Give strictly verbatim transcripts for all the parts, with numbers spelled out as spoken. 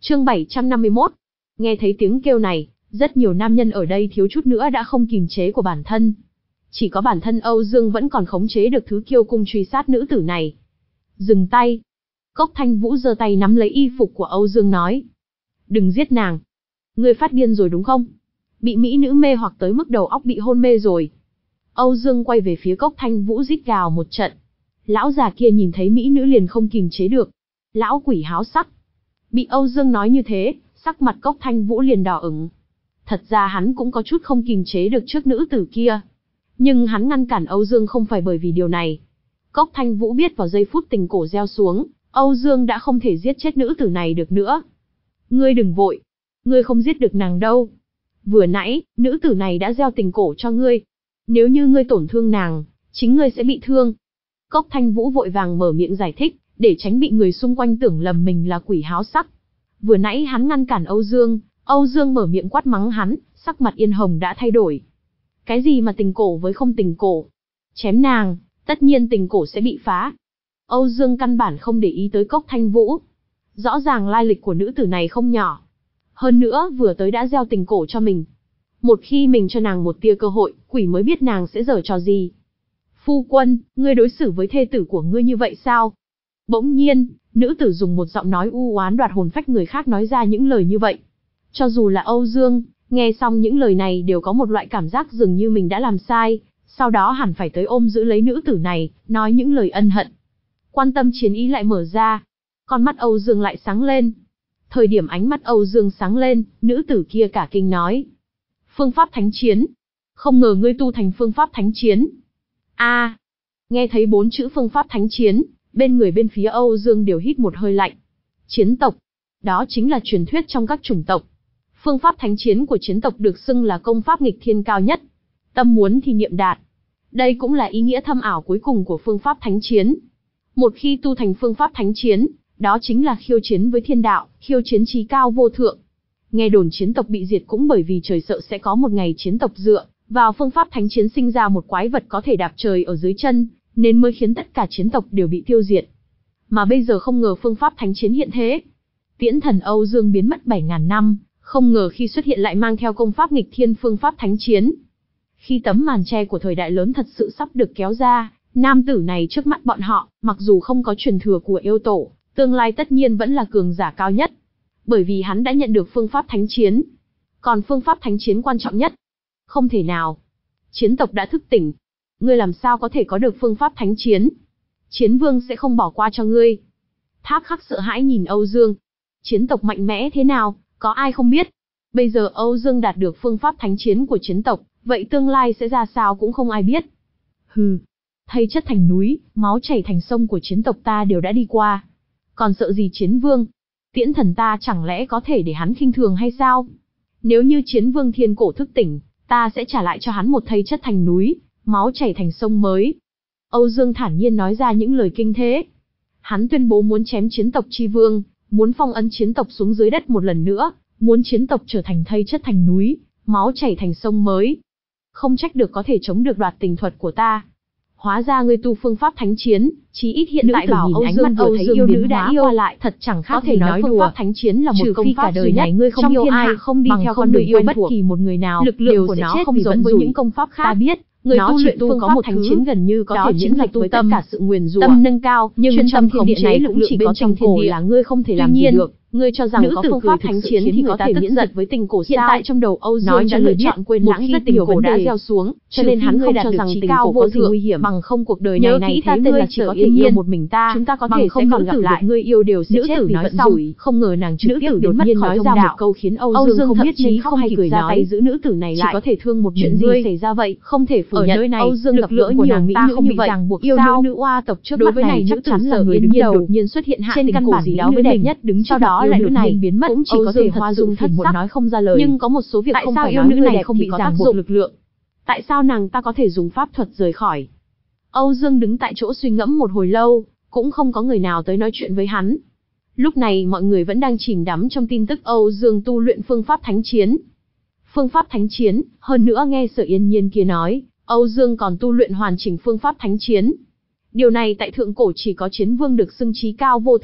Chương bảy trăm năm mươi mốt. Nghe thấy tiếng kêu này, rất nhiều nam nhân ở đây thiếu chút nữa đã không kìm chế của bản thân. Chỉ có bản thân Âu Dương vẫn còn khống chế được thứ kiêu cung truy sát nữ tử này. Dừng tay. Cốc Thanh Vũ giơ tay nắm lấy y phục của Âu Dương nói. Đừng giết nàng. Ngươi phát điên rồi đúng không? Bị mỹ nữ mê hoặc tới mức đầu óc bị hôn mê rồi. Âu Dương quay về phía Cốc Thanh Vũ rít gào một trận. Lão già kia nhìn thấy mỹ nữ liền không kìm chế được. Lão quỷ háo sắc. Bị Âu Dương nói như thế, sắc mặt Cốc Thanh Vũ liền đỏ ửng. Thật ra hắn cũng có chút không kìm chế được trước nữ tử kia. Nhưng hắn ngăn cản Âu Dương không phải bởi vì điều này. Cốc Thanh Vũ biết vào giây phút tình cổ gieo xuống, Âu Dương đã không thể giết chết nữ tử này được nữa. Ngươi đừng vội. Ngươi không giết được nàng đâu. Vừa nãy, nữ tử này đã gieo tình cổ cho ngươi. Nếu như ngươi tổn thương nàng, chính ngươi sẽ bị thương. Cốc Thanh Vũ vội vàng mở miệng giải thích, để tránh bị người xung quanh tưởng lầm mình là quỷ háo sắc. Vừa nãy hắn ngăn cản Âu Dương, Âu Dương mở miệng quát mắng hắn, sắc mặt Yên Hồng đã thay đổi. Cái gì mà tình cổ với không tình cổ? Chém nàng, tất nhiên tình cổ sẽ bị phá. Âu Dương căn bản không để ý tới Cốc Thanh Vũ. Rõ ràng lai lịch của nữ tử này không nhỏ. Hơn nữa vừa tới đã gieo tình cổ cho mình. Một khi mình cho nàng một tia cơ hội, quỷ mới biết nàng sẽ giở trò gì. Phu quân, ngươi đối xử với thê tử của ngươi như vậy sao? Bỗng nhiên, nữ tử dùng một giọng nói u oán đoạt hồn phách người khác nói ra những lời như vậy. Cho dù là Âu Dương, nghe xong những lời này đều có một loại cảm giác dường như mình đã làm sai, sau đó hẳn phải tới ôm giữ lấy nữ tử này, nói những lời ân hận. Quan tâm chiến ý lại mở ra, con mắt Âu Dương lại sáng lên. Thời điểm ánh mắt Âu Dương sáng lên, nữ tử kia cả kinh nói. Phương pháp thánh chiến. Không ngờ ngươi tu thành phương pháp thánh chiến. A, à, nghe thấy bốn chữ phương pháp thánh chiến, bên người bên phía Âu Dương đều hít một hơi lạnh. Chiến tộc. Đó chính là truyền thuyết trong các chủng tộc. Phương pháp thánh chiến của chiến tộc được xưng là công pháp nghịch thiên cao nhất. Tâm muốn thì niệm đạt. Đây cũng là ý nghĩa thâm ảo cuối cùng của phương pháp thánh chiến. Một khi tu thành phương pháp thánh chiến, đó chính là khiêu chiến với thiên đạo, khiêu chiến chí cao vô thượng. Nghe đồn chiến tộc bị diệt cũng bởi vì trời sợ sẽ có một ngày chiến tộc dựa vào phương pháp thánh chiến sinh ra một quái vật có thể đạp trời ở dưới chân, nên mới khiến tất cả chiến tộc đều bị tiêu diệt. Mà bây giờ không ngờ phương pháp thánh chiến hiện thế. Tiễn thần Âu Dương biến mất bảy ngàn năm, không ngờ khi xuất hiện lại mang theo công pháp nghịch thiên phương pháp thánh chiến. Khi tấm màn che của thời đại lớn thật sự sắp được kéo ra, nam tử này trước mắt bọn họ, mặc dù không có truyền thừa của yêu tổ, tương lai tất nhiên vẫn là cường giả cao nhất. Bởi vì hắn đã nhận được phương pháp thánh chiến. Còn phương pháp thánh chiến quan trọng nhất? Không thể nào. Chiến tộc đã thức tỉnh. Ngươi làm sao có thể có được phương pháp thánh chiến? Chiến vương sẽ không bỏ qua cho ngươi. Thác Khắc sợ hãi nhìn Âu Dương. Chiến tộc mạnh mẽ thế nào, có ai không biết. Bây giờ Âu Dương đạt được phương pháp thánh chiến của chiến tộc, vậy tương lai sẽ ra sao cũng không ai biết. Hừ, thây chất thành núi, máu chảy thành sông của chiến tộc ta đều đã đi qua. Còn sợ gì chiến vương? Tiễn thần ta chẳng lẽ có thể để hắn khinh thường hay sao? Nếu như chiến vương thiên cổ thức tỉnh, ta sẽ trả lại cho hắn một thây chất thành núi, máu chảy thành sông mới. Âu Dương thản nhiên nói ra những lời kinh thế. Hắn tuyên bố muốn chém chiến tộc chi vương, muốn phong ấn chiến tộc xuống dưới đất một lần nữa, muốn chiến tộc trở thành thây chất thành núi, máu chảy thành sông mới. Không trách được có thể chống được đoạt tình thuật của ta. Hóa ra ngươi tu phương pháp thánh chiến, chí ít hiện tại bảo Âu Dương vừa thấy yêu nữ đã yêu lại, thật chẳng khác gì nói phương pháp thánh chiến là một công pháp đời này ngươi không yêu ai, không đi theo con đường yêu bất kỳ một người nào, lực lượng của nó không giống với những công pháp khác. Ta biết, người tu luyện phương pháp thánh chiến gần như có thể miễn dịch với tất cả sự nguyền rủa, tâm nâng cao, nhưng trong thiên địa này cũng chỉ có trong thiên địa là ngươi không thể làm gì được. Ngươi cho rằng có phương pháp thánh chiến thì có thể miễn dịch với tình cổ sao? Hiện tại trong đầu Âu Dương đã lựa chọn quên lãng rất nhiều vấn đề đã gieo xuống, cho nên hắn không cho rằng tình cổ có gì nguy hiểm, bằng không cuộc đời này này thế ngươi chỉ có thể yêu một mình ta, chúng ta có thể sẽ còn gặp lại, ngươi yêu đều sẽ chết vì vận rủi. Không ngờ nàng trực tiếp đột nhiên nói ra một câu khiến Âu Dương không biết trí không hay cười nói, giữ nữ tử này lại, chỉ có thể thương một chuyện gì xảy ra vậy, không thể phủ nhận. Âu Dương gặp gỡ nhiều mỹ nữ như vậy, yêu nữ nữ oa tộc trước mắt này chắc chắn là người đứng đầu, đột nhiên xuất hiện hạ tình cổ gì đó với đẹp nhất đứng sau đó lại nữ này biến mất, cũng chỉ có thể hoa dung thất sắc nói không ra lời. Nhưng có một số việc không phải yêu nữ này không bị ràng buộc lực lượng. Tại sao nàng ta có thể dùng pháp thuật rời khỏi? Âu Dương đứng tại chỗ suy ngẫm một hồi lâu, cũng không có người nào tới nói chuyện với hắn. Lúc này mọi người vẫn đang chìm đắm trong tin tức Âu Dương tu luyện phương pháp thánh chiến. Phương pháp thánh chiến, hơn nữa nghe Sở Yên Nhiên kia nói, Âu Dương còn tu luyện hoàn chỉnh phương pháp thánh chiến. Điều này tại thượng cổ chỉ có chiến vương được xưng chí cao vô thượng,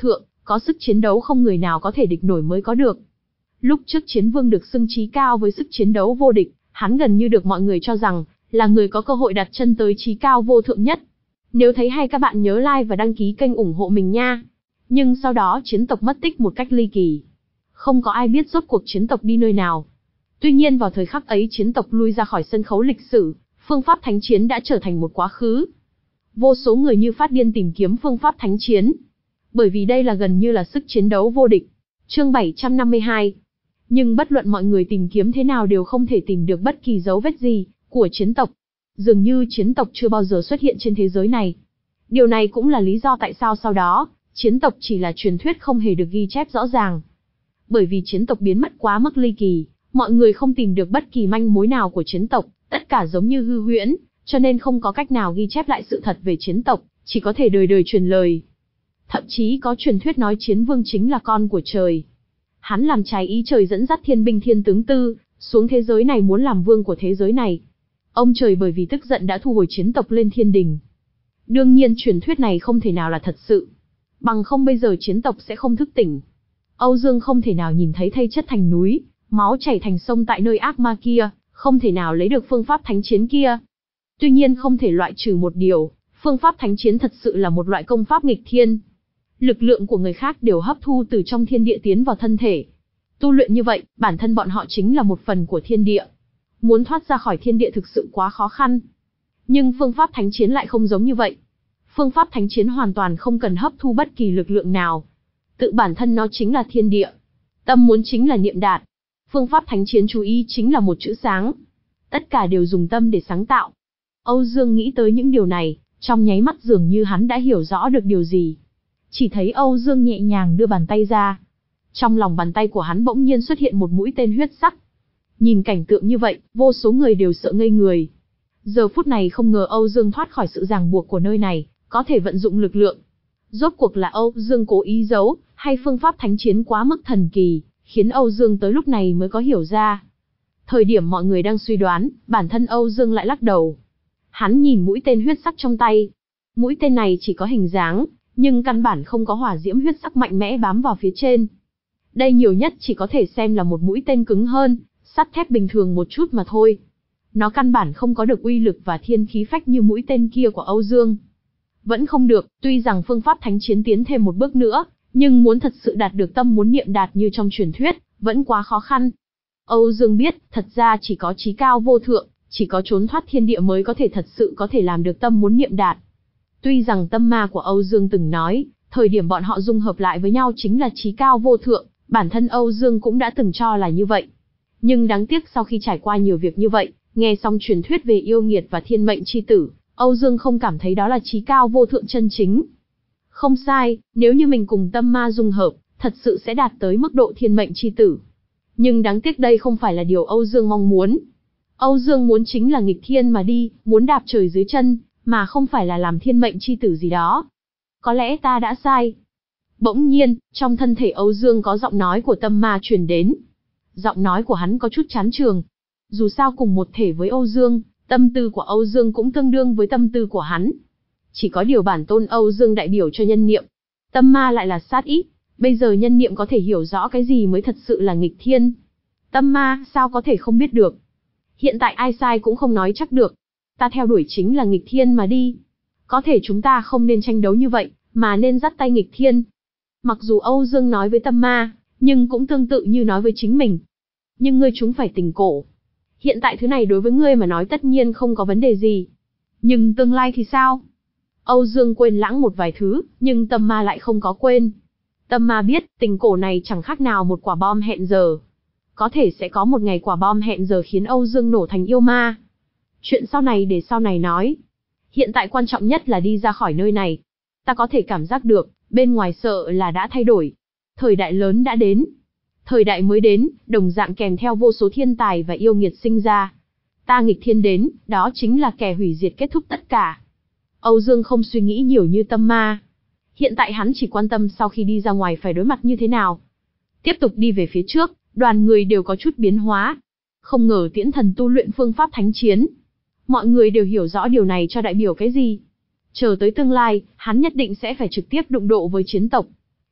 có sức chiến đấu không người nào có thể địch nổi mới có được. Lúc trước Chiến Vương được xưng chí cao với sức chiến đấu vô địch, hắn gần như được mọi người cho rằng là người có cơ hội đặt chân tới chí cao vô thượng nhất. Nếu thấy hay các bạn nhớ like và đăng ký kênh ủng hộ mình nha. Nhưng sau đó chiến tộc mất tích một cách ly kỳ. Không có ai biết rốt cuộc chiến tộc đi nơi nào. Tuy nhiên vào thời khắc ấy chiến tộc lui ra khỏi sân khấu lịch sử, phương pháp thánh chiến đã trở thành một quá khứ. Vô số người như phát điên tìm kiếm phương pháp thánh chiến. Bởi vì đây là gần như là sức chiến đấu vô địch. Chương bảy trăm năm mươi hai. Nhưng bất luận mọi người tìm kiếm thế nào đều không thể tìm được bất kỳ dấu vết gì của chiến tộc. Dường như chiến tộc chưa bao giờ xuất hiện trên thế giới này. Điều này cũng là lý do tại sao sau đó, chiến tộc chỉ là truyền thuyết không hề được ghi chép rõ ràng. Bởi vì chiến tộc biến mất quá mức ly kỳ, mọi người không tìm được bất kỳ manh mối nào của chiến tộc, tất cả giống như hư huyễn, cho nên không có cách nào ghi chép lại sự thật về chiến tộc, chỉ có thể đời đời truyền lời. Thậm chí có truyền thuyết nói Chiến Vương chính là con của trời. Hắn làm trái ý trời dẫn dắt thiên binh thiên tướng tư, xuống thế giới này muốn làm vương của thế giới này. Ông trời bởi vì tức giận đã thu hồi chiến tộc lên thiên đình. Đương nhiên truyền thuyết này không thể nào là thật sự. Bằng không bây giờ chiến tộc sẽ không thức tỉnh. Âu Dương không thể nào nhìn thấy thây chất thành núi, máu chảy thành sông tại nơi ác ma kia, không thể nào lấy được phương pháp thánh chiến kia. Tuy nhiên không thể loại trừ một điều, phương pháp thánh chiến thật sự là một loại công pháp nghịch thiên. Lực lượng của người khác đều hấp thu từ trong thiên địa tiến vào thân thể. Tu luyện như vậy, bản thân bọn họ chính là một phần của thiên địa. Muốn thoát ra khỏi thiên địa thực sự quá khó khăn. Nhưng phương pháp thánh chiến lại không giống như vậy. Phương pháp thánh chiến hoàn toàn không cần hấp thu bất kỳ lực lượng nào. Tự bản thân nó chính là thiên địa. Tâm muốn chính là niệm đạt. Phương pháp thánh chiến chú ý chính là một chữ sáng. Tất cả đều dùng tâm để sáng tạo. Âu Dương nghĩ tới những điều này, trong nháy mắt dường như hắn đã hiểu rõ được điều gì. Chỉ thấy Âu Dương nhẹ nhàng đưa bàn tay ra. Trong lòng bàn tay của hắn bỗng nhiên xuất hiện một mũi tên huyết sắc. Nhìn cảnh tượng như vậy, vô số người đều sợ ngây người. Giờ phút này không ngờ Âu Dương thoát khỏi sự ràng buộc của nơi này, có thể vận dụng lực lượng. Rốt cuộc là Âu Dương cố ý giấu, hay phương pháp thánh chiến quá mức thần kỳ, khiến Âu Dương tới lúc này mới có hiểu ra. Thời điểm mọi người đang suy đoán, bản thân Âu Dương lại lắc đầu. Hắn nhìn mũi tên huyết sắc trong tay. Mũi tên này chỉ có hình dáng, nhưng căn bản không có hỏa diễm huyết sắc mạnh mẽ bám vào phía trên. Đây nhiều nhất chỉ có thể xem là một mũi tên cứng hơn, sắt thép bình thường một chút mà thôi. Nó căn bản không có được uy lực và thiên khí phách như mũi tên kia của Âu Dương. Vẫn không được, tuy rằng phương pháp thánh chiến tiến thêm một bước nữa, nhưng muốn thật sự đạt được tâm muốn niệm đạt như trong truyền thuyết, vẫn quá khó khăn. Âu Dương biết, thật ra chỉ có chí cao vô thượng, chỉ có trốn thoát thiên địa mới có thể thật sự có thể làm được tâm muốn niệm đạt. Tuy rằng tâm ma của Âu Dương từng nói, thời điểm bọn họ dung hợp lại với nhau chính là chí cao vô thượng, bản thân Âu Dương cũng đã từng cho là như vậy. Nhưng đáng tiếc sau khi trải qua nhiều việc như vậy, nghe xong truyền thuyết về yêu nghiệt và thiên mệnh chi tử, Âu Dương không cảm thấy đó là chí cao vô thượng chân chính. Không sai, nếu như mình cùng tâm ma dung hợp, thật sự sẽ đạt tới mức độ thiên mệnh chi tử. Nhưng đáng tiếc đây không phải là điều Âu Dương mong muốn. Âu Dương muốn chính là nghịch thiên mà đi, muốn đạp trời dưới chân, mà không phải là làm thiên mệnh chi tử gì đó. Có lẽ ta đã sai. Bỗng nhiên, trong thân thể Âu Dương có giọng nói của tâm ma truyền đến. Giọng nói của hắn có chút chán trường. Dù sao cùng một thể với Âu Dương, tâm tư của Âu Dương cũng tương đương với tâm tư của hắn. Chỉ có điều bản tôn Âu Dương đại biểu cho nhân niệm. Tâm ma lại là sát ý. Bây giờ nhân niệm có thể hiểu rõ cái gì mới thật sự là nghịch thiên. Tâm ma sao có thể không biết được. Hiện tại ai sai cũng không nói chắc được. Ta theo đuổi chính là nghịch thiên mà đi. Có thể chúng ta không nên tranh đấu như vậy, mà nên dắt tay nghịch thiên. Mặc dù Âu Dương nói với tâm ma, nhưng cũng tương tự như nói với chính mình. Nhưng ngươi chúng phải tỉnh cổ. Hiện tại thứ này đối với ngươi mà nói tất nhiên không có vấn đề gì. Nhưng tương lai thì sao? Âu Dương quên lãng một vài thứ, nhưng tâm ma lại không có quên. Tâm ma biết, tình cổ này chẳng khác nào một quả bom hẹn giờ. Có thể sẽ có một ngày quả bom hẹn giờ khiến Âu Dương nổ thành yêu ma. Chuyện sau này để sau này nói. Hiện tại quan trọng nhất là đi ra khỏi nơi này. Ta có thể cảm giác được, bên ngoài sợ là đã thay đổi. Thời đại lớn đã đến. Thời đại mới đến, đồng dạng kèm theo vô số thiên tài và yêu nghiệt sinh ra. Ta nghịch thiên đến, đó chính là kẻ hủy diệt kết thúc tất cả. Âu Dương không suy nghĩ nhiều như tâm ma. Hiện tại hắn chỉ quan tâm sau khi đi ra ngoài phải đối mặt như thế nào. Tiếp tục đi về phía trước, đoàn người đều có chút biến hóa. Không ngờ Tiễn Thần tu luyện phương pháp thánh chiến. Mọi người đều hiểu rõ điều này cho đại biểu cái gì. Chờ tới tương lai, hắn nhất định sẽ phải trực tiếp đụng độ với chiến tộc.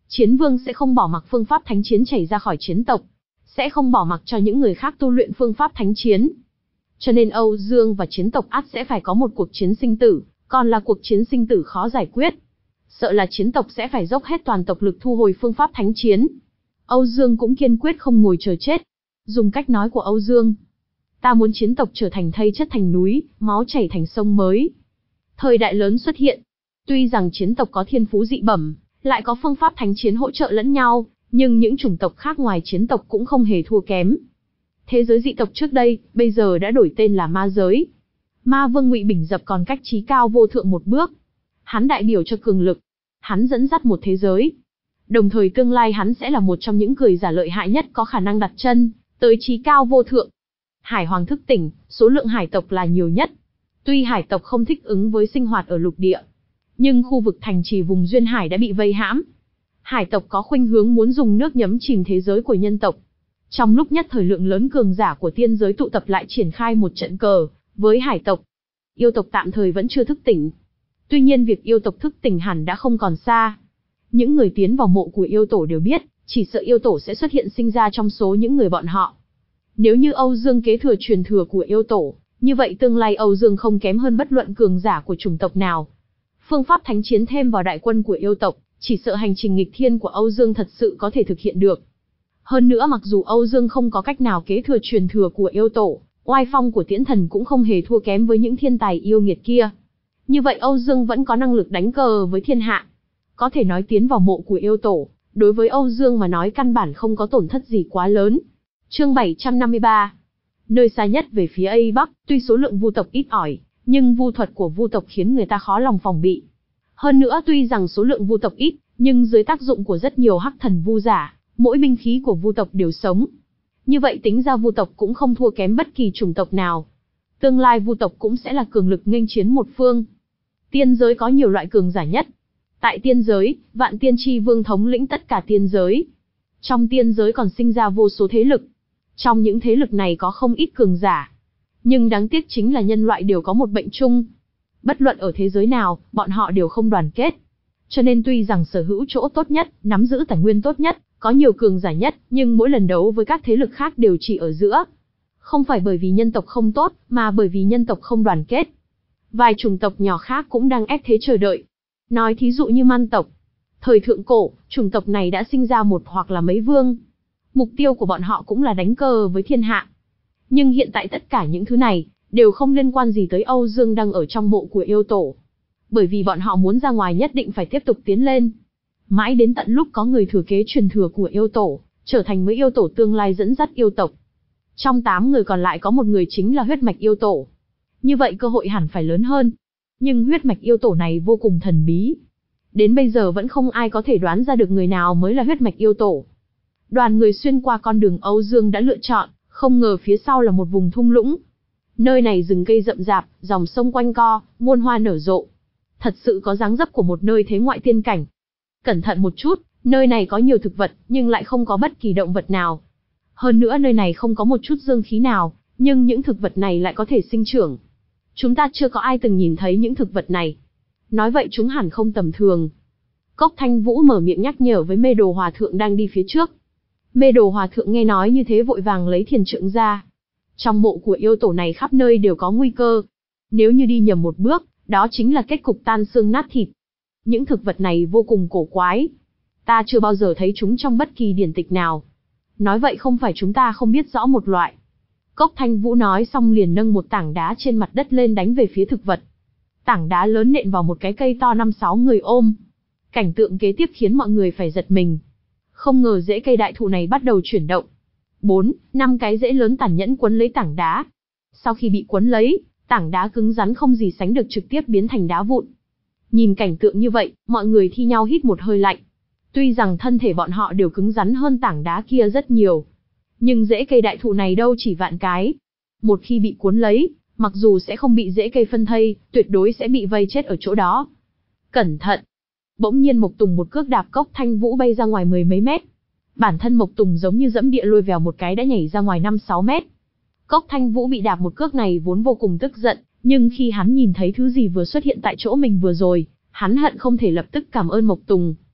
Chiến vương sẽ không bỏ mặc phương pháp thánh chiến chảy ra khỏi chiến tộc, sẽ không bỏ mặc cho những người khác tu luyện phương pháp thánh chiến. Cho nên Âu Dương và chiến tộc ắt sẽ phải có một cuộc chiến sinh tử, còn là cuộc chiến sinh tử khó giải quyết. Sợ là chiến tộc sẽ phải dốc hết toàn tộc lực thu hồi phương pháp thánh chiến. Âu Dương cũng kiên quyết không ngồi chờ chết. Dùng cách nói của Âu Dương, ta muốn chiến tộc trở thành thây chất thành núi, máu chảy thành sông mới. Thời đại lớn xuất hiện. Tuy rằng chiến tộc có thiên phú dị bẩm, lại có phương pháp thánh chiến hỗ trợ lẫn nhau, nhưng những chủng tộc khác ngoài chiến tộc cũng không hề thua kém. Thế giới dị tộc trước đây, bây giờ đã đổi tên là ma giới. Ma vương Ngụy Bình Dập còn cách chí cao vô thượng một bước. Hắn đại biểu cho cường lực. Hắn dẫn dắt một thế giới. Đồng thời tương lai hắn sẽ là một trong những cường giả lợi hại nhất có khả năng đặt chân tới chí cao vô thượng. Hải Hoàng thức tỉnh, số lượng hải tộc là nhiều nhất. Tuy hải tộc không thích ứng với sinh hoạt ở lục địa, nhưng khu vực thành trì vùng duyên hải đã bị vây hãm. Hải tộc có khuynh hướng muốn dùng nước nhấm chìm thế giới của nhân tộc. Trong lúc nhất thời lượng lớn cường giả của tiên giới tụ tập lại triển khai một trận cờ với hải tộc. Yêu tộc tạm thời vẫn chưa thức tỉnh. Tuy nhiên việc yêu tộc thức tỉnh hẳn đã không còn xa. Những người tiến vào mộ của yêu tổ đều biết, chỉ sợ yêu tổ sẽ xuất hiện sinh ra trong số những người bọn họ. Nếu như Âu Dương kế thừa truyền thừa của yêu tổ, như vậy tương lai Âu Dương không kém hơn bất luận cường giả của chủng tộc nào. Phương pháp thánh chiến thêm vào đại quân của yêu tộc, chỉ sợ hành trình nghịch thiên của Âu Dương thật sự có thể thực hiện được. Hơn nữa mặc dù Âu Dương không có cách nào kế thừa truyền thừa của yêu tổ, oai phong của Tiễn Thần cũng không hề thua kém với những thiên tài yêu nghiệt kia. Như vậy Âu Dương vẫn có năng lực đánh cờ với thiên hạ. Có thể nói tiến vào mộ của yêu tổ, đối với Âu Dương mà nói căn bản không có tổn thất gì quá lớn. Chương bảy trăm năm mươi ba. Nơi xa nhất về phía Tây Bắc, tuy số lượng vu tộc ít ỏi, nhưng vu thuật của vu tộc khiến người ta khó lòng phòng bị. Hơn nữa tuy rằng số lượng vu tộc ít, nhưng dưới tác dụng của rất nhiều hắc thần vu giả, mỗi binh khí của vu tộc đều sống. Như vậy tính ra vu tộc cũng không thua kém bất kỳ chủng tộc nào. Tương lai vu tộc cũng sẽ là cường lực nghênh chiến một phương. Tiên giới có nhiều loại cường giả nhất. Tại tiên giới, Vạn Tiên Tri Vương thống lĩnh tất cả tiên giới. Trong tiên giới còn sinh ra vô số thế lực. Trong những thế lực này có không ít cường giả. Nhưng đáng tiếc chính là nhân loại đều có một bệnh chung. Bất luận ở thế giới nào, bọn họ đều không đoàn kết. Cho nên tuy rằng sở hữu chỗ tốt nhất, nắm giữ tài nguyên tốt nhất, có nhiều cường giả nhất, nhưng mỗi lần đấu với các thế lực khác đều chỉ ở giữa. Không phải bởi vì nhân tộc không tốt, mà bởi vì nhân tộc không đoàn kết. Vài chủng tộc nhỏ khác cũng đang ép thế chờ đợi. Nói thí dụ như Man tộc. Thời thượng cổ, chủng tộc này đã sinh ra một hoặc là mấy vương. Mục tiêu của bọn họ cũng là đánh cờ với thiên hạ. Nhưng hiện tại tất cả những thứ này, đều không liên quan gì tới Âu Dương đang ở trong mộ của yêu tổ. Bởi vì bọn họ muốn ra ngoài nhất định phải tiếp tục tiến lên. Mãi đến tận lúc có người thừa kế truyền thừa của yêu tổ, trở thành mới yêu tổ tương lai dẫn dắt yêu tộc. Trong tám người còn lại có một người chính là huyết mạch yêu tổ. Như vậy cơ hội hẳn phải lớn hơn. Nhưng huyết mạch yêu tổ này vô cùng thần bí. Đến bây giờ vẫn không ai có thể đoán ra được người nào mới là huyết mạch yêu tổ. Đoàn người xuyên qua con đường Âu Dương đã lựa chọn, không ngờ phía sau là một vùng thung lũng. Nơi này rừng cây rậm rạp, dòng sông quanh co, muôn hoa nở rộ. Thật sự có dáng dấp của một nơi thế ngoại tiên cảnh. Cẩn thận một chút, nơi này có nhiều thực vật, nhưng lại không có bất kỳ động vật nào. Hơn nữa nơi này không có một chút dương khí nào, nhưng những thực vật này lại có thể sinh trưởng. Chúng ta chưa có ai từng nhìn thấy những thực vật này. Nói vậy chúng hẳn không tầm thường. Cốc Thanh Vũ mở miệng nhắc nhở với Mê Đồ Hòa Thượng đang đi phía trước. Mê Đồ Hòa Thượng nghe nói như thế vội vàng lấy thiền trượng ra. Trong mộ của yêu tổ này khắp nơi đều có nguy cơ. Nếu như đi nhầm một bước, đó chính là kết cục tan xương nát thịt. Những thực vật này vô cùng cổ quái. Ta chưa bao giờ thấy chúng trong bất kỳ điển tịch nào. Nói vậy không phải chúng ta không biết rõ một loại. Cốc Thanh Vũ nói xong liền nâng một tảng đá trên mặt đất lên đánh về phía thực vật. Tảng đá lớn nện vào một cái cây to năm sáu người ôm. Cảnh tượng kế tiếp khiến mọi người phải giật mình. Không ngờ rễ cây đại thụ này bắt đầu chuyển động. Bốn, năm cái rễ lớn tàn nhẫn quấn lấy tảng đá. Sau khi bị quấn lấy, tảng đá cứng rắn không gì sánh được trực tiếp biến thành đá vụn. Nhìn cảnh tượng như vậy, mọi người thi nhau hít một hơi lạnh. Tuy rằng thân thể bọn họ đều cứng rắn hơn tảng đá kia rất nhiều, nhưng rễ cây đại thụ này đâu chỉ vạn cái. Một khi bị cuốn lấy, mặc dù sẽ không bị rễ cây phân thây, tuyệt đối sẽ bị vây chết ở chỗ đó. Cẩn thận! Bỗng nhiên Mộc Tùng một cước đạp Cốc Thanh Vũ bay ra ngoài mười mấy mét. Bản thân Mộc Tùng giống như dẫm địa lôi vèo một cái đã nhảy ra ngoài năm sáu mét. Cốc Thanh Vũ bị đạp một cước này vốn vô cùng tức giận, nhưng khi hắn nhìn thấy thứ gì vừa xuất hiện tại chỗ mình vừa rồi, hắn hận không thể lập tức cảm ơn Mộc Tùng.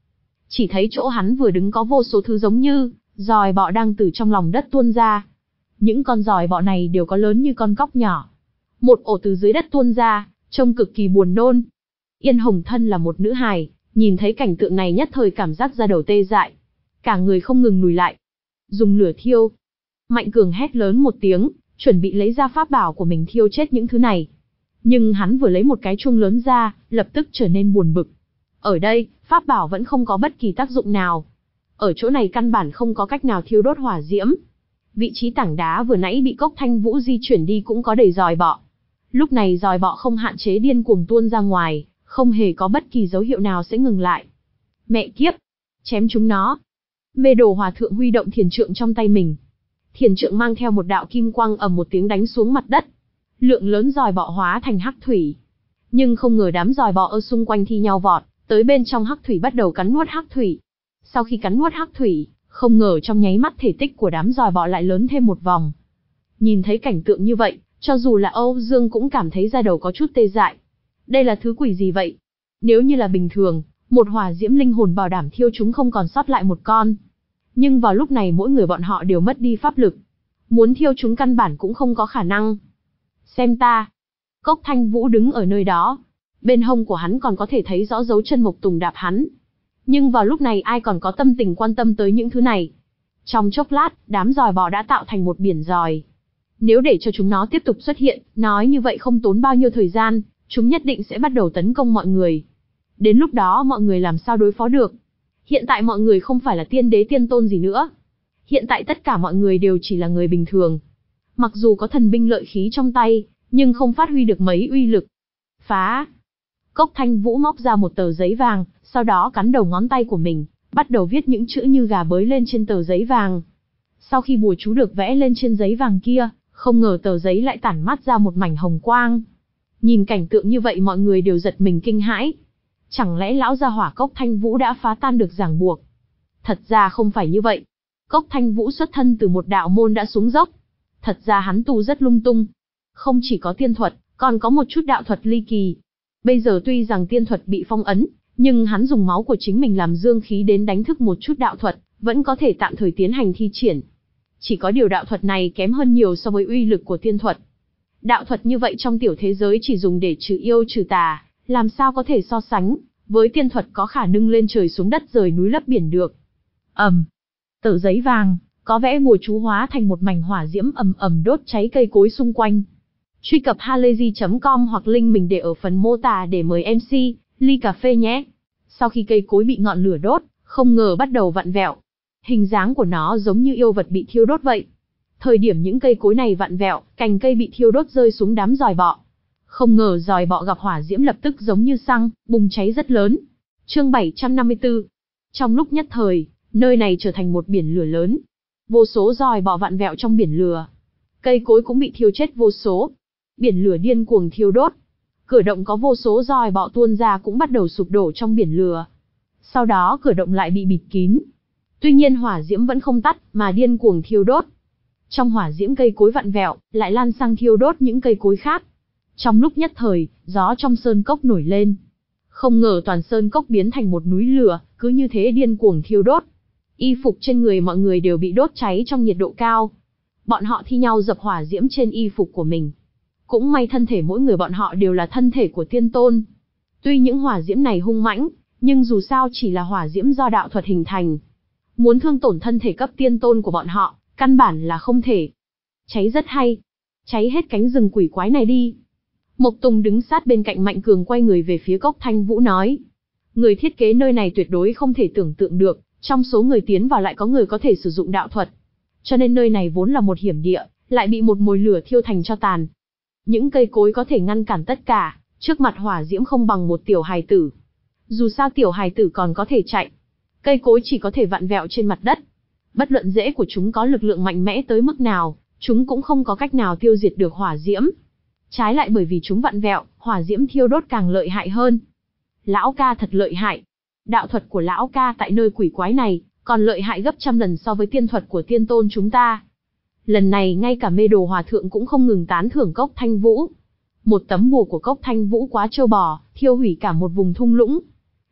Chỉ thấy chỗ hắn vừa đứng có vô số thứ giống như giòi bọ đang từ trong lòng đất tuôn ra. Những con giòi bọ này đều có lớn như con cóc nhỏ. Một ổ từ dưới đất tuôn ra, trông cực kỳ buồn nôn. Yên Hồng thân là một nữ hài, nhìn thấy cảnh tượng này nhất thời cảm giác da đầu tê dại. Cả người không ngừng lùi lại. Dùng lửa thiêu. Mạnh Cường hét lớn một tiếng, chuẩn bị lấy ra pháp bảo của mình thiêu chết những thứ này. Nhưng hắn vừa lấy một cái chuông lớn ra, lập tức trở nên buồn bực. Ở đây, pháp bảo vẫn không có bất kỳ tác dụng nào. Ở chỗ này căn bản không có cách nào thiêu đốt hỏa diễm. Vị trí tảng đá vừa nãy bị Cốc Thanh Vũ di chuyển đi cũng có đầy giòi bọ. Lúc này giòi bọ không hạn chế điên cuồng tuôn ra ngoài, không hề có bất kỳ dấu hiệu nào sẽ ngừng lại. Mẹ kiếp! Chém chúng nó! Mê Đồ Hòa Thượng huy động thiền trượng trong tay mình. Thiền trượng mang theo một đạo kim quang ầm một tiếng đánh xuống mặt đất. Lượng lớn giòi bọ hóa thành hắc thủy. Nhưng không ngờ đám giòi bọ ở xung quanh thi nhau vọt, tới bên trong hắc thủy bắt đầu cắn nuốt hắc thủy. Sau khi cắn nuốt hắc thủy, không ngờ trong nháy mắt thể tích của đám giòi bọ lại lớn thêm một vòng. Nhìn thấy cảnh tượng như vậy, cho dù là Âu Dương cũng cảm thấy da đầu có chút tê dại. Đây là thứ quỷ gì vậy? Nếu như là bình thường, một hỏa diễm linh hồn bảo đảm thiêu chúng không còn sót lại một con. Nhưng vào lúc này mỗi người bọn họ đều mất đi pháp lực. Muốn thiêu chúng căn bản cũng không có khả năng. Xem ta. Cốc Thanh Vũ đứng ở nơi đó. Bên hông của hắn còn có thể thấy rõ dấu chân Mộc Tùng đạp hắn. Nhưng vào lúc này ai còn có tâm tình quan tâm tới những thứ này. Trong chốc lát, đám giòi bọ đã tạo thành một biển giòi. Nếu để cho chúng nó tiếp tục xuất hiện, nói như vậy không tốn bao nhiêu thời gian, chúng nhất định sẽ bắt đầu tấn công mọi người. Đến lúc đó mọi người làm sao đối phó được? Hiện tại mọi người không phải là tiên đế tiên tôn gì nữa. Hiện tại tất cả mọi người đều chỉ là người bình thường. Mặc dù có thần binh lợi khí trong tay, nhưng không phát huy được mấy uy lực. Phá! Cốc Thanh Vũ móc ra một tờ giấy vàng, sau đó cắn đầu ngón tay của mình, bắt đầu viết những chữ như gà bới lên trên tờ giấy vàng. Sau khi bùa chú được vẽ lên trên giấy vàng kia, không ngờ tờ giấy lại tản mát ra một mảnh hồng quang. Nhìn cảnh tượng như vậy mọi người đều giật mình kinh hãi. Chẳng lẽ lão gia hỏa Cốc Thanh Vũ đã phá tan được ràng buộc? Thật ra không phải như vậy. Cốc Thanh Vũ xuất thân từ một đạo môn đã xuống dốc. Thật ra hắn tu rất lung tung. Không chỉ có tiên thuật, còn có một chút đạo thuật ly kỳ. Bây giờ tuy rằng tiên thuật bị phong ấn, nhưng hắn dùng máu của chính mình làm dương khí đến đánh thức một chút đạo thuật, vẫn có thể tạm thời tiến hành thi triển. Chỉ có điều đạo thuật này kém hơn nhiều so với uy lực của tiên thuật. Đạo thuật như vậy trong tiểu thế giới chỉ dùng để trừ yêu trừ tà, làm sao có thể so sánh với tiên thuật có khả nâng lên trời xuống đất rời núi lấp biển được. Ầm. Um, tờ giấy vàng có vẽ bùa chú hóa thành một mảnh hỏa diễm ầm ầm đốt cháy cây cối xung quanh. Truy cập halayzi chấm com hoặc link mình để ở phần mô tả để mời em xê ly cà phê nhé. Sau khi cây cối bị ngọn lửa đốt, không ngờ bắt đầu vặn vẹo. Hình dáng của nó giống như yêu vật bị thiêu đốt vậy. Thời điểm những cây cối này vặn vẹo, cành cây bị thiêu đốt rơi xuống đám giòi bọ. Không ngờ giòi bọ gặp hỏa diễm lập tức giống như xăng, bùng cháy rất lớn. Chương bảy trăm năm mươi tư. Trong lúc nhất thời, nơi này trở thành một biển lửa lớn. Vô số giòi bọ vặn vẹo trong biển lửa. Cây cối cũng bị thiêu chết vô số. Biển lửa điên cuồng thiêu đốt. Cửa động có vô số giòi bọ tuôn ra cũng bắt đầu sụp đổ trong biển lửa. Sau đó cửa động lại bị bịt kín. Tuy nhiên hỏa diễm vẫn không tắt, mà điên cuồng thiêu đốt. Trong hỏa diễm cây cối vặn vẹo, lại lan sang thiêu đốt những cây cối khác. Trong lúc nhất thời, gió trong sơn cốc nổi lên. Không ngờ toàn sơn cốc biến thành một núi lửa, cứ như thế điên cuồng thiêu đốt. Y phục trên người mọi người đều bị đốt cháy trong nhiệt độ cao. Bọn họ thi nhau dập hỏa diễm trên y phục của mình. Cũng may thân thể mỗi người bọn họ đều là thân thể của tiên tôn. Tuy những hỏa diễm này hung mãnh, nhưng dù sao chỉ là hỏa diễm do đạo thuật hình thành. Muốn thương tổn thân thể cấp tiên tôn của bọn họ, căn bản là không thể. Cháy rất hay. Cháy hết cánh rừng quỷ quái này đi. Mộc Tùng đứng sát bên cạnh Mạnh Cường quay người về phía Cốc Thanh Vũ nói. Người thiết kế nơi này tuyệt đối không thể tưởng tượng được, trong số người tiến vào lại có người có thể sử dụng đạo thuật. Cho nên nơi này vốn là một hiểm địa, lại bị một mồi lửa thiêu thành tro tàn. Những cây cối có thể ngăn cản tất cả, trước mặt hỏa diễm không bằng một tiểu hài tử. Dù sao tiểu hài tử còn có thể chạy. Cây cối chỉ có thể vặn vẹo trên mặt đất. Bất luận rễ của chúng có lực lượng mạnh mẽ tới mức nào, chúng cũng không có cách nào tiêu diệt được hỏa diễm. Trái lại bởi vì chúng vặn vẹo, hỏa diễm thiêu đốt càng lợi hại hơn. Lão ca thật lợi hại. Đạo thuật của lão ca tại nơi quỷ quái này, còn lợi hại gấp trăm lần so với tiên thuật của tiên tôn chúng ta. Lần này ngay cả Mê Đồ Hòa Thượng cũng không ngừng tán thưởng Cốc Thanh Vũ. Một tấm bùa của Cốc Thanh Vũ quá trâu bò, thiêu hủy cả một vùng thung lũng.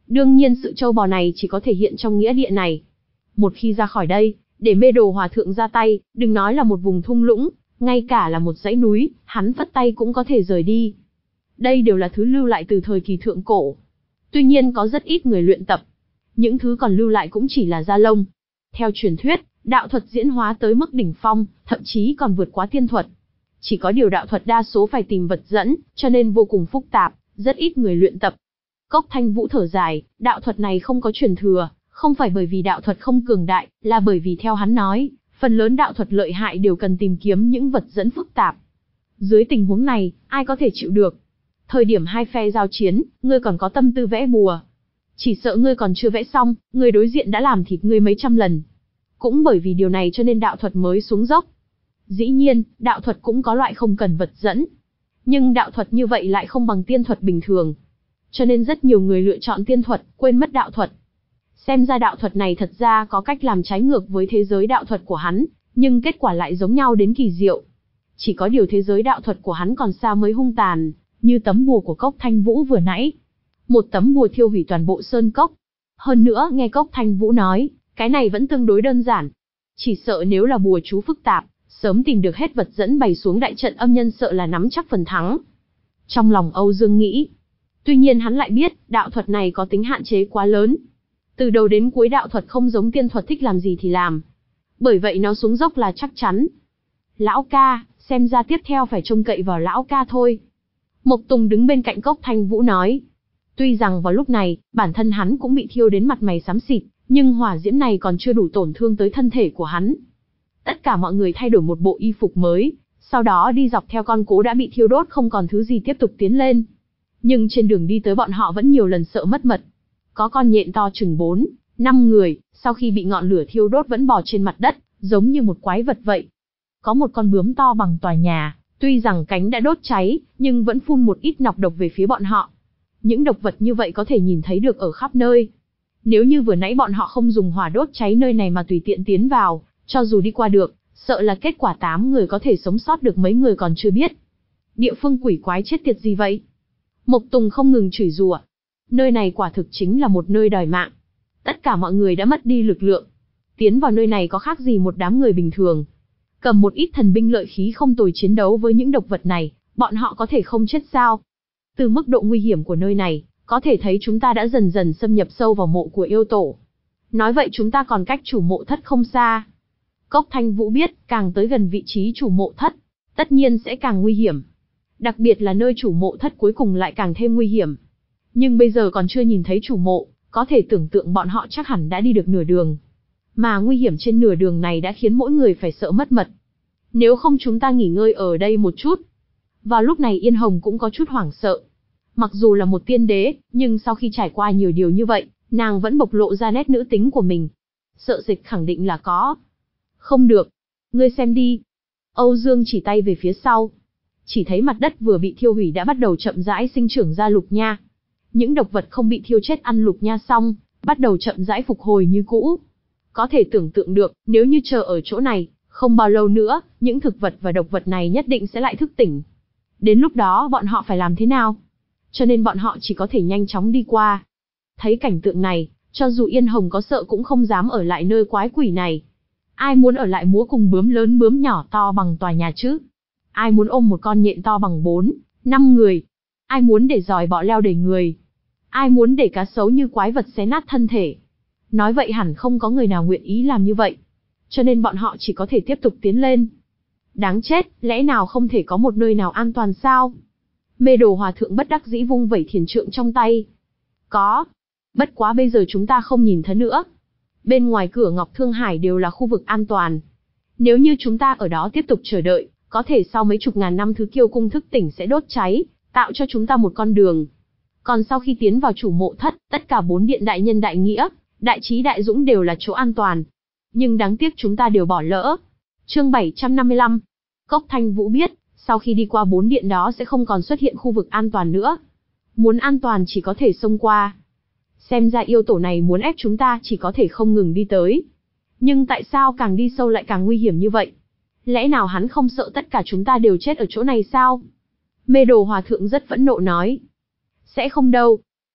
Đương nhiên sự trâu bò này chỉ có thể hiện trong nghĩa địa này. Một khi ra khỏi đây, để Mê Đồ Hòa Thượng ra tay, đừng nói là một vùng thung lũng, ngay cả là một dãy núi, hắn phất tay cũng có thể rời đi. Đây đều là thứ lưu lại từ thời kỳ thượng cổ. Tuy nhiên có rất ít người luyện tập. Những thứ còn lưu lại cũng chỉ là da lông. Theo truyền thuyết, đạo thuật diễn hóa tới mức đỉnh phong, thậm chí còn vượt quá tiên thuật. Chỉ có điều đạo thuật đa số phải tìm vật dẫn, cho nên vô cùng phức tạp, rất ít người luyện tập. Cốc Thanh Vũ thở dài, đạo thuật này không có truyền thừa, không phải bởi vì đạo thuật không cường đại, là bởi vì theo hắn nói, phần lớn đạo thuật lợi hại đều cần tìm kiếm những vật dẫn phức tạp. Dưới tình huống này, ai có thể chịu được? Thời điểm hai phe giao chiến, ngươi còn có tâm tư vẽ bùa. Chỉ sợ ngươi còn chưa vẽ xong, người đối diện đã làm thịt ngươi mấy trăm lần. Cũng bởi vì điều này cho nên đạo thuật mới xuống dốc. Dĩ nhiên, đạo thuật cũng có loại không cần vật dẫn. Nhưng đạo thuật như vậy lại không bằng tiên thuật bình thường. Cho nên rất nhiều người lựa chọn tiên thuật, quên mất đạo thuật. Xem ra đạo thuật này thật ra có cách làm trái ngược với thế giới đạo thuật của hắn, nhưng kết quả lại giống nhau đến kỳ diệu. Chỉ có điều thế giới đạo thuật của hắn còn xa mới hung tàn, như tấm bùa của Cốc Thanh Vũ vừa nãy. Một tấm bùa thiêu hủy toàn bộ sơn cốc. Hơn nữa nghe Cốc Thanh Vũ nói, cái này vẫn tương đối đơn giản. Chỉ sợ nếu là bùa chú phức tạp, sớm tìm được hết vật dẫn bày xuống đại trận âm nhân sợ là nắm chắc phần thắng. Trong lòng Âu Dương nghĩ. Tuy nhiên hắn lại biết, đạo thuật này có tính hạn chế quá lớn. Từ đầu đến cuối đạo thuật không giống tiên thuật thích làm gì thì làm. Bởi vậy nó xuống dốc là chắc chắn. Lão ca, xem ra tiếp theo phải trông cậy vào lão ca thôi. Mộc Tùng đứng bên cạnh Cốc Thanh Vũ nói. Tuy rằng vào lúc này, bản thân hắn cũng bị thiêu đến mặt mày xám xịt, nhưng hỏa diễm này còn chưa đủ tổn thương tới thân thể của hắn. Tất cả mọi người thay đổi một bộ y phục mới, sau đó đi dọc theo con cố đã bị thiêu đốt không còn thứ gì tiếp tục tiến lên. Nhưng trên đường đi tới bọn họ vẫn nhiều lần sợ mất mật. Có con nhện to chừng bốn, năm người, sau khi bị ngọn lửa thiêu đốt vẫn bò trên mặt đất, giống như một quái vật vậy. Có một con bướm to bằng tòa nhà, tuy rằng cánh đã đốt cháy, nhưng vẫn phun một ít nọc độc về phía bọn họ. Những độc vật như vậy có thể nhìn thấy được ở khắp nơi. Nếu như vừa nãy bọn họ không dùng hỏa đốt cháy nơi này mà tùy tiện tiến vào, cho dù đi qua được, sợ là kết quả tám người có thể sống sót được mấy người còn chưa biết. Địa phương quỷ quái chết tiệt gì vậy? Mộc Tùng không ngừng chửi rủa. Nơi này quả thực chính là một nơi đòi mạng. Tất cả mọi người đã mất đi lực lượng. Tiến vào nơi này có khác gì một đám người bình thường. Cầm một ít thần binh lợi khí không tồi chiến đấu với những độc vật này, bọn họ có thể không chết sao? Từ mức độ nguy hiểm của nơi này, có thể thấy chúng ta đã dần dần xâm nhập sâu vào mộ của yêu tổ. Nói vậy chúng ta còn cách chủ mộ thất không xa. Cốc Thanh Vũ biết, càng tới gần vị trí chủ mộ thất, tất nhiên sẽ càng nguy hiểm. Đặc biệt là nơi chủ mộ thất cuối cùng lại càng thêm nguy hiểm. Nhưng bây giờ còn chưa nhìn thấy chủ mộ, có thể tưởng tượng bọn họ chắc hẳn đã đi được nửa đường. Mà nguy hiểm trên nửa đường này đã khiến mỗi người phải sợ mất mật. Nếu không chúng ta nghỉ ngơi ở đây một chút. Vào lúc này Yên Hồng cũng có chút hoảng sợ. Mặc dù là một tiên đế, nhưng sau khi trải qua nhiều điều như vậy, nàng vẫn bộc lộ ra nét nữ tính của mình. Sợ dịch khẳng định là có. Không được. Ngươi xem đi. Âu Dương chỉ tay về phía sau. Chỉ thấy mặt đất vừa bị thiêu hủy đã bắt đầu chậm rãi sinh trưởng ra lục nha. Những độc vật không bị thiêu chết ăn lục nha xong, bắt đầu chậm rãi phục hồi như cũ. Có thể tưởng tượng được, nếu như chờ ở chỗ này, không bao lâu nữa, những thực vật và độc vật này nhất định sẽ lại thức tỉnh. Đến lúc đó bọn họ phải làm thế nào? Cho nên bọn họ chỉ có thể nhanh chóng đi qua. Thấy cảnh tượng này, cho dù Yên Hồng có sợ cũng không dám ở lại nơi quái quỷ này. Ai muốn ở lại múa cùng bướm lớn bướm nhỏ to bằng tòa nhà chứ? Ai muốn ôm một con nhện to bằng bốn, năm người? Ai muốn để giòi bọ leo đầy người? Ai muốn để cá sấu như quái vật xé nát thân thể? Nói vậy hẳn không có người nào nguyện ý làm như vậy. Cho nên bọn họ chỉ có thể tiếp tục tiến lên. Đáng chết, lẽ nào không thể có một nơi nào an toàn sao? Mê Đồ Hòa Thượng bất đắc dĩ vung vẩy thiền trượng trong tay. Có. Bất quá bây giờ chúng ta không nhìn thấy nữa. Bên ngoài cửa Ngọc Thương Hải đều là khu vực an toàn. Nếu như chúng ta ở đó tiếp tục chờ đợi, có thể sau mấy chục ngàn năm thứ Kiêu Cung thức tỉnh sẽ đốt cháy, tạo cho chúng ta một con đường. Còn sau khi tiến vào chủ mộ thất, tất cả bốn điện đại nhân đại nghĩa, đại trí đại dũng đều là chỗ an toàn. Nhưng đáng tiếc chúng ta đều bỏ lỡ. Chương bảy trăm năm mươi lăm. Cốc Thanh Vũ biết, sau khi đi qua bốn điện đó sẽ không còn xuất hiện khu vực an toàn nữa. Muốn an toàn chỉ có thể xông qua. Xem ra yêu tổ này muốn ép chúng ta chỉ có thể không ngừng đi tới. Nhưng tại sao càng đi sâu lại càng nguy hiểm như vậy? Lẽ nào hắn không sợ tất cả chúng ta đều chết ở chỗ này sao? Mê Đồ Hòa Thượng rất phẫn nộ nói. Sẽ không đâu.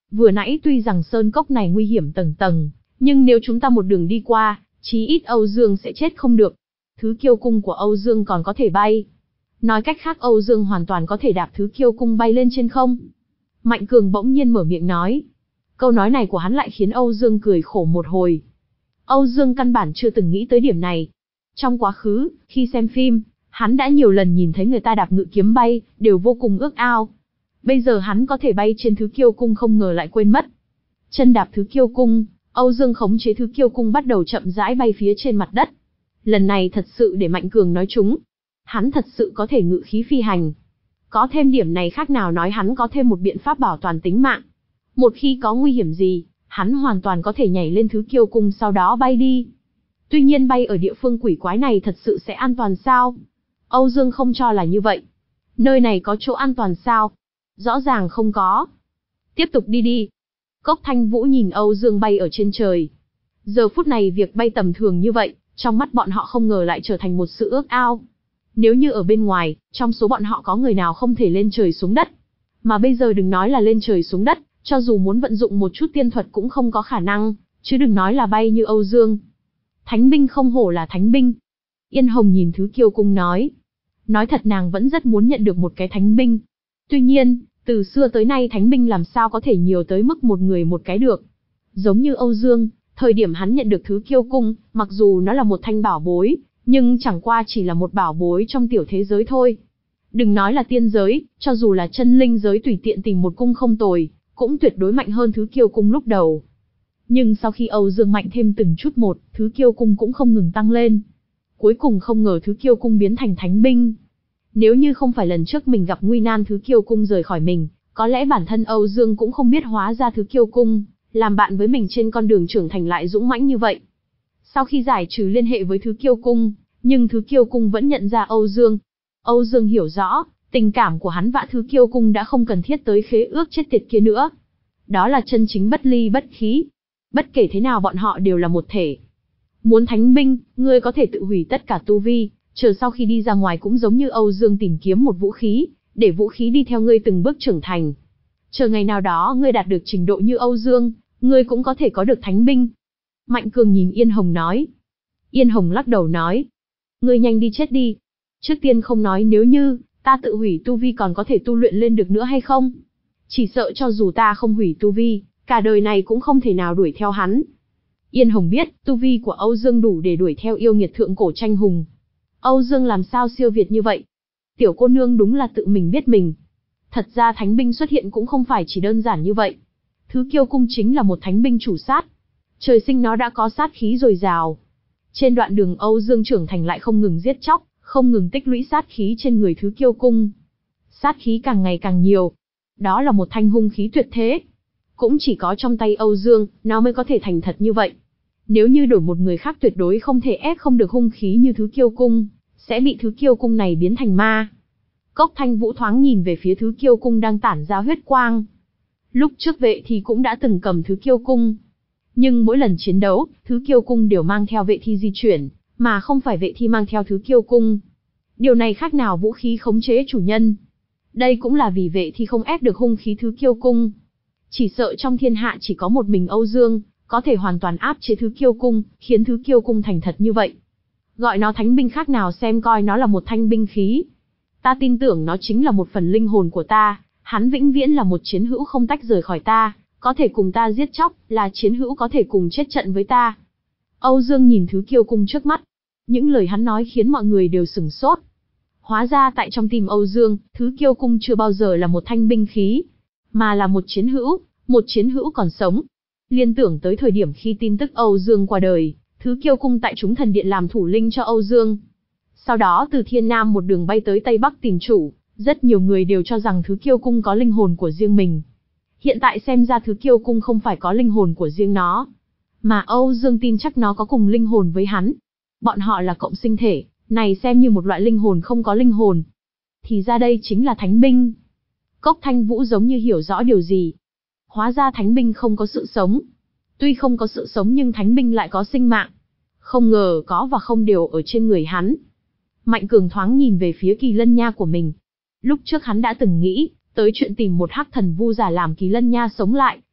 Vừa nãy tuy rằng sơn cốc này nguy hiểm tầng tầng, nhưng nếu chúng ta một đường đi qua, chí ít Âu Dương sẽ chết không được. Thứ kiêu cung của Âu Dương còn có thể bay. Nói cách khác Âu Dương hoàn toàn có thể đạp thứ kiêu cung bay lên trên không. Mạnh Cường bỗng nhiên mở miệng nói. Câu nói này của hắn lại khiến Âu Dương cười khổ một hồi. Âu Dương căn bản chưa từng nghĩ tới điểm này. Trong quá khứ, khi xem phim, hắn đã nhiều lần nhìn thấy người ta đạp ngự kiếm bay, đều vô cùng ước ao. Bây giờ hắn có thể bay trên thứ kiêu cung không ngờ lại quên mất. Chân đạp thứ kiêu cung, Âu Dương khống chế thứ kiêu cung bắt đầu chậm rãi bay phía trên mặt đất. Lần này thật sự để Mạnh Cường nói trúng. Hắn thật sự có thể ngự khí phi hành. Có thêm điểm này khác nào nói hắn có thêm một biện pháp bảo toàn tính mạng. Một khi có nguy hiểm gì, hắn hoàn toàn có thể nhảy lên thứ kiêu cung sau đó bay đi. Tuy nhiên bay ở địa phương quỷ quái này thật sự sẽ an toàn sao? Âu Dương không cho là như vậy. Nơi này có chỗ an toàn sao? Rõ ràng không có. Tiếp tục đi đi. Cốc Thanh Vũ nhìn Âu Dương bay ở trên trời. Giờ phút này việc bay tầm thường như vậy, trong mắt bọn họ không ngờ lại trở thành một sự ước ao. Nếu như ở bên ngoài, trong số bọn họ có người nào không thể lên trời xuống đất. Mà bây giờ đừng nói là lên trời xuống đất, cho dù muốn vận dụng một chút tiên thuật cũng không có khả năng, chứ đừng nói là bay như Âu Dương. Thánh binh không hổ là thánh binh. Yên Hồng nhìn thứ kiêu cung nói. Nói thật nàng vẫn rất muốn nhận được một cái thánh binh. Tuy nhiên, từ xưa tới nay thánh binh làm sao có thể nhiều tới mức một người một cái được. Giống như Âu Dương, thời điểm hắn nhận được thứ kiêu cung, mặc dù nó là một thanh bảo bối, nhưng chẳng qua chỉ là một bảo bối trong tiểu thế giới thôi. Đừng nói là tiên giới, cho dù là chân linh giới tùy tiện tìm một cung không tồi, cũng tuyệt đối mạnh hơn thứ kiêu cung lúc đầu. Nhưng sau khi Âu Dương mạnh thêm từng chút một, thứ kiêu cung cũng không ngừng tăng lên. Cuối cùng không ngờ thứ kiêu cung biến thành thánh binh. Nếu như không phải lần trước mình gặp nguy nan thứ kiêu cung rời khỏi mình, có lẽ bản thân Âu Dương cũng không biết hóa ra thứ kiêu cung, làm bạn với mình trên con đường trưởng thành lại dũng mãnh như vậy. Sau khi giải trừ liên hệ với thứ kiêu cung, nhưng thứ kiêu cung vẫn nhận ra Âu Dương. Âu Dương hiểu rõ, tình cảm của hắn và thứ kiêu cung đã không cần thiết tới khế ước chết tiệt kia nữa. Đó là chân chính bất ly bất khí. Bất kể thế nào bọn họ đều là một thể. Muốn thánh binh, ngươi có thể tự hủy tất cả tu vi, chờ sau khi đi ra ngoài cũng giống như Âu Dương tìm kiếm một vũ khí, để vũ khí đi theo ngươi từng bước trưởng thành. Chờ ngày nào đó ngươi đạt được trình độ như Âu Dương, ngươi cũng có thể có được thánh binh. Mạnh Cường nhìn Yên Hồng nói. Yên Hồng lắc đầu nói. Ngươi nhanh đi chết đi. Trước tiên không nói nếu như, ta tự hủy tu vi còn có thể tu luyện lên được nữa hay không. Chỉ sợ cho dù ta không hủy tu vi, cả đời này cũng không thể nào đuổi theo hắn. Yên Hồng biết, tu vi của Âu Dương đủ để đuổi theo yêu nghiệt thượng cổ tranh hùng. Âu Dương làm sao siêu việt như vậy? Tiểu cô nương đúng là tự mình biết mình. Thật ra thánh binh xuất hiện cũng không phải chỉ đơn giản như vậy. Thứ kiêu cung chính là một thánh binh chủ sát. Trời sinh nó đã có sát khí dồi dào. Trên đoạn đường Âu Dương trưởng thành lại không ngừng giết chóc, không ngừng tích lũy sát khí trên người thứ kiêu cung. Sát khí càng ngày càng nhiều. Đó là một thanh hung khí tuyệt thế. Cũng chỉ có trong tay Âu Dương, nó mới có thể thành thật như vậy. Nếu như đổi một người khác tuyệt đối không thể ép không được hung khí như thứ kiêu cung, sẽ bị thứ kiêu cung này biến thành ma. Cốc Thanh Vũ thoáng nhìn về phía thứ kiêu cung đang tản ra huyết quang. Lúc trước vệ thì cũng đã từng cầm thứ kiêu cung. Nhưng mỗi lần chiến đấu, thứ kiêu cung đều mang theo vệ thi di chuyển, mà không phải vệ thi mang theo thứ kiêu cung. Điều này khác nào vũ khí khống chế chủ nhân. Đây cũng là vì vệ thi không ép được hung khí thứ kiêu cung. Chỉ sợ trong thiên hạ chỉ có một mình Âu Dương, có thể hoàn toàn áp chế thứ kiêu cung, khiến thứ kiêu cung thành thật như vậy. Gọi nó thánh binh khác nào xem coi nó là một thanh binh khí. Ta tin tưởng nó chính là một phần linh hồn của ta, hắn vĩnh viễn là một chiến hữu không tách rời khỏi ta, có thể cùng ta giết chóc, là chiến hữu có thể cùng chết trận với ta. Âu Dương nhìn thứ kiêu cung trước mắt. Những lời hắn nói khiến mọi người đều sửng sốt. Hóa ra tại trong tim Âu Dương, thứ kiêu cung chưa bao giờ là một thanh binh khí, mà là một chiến hữu, một chiến hữu còn sống. Liên tưởng tới thời điểm khi tin tức Âu Dương qua đời, thứ kiêu cung tại chúng thần điện làm thủ linh cho Âu Dương. Sau đó từ Thiên Nam một đường bay tới Tây Bắc tìm chủ, rất nhiều người đều cho rằng thứ kiêu cung có linh hồn của riêng mình. Hiện tại xem ra thứ kiêu cung không phải có linh hồn của riêng nó, mà Âu Dương tin chắc nó có cùng linh hồn với hắn. Bọn họ là cộng sinh thể, này xem như một loại linh hồn không có linh hồn. Thì ra đây chính là thánh binh. Cốc Thanh Vũ giống như hiểu rõ điều gì. Hóa ra thánh binh không có sự sống. Tuy không có sự sống nhưng thánh binh lại có sinh mạng. Không ngờ có và không đều ở trên người hắn. Mạnh Cường thoáng nhìn về phía Kỳ Lân Nha của mình. Lúc trước hắn đã từng nghĩ tới chuyện tìm một hắc thần vu giả làm Kỳ Lân Nha sống lại,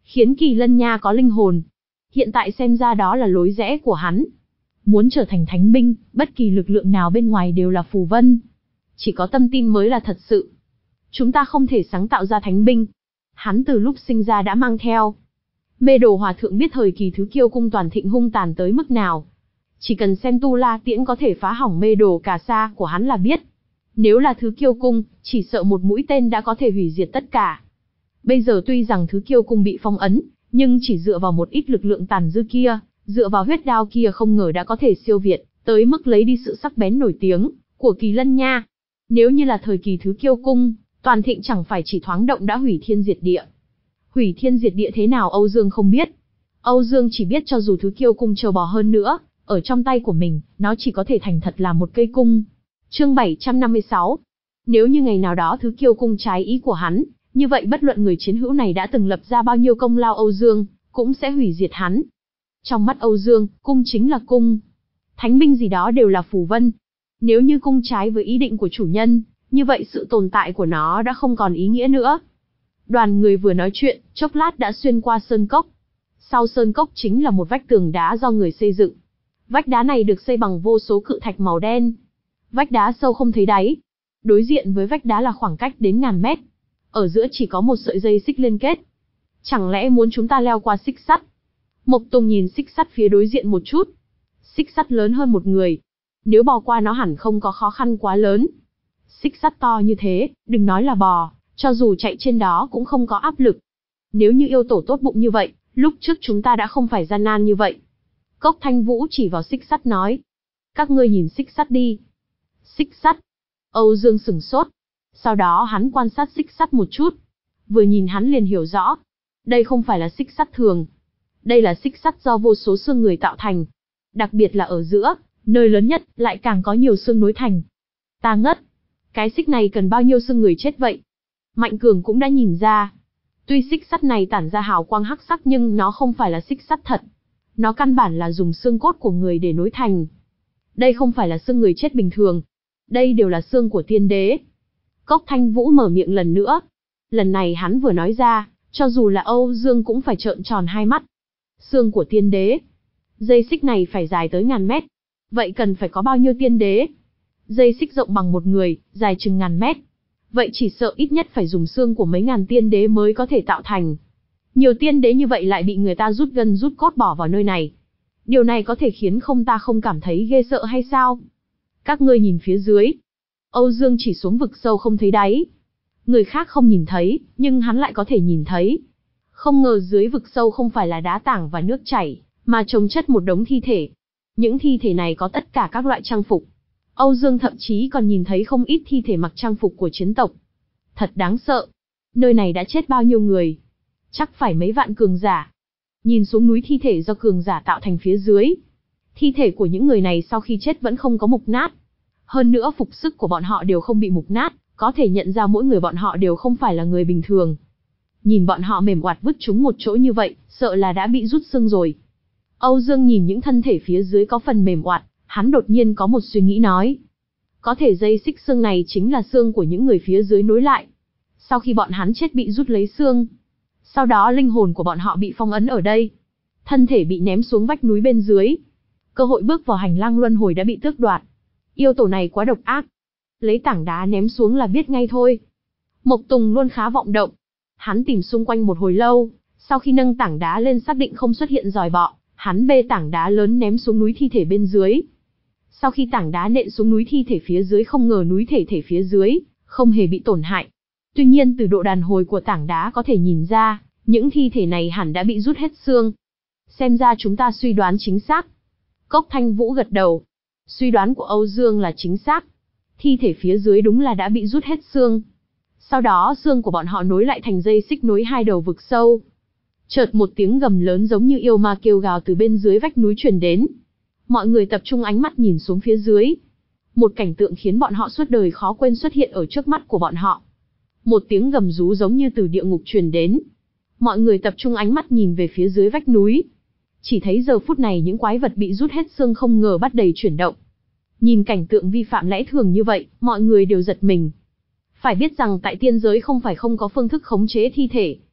khiến Kỳ Lân Nha có linh hồn. Hiện tại xem ra đó là lối rẽ của hắn. Muốn trở thành thánh binh, bất kỳ lực lượng nào bên ngoài đều là phù vân. Chỉ có tâm tin mới là thật sự. Chúng ta không thể sáng tạo ra thánh binh. Hắn từ lúc sinh ra đã mang theo. Mê Đồ Hòa Thượng biết thời kỳ Thứ Kiêu Cung toàn thịnh hung tàn tới mức nào. Chỉ cần xem Tu La Tiễn có thể phá hỏng Mê Đồ Cà Sa của hắn là biết. Nếu là Thứ Kiêu Cung, chỉ sợ một mũi tên đã có thể hủy diệt tất cả. Bây giờ tuy rằng Thứ Kiêu Cung bị phong ấn, nhưng chỉ dựa vào một ít lực lượng tàn dư kia, dựa vào huyết đao kia không ngờ đã có thể siêu việt, tới mức lấy đi sự sắc bén nổi tiếng của Kỳ Lân Nha. Nếu như là thời kỳ Thứ Kiêu Cung, toàn thịnh chẳng phải chỉ thoáng động đã hủy thiên diệt địa. Hủy thiên diệt địa thế nào Âu Dương không biết. Âu Dương chỉ biết cho dù Thứ Kiêu Cung trâu bò hơn nữa, ở trong tay của mình, nó chỉ có thể thành thật là một cây cung. Chương bảy trăm năm mươi sáu. Nếu như ngày nào đó Thứ Kiêu Cung trái ý của hắn, như vậy bất luận người chiến hữu này đã từng lập ra bao nhiêu công lao Âu Dương, cũng sẽ hủy diệt hắn. Trong mắt Âu Dương, cung chính là cung. Thánh binh gì đó đều là phù vân. Nếu như cung trái với ý định của chủ nhân, như vậy sự tồn tại của nó đã không còn ý nghĩa nữa. Đoàn người vừa nói chuyện, chốc lát đã xuyên qua sơn cốc. Sau sơn cốc chính là một vách tường đá do người xây dựng. Vách đá này được xây bằng vô số cự thạch màu đen. Vách đá sâu không thấy đáy. Đối diện với vách đá là khoảng cách đến ngàn mét. Ở giữa chỉ có một sợi dây xích liên kết. Chẳng lẽ muốn chúng ta leo qua xích sắt? Mộc Tùng nhìn xích sắt phía đối diện một chút. Xích sắt lớn hơn một người. Nếu bò qua nó hẳn không có khó khăn quá lớn. Xích sắt to như thế, đừng nói là bò, cho dù chạy trên đó cũng không có áp lực. Nếu như yêu tổ tốt bụng như vậy, lúc trước chúng ta đã không phải gian nan như vậy. Cốc Thanh Vũ chỉ vào xích sắt nói. Các ngươi nhìn xích sắt đi. Xích sắt. Âu Dương sửng sốt. Sau đó hắn quan sát xích sắt một chút. Vừa nhìn hắn liền hiểu rõ. Đây không phải là xích sắt thường. Đây là xích sắt do vô số xương người tạo thành. Đặc biệt là ở giữa, nơi lớn nhất, lại càng có nhiều xương nối thành. Ta ngất. Cái xích này cần bao nhiêu xương người chết vậy? Mạnh Cường cũng đã nhìn ra. Tuy xích sắt này tản ra hào quang hắc sắc nhưng nó không phải là xích sắt thật. Nó căn bản là dùng xương cốt của người để nối thành. Đây không phải là xương người chết bình thường. Đây đều là xương của tiên đế. Cốc Thanh Vũ mở miệng lần nữa. Lần này hắn vừa nói ra, cho dù là Âu Dương cũng phải trợn tròn hai mắt. Xương của tiên đế. Dây xích này phải dài tới ngàn mét. Vậy cần phải có bao nhiêu tiên đế? Dây xích rộng bằng một người, dài chừng ngàn mét. Vậy chỉ sợ ít nhất phải dùng xương của mấy ngàn tiên đế mới có thể tạo thành. Nhiều tiên đế như vậy lại bị người ta rút gân rút cốt bỏ vào nơi này. Điều này có thể khiến không ta không cảm thấy ghê sợ hay sao? Các ngươi nhìn phía dưới. Âu Dương chỉ xuống vực sâu không thấy đáy. Người khác không nhìn thấy, nhưng hắn lại có thể nhìn thấy. Không ngờ dưới vực sâu không phải là đá tảng và nước chảy, mà chồng chất một đống thi thể. Những thi thể này có tất cả các loại trang phục. Âu Dương thậm chí còn nhìn thấy không ít thi thể mặc trang phục của chiến tộc. Thật đáng sợ. Nơi này đã chết bao nhiêu người? Chắc phải mấy vạn cường giả. Nhìn xuống núi thi thể do cường giả tạo thành phía dưới. Thi thể của những người này sau khi chết vẫn không có mục nát. Hơn nữa phục sức của bọn họ đều không bị mục nát, có thể nhận ra mỗi người bọn họ đều không phải là người bình thường. Nhìn bọn họ mềm oạt vứt chúng một chỗ như vậy, sợ là đã bị rút xương rồi. Âu Dương nhìn những thân thể phía dưới có phần mềm oạt, hắn đột nhiên có một suy nghĩ nói. Có thể dây xích xương này chính là xương của những người phía dưới nối lại. Sau khi bọn hắn chết bị rút lấy xương. Sau đó linh hồn của bọn họ bị phong ấn ở đây. Thân thể bị ném xuống vách núi bên dưới. Cơ hội bước vào hành lang luân hồi đã bị tước đoạt. Yêu tổ này quá độc ác. Lấy tảng đá ném xuống là biết ngay thôi. Mộc Tùng luôn khá vọng động. Hắn tìm xung quanh một hồi lâu. Sau khi nâng tảng đá lên xác định không xuất hiện giòi bọ, hắn bê tảng đá lớn ném xuống núi thi thể bên dưới. Sau khi tảng đá nện xuống núi thi thể phía dưới không ngờ núi thể thể phía dưới không hề bị tổn hại. Tuy nhiên từ độ đàn hồi của tảng đá có thể nhìn ra, những thi thể này hẳn đã bị rút hết xương. Xem ra chúng ta suy đoán chính xác. Cốc Thanh Vũ gật đầu. Suy đoán của Âu Dương là chính xác. Thi thể phía dưới đúng là đã bị rút hết xương. Sau đó xương của bọn họ nối lại thành dây xích nối hai đầu vực sâu. Chợt một tiếng gầm lớn giống như yêu ma kêu gào từ bên dưới vách núi truyền đến. Mọi người tập trung ánh mắt nhìn xuống phía dưới. Một cảnh tượng khiến bọn họ suốt đời khó quên xuất hiện ở trước mắt của bọn họ. Một tiếng gầm rú giống như từ địa ngục truyền đến. Mọi người tập trung ánh mắt nhìn về phía dưới vách núi. Chỉ thấy giờ phút này những quái vật bị rút hết xương không ngờ bắt đầy chuyển động. Nhìn cảnh tượng vi phạm lẽ thường như vậy, mọi người đều giật mình. Phải biết rằng tại tiên giới không phải không có phương thức khống chế thi thể.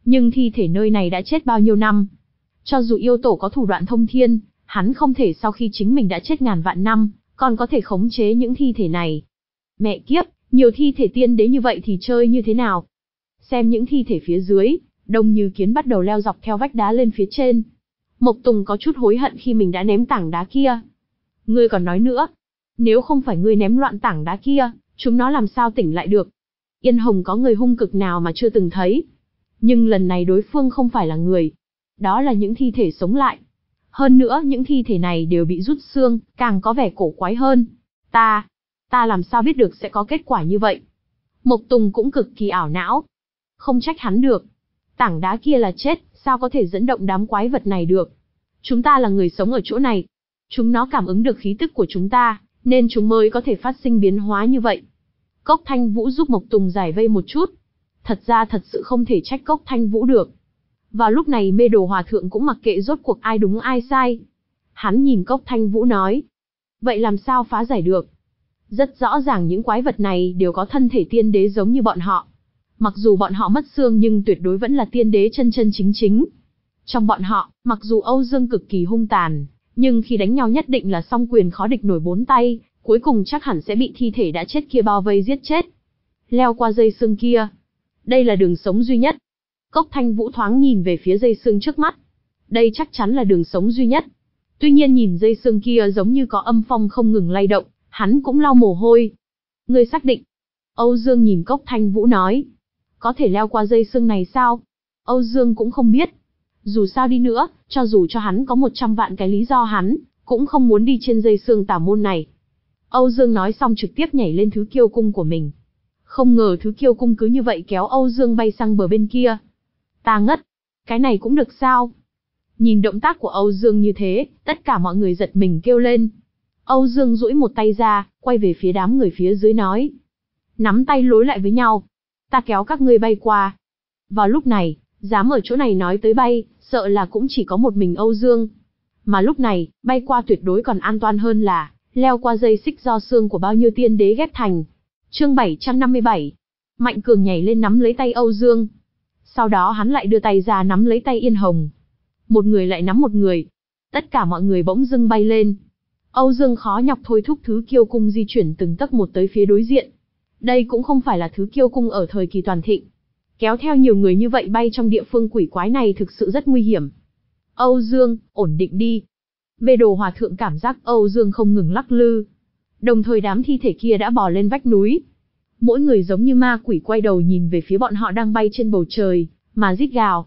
Nhưng thi thể nơi này đã chết bao nhiêu năm? Cho dù yêu tổ có thủ đoạn thông thiên, hắn không thể sau khi chính mình đã chết ngàn vạn năm, còn có thể khống chế những thi thể này. Mẹ kiếp, nhiều thi thể tiên đế như vậy thì chơi như thế nào? Xem những thi thể phía dưới, Đông Như Kiến bắt đầu leo dọc theo vách đá lên phía trên. Mộc Tùng có chút hối hận khi mình đã ném tảng đá kia. Ngươi còn nói nữa, nếu không phải ngươi ném loạn tảng đá kia, chúng nó làm sao tỉnh lại được? Yên Hồng có người hung cực nào mà chưa từng thấy. Nhưng lần này đối phương không phải là người. Đó là những thi thể sống lại. Hơn nữa những thi thể này đều bị rút xương, càng có vẻ cổ quái hơn. Ta, ta làm sao biết được sẽ có kết quả như vậy? Mộc Tùng cũng cực kỳ ảo não. Không trách hắn được. Tảng đá kia là chết, sao có thể dẫn động đám quái vật này được? Chúng ta là người sống ở chỗ này. Chúng nó cảm ứng được khí tức của chúng ta, nên chúng mới có thể phát sinh biến hóa như vậy. Cốc Thanh Vũ giúp Mộc Tùng giải vây một chút. Thật ra thật sự không thể trách Cốc Thanh Vũ được. Vào lúc này Mê Đồ Hòa Thượng cũng mặc kệ rốt cuộc ai đúng ai sai. Hắn nhìn Cốc Thanh Vũ nói. Vậy làm sao phá giải được? Rất rõ ràng những quái vật này đều có thân thể tiên đế giống như bọn họ. Mặc dù bọn họ mất xương nhưng tuyệt đối vẫn là tiên đế chân chân chính chính. Trong bọn họ, mặc dù Âu Dương cực kỳ hung tàn, nhưng khi đánh nhau nhất định là song quyền khó địch nổi bốn tay, cuối cùng chắc hẳn sẽ bị thi thể đã chết kia bao vây giết chết. Leo qua dây xương kia. Đây là đường sống duy nhất. Cốc Thanh Vũ thoáng nhìn về phía dây xương trước mắt. Đây chắc chắn là đường sống duy nhất. Tuy nhiên nhìn dây xương kia giống như có âm phong không ngừng lay động, hắn cũng lau mồ hôi. Ngươi xác định? Âu Dương nhìn Cốc Thanh Vũ nói. Có thể leo qua dây xương này sao? Âu Dương cũng không biết. Dù sao đi nữa, cho dù cho hắn có một trăm vạn cái lý do hắn, cũng không muốn đi trên dây xương tà môn này. Âu Dương nói xong trực tiếp nhảy lên thứ kiêu cung của mình. Không ngờ thứ kiêu cung cứ như vậy kéo Âu Dương bay sang bờ bên kia. Ta ngất. Cái này cũng được sao? Nhìn động tác của Âu Dương như thế, tất cả mọi người giật mình kêu lên. Âu Dương duỗi một tay ra, quay về phía đám người phía dưới nói. Nắm tay nối lại với nhau. Ta kéo các ngươi bay qua. Vào lúc này, dám ở chỗ này nói tới bay, sợ là cũng chỉ có một mình Âu Dương. Mà lúc này, bay qua tuyệt đối còn an toàn hơn là leo qua dây xích do xương của bao nhiêu tiên đế ghép thành. Chương bảy trăm năm mươi bảy. Mạnh Cường nhảy lên nắm lấy tay Âu Dương. Sau đó hắn lại đưa tay ra nắm lấy tay Yên Hồng. Một người lại nắm một người. Tất cả mọi người bỗng dưng bay lên. Âu Dương khó nhọc thôi thúc thứ kiêu cung di chuyển từng tấc một tới phía đối diện. Đây cũng không phải là thứ kiêu cung ở thời kỳ toàn thịnh. Kéo theo nhiều người như vậy bay trong địa phương quỷ quái này thực sự rất nguy hiểm. Âu Dương, ổn định đi. Mê Đồ Hòa Thượng cảm giác Âu Dương không ngừng lắc lư. Đồng thời đám thi thể kia đã bò lên vách núi. Mỗi người giống như ma quỷ quay đầu nhìn về phía bọn họ đang bay trên bầu trời, mà rít gào.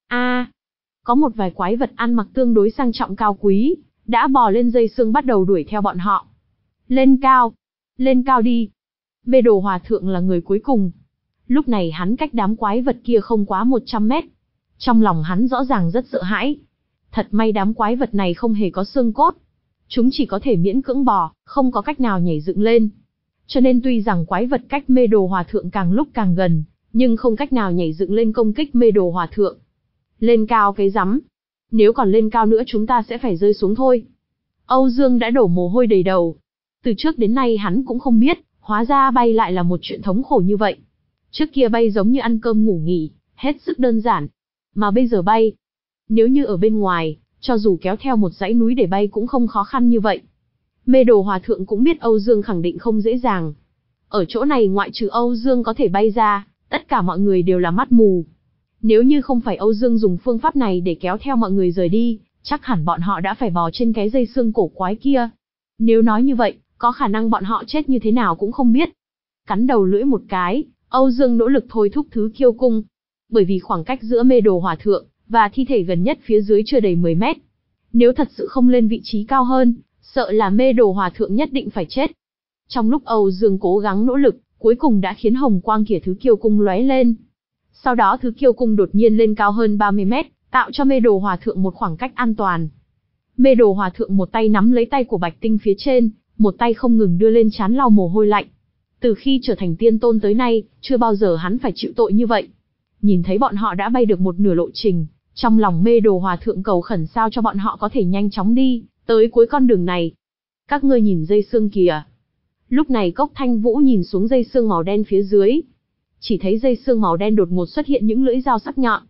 A, có một vài quái vật ăn mặc tương đối sang trọng cao quý, đã bò lên dây xương bắt đầu đuổi theo bọn họ. Lên cao, lên cao đi. Mê Đồ Hòa Thượng là người cuối cùng. Lúc này hắn cách đám quái vật kia không quá một trăm mét. Trong lòng hắn rõ ràng rất sợ hãi. Thật may đám quái vật này không hề có xương cốt. Chúng chỉ có thể miễn cưỡng bò, không có cách nào nhảy dựng lên. Cho nên tuy rằng quái vật cách Mê Đồ Hòa Thượng càng lúc càng gần, nhưng không cách nào nhảy dựng lên công kích Mê Đồ Hòa Thượng. Lên cao cái rắm. Nếu còn lên cao nữa chúng ta sẽ phải rơi xuống thôi. Âu Dương đã đổ mồ hôi đầy đầu. Từ trước đến nay hắn cũng không biết, hóa ra bay lại là một chuyện thống khổ như vậy. Trước kia bay giống như ăn cơm ngủ nghỉ, hết sức đơn giản. Mà bây giờ bay, nếu như ở bên ngoài, cho dù kéo theo một dãy núi để bay cũng không khó khăn như vậy. Mê Đồ Hòa Thượng cũng biết Âu Dương khẳng định không dễ dàng. Ở chỗ này ngoại trừ Âu Dương có thể bay ra, tất cả mọi người đều là mắt mù. Nếu như không phải Âu Dương dùng phương pháp này để kéo theo mọi người rời đi, chắc hẳn bọn họ đã phải bò trên cái dây xương cổ quái kia. Nếu nói như vậy, có khả năng bọn họ chết như thế nào cũng không biết. Cắn đầu lưỡi một cái, Âu Dương nỗ lực thôi thúc thứ kiêu cung. Bởi vì khoảng cách giữa Mê Đồ Hòa Thượng và thi thể gần nhất phía dưới chưa đầy mười mét. Nếu thật sự không lên vị trí cao hơn, sợ là Mê Đồ Hòa Thượng nhất định phải chết. Trong lúc Âu Dương cố gắng nỗ lực, cuối cùng đã khiến hồng quang kia thứ kiêu cung lóe lên. Sau đó thứ kiêu cung đột nhiên lên cao hơn ba mươi mét, tạo cho Mê Đồ Hòa Thượng một khoảng cách an toàn. Mê Đồ Hòa Thượng một tay nắm lấy tay của Bạch Tinh phía trên, một tay không ngừng đưa lên trán lau mồ hôi lạnh. Từ khi trở thành tiên tôn tới nay, chưa bao giờ hắn phải chịu tội như vậy. Nhìn thấy bọn họ đã bay được một nửa lộ trình, trong lòng Mê Đồ Hòa Thượng cầu khẩn sao cho bọn họ có thể nhanh chóng đi tới cuối con đường này. Các ngươi nhìn dây xương kìa. Lúc này Cốc Thanh Vũ nhìn xuống dây xương màu đen phía dưới. Chỉ thấy dây xương màu đen đột ngột xuất hiện những lưỡi dao sắc nhọn.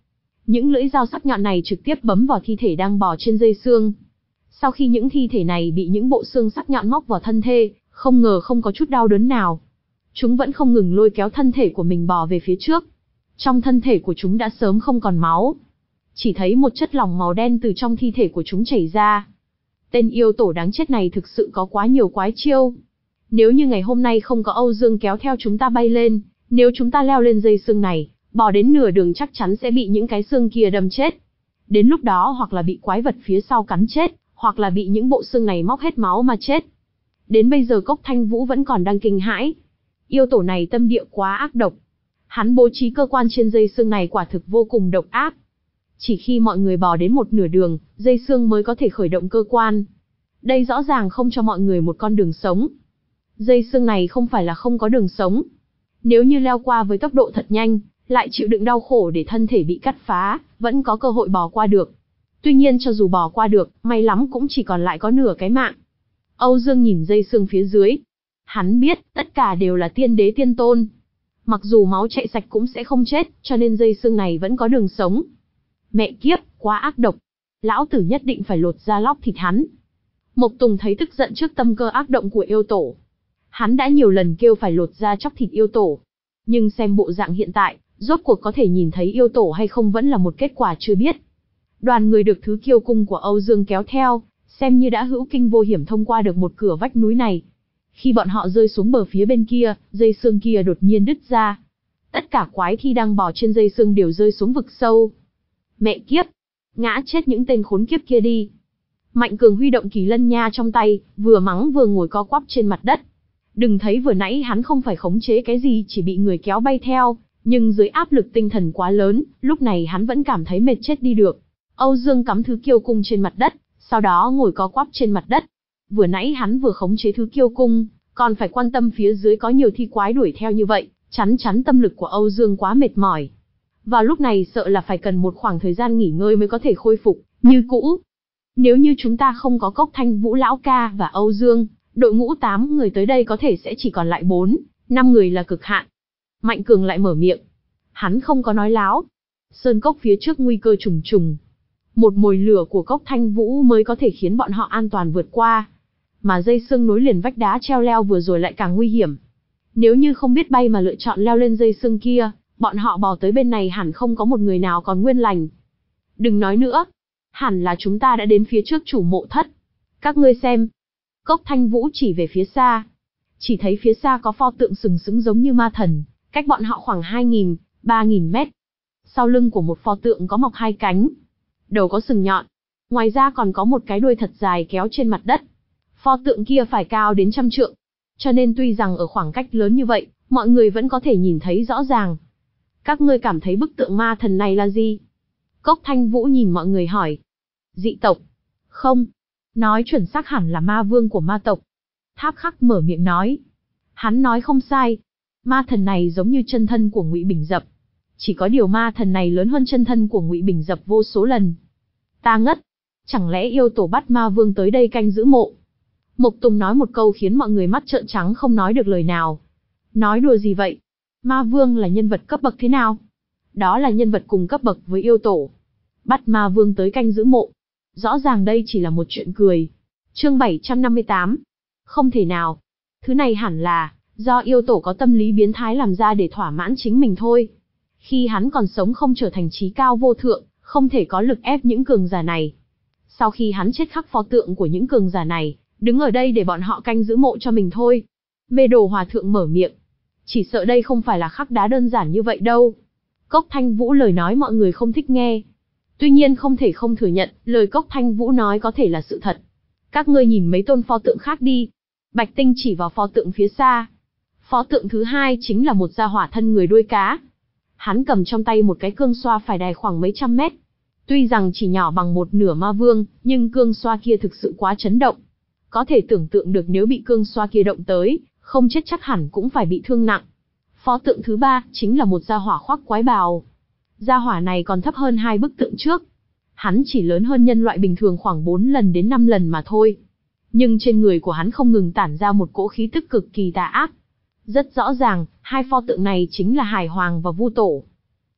Những lưỡi dao sắc nhọn này trực tiếp bấm vào thi thể đang bò trên dây xương. Sau khi những thi thể này bị những bộ xương sắc nhọn móc vào thân thể, không ngờ không có chút đau đớn nào. Chúng vẫn không ngừng lôi kéo thân thể của mình bò về phía trước. Trong thân thể của chúng đã sớm không còn máu. Chỉ thấy một chất lỏng màu đen từ trong thi thể của chúng chảy ra. Tên yêu tổ đáng chết này thực sự có quá nhiều quái chiêu. Nếu như ngày hôm nay không có Âu Dương kéo theo chúng ta bay lên, nếu chúng ta leo lên dây xương này, bò đến nửa đường chắc chắn sẽ bị những cái xương kia đâm chết. Đến lúc đó hoặc là bị quái vật phía sau cắn chết, hoặc là bị những bộ xương này móc hết máu mà chết. Đến bây giờ Cốc Thanh Vũ vẫn còn đang kinh hãi. Yêu tổ này tâm địa quá ác độc. Hắn bố trí cơ quan trên dây xương này quả thực vô cùng độc ác. Chỉ khi mọi người bò đến một nửa đường, dây xương mới có thể khởi động cơ quan. Đây rõ ràng không cho mọi người một con đường sống. Dây xương này không phải là không có đường sống. Nếu như leo qua với tốc độ thật nhanh, lại chịu đựng đau khổ để thân thể bị cắt phá, vẫn có cơ hội bò qua được. Tuy nhiên cho dù bò qua được, may lắm cũng chỉ còn lại có nửa cái mạng. Âu Dương nhìn dây xương phía dưới. Hắn biết, tất cả đều là tiên đế tiên tôn. Mặc dù máu chạy sạch cũng sẽ không chết, cho nên dây xương này vẫn có đường sống. Mẹ kiếp, quá ác độc. Lão tử nhất định phải lột da lóc thịt hắn. Mộc Tùng thấy tức giận trước tâm cơ ác động của yêu tổ. Hắn đã nhiều lần kêu phải lột da chóc thịt yêu tổ. Nhưng xem bộ dạng hiện tại, rốt cuộc có thể nhìn thấy yêu tổ hay không vẫn là một kết quả chưa biết. Đoàn người được thứ kiêu cung của Âu Dương kéo theo, xem như đã hữu kinh vô hiểm thông qua được một cửa vách núi này. Khi bọn họ rơi xuống bờ phía bên kia, dây xương kia đột nhiên đứt ra. Tất cả quái thi đang bò trên dây xương đều rơi xuống vực sâu. Mẹ kiếp! Ngã chết những tên khốn kiếp kia đi! Mạnh Cường huy động Kỳ Lân Nha trong tay, vừa mắng vừa ngồi co quắp trên mặt đất. Đừng thấy vừa nãy hắn không phải khống chế cái gì, chỉ bị người kéo bay theo, nhưng dưới áp lực tinh thần quá lớn, lúc này hắn vẫn cảm thấy mệt chết đi được. Âu Dương cắm thứ kiêu cung trên mặt đất, sau đó ngồi co quắp trên mặt đất. Vừa nãy hắn vừa khống chế thứ kiêu cung, còn phải quan tâm phía dưới có nhiều thi quái đuổi theo như vậy, chắn chắn tâm lực của Âu Dương quá mệt mỏi. Vào lúc này sợ là phải cần một khoảng thời gian nghỉ ngơi mới có thể khôi phục như cũ. Nếu như chúng ta không có Cốc Thanh Vũ lão ca và Âu Dương, đội ngũ tám người tới đây có thể sẽ chỉ còn lại bốn, năm người là cực hạn. Mạnh Cường lại mở miệng. Hắn không có nói láo. Sơn cốc phía trước nguy cơ trùng trùng. Một mồi lửa của Cốc Thanh Vũ mới có thể khiến bọn họ an toàn vượt qua. Mà dây xương nối liền vách đá treo leo vừa rồi lại càng nguy hiểm. Nếu như không biết bay mà lựa chọn leo lên dây xương kia, bọn họ bò tới bên này hẳn không có một người nào còn nguyên lành. Đừng nói nữa. Hẳn là chúng ta đã đến phía trước chủ mộ thất. Các ngươi xem. Cốc Thanh Vũ chỉ về phía xa. Chỉ thấy phía xa có pho tượng sừng sững giống như ma thần, cách bọn họ khoảng hai nghìn, ba nghìn mét. Sau lưng của một pho tượng có mọc hai cánh. Đầu có sừng nhọn. Ngoài ra còn có một cái đuôi thật dài kéo trên mặt đất. Pho tượng kia phải cao đến trăm trượng. Cho nên tuy rằng ở khoảng cách lớn như vậy, mọi người vẫn có thể nhìn thấy rõ ràng. Các ngươi cảm thấy bức tượng ma thần này là gì? Cốc Thanh Vũ nhìn mọi người hỏi. Dị tộc. Không. Nói chuẩn xác hẳn là ma vương của ma tộc. Tháp Khắc mở miệng nói. Hắn nói không sai. Ma thần này giống như chân thân của Ngụy Bình Dập. Chỉ có điều ma thần này lớn hơn chân thân của Ngụy Bình Dập vô số lần. Ta ngất. Chẳng lẽ yêu tổ bắt ma vương tới đây canh giữ mộ? Mộc Tùng nói một câu khiến mọi người mắt trợn trắng không nói được lời nào. Nói đùa gì vậy? Ma vương là nhân vật cấp bậc thế nào? Đó là nhân vật cùng cấp bậc với yêu tổ. Bắt ma vương tới canh giữ mộ. Rõ ràng đây chỉ là một chuyện cười. Chương bảy trăm năm mươi tám. Không thể nào. Thứ này hẳn là do yêu tổ có tâm lý biến thái làm ra để thỏa mãn chính mình thôi. Khi hắn còn sống không trở thành trí cao vô thượng, không thể có lực ép những cường giả này. Sau khi hắn chết khắc pho tượng của những cường giả này, đứng ở đây để bọn họ canh giữ mộ cho mình thôi. Mê Đồ Hòa Thượng mở miệng. Chỉ sợ đây không phải là khắc đá đơn giản như vậy đâu. Cốc Thanh Vũ lời nói mọi người không thích nghe. Tuy nhiên không thể không thừa nhận, lời Cốc Thanh Vũ nói có thể là sự thật. Các ngươi nhìn mấy tôn pho tượng khác đi. Bạch Tinh chỉ vào pho tượng phía xa. Pho tượng thứ hai chính là một gia hỏa thân người đuôi cá. Hắn cầm trong tay một cái cương xoa phải dài khoảng mấy trăm mét. Tuy rằng chỉ nhỏ bằng một nửa ma vương, nhưng cương xoa kia thực sự quá chấn động. Có thể tưởng tượng được nếu bị cương xoa kia động tới, không chết chắc hẳn cũng phải bị thương nặng. Pho tượng thứ ba chính là một gia hỏa khoác quái bào. Gia hỏa này còn thấp hơn hai bức tượng trước. Hắn chỉ lớn hơn nhân loại bình thường khoảng bốn lần đến năm lần mà thôi. Nhưng trên người của hắn không ngừng tản ra một cỗ khí tức cực kỳ tà ác. Rất rõ ràng, hai pho tượng này chính là Hải Hoàng và Vu Tổ.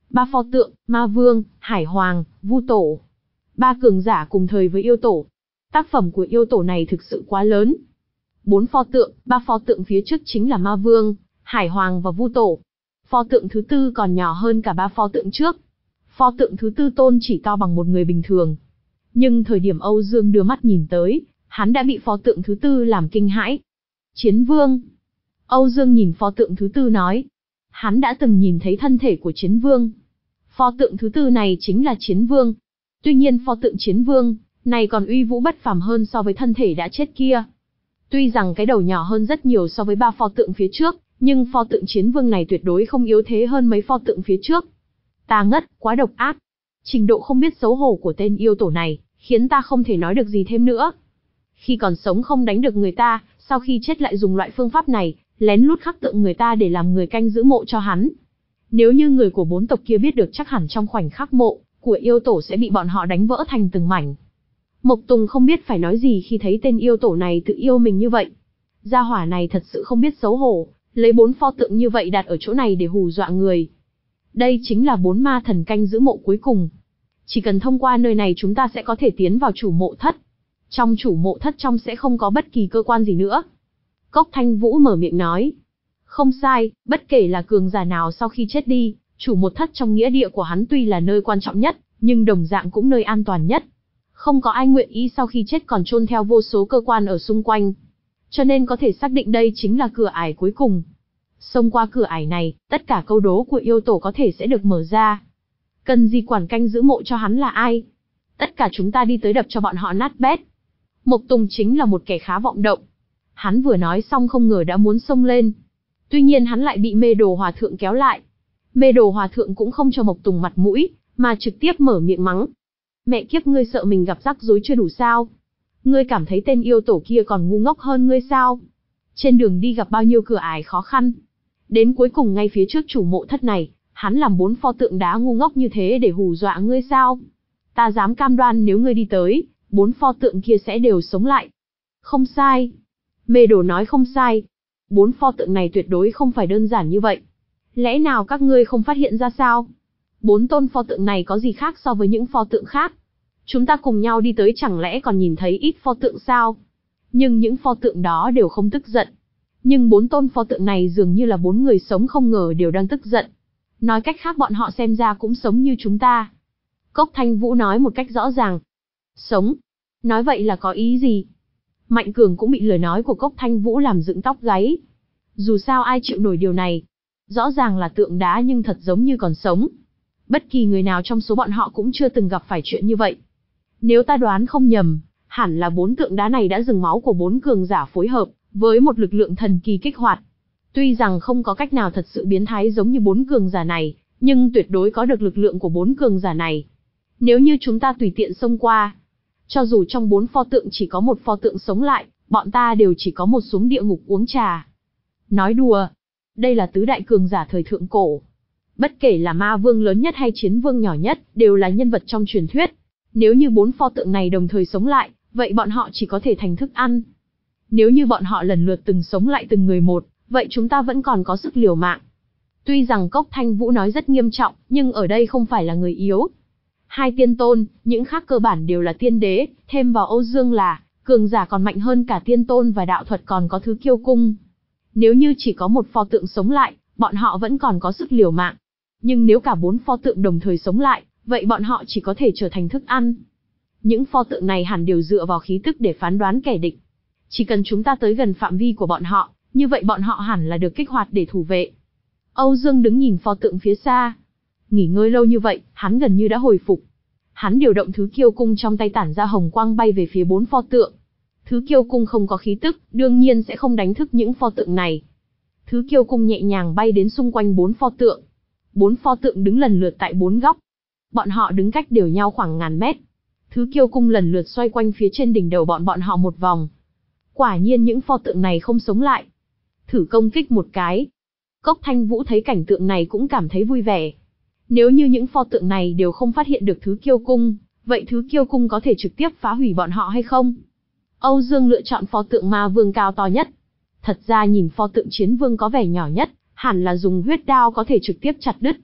Ba pho tượng, Ma Vương, Hải Hoàng, Vu Tổ. Ba cường giả cùng thời với yêu tổ. Tác phẩm của yêu tổ này thực sự quá lớn. Bốn pho tượng, ba pho tượng phía trước chính là Ma Vương, Hải Hoàng và Vu Tổ. Pho tượng thứ tư còn nhỏ hơn cả ba pho tượng trước. Pho tượng thứ tư tôn chỉ to bằng một người bình thường. Nhưng thời điểm Âu Dương đưa mắt nhìn tới, hắn đã bị pho tượng thứ tư làm kinh hãi. Chiến Vương. Âu Dương nhìn pho tượng thứ tư nói. Hắn đã từng nhìn thấy thân thể của Chiến Vương. Pho tượng thứ tư này chính là Chiến Vương. Tuy nhiên pho tượng Chiến Vương này còn uy vũ bất phàm hơn so với thân thể đã chết kia. Tuy rằng cái đầu nhỏ hơn rất nhiều so với ba pho tượng phía trước, nhưng pho tượng Chiến Vương này tuyệt đối không yếu thế hơn mấy pho tượng phía trước. Tà ngất, quá độc ác. Trình độ không biết xấu hổ của tên yêu tổ này, khiến ta không thể nói được gì thêm nữa. Khi còn sống không đánh được người ta, sau khi chết lại dùng loại phương pháp này, lén lút khắc tượng người ta để làm người canh giữ mộ cho hắn. Nếu như người của bốn tộc kia biết được chắc hẳn trong khoảnh khắc mộ của yêu tổ sẽ bị bọn họ đánh vỡ thành từng mảnh. Mộc Tùng không biết phải nói gì khi thấy tên yêu tổ này tự yêu mình như vậy. Gia hỏa này thật sự không biết xấu hổ, lấy bốn pho tượng như vậy đặt ở chỗ này để hù dọa người. Đây chính là bốn ma thần canh giữ mộ cuối cùng. Chỉ cần thông qua nơi này chúng ta sẽ có thể tiến vào chủ mộ thất. Trong chủ mộ thất trong sẽ không có bất kỳ cơ quan gì nữa. Cốc Thanh Vũ mở miệng nói. Không sai, bất kể là cường giả nào sau khi chết đi, chủ mộ thất trong nghĩa địa của hắn tuy là nơi quan trọng nhất, nhưng đồng dạng cũng nơi an toàn nhất. Không có ai nguyện ý sau khi chết còn chôn theo vô số cơ quan ở xung quanh. Cho nên có thể xác định đây chính là cửa ải cuối cùng. Xông qua cửa ải này, tất cả câu đố của yêu tổ có thể sẽ được mở ra. Cần gì quản canh giữ mộ cho hắn là ai? Tất cả chúng ta đi tới đập cho bọn họ nát bét. Mộc Tùng chính là một kẻ khá vọng động. Hắn vừa nói xong không ngờ đã muốn xông lên. Tuy nhiên hắn lại bị Mê Đồ Hòa Thượng kéo lại. Mê Đồ Hòa Thượng cũng không cho Mộc Tùng mặt mũi, mà trực tiếp mở miệng mắng. Mẹ kiếp, ngươi sợ mình gặp rắc rối chưa đủ sao? Ngươi cảm thấy tên yêu tổ kia còn ngu ngốc hơn ngươi sao? Trên đường đi gặp bao nhiêu cửa ải khó khăn. Đến cuối cùng ngay phía trước chủ mộ thất này, hắn làm bốn pho tượng đá ngu ngốc như thế để hù dọa ngươi sao? Ta dám cam đoan nếu ngươi đi tới, bốn pho tượng kia sẽ đều sống lại. Không sai. Mê Đồ nói không sai. Bốn pho tượng này tuyệt đối không phải đơn giản như vậy. Lẽ nào các ngươi không phát hiện ra sao? Bốn tôn pho tượng này có gì khác so với những pho tượng khác? Chúng ta cùng nhau đi tới chẳng lẽ còn nhìn thấy ít pho tượng sao? Nhưng những pho tượng đó đều không tức giận. Nhưng bốn tôn pho tượng này dường như là bốn người sống không ngờ đều đang tức giận. Nói cách khác bọn họ xem ra cũng sống như chúng ta. Cốc Thanh Vũ nói một cách rõ ràng. Sống? Nói vậy là có ý gì? Mạnh Cường cũng bị lời nói của Cốc Thanh Vũ làm dựng tóc gáy. Dù sao ai chịu nổi điều này? Rõ ràng là tượng đá nhưng thật giống như còn sống. Bất kỳ người nào trong số bọn họ cũng chưa từng gặp phải chuyện như vậy. Nếu ta đoán không nhầm, hẳn là bốn tượng đá này đã dừng máu của bốn cường giả phối hợp với một lực lượng thần kỳ kích hoạt. Tuy rằng không có cách nào thật sự biến thái giống như bốn cường giả này, nhưng tuyệt đối có được lực lượng của bốn cường giả này. Nếu như chúng ta tùy tiện xông qua, cho dù trong bốn pho tượng chỉ có một pho tượng sống lại, bọn ta đều chỉ có một xuống địa ngục uống trà. Nói đùa, đây là tứ đại cường giả thời thượng cổ. Bất kể là ma vương lớn nhất hay chiến vương nhỏ nhất, đều là nhân vật trong truyền thuyết. Nếu như bốn pho tượng này đồng thời sống lại, vậy bọn họ chỉ có thể thành thức ăn. Nếu như bọn họ lần lượt từng sống lại từng người một, vậy chúng ta vẫn còn có sức liều mạng. Tuy rằng Cốc Thanh Vũ nói rất nghiêm trọng, nhưng ở đây không phải là người yếu. Hai tiên tôn, những khác cơ bản đều là tiên đế, thêm vào Âu Dương là, cường giả còn mạnh hơn cả tiên tôn và đạo thuật còn có thứ kiêu cung. Nếu như chỉ có một pho tượng sống lại, bọn họ vẫn còn có sức liều mạng. Nhưng nếu cả bốn pho tượng đồng thời sống lại, vậy bọn họ chỉ có thể trở thành thức ăn. Những pho tượng này hẳn đều dựa vào khí tức để phán đoán kẻ địch. Chỉ cần chúng ta tới gần phạm vi của bọn họ, như vậy bọn họ hẳn là được kích hoạt để thủ vệ. Âu Dương đứng nhìn pho tượng phía xa. Nghỉ ngơi lâu như vậy, hắn gần như đã hồi phục. Hắn điều động thứ kiêu cung trong tay tản ra hồng quang bay về phía bốn pho tượng. Thứ kiêu cung không có khí tức, đương nhiên sẽ không đánh thức những pho tượng này. Thứ kiêu cung nhẹ nhàng bay đến xung quanh bốn pho tượng. Bốn pho tượng đứng lần lượt tại bốn góc. Bọn họ đứng cách đều nhau khoảng ngàn mét. Thứ kiêu cung lần lượt xoay quanh phía trên đỉnh đầu bọn bọn họ một vòng. Quả nhiên những pho tượng này không sống lại. Thử công kích một cái. Cốc Thanh Vũ thấy cảnh tượng này cũng cảm thấy vui vẻ. Nếu như những pho tượng này đều không phát hiện được thứ kiêu cung, vậy thứ kiêu cung có thể trực tiếp phá hủy bọn họ hay không? Âu Dương lựa chọn pho tượng ma vương cao to nhất. Thật ra nhìn pho tượng chiến vương có vẻ nhỏ nhất, hẳn là dùng huyết đao có thể trực tiếp chặt đứt.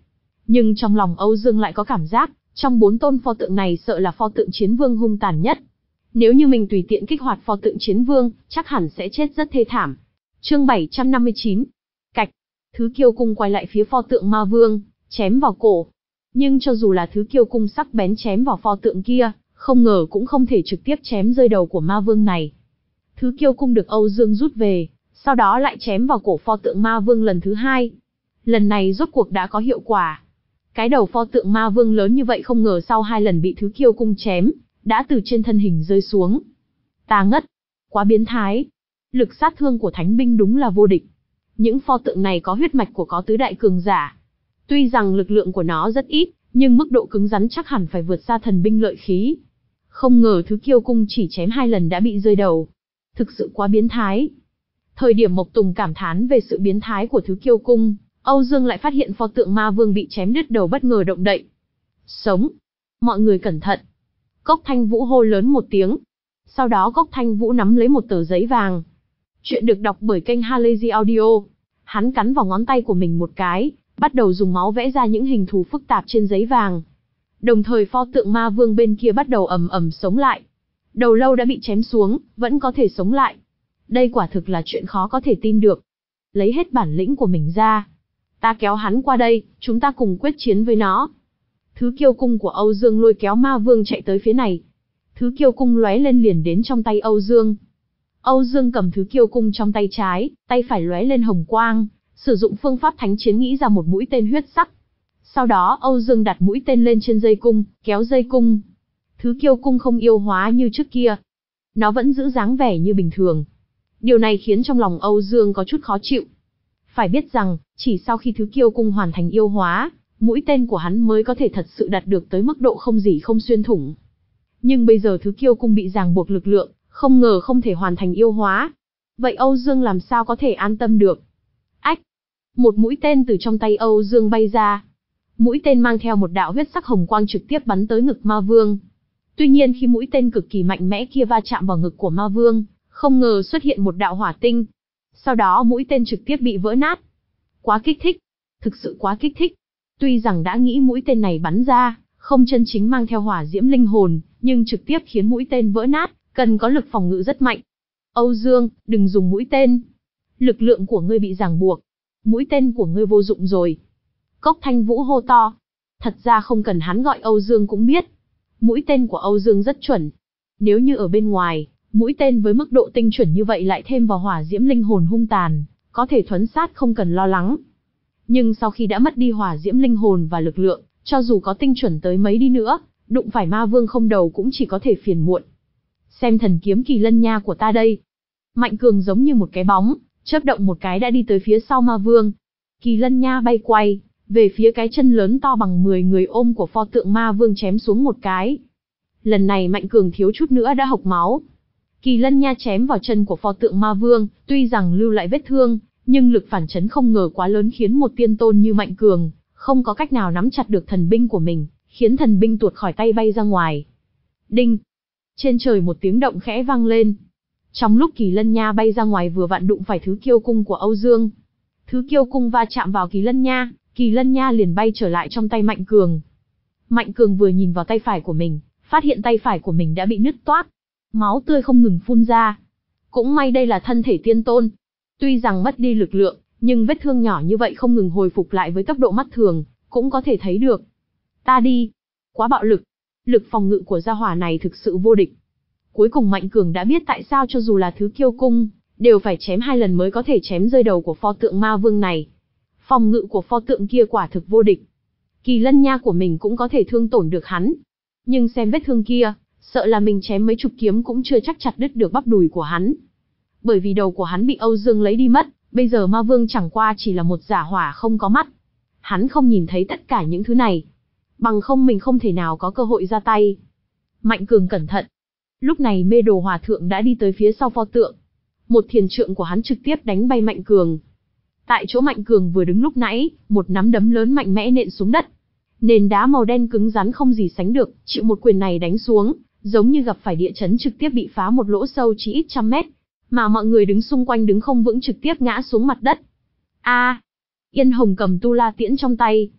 Nhưng trong lòng Âu Dương lại có cảm giác, trong bốn tôn pho tượng này sợ là pho tượng chiến vương hung tàn nhất. Nếu như mình tùy tiện kích hoạt pho tượng chiến vương, chắc hẳn sẽ chết rất thê thảm. Chương bảy trăm năm mươi chín. Cạch. Thứ kiêu cung quay lại phía pho tượng ma vương, chém vào cổ. Nhưng cho dù là thứ kiêu cung sắc bén chém vào pho tượng kia, không ngờ cũng không thể trực tiếp chém rơi đầu của ma vương này. Thứ kiêu cung được Âu Dương rút về, sau đó lại chém vào cổ pho tượng ma vương lần thứ hai. Lần này rốt cuộc đã có hiệu quả. Cái đầu pho tượng ma vương lớn như vậy không ngờ sau hai lần bị thứ kiêu cung chém, đã từ trên thân hình rơi xuống. Ta ngất. Quá biến thái. Lực sát thương của thánh binh đúng là vô địch. Những pho tượng này có huyết mạch của có tứ đại cường giả. Tuy rằng lực lượng của nó rất ít, nhưng mức độ cứng rắn chắc hẳn phải vượt xa thần binh lợi khí. Không ngờ thứ kiêu cung chỉ chém hai lần đã bị rơi đầu. Thực sự quá biến thái. Thời điểm Mộc Tùng cảm thán về sự biến thái của thứ kiêu cung, Âu Dương lại phát hiện pho tượng ma vương bị chém đứt đầu bất ngờ động đậy. Sống! Mọi người cẩn thận! Cốc Thanh Vũ hô lớn một tiếng. Sau đó Cốc Thanh Vũ nắm lấy một tờ giấy vàng. Chuyện được đọc bởi kênh Halazy Audio. Hắn cắn vào ngón tay của mình một cái, bắt đầu dùng máu vẽ ra những hình thù phức tạp trên giấy vàng. Đồng thời pho tượng ma vương bên kia bắt đầu ầm ầm sống lại. Đầu lâu đã bị chém xuống, vẫn có thể sống lại. Đây quả thực là chuyện khó có thể tin được. Lấy hết bản lĩnh của mình ra. Ta kéo hắn qua đây, chúng ta cùng quyết chiến với nó. Thứ kiêu cung của Âu Dương lôi kéo ma vương chạy tới phía này. Thứ kiêu cung lóe lên liền đến trong tay Âu Dương. Âu Dương cầm thứ kiêu cung trong tay trái, tay phải lóe lên hồng quang, sử dụng phương pháp thánh chiến nghĩ ra một mũi tên huyết sắc. Sau đó Âu Dương đặt mũi tên lên trên dây cung, kéo dây cung. Thứ kiêu cung không yêu hóa như trước kia. Nó vẫn giữ dáng vẻ như bình thường. Điều này khiến trong lòng Âu Dương có chút khó chịu. Phải biết rằng, chỉ sau khi thứ kiêu cung hoàn thành yêu hóa, mũi tên của hắn mới có thể thật sự đạt được tới mức độ không gì không xuyên thủng. Nhưng bây giờ thứ kiêu cung bị ràng buộc lực lượng, không ngờ không thể hoàn thành yêu hóa. Vậy Âu Dương làm sao có thể an tâm được? Ách! Một mũi tên từ trong tay Âu Dương bay ra. Mũi tên mang theo một đạo huyết sắc hồng quang trực tiếp bắn tới ngực ma vương. Tuy nhiên khi mũi tên cực kỳ mạnh mẽ kia va chạm vào ngực của ma vương, không ngờ xuất hiện một đạo hỏa tinh. Sau đó mũi tên trực tiếp bị vỡ nát. Quá kích thích. Thực sự quá kích thích. Tuy rằng đã nghĩ mũi tên này bắn ra, không chân chính mang theo hỏa diễm linh hồn, nhưng trực tiếp khiến mũi tên vỡ nát, cần có lực phòng ngự rất mạnh. Âu Dương, đừng dùng mũi tên. Lực lượng của ngươi bị ràng buộc. Mũi tên của ngươi vô dụng rồi. Cốc Thanh Vũ hô to. Thật ra không cần hắn gọi Âu Dương cũng biết. Mũi tên của Âu Dương rất chuẩn. Nếu như ở bên ngoài, mũi tên với mức độ tinh chuẩn như vậy lại thêm vào hỏa diễm linh hồn hung tàn, có thể thuấn sát không cần lo lắng. Nhưng sau khi đã mất đi hỏa diễm linh hồn và lực lượng, cho dù có tinh chuẩn tới mấy đi nữa, đụng phải ma vương không đầu cũng chỉ có thể phiền muộn. Xem thần kiếm Kỳ Lân Nha của ta đây. Mạnh Cường giống như một cái bóng, chớp động một cái đã đi tới phía sau ma vương. Kỳ Lân Nha bay quay, về phía cái chân lớn to bằng mười người ôm của pho tượng ma vương chém xuống một cái. Lần này Mạnh Cường thiếu chút nữa đã hộc máu. Kỳ Lân Nha chém vào chân của pho tượng ma vương, tuy rằng lưu lại vết thương, nhưng lực phản chấn không ngờ quá lớn khiến một tiên tôn như Mạnh Cường không có cách nào nắm chặt được thần binh của mình, khiến thần binh tuột khỏi tay bay ra ngoài. Đinh! Trên trời một tiếng động khẽ vang lên. Trong lúc Kỳ Lân Nha bay ra ngoài vừa vặn đụng phải thứ kiêu cung của Âu Dương. Thứ kiêu cung va chạm vào Kỳ Lân Nha, Kỳ Lân Nha liền bay trở lại trong tay Mạnh Cường. Mạnh Cường vừa nhìn vào tay phải của mình, phát hiện tay phải của mình đã bị nứt toác. Máu tươi không ngừng phun ra. Cũng may đây là thân thể tiên tôn. Tuy rằng mất đi lực lượng, nhưng vết thương nhỏ như vậy không ngừng hồi phục lại với tốc độ mắt thường, cũng có thể thấy được. Ta đi. Quá bạo lực. Lực phòng ngự của gia hỏa này thực sự vô địch. Cuối cùng Mạnh Cường đã biết tại sao cho dù là thứ kiêu cung, đều phải chém hai lần mới có thể chém rơi đầu của pho tượng ma vương này. Phòng ngự của pho tượng kia quả thực vô địch. Kỳ Lân Nha của mình cũng có thể thương tổn được hắn. Nhưng xem vết thương kia, sợ là mình chém mấy chục kiếm cũng chưa chắc chặt đứt được bắp đùi của hắn. Bởi vì đầu của hắn bị Âu Dương lấy đi mất, bây giờ ma vương chẳng qua chỉ là một giả hỏa không có mắt. Hắn không nhìn thấy tất cả những thứ này. Bằng không mình không thể nào có cơ hội ra tay. Mạnh Cường cẩn thận. Lúc này Mê Đồ Hòa Thượng đã đi tới phía sau pho tượng. Một thiền trượng của hắn trực tiếp đánh bay Mạnh Cường. Tại chỗ Mạnh Cường vừa đứng lúc nãy, một nắm đấm lớn mạnh mẽ nện xuống đất. Nền đá màu đen cứng rắn không gì sánh được, chịu một quyền này đánh xuống, giống như gặp phải địa chấn trực tiếp bị phá một lỗ sâu chỉ ít trăm mét. Mà mọi người đứng xung quanh đứng không vững trực tiếp ngã xuống mặt đất. A! Yên Hồng cầm tu la tiễn trong tay.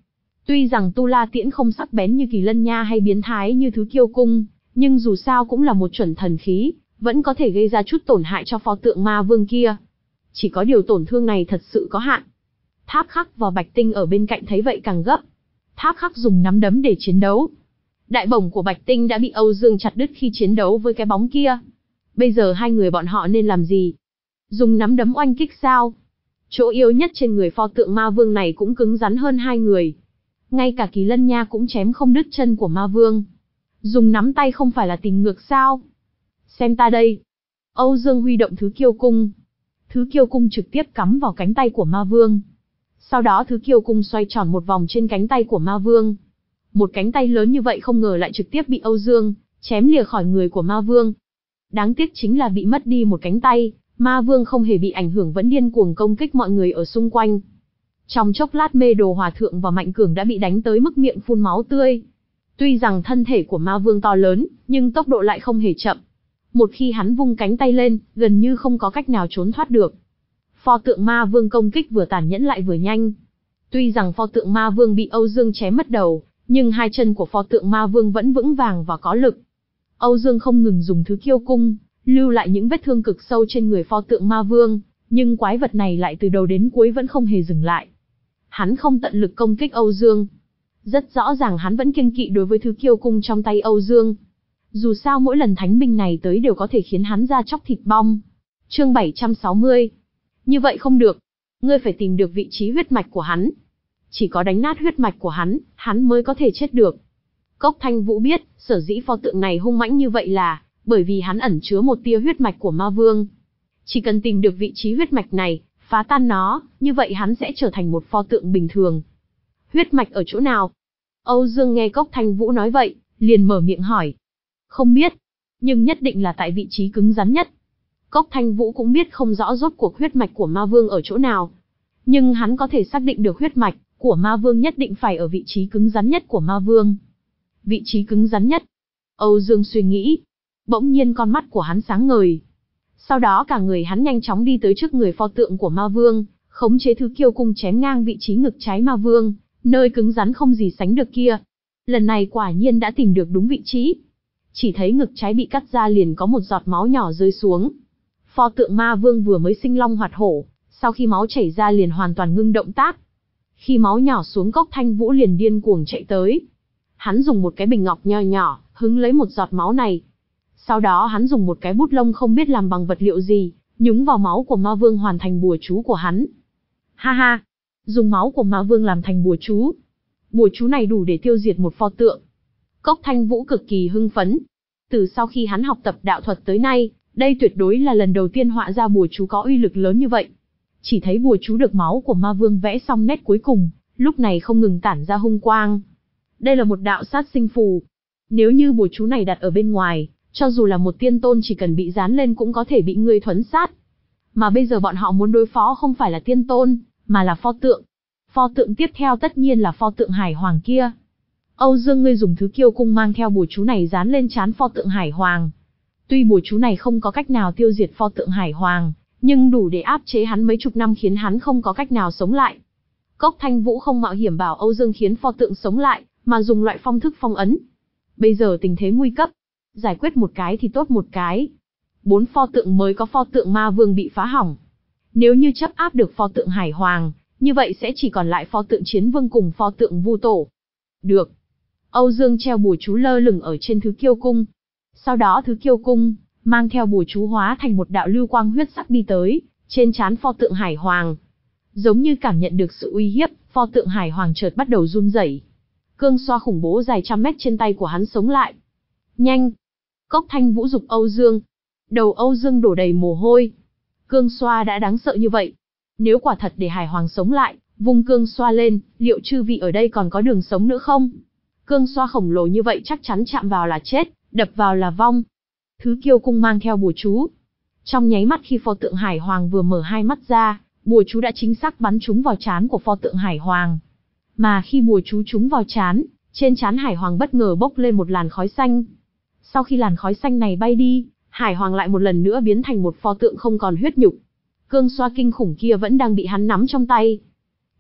Tuy rằng tu la tiễn không sắc bén như kỳ lân nha hay biến thái như thứ kiêu cung, nhưng dù sao cũng là một chuẩn thần khí, vẫn có thể gây ra chút tổn hại cho pho tượng ma vương kia. Chỉ có điều tổn thương này thật sự có hạn. Tháp Khắc và Bạch Tinh ở bên cạnh thấy vậy càng gấp. Tháp Khắc dùng nắm đấm để chiến đấu. Đại bổng của Bạch Tinh đã bị Âu Dương chặt đứt khi chiến đấu với cái bóng kia. Bây giờ hai người bọn họ nên làm gì? Dùng nắm đấm oanh kích sao? Chỗ yếu nhất trên người pho tượng ma vương này cũng cứng rắn hơn hai người. Ngay cả kỳ lân nha cũng chém không đứt chân của ma vương. Dùng nắm tay không phải là tình ngược sao? Xem ta đây. Âu Dương huy động thứ kiêu cung. Thứ kiêu cung trực tiếp cắm vào cánh tay của ma vương. Sau đó thứ kiêu cung xoay tròn một vòng trên cánh tay của ma vương. Một cánh tay lớn như vậy không ngờ lại trực tiếp bị Âu Dương chém lìa khỏi người của ma vương. Đáng tiếc chính là bị mất đi một cánh tay, ma vương không hề bị ảnh hưởng vẫn điên cuồng công kích mọi người ở xung quanh. Trong chốc lát Mê Đồ Hòa Thượng và Mạnh Cường đã bị đánh tới mức miệng phun máu tươi. Tuy rằng thân thể của ma vương to lớn, nhưng tốc độ lại không hề chậm. Một khi hắn vung cánh tay lên, gần như không có cách nào trốn thoát được. Pho tượng ma vương công kích vừa tàn nhẫn lại vừa nhanh. Tuy rằng pho tượng ma vương bị Âu Dương chém mất đầu, nhưng hai chân của pho tượng ma vương vẫn vững vàng và có lực. Âu Dương không ngừng dùng thứ kiêu cung, lưu lại những vết thương cực sâu trên người pho tượng ma vương, nhưng quái vật này lại từ đầu đến cuối vẫn không hề dừng lại. Hắn không tận lực công kích Âu Dương. Rất rõ ràng hắn vẫn kiêng kỵ đối với thứ kiêu cung trong tay Âu Dương. Dù sao mỗi lần thánh binh này tới đều có thể khiến hắn ra chóc thịt bong. Chương bảy trăm sáu mươi. Như vậy không được. Ngươi phải tìm được vị trí huyết mạch của hắn. Chỉ có đánh nát huyết mạch của hắn, hắn mới có thể chết được. Cốc Thanh Vũ biết, sở dĩ pho tượng này hung mãnh như vậy là bởi vì hắn ẩn chứa một tia huyết mạch của ma vương. Chỉ cần tìm được vị trí huyết mạch này, phá tan nó, như vậy hắn sẽ trở thành một pho tượng bình thường. Huyết mạch ở chỗ nào? Âu Dương nghe Cốc Thanh Vũ nói vậy, liền mở miệng hỏi. Không biết, nhưng nhất định là tại vị trí cứng rắn nhất. Cốc Thanh Vũ cũng biết không rõ rốt cuộc huyết mạch của ma vương ở chỗ nào. Nhưng hắn có thể xác định được huyết mạch của ma vương nhất định phải ở vị trí cứng rắn nhất của ma vương. Vị trí cứng rắn nhất. Âu Dương suy nghĩ. Bỗng nhiên con mắt của hắn sáng ngời. Sau đó cả người hắn nhanh chóng đi tới trước người pho tượng của ma vương, khống chế thứ kiêu cung chém ngang vị trí ngực trái ma vương, nơi cứng rắn không gì sánh được kia. Lần này quả nhiên đã tìm được đúng vị trí. Chỉ thấy ngực trái bị cắt ra liền có một giọt máu nhỏ rơi xuống. Pho tượng ma vương vừa mới sinh long hoạt hổ, sau khi máu chảy ra liền hoàn toàn ngưng động tác. Khi máu nhỏ xuống Cốc Thanh Vũ liền điên cuồng chạy tới. Hắn dùng một cái bình ngọc nho nhỏ, hứng lấy một giọt máu này. Sau đó hắn dùng một cái bút lông không biết làm bằng vật liệu gì, nhúng vào máu của ma vương hoàn thành bùa chú của hắn. Ha ha! Dùng máu của ma vương làm thành bùa chú. Bùa chú này đủ để tiêu diệt một pho tượng. Cốc Thanh Vũ cực kỳ hưng phấn. Từ sau khi hắn học tập đạo thuật tới nay, đây tuyệt đối là lần đầu tiên họa ra bùa chú có uy lực lớn như vậy. Chỉ thấy bùa chú được máu của ma vương vẽ xong nét cuối cùng, lúc này không ngừng tản ra hung quang. Đây là một đạo sát sinh phù. Nếu như bùa chú này đặt ở bên ngoài, cho dù là một tiên tôn chỉ cần bị dán lên cũng có thể bị ngươi thuấn sát. Mà bây giờ bọn họ muốn đối phó không phải là tiên tôn, mà là pho tượng. Pho tượng tiếp theo tất nhiên là pho tượng Hải Hoàng kia. Âu Dương ngươi dùng thứ kiêu cung mang theo bùa chú này dán lên trán pho tượng Hải Hoàng. Tuy bùa chú này không có cách nào tiêu diệt pho tượng Hải Hoàng, nhưng đủ để áp chế hắn mấy chục năm khiến hắn không có cách nào sống lại. Cốc Thanh Vũ không mạo hiểm bảo Âu Dương khiến pho tượng sống lại, mà dùng loại phong thức phong ấn. Bây giờ tình thế nguy cấp, giải quyết một cái thì tốt một cái. Bốn pho tượng mới có pho tượng ma vương bị phá hỏng. Nếu như chấp áp được pho tượng Hải Hoàng, như vậy sẽ chỉ còn lại pho tượng Chiến Vương cùng pho tượng Vu Tổ. Được. Âu Dương treo bùa chú lơ lửng ở trên thứ kiêu cung. Sau đó thứ kiêu cung mang theo bùa chú hóa thành một đạo lưu quang huyết sắc đi tới trên trán pho tượng Hải Hoàng. Giống như cảm nhận được sự uy hiếp, pho tượng Hải Hoàng chợt bắt đầu run rẩy. Cương xoa khủng bố dài trăm mét trên tay của hắn sống lại. Nhanh! Cốc Thanh Vũ dục Âu Dương. Đầu Âu Dương đổ đầy mồ hôi. Cương xoa đã đáng sợ như vậy. Nếu quả thật để Hải Hoàng sống lại, vung cương xoa lên, liệu chư vị ở đây còn có đường sống nữa không? Cương xoa khổng lồ như vậy chắc chắn chạm vào là chết, đập vào là vong. Thứ kiêu cung mang theo bùa chú. Trong nháy mắt khi pho tượng Hải Hoàng vừa mở hai mắt ra, bùa chú đã chính xác bắn trúng vào trán của pho tượng Hải Hoàng. Mà khi bùa chú trúng vào trán, trên trán Hải Hoàng bất ngờ bốc lên một làn khói xanh. Sau khi làn khói xanh này bay đi, Hải Hoàng lại một lần nữa biến thành một pho tượng không còn huyết nhục. Cương xoa kinh khủng kia vẫn đang bị hắn nắm trong tay.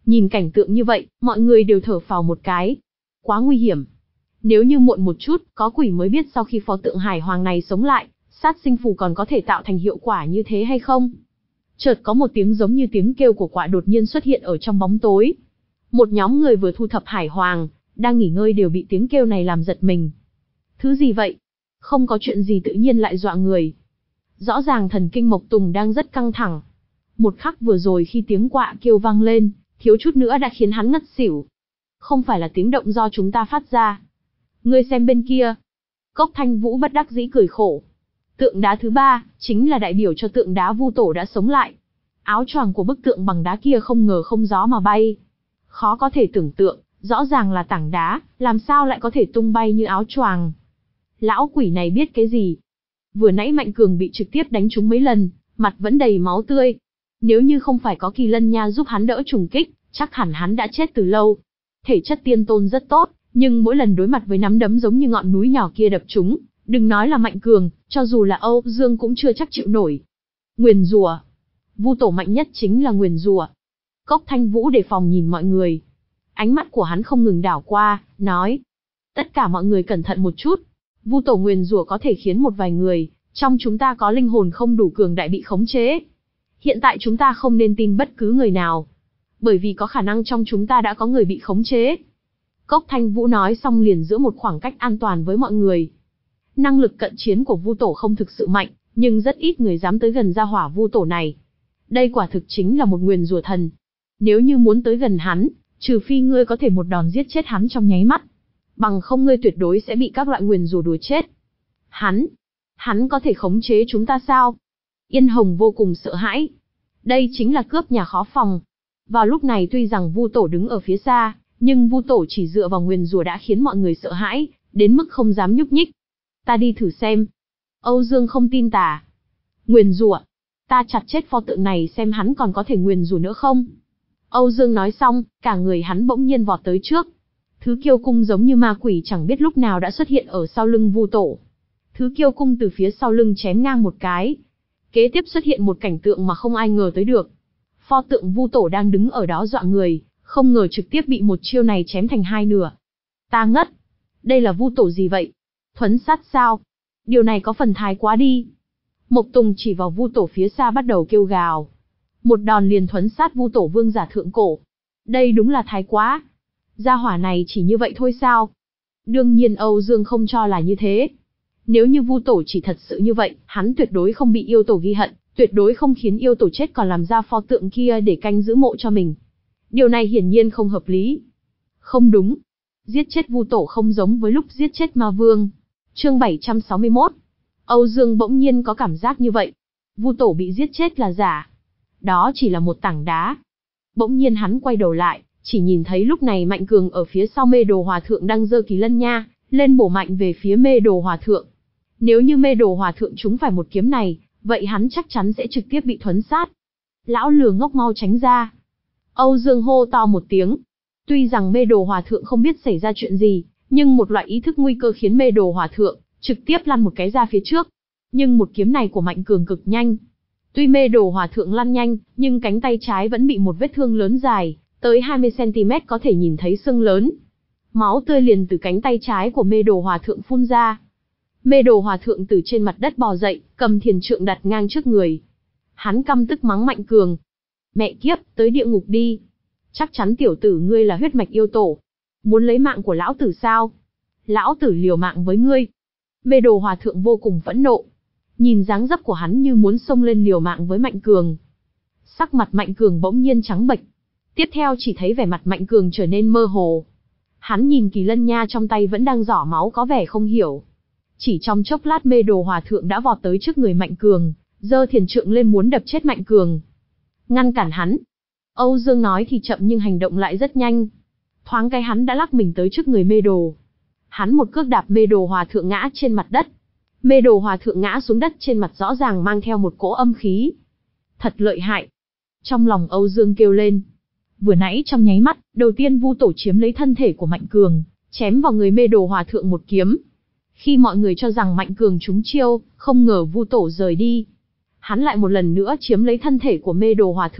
Nhìn cảnh tượng như vậy, mọi người đều thở phào một cái. Quá nguy hiểm. Nếu như muộn một chút, có quỷ mới biết sau khi pho tượng hải hoàng này sống lại, sát sinh phù còn có thể tạo thành hiệu quả như thế hay không. Chợt có một tiếng giống như tiếng kêu của quạ đột nhiên xuất hiện ở trong bóng tối. Một nhóm người vừa thu thập hải hoàng, đang nghỉ ngơi đều bị tiếng kêu này làm giật mình. Thứ gì vậy? Không có chuyện gì tự nhiên lại dọa người. Rõ ràng thần kinh Mộc Tùng đang rất căng thẳng. Một khắc vừa rồi khi tiếng quạ kêu vang lên, thiếu chút nữa đã khiến hắn ngất xỉu. Không phải là tiếng động do chúng ta phát ra. Ngươi xem bên kia. Cốc Thanh Vũ bất đắc dĩ cười khổ. Tượng đá thứ ba, chính là đại biểu cho tượng đá Vu Tổ đã sống lại. Áo choàng của bức tượng bằng đá kia không ngờ không gió mà bay. Khó có thể tưởng tượng, rõ ràng là tảng đá, làm sao lại có thể tung bay như áo choàng. Lão quỷ này biết cái gì? Vừa nãy Mạnh Cường bị trực tiếp đánh trúng mấy lần, mặt vẫn đầy máu tươi. Nếu như không phải có Kỳ Lân Nha giúp hắn đỡ trùng kích, chắc hẳn hắn đã chết từ lâu. Thể chất tiên tôn rất tốt, nhưng mỗi lần đối mặt với nắm đấm giống như ngọn núi nhỏ kia đập trúng, đừng nói là Mạnh Cường, cho dù là Âu Dương cũng chưa chắc chịu nổi. Nguyền rủa. Vu Tổ mạnh nhất chính là nguyền rủa. Cốc Thanh Vũ đề phòng nhìn mọi người. Ánh mắt của hắn không ngừng đảo qua, nói: tất cả mọi người cẩn thận một chút. Vu Tổ nguyền rủa có thể khiến một vài người trong chúng ta có linh hồn không đủ cường đại bị khống chế. Hiện tại chúng ta không nên tin bất cứ người nào, bởi vì có khả năng trong chúng ta đã có người bị khống chế. Cốc Thanh Vũ nói xong liền giữ một khoảng cách an toàn với mọi người. Năng lực cận chiến của Vu Tổ không thực sự mạnh, nhưng rất ít người dám tới gần gia hỏa Vu Tổ này. Đây quả thực chính là một nguyền rủa thần. Nếu như muốn tới gần hắn, trừ phi ngươi có thể một đòn giết chết hắn trong nháy mắt, bằng không ngươi tuyệt đối sẽ bị các loại nguyền rủa đuổi chết. Hắn, hắn có thể khống chế chúng ta sao? Yên Hồng vô cùng sợ hãi. Đây chính là cướp nhà khó phòng. Vào lúc này tuy rằng Vu Tổ đứng ở phía xa, nhưng Vu Tổ chỉ dựa vào nguyền rủa đã khiến mọi người sợ hãi, đến mức không dám nhúc nhích. Ta đi thử xem. Âu Dương không tin tà. Nguyền rủa, ta chặt chết pho tượng này xem hắn còn có thể nguyền rủa nữa không. Âu Dương nói xong, cả người hắn bỗng nhiên vọt tới trước. Thứ kiêu cung giống như ma quỷ chẳng biết lúc nào đã xuất hiện ở sau lưng Vu Tổ. Thứ kiêu cung từ phía sau lưng chém ngang một cái. Kế tiếp xuất hiện một cảnh tượng mà không ai ngờ tới được. Pho tượng Vu Tổ đang đứng ở đó dọa người, không ngờ trực tiếp bị một chiêu này chém thành hai nửa. Ta ngất. Đây là Vu Tổ gì vậy? Thuấn sát sao? Điều này có phần thái quá đi. Mộc Tùng chỉ vào Vu Tổ phía xa bắt đầu kêu gào. Một đòn liền thuấn sát Vu Tổ vương giả thượng cổ. Đây đúng là thái quá. Gia hỏa này chỉ như vậy thôi sao? Đương nhiên Âu Dương không cho là như thế. Nếu như Vu Tổ chỉ thật sự như vậy, hắn tuyệt đối không bị yêu tổ ghi hận, tuyệt đối không khiến yêu tổ chết còn làm ra pho tượng kia để canh giữ mộ cho mình. Điều này hiển nhiên không hợp lý. Không đúng. Giết chết Vu Tổ không giống với lúc giết chết Ma Vương. Chương bảy trăm sáu mươi mốt. Âu Dương bỗng nhiên có cảm giác như vậy. Vu Tổ bị giết chết là giả. Đó chỉ là một tảng đá. Bỗng nhiên hắn quay đầu lại, chỉ nhìn thấy lúc này Mạnh Cường ở phía sau Mê Đồ Hòa Thượng đang giơ Kỳ Lân Nha lên bổ mạnh về phía Mê Đồ Hòa Thượng. Nếu như Mê Đồ Hòa Thượng trúng phải một kiếm này, vậy hắn chắc chắn sẽ trực tiếp bị thuấn sát. Lão lừa ngốc mau tránh ra. Âu Dương hô to một tiếng. Tuy rằng Mê Đồ Hòa Thượng không biết xảy ra chuyện gì, nhưng một loại ý thức nguy cơ khiến Mê Đồ Hòa Thượng trực tiếp lăn một cái ra phía trước. Nhưng một kiếm này của Mạnh Cường cực nhanh. Tuy Mê Đồ Hòa Thượng lăn nhanh, nhưng cánh tay trái vẫn bị một vết thương lớn dài, tới hai mươi xăng ti mét có thể nhìn thấy xương lớn. Máu tươi liền từ cánh tay trái của Mê Đồ Hòa Thượng phun ra. Mê Đồ Hòa Thượng từ trên mặt đất bò dậy, cầm thiền trượng đặt ngang trước người. Hắn căm tức mắng Mạnh Cường. Mẹ kiếp, tới địa ngục đi. Chắc chắn tiểu tử ngươi là huyết mạch yêu tổ. Muốn lấy mạng của lão tử sao? Lão tử liều mạng với ngươi. Mê Đồ Hòa Thượng vô cùng phẫn nộ. Nhìn dáng dấp của hắn như muốn xông lên liều mạng với Mạnh Cường. Sắc mặt Mạnh Cường bỗng nhiên trắng bệch. Tiếp theo chỉ thấy vẻ mặt Mạnh Cường trở nên mơ hồ. Hắn nhìn Kỳ Lân Nha trong tay vẫn đang rỏ máu có vẻ không hiểu. Chỉ trong chốc lát Mê Đồ Hòa Thượng đã vọt tới trước người Mạnh Cường, giơ thiền trượng lên muốn đập chết Mạnh Cường. Ngăn cản hắn. Âu Dương nói thì chậm nhưng hành động lại rất nhanh. Thoáng cái hắn đã lắc mình tới trước người Mê Đồ. Hắn một cước đạp Mê Đồ Hòa Thượng ngã trên mặt đất. Mê Đồ Hòa Thượng ngã xuống đất trên mặt rõ ràng mang theo một cỗ âm khí. Thật lợi hại. Trong lòng Âu Dương kêu lên. Vừa nãy trong nháy mắt, đầu tiên Vu Tổ chiếm lấy thân thể của Mạnh Cường, chém vào người Mê Đồ Hòa Thượng một kiếm. Khi mọi người cho rằng Mạnh Cường trúng chiêu, không ngờ Vu Tổ rời đi. Hắn lại một lần nữa chiếm lấy thân thể của Mê Đồ Hòa Thượng,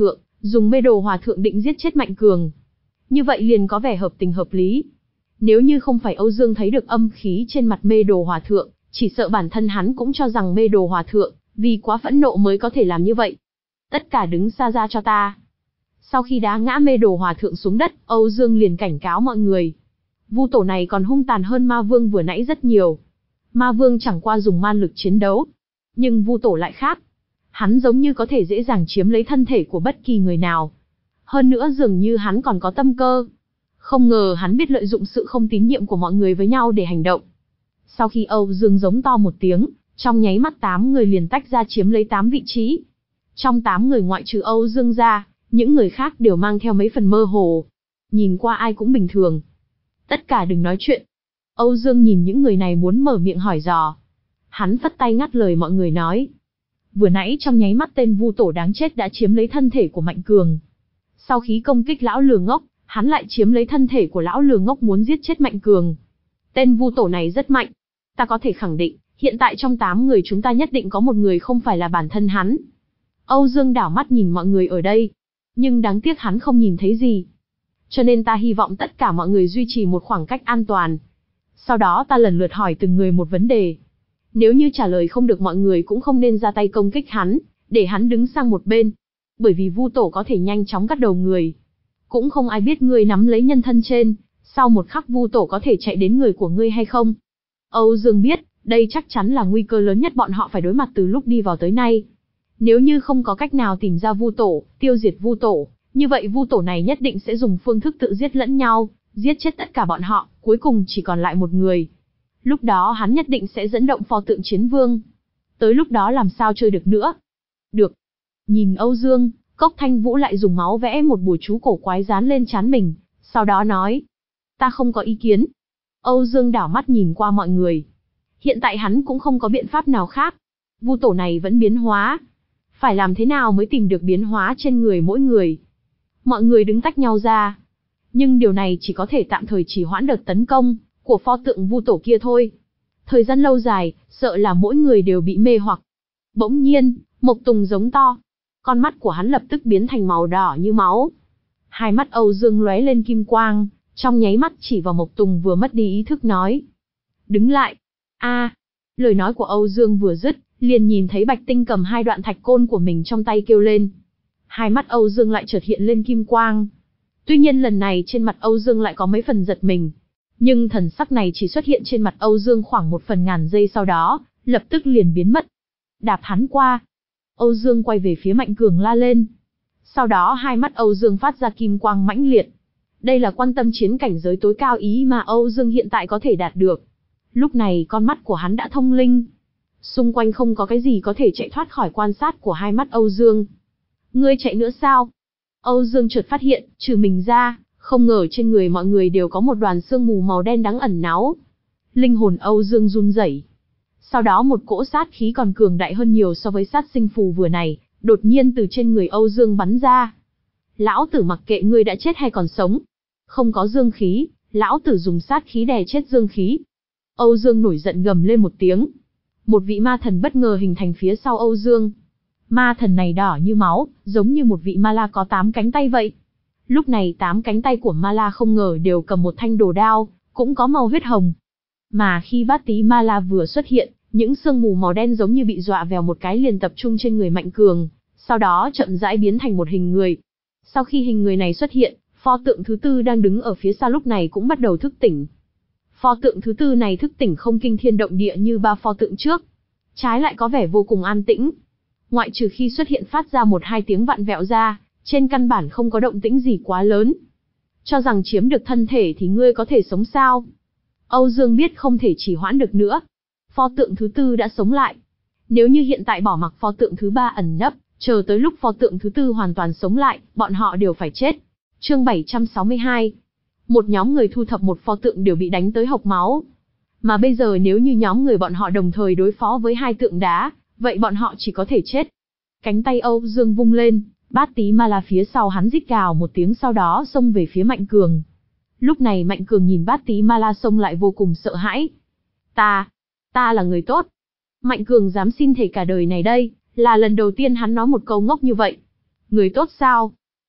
dùng mê đồ hòa thượng định giết chết Mạnh Cường. Như vậy liền có vẻ hợp tình hợp lý. Nếu như không phải Âu Dương thấy được âm khí trên mặt mê đồ hòa thượng, chỉ sợ bản thân hắn cũng cho rằng mê đồ hòa thượng, vì quá phẫn nộ mới có thể làm như vậy. Tất cả đứng xa ra cho ta. Sau khi đá ngã mê đồ hòa thượng xuống đất, Âu Dương liền cảnh cáo mọi người. Vu tổ này còn hung tàn hơn ma vương vừa nãy rất nhiều. Ma vương chẳng qua dùng man lực chiến đấu. Nhưng vu tổ lại khác. Hắn giống như có thể dễ dàng chiếm lấy thân thể của bất kỳ người nào. Hơn nữa dường như hắn còn có tâm cơ. Không ngờ hắn biết lợi dụng sự không tín nhiệm của mọi người với nhau để hành động. Sau khi Âu Dương giống to một tiếng, trong nháy mắt tám người liền tách ra chiếm lấy tám vị trí. Trong tám người ngoại trừ Âu Dương ra, những người khác đều mang theo mấy phần mơ hồ. Nhìn qua ai cũng bình thường. Tất cả đừng nói chuyện. Âu Dương nhìn những người này muốn mở miệng hỏi dò. Hắn phất tay ngắt lời mọi người nói. Vừa nãy trong nháy mắt tên vu tổ đáng chết đã chiếm lấy thân thể của Mạnh Cường. Sau khi công kích lão lừa ngốc, hắn lại chiếm lấy thân thể của lão lừa ngốc muốn giết chết Mạnh Cường. Tên vu tổ này rất mạnh. Ta có thể khẳng định, hiện tại trong tám người chúng ta nhất định có một người không phải là bản thân hắn. Âu Dương đảo mắt nhìn mọi người ở đây. Nhưng đáng tiếc hắn không nhìn thấy gì. Cho nên ta hy vọng tất cả mọi người duy trì một khoảng cách an toàn. Sau đó ta lần lượt hỏi từng người một vấn đề. Nếu như trả lời không được mọi người cũng không nên ra tay công kích hắn, để hắn đứng sang một bên. Bởi vì vu tổ có thể nhanh chóng cắt đầu người. Cũng không ai biết ngươi nắm lấy nhân thân trên, sau một khắc vu tổ có thể chạy đến người của ngươi hay không. Âu Dương biết, đây chắc chắn là nguy cơ lớn nhất bọn họ phải đối mặt từ lúc đi vào tới nay. Nếu như không có cách nào tìm ra vu tổ, tiêu diệt vu tổ, như vậy vu tổ này nhất định sẽ dùng phương thức tự giết lẫn nhau, giết chết tất cả bọn họ, cuối cùng chỉ còn lại một người. Lúc đó hắn nhất định sẽ dẫn động pho tượng chiến vương. Tới lúc đó làm sao chơi được nữa? Được. Nhìn Âu Dương, Cốc Thanh Vũ lại dùng máu vẽ một bùa chú cổ quái dán lên trán mình, sau đó nói. Ta không có ý kiến. Âu Dương đảo mắt nhìn qua mọi người. Hiện tại hắn cũng không có biện pháp nào khác. Vu tổ này vẫn biến hóa. Phải làm thế nào mới tìm được biến hóa trên người mỗi người? Mọi người đứng tách nhau ra. Nhưng điều này chỉ có thể tạm thời trì hoãn đợt tấn công của pho tượng vu tổ kia thôi. Thời gian lâu dài, sợ là mỗi người đều bị mê hoặc. Bỗng nhiên, Mộc Tùng giống to. Con mắt của hắn lập tức biến thành màu đỏ như máu. Hai mắt Âu Dương lóe lên kim quang, trong nháy mắt chỉ vào Mộc Tùng vừa mất đi ý thức nói. Đứng lại. A. Lời nói của Âu Dương vừa dứt, liền nhìn thấy Bạch Tinh cầm hai đoạn thạch côn của mình trong tay kêu lên. Hai mắt Âu Dương lại chợt hiện lên kim quang. Tuy nhiên lần này trên mặt Âu Dương lại có mấy phần giật mình. Nhưng thần sắc này chỉ xuất hiện trên mặt Âu Dương khoảng một phần ngàn giây sau đó, lập tức liền biến mất. Đạp hắn qua. Âu Dương quay về phía Mạnh Cường la lên. Sau đó hai mắt Âu Dương phát ra kim quang mãnh liệt. Đây là quan tâm chiến cảnh giới tối cao ý mà Âu Dương hiện tại có thể đạt được. Lúc này con mắt của hắn đã thông linh. Xung quanh không có cái gì có thể chạy thoát khỏi quan sát của hai mắt Âu Dương. Ngươi chạy nữa sao? Âu Dương chợt phát hiện, trừ mình ra, không ngờ trên người mọi người đều có một đoàn sương mù màu đen đáng ẩn náu. Linh hồn Âu Dương run rẩy. Sau đó một cỗ sát khí còn cường đại hơn nhiều so với sát sinh phù vừa này, đột nhiên từ trên người Âu Dương bắn ra. Lão tử mặc kệ ngươi đã chết hay còn sống. Không có dương khí, lão tử dùng sát khí đè chết dương khí. Âu Dương nổi giận gầm lên một tiếng. Một vị ma thần bất ngờ hình thành phía sau Âu Dương. Ma thần này đỏ như máu, giống như một vị ma la có tám cánh tay vậy. Lúc này tám cánh tay của ma la không ngờ đều cầm một thanh đồ đao, cũng có màu huyết hồng. Mà khi bát tí ma la vừa xuất hiện, những sương mù màu đen giống như bị dọa vèo một cái liền tập trung trên người Mạnh Cường, sau đó chậm rãi biến thành một hình người. Sau khi hình người này xuất hiện, pho tượng thứ tư đang đứng ở phía sau lúc này cũng bắt đầu thức tỉnh. Pho tượng thứ tư này thức tỉnh không kinh thiên động địa như ba pho tượng trước. Trái lại có vẻ vô cùng an tĩnh. Ngoại trừ khi xuất hiện phát ra một hai tiếng vặn vẹo ra, trên căn bản không có động tĩnh gì quá lớn. Cho rằng chiếm được thân thể thì ngươi có thể sống sao? Âu Dương biết không thể trì hoãn được nữa. Pho tượng thứ tư đã sống lại. Nếu như hiện tại bỏ mặc pho tượng thứ ba ẩn nấp, chờ tới lúc pho tượng thứ tư hoàn toàn sống lại, bọn họ đều phải chết. Chương bảy trăm sáu mươi hai. Một nhóm người thu thập một pho tượng đều bị đánh tới hộc máu. Mà bây giờ nếu như nhóm người bọn họ đồng thời đối phó với hai tượng đá, vậy bọn họ chỉ có thể chết. Cánh tay Âu Dương vung lên, bát tí ma la phía sau hắn rít gào một tiếng sau đó xông về phía Mạnh Cường. Lúc này Mạnh Cường nhìn bát tí ma la xông lại vô cùng sợ hãi. Ta, ta là người tốt. Mạnh Cường dám xin thề cả đời này đây, là lần đầu tiên hắn nói một câu ngốc như vậy. Người tốt sao?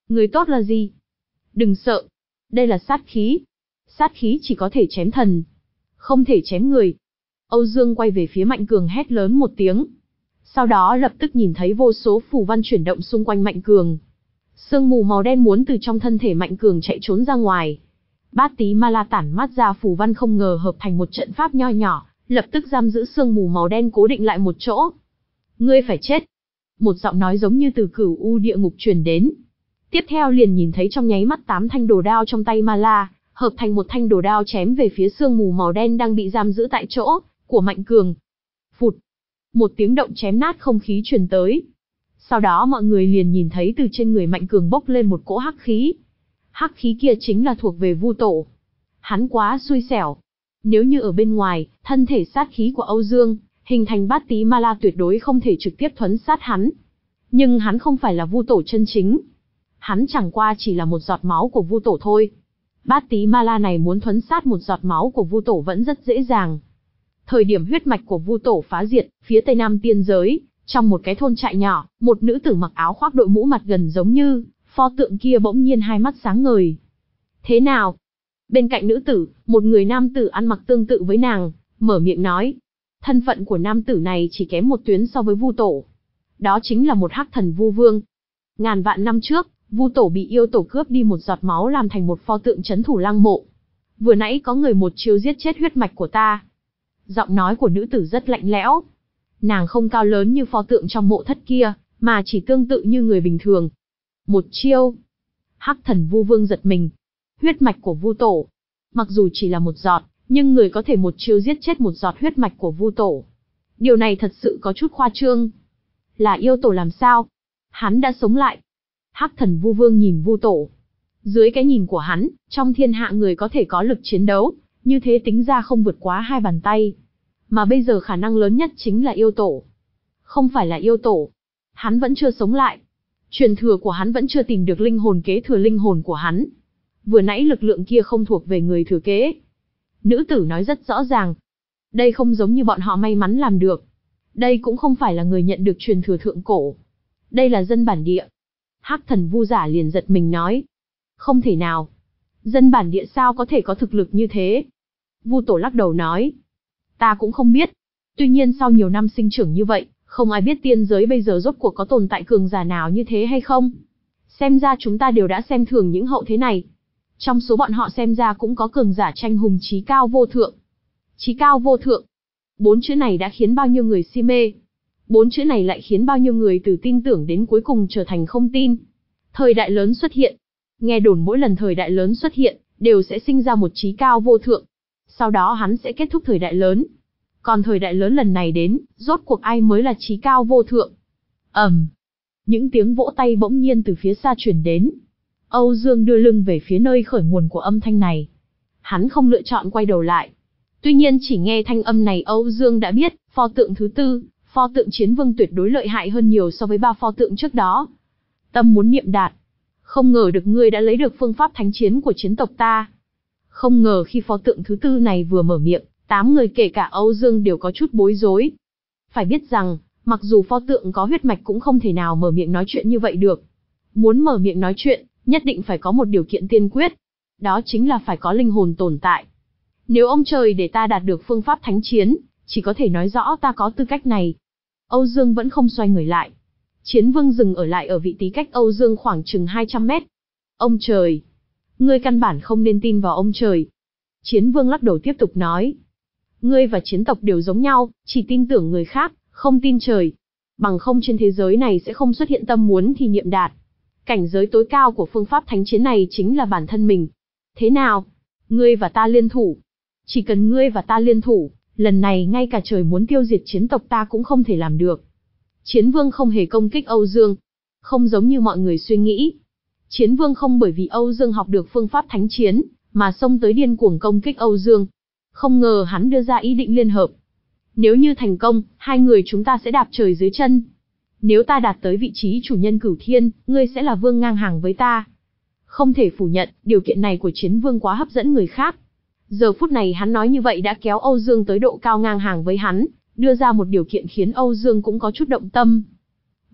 Người tốt là gì? Đừng sợ. Đây là sát khí. Sát khí chỉ có thể chém thần, không thể chém người. Âu Dương quay về phía Mạnh Cường hét lớn một tiếng. Sau đó lập tức nhìn thấy vô số phù văn chuyển động xung quanh Mạnh Cường. Sương mù màu đen muốn từ trong thân thể Mạnh Cường chạy trốn ra ngoài. Bát tí ma la tản mát ra phù văn không ngờ hợp thành một trận pháp nho nhỏ, lập tức giam giữ sương mù màu đen cố định lại một chỗ. Ngươi phải chết. Một giọng nói giống như từ cửu u địa ngục truyền đến. Tiếp theo liền nhìn thấy trong nháy mắt tám thanh đồ đao trong tay ma la, hợp thành một thanh đồ đao chém về phía sương mù màu đen đang bị giam giữ tại chỗ của Mạnh Cường. Phụt. Một tiếng động chém nát không khí truyền tới. Sau đó mọi người liền nhìn thấy từ trên người Mạnh Cường bốc lên một cỗ hắc khí. Hắc khí kia chính là thuộc về Vu Tổ. Hắn quá xui xẻo. Nếu như ở bên ngoài, thân thể sát khí của Âu Dương, hình thành bát tí ma la tuyệt đối không thể trực tiếp thuấn sát hắn. Nhưng hắn không phải là Vu Tổ chân chính. Hắn chẳng qua chỉ là một giọt máu của Vu Tổ thôi. Bát tí ma la này muốn thuấn sát một giọt máu của Vu Tổ vẫn rất dễ dàng. Thời điểm huyết mạch của Vu Tổ phá diệt, phía tây nam tiên giới, trong một cái thôn trại nhỏ, một nữ tử mặc áo khoác đội mũ mặt gần giống như pho tượng kia bỗng nhiên hai mắt sáng ngời. Thế nào? Bên cạnh nữ tử, một người nam tử ăn mặc tương tự với nàng, mở miệng nói. Thân phận của nam tử này chỉ kém một tuyến so với Vu Tổ. Đó chính là một hắc thần Vu Vương. Ngàn vạn năm trước, Vu Tổ bị yêu tổ cướp đi một giọt máu làm thành một pho tượng trấn thủ lăng mộ. Vừa nãy có người một chiêu giết chết huyết mạch của ta. Giọng nói của nữ tử rất lạnh lẽo. Nàng không cao lớn như pho tượng trong mộ thất kia, mà chỉ tương tự như người bình thường. Một chiêu. Hắc thần Vu Vương giật mình. Huyết mạch của Vu Tổ. Mặc dù chỉ là một giọt, nhưng người có thể một chiêu giết chết một giọt huyết mạch của Vu Tổ. Điều này thật sự có chút khoa trương. Là yêu tổ làm sao? Hắn đã sống lại. Hắc thần Vu Vương nhìn Vu Tổ. Dưới cái nhìn của hắn, trong thiên hạ người có thể có lực chiến đấu, như thế tính ra không vượt quá hai bàn tay. Mà bây giờ khả năng lớn nhất chính là yêu tổ. Không phải là yêu tổ. Hắn vẫn chưa sống lại. Truyền thừa của hắn vẫn chưa tìm được linh hồn kế thừa linh hồn của hắn. Vừa nãy lực lượng kia không thuộc về người thừa kế. Nữ tử nói rất rõ ràng. Đây không giống như bọn họ may mắn làm được. Đây cũng không phải là người nhận được truyền thừa thượng cổ. Đây là dân bản địa. Hắc thần Vu giả liền giật mình nói. Không thể nào. Dân bản địa sao có thể có thực lực như thế? Vu Tổ lắc đầu nói. Ta cũng không biết. Tuy nhiên sau nhiều năm sinh trưởng như vậy, không ai biết tiên giới bây giờ rốt cuộc có tồn tại cường giả nào như thế hay không. Xem ra chúng ta đều đã xem thường những hậu thế này. Trong số bọn họ xem ra cũng có cường giả tranh hùng chí cao vô thượng. Chí cao vô thượng. Bốn chữ này đã khiến bao nhiêu người si mê. Bốn chữ này lại khiến bao nhiêu người từ tin tưởng đến cuối cùng trở thành không tin. Thời đại lớn xuất hiện. Nghe đồn mỗi lần thời đại lớn xuất hiện, đều sẽ sinh ra một chí cao vô thượng. Sau đó hắn sẽ kết thúc thời đại lớn. Còn thời đại lớn lần này đến, rốt cuộc ai mới là chí cao vô thượng? ầm, um, những tiếng vỗ tay bỗng nhiên từ phía xa truyền đến. Âu Dương đưa lưng về phía nơi khởi nguồn của âm thanh này. Hắn không lựa chọn quay đầu lại. Tuy nhiên chỉ nghe thanh âm này Âu Dương đã biết, pho tượng thứ tư, pho tượng chiến vương tuyệt đối lợi hại hơn nhiều so với ba pho tượng trước đó. Tâm muốn niệm đạt. Không ngờ được ngươi đã lấy được phương pháp thánh chiến của chiến tộc ta. Không ngờ khi pho tượng thứ tư này vừa mở miệng, tám người kể cả Âu Dương đều có chút bối rối. Phải biết rằng, mặc dù pho tượng có huyết mạch cũng không thể nào mở miệng nói chuyện như vậy được. Muốn mở miệng nói chuyện, nhất định phải có một điều kiện tiên quyết. Đó chính là phải có linh hồn tồn tại. Nếu ông trời để ta đạt được phương pháp thánh chiến, chỉ có thể nói rõ ta có tư cách này. Âu Dương vẫn không xoay người lại. Chiến vương dừng ở lại ở vị trí cách Âu Dương khoảng chừng hai trăm mét. Ông trời! Ngươi căn bản không nên tin vào ông trời. Chiến vương lắc đầu tiếp tục nói. Ngươi và chiến tộc đều giống nhau, chỉ tin tưởng người khác, không tin trời. Bằng không trên thế giới này sẽ không xuất hiện tâm muốn thì niệm đạt. Cảnh giới tối cao của phương pháp thánh chiến này chính là bản thân mình. Thế nào? Ngươi và ta liên thủ. Chỉ cần ngươi và ta liên thủ, lần này ngay cả trời muốn tiêu diệt chiến tộc ta cũng không thể làm được. Chiến vương không hề công kích Âu Dương. Không giống như mọi người suy nghĩ. Chiến vương không bởi vì Âu Dương học được phương pháp thánh chiến, mà xông tới điên cuồng công kích Âu Dương. Không ngờ hắn đưa ra ý định liên hợp. Nếu như thành công, hai người chúng ta sẽ đạp trời dưới chân. Nếu ta đạt tới vị trí chủ nhân cửu thiên, ngươi sẽ là vương ngang hàng với ta. Không thể phủ nhận, điều kiện này của chiến vương quá hấp dẫn người khác. Giờ phút này hắn nói như vậy đã kéo Âu Dương tới độ cao ngang hàng với hắn, đưa ra một điều kiện khiến Âu Dương cũng có chút động tâm.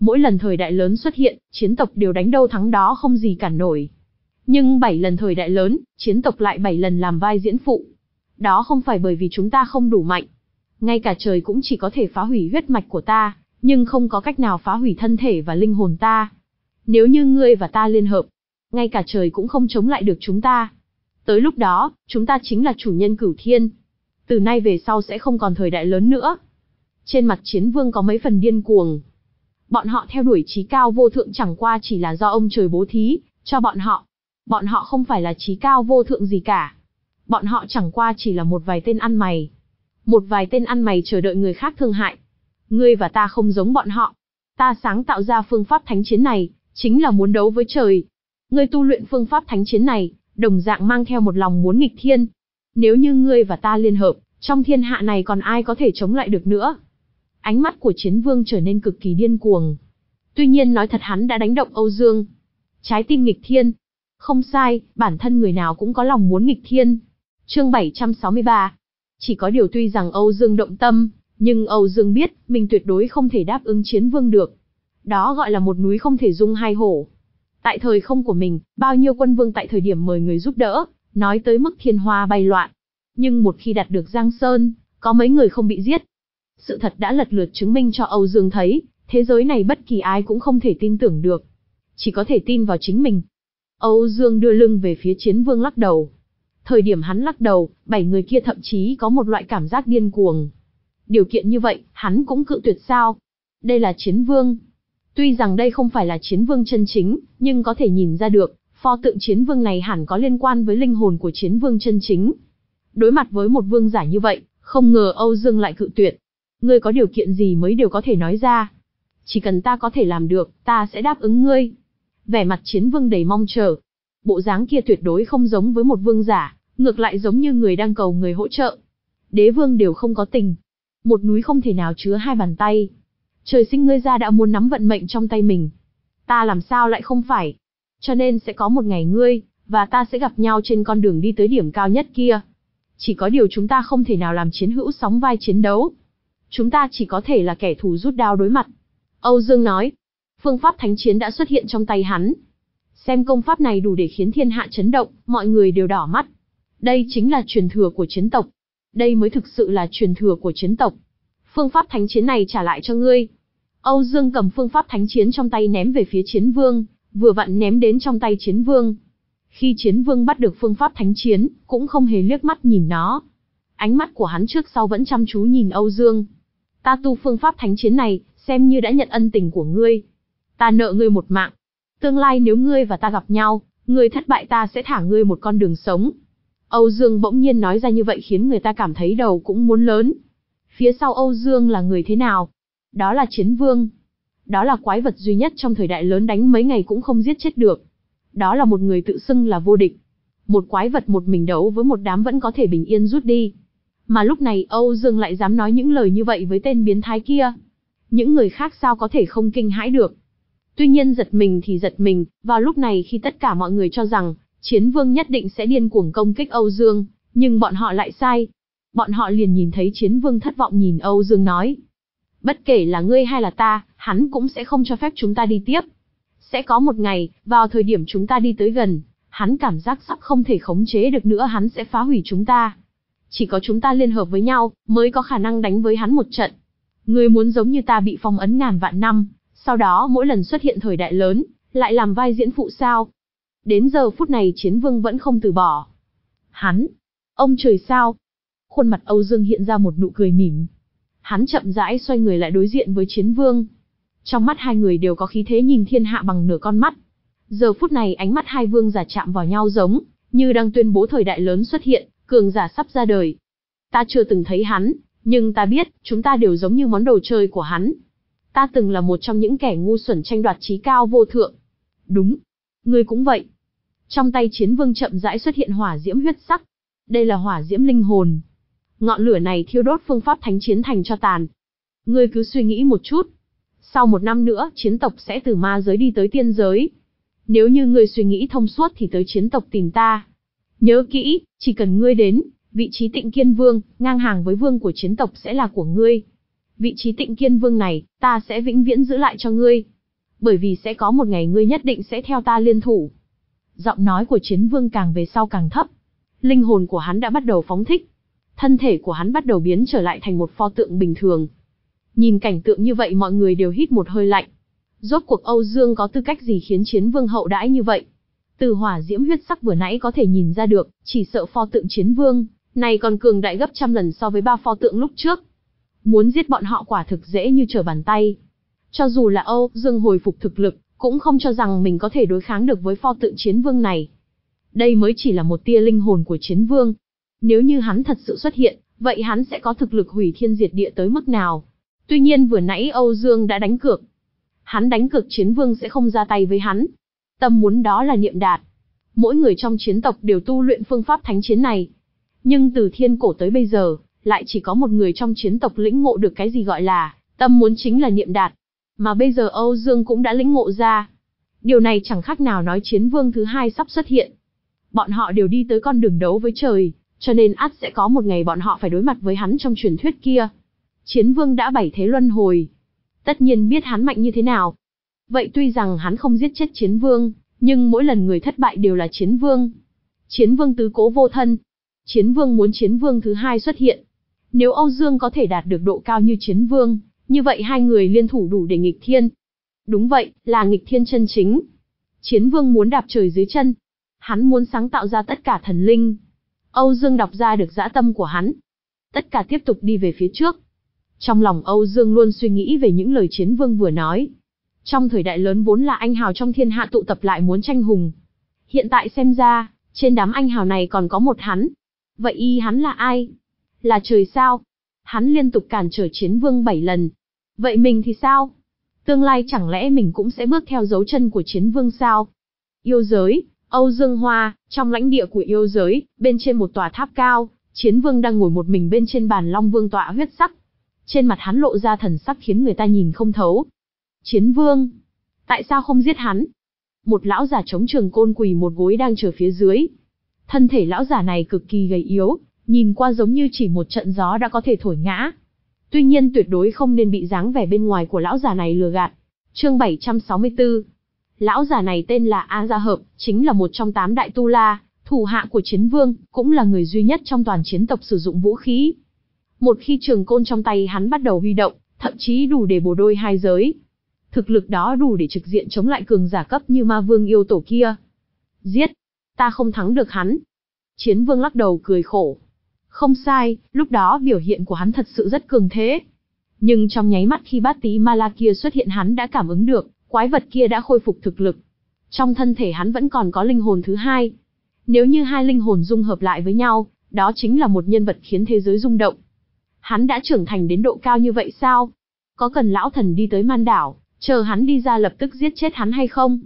Mỗi lần thời đại lớn xuất hiện, chiến tộc đều đánh đâu thắng đó không gì cản nổi. Nhưng bảy lần thời đại lớn, chiến tộc lại bảy lần làm vai diễn phụ. Đó không phải bởi vì chúng ta không đủ mạnh. Ngay cả trời cũng chỉ có thể phá hủy huyết mạch của ta, nhưng không có cách nào phá hủy thân thể và linh hồn ta. Nếu như ngươi và ta liên hợp, ngay cả trời cũng không chống lại được chúng ta. Tới lúc đó, chúng ta chính là chủ nhân cửu thiên. Từ nay về sau sẽ không còn thời đại lớn nữa. Trên mặt Chiến Vương có mấy phần điên cuồng. Bọn họ theo đuổi chí cao vô thượng chẳng qua chỉ là do ông trời bố thí cho bọn họ. Bọn họ không phải là chí cao vô thượng gì cả. Bọn họ chẳng qua chỉ là một vài tên ăn mày. Một vài tên ăn mày chờ đợi người khác thương hại. Ngươi và ta không giống bọn họ. Ta sáng tạo ra phương pháp thánh chiến này, chính là muốn đấu với trời. Ngươi tu luyện phương pháp thánh chiến này, đồng dạng mang theo một lòng muốn nghịch thiên. Nếu như ngươi và ta liên hợp, trong thiên hạ này còn ai có thể chống lại được nữa. Ánh mắt của Chiến Vương trở nên cực kỳ điên cuồng. Tuy nhiên nói thật hắn đã đánh động Âu Dương. Trái tim nghịch thiên. Không sai, bản thân người nào cũng có lòng muốn nghịch thiên. Chương bảy trăm sáu mươi ba. Chỉ có điều tuy rằng Âu Dương động tâm, nhưng Âu Dương biết, mình tuyệt đối không thể đáp ứng Chiến Vương được. Đó gọi là một núi không thể dung hai hổ. Tại thời không của mình, bao nhiêu quân vương tại thời điểm mời người giúp đỡ, nói tới mức thiên hoa bay loạn. Nhưng một khi đạt được Giang Sơn, có mấy người không bị giết. Sự thật đã lật lượt chứng minh cho Âu Dương thấy, thế giới này bất kỳ ai cũng không thể tin tưởng được. Chỉ có thể tin vào chính mình. Âu Dương đưa lưng về phía Chiến Vương lắc đầu. Thời điểm hắn lắc đầu, bảy người kia thậm chí có một loại cảm giác điên cuồng. Điều kiện như vậy, hắn cũng cự tuyệt sao? Đây là Chiến Vương. Tuy rằng đây không phải là Chiến Vương chân chính, nhưng có thể nhìn ra được, pho tượng Chiến Vương này hẳn có liên quan với linh hồn của Chiến Vương chân chính. Đối mặt với một vương giả như vậy, không ngờ Âu Dương lại cự tuyệt. Ngươi có điều kiện gì mới đều có thể nói ra. Chỉ cần ta có thể làm được, ta sẽ đáp ứng ngươi. Vẻ mặt Chiến Vương đầy mong chờ. Bộ dáng kia tuyệt đối không giống với một vương giả, ngược lại giống như người đang cầu người hỗ trợ. Đế vương đều không có tình. Một núi không thể nào chứa hai bàn tay. Trời sinh ngươi ra đã muốn nắm vận mệnh trong tay mình. Ta làm sao lại không phải. Cho nên sẽ có một ngày ngươi, và ta sẽ gặp nhau trên con đường đi tới điểm cao nhất kia. Chỉ có điều chúng ta không thể nào làm chiến hữu sóng vai chiến đấu. Chúng ta chỉ có thể là kẻ thù rút đao đối mặt. Âu Dương nói. Phương pháp thánh chiến đã xuất hiện trong tay hắn. Xem công pháp này đủ để khiến thiên hạ chấn động, mọi người đều đỏ mắt. Đây chính là truyền thừa của chiến tộc. Đây mới thực sự là truyền thừa của chiến tộc. Phương pháp thánh chiến này trả lại cho ngươi. Âu Dương cầm phương pháp thánh chiến trong tay ném về phía Chiến Vương, vừa vặn ném đến trong tay Chiến Vương. Khi Chiến Vương bắt được phương pháp thánh chiến, cũng không hề liếc mắt nhìn nó. Ánh mắt của hắn trước sau vẫn chăm chú nhìn Âu Dương. Ta tu phương pháp thánh chiến này, xem như đã nhận ân tình của ngươi. Ta nợ ngươi một mạng. Tương lai nếu ngươi và ta gặp nhau, ngươi thất bại ta sẽ thả ngươi một con đường sống. Âu Dương bỗng nhiên nói ra như vậy khiến người ta cảm thấy đầu cũng muốn lớn. Phía sau Âu Dương là người thế nào? Đó là Chiến Vương. Đó là quái vật duy nhất trong thời đại lớn đánh mấy ngày cũng không giết chết được. Đó là một người tự xưng là vô địch. Một quái vật một mình đấu với một đám vẫn có thể bình yên rút đi. Mà lúc này Âu Dương lại dám nói những lời như vậy với tên biến thái kia. Những người khác sao có thể không kinh hãi được. Tuy nhiên giật mình thì giật mình, vào lúc này khi tất cả mọi người cho rằng Chiến Vương nhất định sẽ điên cuồng công kích Âu Dương, nhưng bọn họ lại sai. Bọn họ liền nhìn thấy Chiến Vương thất vọng nhìn Âu Dương nói. Bất kể là ngươi hay là ta, hắn cũng sẽ không cho phép chúng ta đi tiếp. Sẽ có một ngày, vào thời điểm chúng ta đi tới gần, hắn cảm giác sắp không thể khống chế được nữa hắn sẽ phá hủy chúng ta. Chỉ có chúng ta liên hợp với nhau, mới có khả năng đánh với hắn một trận. Ngươi muốn giống như ta bị phong ấn ngàn vạn năm, sau đó mỗi lần xuất hiện thời đại lớn, lại làm vai diễn phụ sao? Đến giờ phút này Chiến Vương vẫn không từ bỏ. Hắn, ông trời sao? Khuôn mặt Âu Dương hiện ra một nụ cười mỉm. Hắn chậm rãi xoay người lại đối diện với Chiến Vương. Trong mắt hai người đều có khí thế nhìn thiên hạ bằng nửa con mắt. Giờ phút này ánh mắt hai vương giả chạm vào nhau giống như đang tuyên bố thời đại lớn xuất hiện, cường giả sắp ra đời. Ta chưa từng thấy hắn, nhưng ta biết, chúng ta đều giống như món đồ chơi của hắn. Ta từng là một trong những kẻ ngu xuẩn tranh đoạt chí cao vô thượng. Đúng, ngươi cũng vậy. Trong tay Chiến Vương chậm rãi xuất hiện hỏa diễm huyết sắc. Đây là hỏa diễm linh hồn. Ngọn lửa này thiêu đốt phương pháp thánh chiến thành cho tàn. Ngươi cứ suy nghĩ một chút. Sau một năm nữa, chiến tộc sẽ từ ma giới đi tới tiên giới. Nếu như ngươi suy nghĩ thông suốt thì tới chiến tộc tìm ta. Nhớ kỹ, chỉ cần ngươi đến, vị trí Tịnh Kiên Vương, ngang hàng với vương của chiến tộc sẽ là của ngươi. Vị trí Tịnh Kiên Vương này, ta sẽ vĩnh viễn giữ lại cho ngươi. Bởi vì sẽ có một ngày ngươi nhất định sẽ theo ta liên thủ. Giọng nói của chiến vương càng về sau càng thấp. Linh hồn của hắn đã bắt đầu phóng thích. Thân thể của hắn bắt đầu biến trở lại thành một pho tượng bình thường. Nhìn cảnh tượng như vậy mọi người đều hít một hơi lạnh. Rốt cuộc Âu Dương có tư cách gì khiến chiến vương hậu đãi như vậy? Từ hỏa diễm huyết sắc vừa nãy có thể nhìn ra được, chỉ sợ pho tượng chiến vương này còn cường đại gấp trăm lần so với ba pho tượng lúc trước. Muốn giết bọn họ quả thực dễ như trở bàn tay. Cho dù là Âu Dương hồi phục thực lực, cũng không cho rằng mình có thể đối kháng được với pho tượng chiến vương này. Đây mới chỉ là một tia linh hồn của chiến vương. Nếu như hắn thật sự xuất hiện, vậy hắn sẽ có thực lực hủy thiên diệt địa tới mức nào? Tuy nhiên vừa nãy Âu Dương đã đánh cược. Hắn đánh cược chiến vương sẽ không ra tay với hắn. Tâm muốn đó là niệm đạt. Mỗi người trong chiến tộc đều tu luyện phương pháp thánh chiến này. Nhưng từ thiên cổ tới bây giờ, lại chỉ có một người trong chiến tộc lĩnh ngộ được cái gì gọi là tâm muốn chính là niệm đạt. Mà bây giờ Âu Dương cũng đã lĩnh ngộ ra. Điều này chẳng khác nào nói chiến vương thứ hai sắp xuất hiện. Bọn họ đều đi tới con đường đấu với trời, cho nên ắt sẽ có một ngày bọn họ phải đối mặt với hắn trong truyền thuyết kia. Chiến vương đã bảy thế luân hồi. Tất nhiên biết hắn mạnh như thế nào. Vậy tuy rằng hắn không giết chết chiến vương, nhưng mỗi lần người thất bại đều là chiến vương. Chiến vương tứ cố vô thân. Chiến vương muốn chiến vương thứ hai xuất hiện. Nếu Âu Dương có thể đạt được độ cao như chiến vương, như vậy hai người liên thủ đủ để nghịch thiên. Đúng vậy, là nghịch thiên chân chính. Chiến vương muốn đạp trời dưới chân. Hắn muốn sáng tạo ra tất cả thần linh. Âu Dương đọc ra được dã tâm của hắn. Tất cả tiếp tục đi về phía trước. Trong lòng Âu Dương luôn suy nghĩ về những lời chiến vương vừa nói. Trong thời đại lớn vốn là anh hào trong thiên hạ tụ tập lại muốn tranh hùng. Hiện tại xem ra, trên đám anh hào này còn có một hắn. Vậy y hắn là ai? Là trời sao? Hắn liên tục cản trở chiến vương bảy lần. Vậy mình thì sao? Tương lai chẳng lẽ mình cũng sẽ bước theo dấu chân của chiến vương sao? Yêu giới, Âu Dương Hoa, trong lãnh địa của yêu giới, bên trên một tòa tháp cao, chiến vương đang ngồi một mình bên trên bàn Long Vương tọa huyết sắc. Trên mặt hắn lộ ra thần sắc khiến người ta nhìn không thấu. Chiến vương, tại sao không giết hắn? Một lão giả chống trường côn quỳ một gối đang chờ phía dưới. Thân thể lão giả này cực kỳ gầy yếu, nhìn qua giống như chỉ một trận gió đã có thể thổi ngã. Tuy nhiên tuyệt đối không nên bị dáng vẻ bên ngoài của lão giả này lừa gạt. Chương bảy trăm sáu mươi tư. Lão giả này tên là A Gia Hợp, chính là một trong tám đại tu la, thủ hạ của chiến vương, cũng là người duy nhất trong toàn chiến tộc sử dụng vũ khí. Một khi trường côn trong tay hắn bắt đầu huy động, thậm chí đủ để bổ đôi hai giới. Thực lực đó đủ để trực diện chống lại cường giả cấp như ma vương yêu tổ kia. Giết! Ta không thắng được hắn. Chiến vương lắc đầu cười khổ. Không sai, lúc đó biểu hiện của hắn thật sự rất cường thế. Nhưng trong nháy mắt khi bát tí ma la kia xuất hiện hắn đã cảm ứng được, quái vật kia đã khôi phục thực lực. Trong thân thể hắn vẫn còn có linh hồn thứ hai. Nếu như hai linh hồn dung hợp lại với nhau, đó chính là một nhân vật khiến thế giới rung động. Hắn đã trưởng thành đến độ cao như vậy sao? Có cần lão thần đi tới Man Đảo, chờ hắn đi ra lập tức giết chết hắn hay không?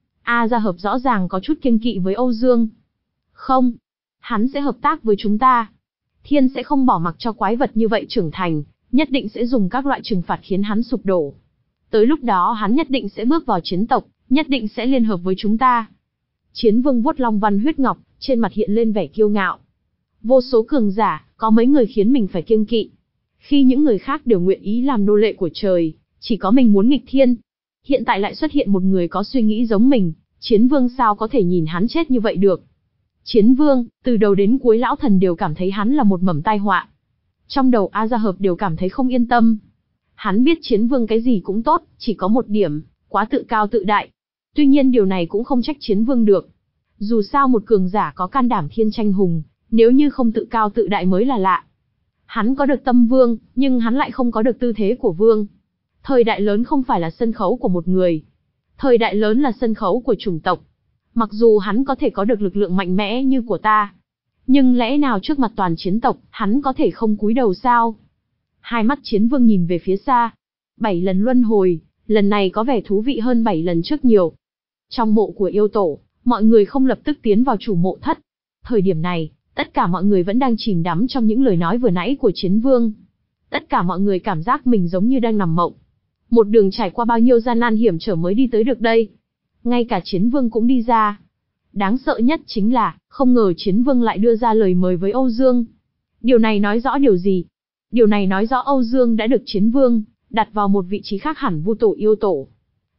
A Gia Hợp rõ ràng có chút kiêng kỵ với Âu Dương. Không, hắn sẽ hợp tác với chúng ta. Thiên sẽ không bỏ mặc cho quái vật như vậy trưởng thành, nhất định sẽ dùng các loại trừng phạt khiến hắn sụp đổ. Tới lúc đó hắn nhất định sẽ bước vào chiến tộc, nhất định sẽ liên hợp với chúng ta. Chiến vương vuốt long văn huyết ngọc, trên mặt hiện lên vẻ kiêu ngạo. Vô số cường giả, có mấy người khiến mình phải kiêng kỵ. Khi những người khác đều nguyện ý làm nô lệ của trời, chỉ có mình muốn nghịch thiên. Hiện tại lại xuất hiện một người có suy nghĩ giống mình, chiến vương sao có thể nhìn hắn chết như vậy được. Chiến vương, từ đầu đến cuối lão thần đều cảm thấy hắn là một mầm tai họa. Trong đầu A Gia Hợp đều cảm thấy không yên tâm. Hắn biết chiến vương cái gì cũng tốt, chỉ có một điểm, quá tự cao tự đại. Tuy nhiên điều này cũng không trách chiến vương được. Dù sao một cường giả có can đảm thiên tranh hùng, nếu như không tự cao tự đại mới là lạ. Hắn có được tâm vương, nhưng hắn lại không có được tư thế của vương. Thời đại lớn không phải là sân khấu của một người. Thời đại lớn là sân khấu của chủng tộc. Mặc dù hắn có thể có được lực lượng mạnh mẽ như của ta, nhưng lẽ nào trước mặt toàn chiến tộc, hắn có thể không cúi đầu sao? Hai mắt chiến vương nhìn về phía xa. Bảy lần luân hồi, lần này có vẻ thú vị hơn bảy lần trước nhiều. Trong mộ của yêu tổ, mọi người không lập tức tiến vào chủ mộ thất. Thời điểm này, tất cả mọi người vẫn đang chìm đắm trong những lời nói vừa nãy của chiến vương. Tất cả mọi người cảm giác mình giống như đang nằm mộng. Một đường trải qua bao nhiêu gian nan hiểm trở mới đi tới được đây. Ngay cả chiến vương cũng đi ra. Đáng sợ nhất chính là, không ngờ chiến vương lại đưa ra lời mời với Âu Dương. Điều này nói rõ điều gì? Điều này nói rõ Âu Dương đã được chiến vương đặt vào một vị trí khác hẳn vu tổ yêu tổ.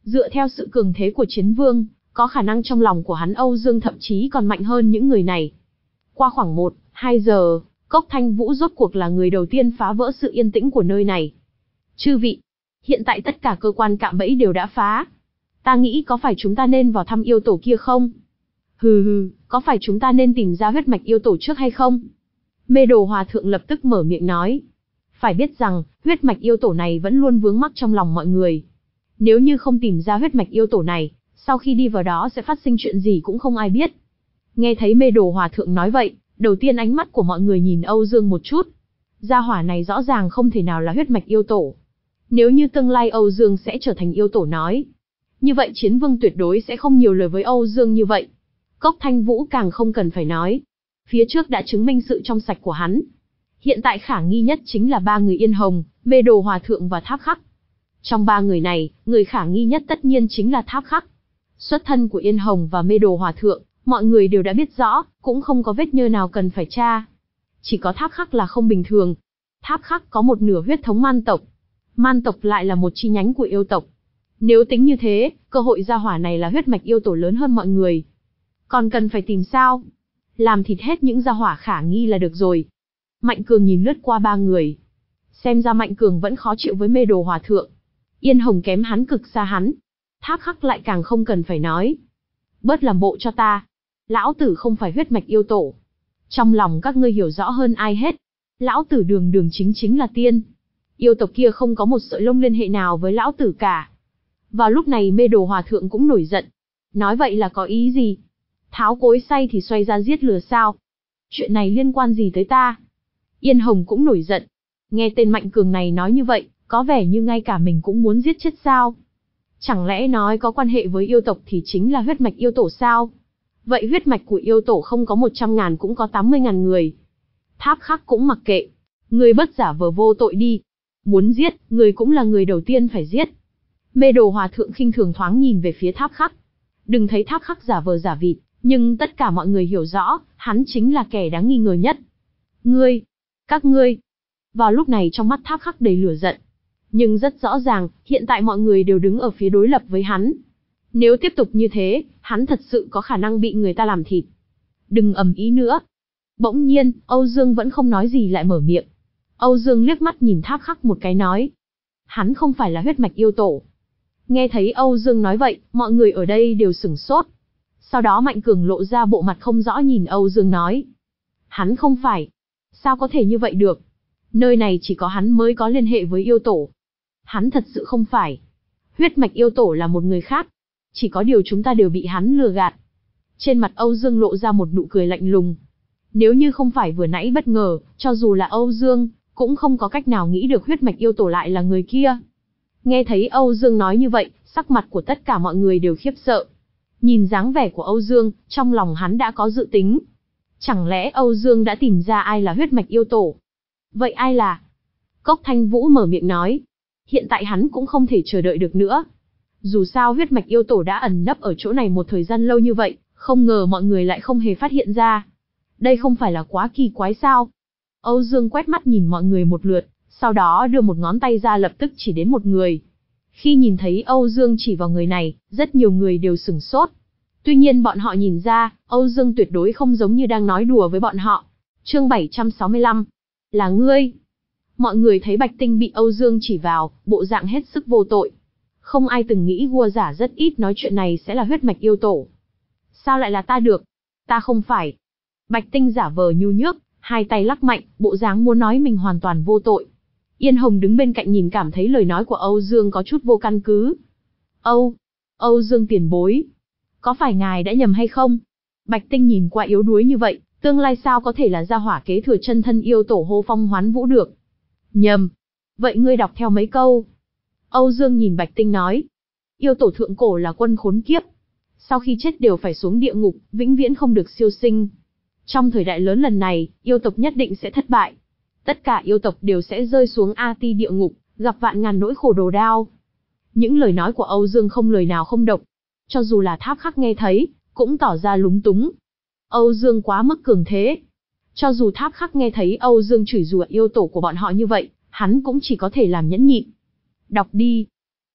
Dựa theo sự cường thế của chiến vương, có khả năng trong lòng của hắn Âu Dương thậm chí còn mạnh hơn những người này. Qua khoảng một, hai giờ, Cốc Thanh Vũ rốt cuộc là người đầu tiên phá vỡ sự yên tĩnh của nơi này. Chư vị, hiện tại tất cả cơ quan cạm bẫy đều đã phá. Ta nghĩ có phải chúng ta nên vào thăm yêu tổ kia không? Hừ hừ, có phải chúng ta nên tìm ra huyết mạch yêu tổ trước hay không? Mê Đồ Hòa Thượng lập tức mở miệng nói. Phải biết rằng, huyết mạch yêu tổ này vẫn luôn vướng mắc trong lòng mọi người. Nếu như không tìm ra huyết mạch yêu tổ này, sau khi đi vào đó sẽ phát sinh chuyện gì cũng không ai biết. Nghe thấy Mê Đồ Hòa Thượng nói vậy, đầu tiên ánh mắt của mọi người nhìn Âu Dương một chút. Gia hỏa này rõ ràng không thể nào là huyết mạch yêu tổ. Nếu như tương lai Âu Dương sẽ trở thành yêu tổ nói, như vậy chiến vương tuyệt đối sẽ không nhiều lời với Âu Dương như vậy. Cốc Thanh Vũ càng không cần phải nói. Phía trước đã chứng minh sự trong sạch của hắn. Hiện tại khả nghi nhất chính là ba người Yên Hồng, Mê Đồ Hòa Thượng và Tháp Khắc. Trong ba người này, người khả nghi nhất tất nhiên chính là Tháp Khắc. Xuất thân của Yên Hồng và Mê Đồ Hòa Thượng, mọi người đều đã biết rõ, cũng không có vết nhơ nào cần phải tra. Chỉ có Tháp Khắc là không bình thường. Tháp Khắc có một nửa huyết thống man tộc. Man tộc lại là một chi nhánh của yêu tộc. Nếu tính như thế, cơ hội gia hỏa này là huyết mạch yêu tổ lớn hơn mọi người. Còn cần phải tìm sao? Làm thịt hết những gia hỏa khả nghi là được rồi. Mạnh Cường nhìn lướt qua ba người. Xem ra Mạnh Cường vẫn khó chịu với Mê Đồ Hòa Thượng. Yên Hồng kém hắn cực xa hắn. Tháp Khắc lại càng không cần phải nói. Bớt làm bộ cho ta. Lão tử không phải huyết mạch yêu tổ. Trong lòng các ngươi hiểu rõ hơn ai hết. Lão tử đường đường chính chính là tiên. Yêu tộc kia không có một sợi lông liên hệ nào với lão tử cả. Vào lúc này Mê Đồ Hòa Thượng cũng nổi giận. Nói vậy là có ý gì? Tháo cối xay thì xoay ra giết lừa sao? Chuyện này liên quan gì tới ta? Yên Hồng cũng nổi giận. Nghe tên Mạnh Cường này nói như vậy, có vẻ như ngay cả mình cũng muốn giết chết sao? Chẳng lẽ nói có quan hệ với yêu tộc thì chính là huyết mạch yêu tổ sao? Vậy huyết mạch của yêu tổ không có một trăm ngàn cũng có tám mươi ngàn người. Tháp Khắc cũng mặc kệ. Người bất giả vờ vô tội đi. Muốn giết, người cũng là người đầu tiên phải giết. Mê Đồ Hòa Thượng khinh thường thoáng nhìn về phía Tháp Khắc. Đừng thấy Tháp Khắc giả vờ giả vịt, nhưng tất cả mọi người hiểu rõ, hắn chính là kẻ đáng nghi ngờ nhất. Ngươi, các ngươi. Vào lúc này trong mắt Tháp Khắc đầy lửa giận. Nhưng rất rõ ràng, hiện tại mọi người đều đứng ở phía đối lập với hắn. Nếu tiếp tục như thế, hắn thật sự có khả năng bị người ta làm thịt. Đừng ầm ĩ nữa. Bỗng nhiên, Âu Dương vẫn không nói gì lại mở miệng. Âu Dương liếc mắt nhìn Tháp Khắc một cái nói. Hắn không phải là huyết mạch yêu tổ. Nghe thấy Âu Dương nói vậy, mọi người ở đây đều sửng sốt. Sau đó Mạnh Cường lộ ra bộ mặt không rõ nhìn Âu Dương nói. Hắn không phải. Sao có thể như vậy được? Nơi này chỉ có hắn mới có liên hệ với yêu tổ. Hắn thật sự không phải. Huyết mạch yêu tổ là một người khác. Chỉ có điều chúng ta đều bị hắn lừa gạt. Trên mặt Âu Dương lộ ra một nụ cười lạnh lùng. Nếu như không phải vừa nãy bất ngờ, cho dù là Âu Dương, cũng không có cách nào nghĩ được huyết mạch yêu tổ lại là người kia. Nghe thấy Âu Dương nói như vậy, sắc mặt của tất cả mọi người đều khiếp sợ. Nhìn dáng vẻ của Âu Dương, trong lòng hắn đã có dự tính. Chẳng lẽ Âu Dương đã tìm ra ai là huyết mạch yêu tổ? Vậy ai là? Cốc Thanh Vũ mở miệng nói. Hiện tại hắn cũng không thể chờ đợi được nữa. Dù sao huyết mạch yêu tổ đã ẩn nấp ở chỗ này một thời gian lâu như vậy, không ngờ mọi người lại không hề phát hiện ra. Đây không phải là quá kỳ quái sao? Âu Dương quét mắt nhìn mọi người một lượt, sau đó đưa một ngón tay ra lập tức chỉ đến một người. Khi nhìn thấy Âu Dương chỉ vào người này, rất nhiều người đều sửng sốt. Tuy nhiên bọn họ nhìn ra, Âu Dương tuyệt đối không giống như đang nói đùa với bọn họ. Chương bảy trăm sáu mươi lăm. Là ngươi. Mọi người thấy Bạch Tinh bị Âu Dương chỉ vào, bộ dạng hết sức vô tội. Không ai từng nghĩ Gua Giả rất ít nói chuyện này sẽ là huyết mạch yêu tổ. Sao lại là ta được? Ta không phải. Bạch Tinh giả vờ nhu nhước, hai tay lắc mạnh, bộ dáng muốn nói mình hoàn toàn vô tội. Yên Hồng đứng bên cạnh nhìn cảm thấy lời nói của Âu Dương có chút vô căn cứ. Âu, Âu Dương tiền bối. Có phải ngài đã nhầm hay không? Bạch Tinh nhìn qua yếu đuối như vậy, tương lai sao có thể là gia hỏa kế thừa chân thân yêu tổ hô phong hoán vũ được? Nhầm. Vậy ngươi đọc theo mấy câu. Âu Dương nhìn Bạch Tinh nói. Yêu tổ thượng cổ là quân khốn kiếp. Sau khi chết đều phải xuống địa ngục, vĩnh viễn không được siêu sinh. Trong thời đại lớn lần này, yêu tộc nhất định sẽ thất bại. Tất cả yêu tộc đều sẽ rơi xuống A Ti địa ngục, gặp vạn ngàn nỗi khổ đồ đao. Những lời nói của Âu Dương không lời nào không độc. Cho dù là Tháp Khắc nghe thấy, cũng tỏ ra lúng túng. Âu Dương quá mức cường thế. Cho dù Tháp Khắc nghe thấy Âu Dương chửi rủa yêu tổ của bọn họ như vậy, hắn cũng chỉ có thể làm nhẫn nhịn. Đọc đi.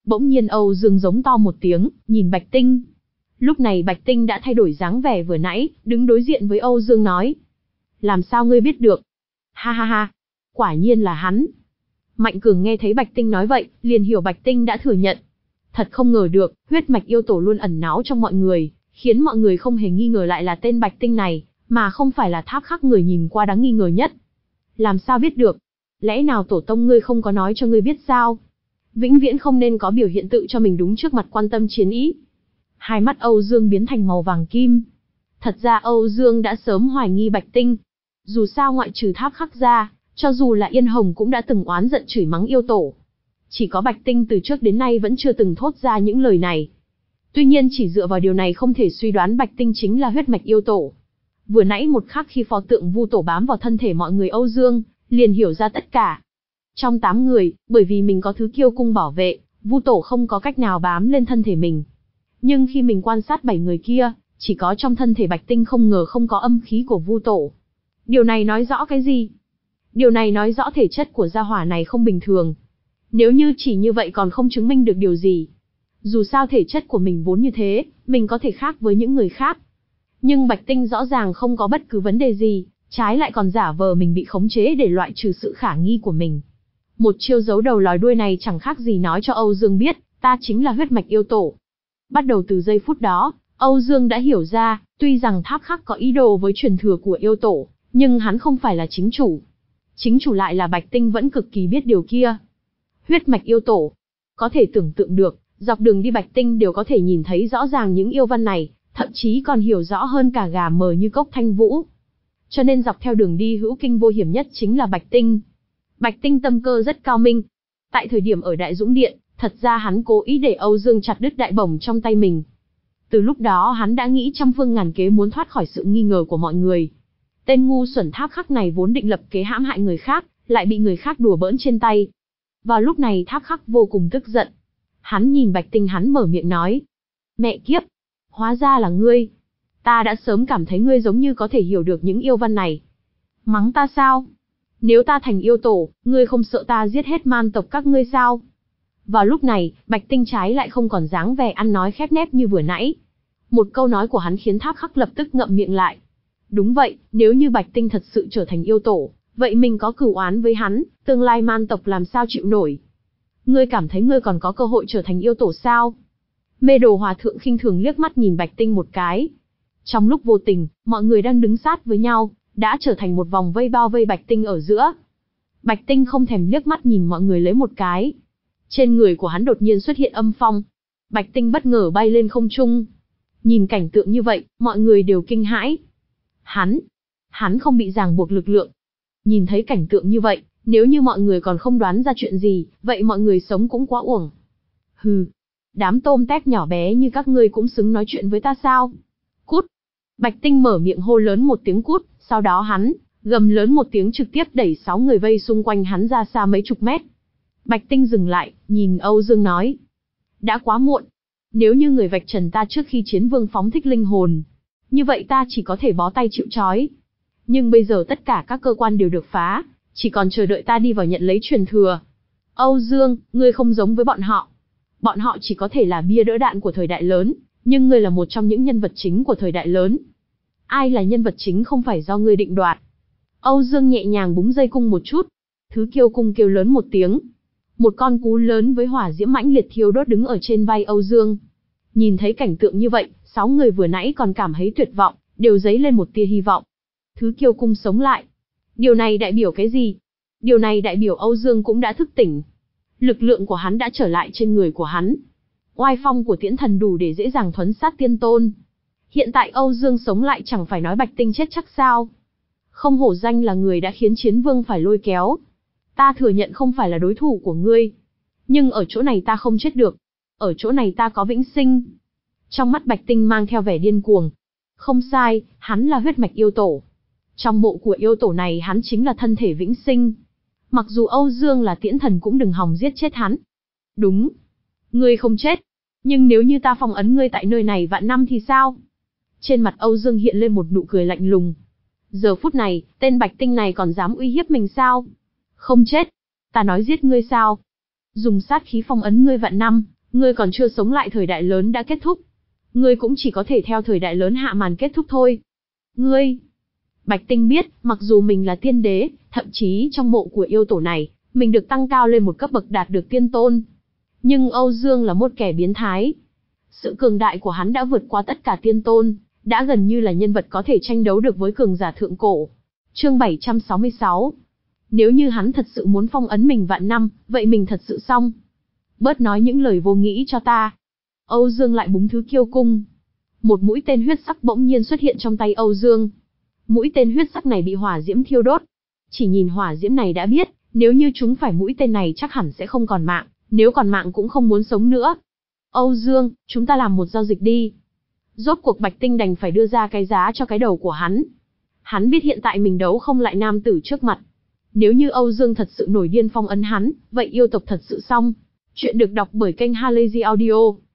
Bỗng nhiên Âu Dương giống to một tiếng, nhìn Bạch Tinh. Lúc này Bạch Tinh đã thay đổi dáng vẻ vừa nãy, đứng đối diện với Âu Dương nói. Làm sao ngươi biết được? Ha ha ha, quả nhiên là hắn. Mạnh Cường nghe thấy Bạch Tinh nói vậy, liền hiểu Bạch Tinh đã thừa nhận. Thật không ngờ được, huyết mạch yêu tổ luôn ẩn náu trong mọi người, khiến mọi người không hề nghi ngờ lại là tên Bạch Tinh này, mà không phải là Tháp Khắc người nhìn qua đáng nghi ngờ nhất. Làm sao biết được? Lẽ nào tổ tông ngươi không có nói cho ngươi biết sao? Vĩnh viễn không nên có biểu hiện tự cho mình đúng trước mặt quan tâm chiến ý. Hai mắt Âu Dương biến thành màu vàng kim. Thật ra Âu Dương đã sớm hoài nghi Bạch Tinh. Dù sao ngoại trừ Tháp Khắc ra, cho dù là Yên Hồng cũng đã từng oán giận chửi mắng yêu tổ. Chỉ có Bạch Tinh từ trước đến nay vẫn chưa từng thốt ra những lời này. Tuy nhiên chỉ dựa vào điều này không thể suy đoán Bạch Tinh chính là huyết mạch yêu tổ. Vừa nãy một khắc khi pho tượng Vu Tổ bám vào thân thể mọi người Âu Dương, liền hiểu ra tất cả. Trong tám người, bởi vì mình có thứ kiêu cung bảo vệ, Vu Tổ không có cách nào bám lên thân thể mình. Nhưng khi mình quan sát bảy người kia, chỉ có trong thân thể Bạch Tinh không ngờ không có âm khí của Vu Tổ. Điều này nói rõ cái gì? Điều này nói rõ thể chất của gia hỏa này không bình thường. Nếu như chỉ như vậy còn không chứng minh được điều gì. Dù sao thể chất của mình vốn như thế, mình có thể khác với những người khác. Nhưng Bạch Tinh rõ ràng không có bất cứ vấn đề gì, trái lại còn giả vờ mình bị khống chế để loại trừ sự khả nghi của mình. Một chiêu giấu đầu lòi đuôi này chẳng khác gì nói cho Âu Dương biết, ta chính là huyết mạch yêu tổ. Bắt đầu từ giây phút đó, Âu Dương đã hiểu ra, tuy rằng Tháp Khắc có ý đồ với truyền thừa của yêu tổ, nhưng hắn không phải là chính chủ. Chính chủ lại là Bạch Tinh vẫn cực kỳ biết điều kia. Huyết mạch yêu tổ. Có thể tưởng tượng được, dọc đường đi Bạch Tinh đều có thể nhìn thấy rõ ràng những yêu văn này, thậm chí còn hiểu rõ hơn cả gà mờ như cốc thanh vũ. Cho nên dọc theo đường đi hữu kinh vô hiểm nhất chính là Bạch Tinh. Bạch Tinh tâm cơ rất cao minh. Tại thời điểm ở Đại Dũng Điện, thật ra hắn cố ý để Âu Dương chặt đứt đại bổng trong tay mình. Từ lúc đó hắn đã nghĩ trăm phương ngàn kế muốn thoát khỏi sự nghi ngờ của mọi người. Tên ngu xuẩn Tháp Khắc này vốn định lập kế hãm hại người khác, lại bị người khác đùa bỡn trên tay. Vào lúc này Tháp Khắc vô cùng tức giận. Hắn nhìn Bạch Tinh, hắn mở miệng nói. Mẹ kiếp! Hóa ra là ngươi! Ta đã sớm cảm thấy ngươi giống như có thể hiểu được những yêu văn này. Mắng ta sao? Nếu ta thành yêu tổ, ngươi không sợ ta giết hết man tộc các ngươi sao? Vào lúc này, Bạch Tinh trái lại không còn dáng vẻ ăn nói khép nép như vừa nãy. Một câu nói của hắn khiến Tháp Khắc lập tức ngậm miệng lại. Đúng vậy, nếu như Bạch Tinh thật sự trở thành yêu tổ, vậy mình có cửu oán với hắn, tương lai man tộc làm sao chịu nổi. Ngươi cảm thấy ngươi còn có cơ hội trở thành yêu tổ sao? Mê Đồ Hòa Thượng khinh thường liếc mắt nhìn Bạch Tinh một cái. Trong lúc vô tình, mọi người đang đứng sát với nhau, đã trở thành một vòng vây bao vây Bạch Tinh ở giữa. Bạch Tinh không thèm liếc mắt nhìn mọi người lấy một cái. Trên người của hắn đột nhiên xuất hiện âm phong. Bạch Tinh bất ngờ bay lên không trung. Nhìn cảnh tượng như vậy, mọi người đều kinh hãi. Hắn, hắn không bị ràng buộc lực lượng. Nhìn thấy cảnh tượng như vậy, nếu như mọi người còn không đoán ra chuyện gì, vậy mọi người sống cũng quá uổng. Hừ, đám tôm tép nhỏ bé như các ngươi cũng xứng nói chuyện với ta sao? Cút! Bạch Tinh mở miệng hô lớn một tiếng cút, sau đó hắn, gầm lớn một tiếng trực tiếp đẩy sáu người vây xung quanh hắn ra xa mấy chục mét. Bạch Tinh dừng lại, nhìn Âu Dương nói. Đã quá muộn. Nếu như người vạch trần ta trước khi chiến vương phóng thích linh hồn, như vậy ta chỉ có thể bó tay chịu trói. Nhưng bây giờ tất cả các cơ quan đều được phá, chỉ còn chờ đợi ta đi vào nhận lấy truyền thừa. Âu Dương, ngươi không giống với bọn họ. Bọn họ chỉ có thể là bia đỡ đạn của thời đại lớn, nhưng ngươi là một trong những nhân vật chính của thời đại lớn. Ai là nhân vật chính không phải do ngươi định đoạt. Âu Dương nhẹ nhàng búng dây cung một chút. Thứ kiêu cung kêu lớn một tiếng. Một con cú lớn với hỏa diễm mãnh liệt thiêu đốt đứng ở trên vai Âu Dương. Nhìn thấy cảnh tượng như vậy, sáu người vừa nãy còn cảm thấy tuyệt vọng, đều dấy lên một tia hy vọng. Thứ kiêu cung sống lại. Điều này đại biểu cái gì? Điều này đại biểu Âu Dương cũng đã thức tỉnh. Lực lượng của hắn đã trở lại trên người của hắn. Oai phong của tiễn thần đủ để dễ dàng thuấn sát tiên tôn. Hiện tại Âu Dương sống lại chẳng phải nói Bạch Tinh chết chắc sao? Không hổ danh là người đã khiến chiến vương phải lôi kéo. Ta thừa nhận không phải là đối thủ của ngươi. Nhưng ở chỗ này ta không chết được. Ở chỗ này ta có vĩnh sinh. Trong mắt Bạch Tinh mang theo vẻ điên cuồng. Không sai, hắn là huyết mạch yêu tổ. Trong bộ của yêu tổ này hắn chính là thân thể vĩnh sinh. Mặc dù Âu Dương là tiễn thần cũng đừng hòng giết chết hắn. Đúng. Ngươi không chết. Nhưng nếu như ta phong ấn ngươi tại nơi này vạn năm thì sao? Trên mặt Âu Dương hiện lên một nụ cười lạnh lùng. Giờ phút này, tên Bạch Tinh này còn dám uy hiếp mình sao? Không chết. Ta nói giết ngươi sao? Dùng sát khí phong ấn ngươi vạn năm, Ngươi còn chưa sống lại thời đại lớn đã kết thúc. Ngươi cũng chỉ có thể theo thời đại lớn hạ màn kết thúc thôi. Ngươi... Bạch Tinh biết, mặc dù mình là tiên đế, thậm chí trong mộ của yêu tổ này, mình được tăng cao lên một cấp bậc đạt được tiên tôn. Nhưng Âu Dương là một kẻ biến thái. Sự cường đại của hắn đã vượt qua tất cả tiên tôn, đã gần như là nhân vật có thể tranh đấu được với cường giả thượng cổ. Chương bảy trăm sáu mươi sáu. Nếu như hắn thật sự muốn phong ấn mình vạn năm, vậy mình thật sự xong. Bớt nói những lời vô nghĩ cho ta. Âu Dương lại búng thứ kiêu cung. Một mũi tên huyết sắc bỗng nhiên xuất hiện trong tay Âu Dương. Mũi tên huyết sắc này bị hỏa diễm thiêu đốt. Chỉ nhìn hỏa diễm này đã biết, nếu như chúng phải mũi tên này chắc hẳn sẽ không còn mạng, nếu còn mạng cũng không muốn sống nữa. Âu Dương, chúng ta làm một giao dịch đi. Rốt cuộc Bạch Tinh đành phải đưa ra cái giá cho cái đầu của hắn. Hắn biết hiện tại mình đấu không lại nam tử trước mặt. Nếu như Âu Dương thật sự nổi điên phong ấn hắn, vậy yêu tộc thật sự xong. Chuyện được đọc bởi kênh Halazy Audio.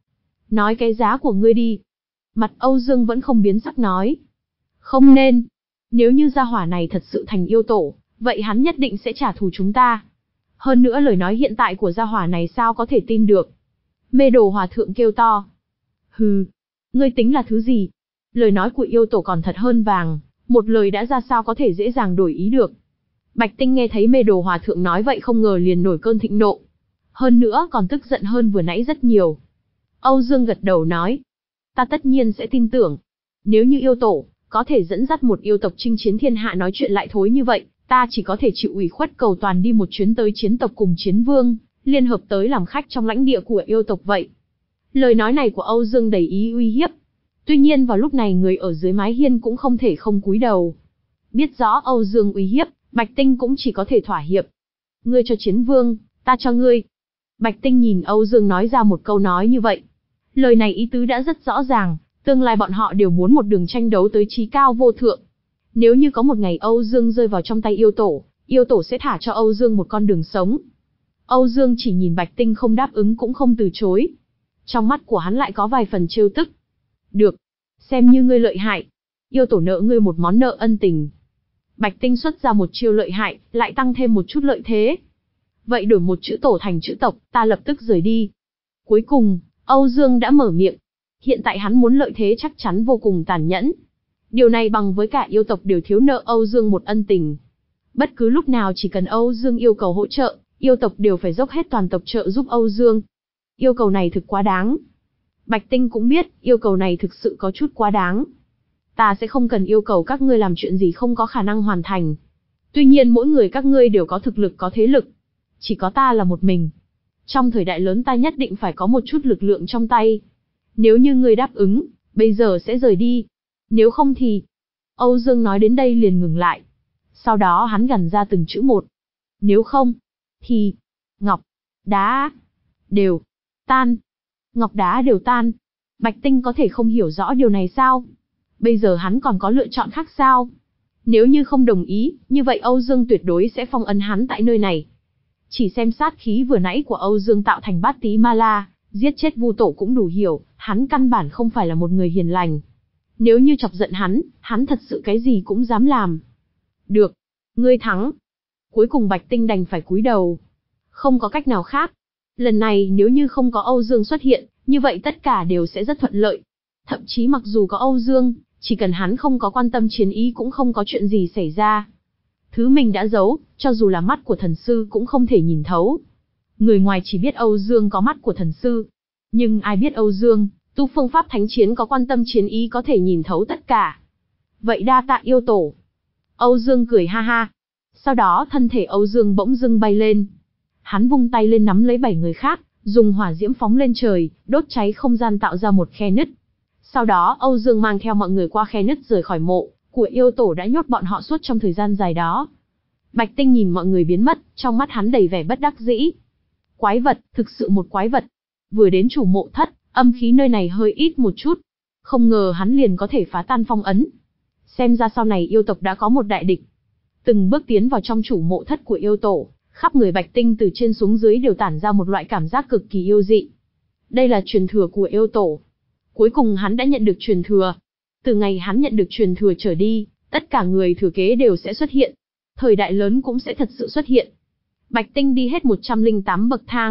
Nói cái giá của ngươi đi. Mặt Âu Dương vẫn không biến sắc nói. Không nên. Nếu như gia hỏa này thật sự thành yêu tổ, vậy hắn nhất định sẽ trả thù chúng ta. Hơn nữa lời nói hiện tại của gia hỏa này sao có thể tin được. Mê Đồ Hòa Thượng kêu to. Hừ, ngươi tính là thứ gì? Lời nói của yêu tổ còn thật hơn vàng, một lời đã ra sao có thể dễ dàng đổi ý được. Bạch Tinh nghe thấy Mê Đồ Hòa Thượng nói vậy không ngờ liền nổi cơn thịnh nộ. Hơn nữa còn tức giận hơn vừa nãy rất nhiều. Âu Dương gật đầu nói. Ta tất nhiên sẽ tin tưởng. Nếu như yêu tổ có thể dẫn dắt một yêu tộc chinh chiến thiên hạ nói chuyện lại thối như vậy, ta chỉ có thể chịu ủy khuất cầu toàn đi một chuyến tới chiến tộc cùng chiến vương, liên hợp tới làm khách trong lãnh địa của yêu tộc vậy. Lời nói này của Âu Dương đầy ý uy hiếp. Tuy nhiên vào lúc này người ở dưới mái hiên cũng không thể không cúi đầu. Biết rõ Âu Dương uy hiếp, Bạch Tinh cũng chỉ có thể thỏa hiệp. Ngươi cho chiến vương, ta cho ngươi. Bạch Tinh nhìn Âu Dương nói ra một câu nói như vậy. Lời này ý tứ đã rất rõ ràng, tương lai bọn họ đều muốn một đường tranh đấu tới chí cao vô thượng. Nếu như có một ngày Âu Dương rơi vào trong tay yêu tổ, yêu tổ sẽ thả cho Âu Dương một con đường sống. Âu Dương chỉ nhìn Bạch Tinh không đáp ứng cũng không từ chối. Trong mắt của hắn lại có vài phần trêu tức. Được, xem như ngươi lợi hại. Yêu tổ nợ ngươi một món nợ ân tình. Bạch Tinh xuất ra một chiêu lợi hại, lại tăng thêm một chút lợi thế. Vậy đổi một chữ tổ thành chữ tộc, ta lập tức rời đi. Cuối cùng, Âu Dương đã mở miệng. Hiện tại hắn muốn lợi thế chắc chắn vô cùng tàn nhẫn. Điều này bằng với cả yêu tộc đều thiếu nợ Âu Dương một ân tình. Bất cứ lúc nào chỉ cần Âu Dương yêu cầu hỗ trợ, yêu tộc đều phải dốc hết toàn tộc trợ giúp Âu Dương. Yêu cầu này thực quá đáng. Bạch Tinh cũng biết, yêu cầu này thực sự có chút quá đáng. Ta sẽ không cần yêu cầu các ngươi làm chuyện gì không có khả năng hoàn thành. Tuy nhiên mỗi người các ngươi đều có thực lực có thế lực. Chỉ có ta là một mình. Trong thời đại lớn ta nhất định phải có một chút lực lượng trong tay. Nếu như ngươi đáp ứng, bây giờ sẽ rời đi. Nếu không thì... Âu Dương nói đến đây liền ngừng lại. Sau đó hắn gằn ra từng chữ một. Nếu không, thì... Ngọc, đá... đều... tan. Ngọc đá đều tan. Bạch Tinh có thể không hiểu rõ điều này sao? Bây giờ hắn còn có lựa chọn khác sao? Nếu như không đồng ý, như vậy Âu Dương tuyệt đối sẽ phong ấn hắn tại nơi này. Chỉ xem sát khí vừa nãy của Âu Dương tạo thành bát tí ma la, giết chết Vu Tổ cũng đủ hiểu, hắn căn bản không phải là một người hiền lành. Nếu như chọc giận hắn, hắn thật sự cái gì cũng dám làm. Được, ngươi thắng. Cuối cùng Bạch Tinh đành phải cúi đầu. Không có cách nào khác. Lần này nếu như không có Âu Dương xuất hiện, như vậy tất cả đều sẽ rất thuận lợi. Thậm chí mặc dù có Âu Dương, chỉ cần hắn không có quan tâm chiến ý cũng không có chuyện gì xảy ra. Thứ mình đã giấu, cho dù là mắt của thần sư cũng không thể nhìn thấu. Người ngoài chỉ biết Âu Dương có mắt của thần sư. Nhưng ai biết Âu Dương, tu phương pháp thánh chiến có quan tâm chiến ý có thể nhìn thấu tất cả. Vậy đa tạ yêu tổ. Âu Dương cười ha ha. Sau đó thân thể Âu Dương bỗng dưng bay lên. Hắn vung tay lên nắm lấy bảy người khác, dùng hỏa diễm phóng lên trời, đốt cháy không gian tạo ra một khe nứt. Sau đó Âu Dương mang theo mọi người qua khe nứt rời khỏi mộ của yêu tổ đã nhốt bọn họ suốt trong thời gian dài đó. Bạch Tinh nhìn mọi người biến mất, trong mắt hắn đầy vẻ bất đắc dĩ. Quái vật, thực sự một quái vật. Vừa đến chủ mộ thất, âm khí nơi này hơi ít một chút. Không ngờ hắn liền có thể phá tan phong ấn. Xem ra sau này yêu tộc đã có một đại địch. Từng bước tiến vào trong chủ mộ thất của yêu tổ, khắp người Bạch Tinh từ trên xuống dưới đều tản ra một loại cảm giác cực kỳ yêu dị. Đây là truyền thừa của yêu tổ. Cuối cùng hắn đã nhận được truyền thừa. Từ ngày hắn nhận được truyền thừa trở đi, tất cả người thừa kế đều sẽ xuất hiện. Thời đại lớn cũng sẽ thật sự xuất hiện. Bạch Tinh đi hết một trăm lẻ tám bậc thang,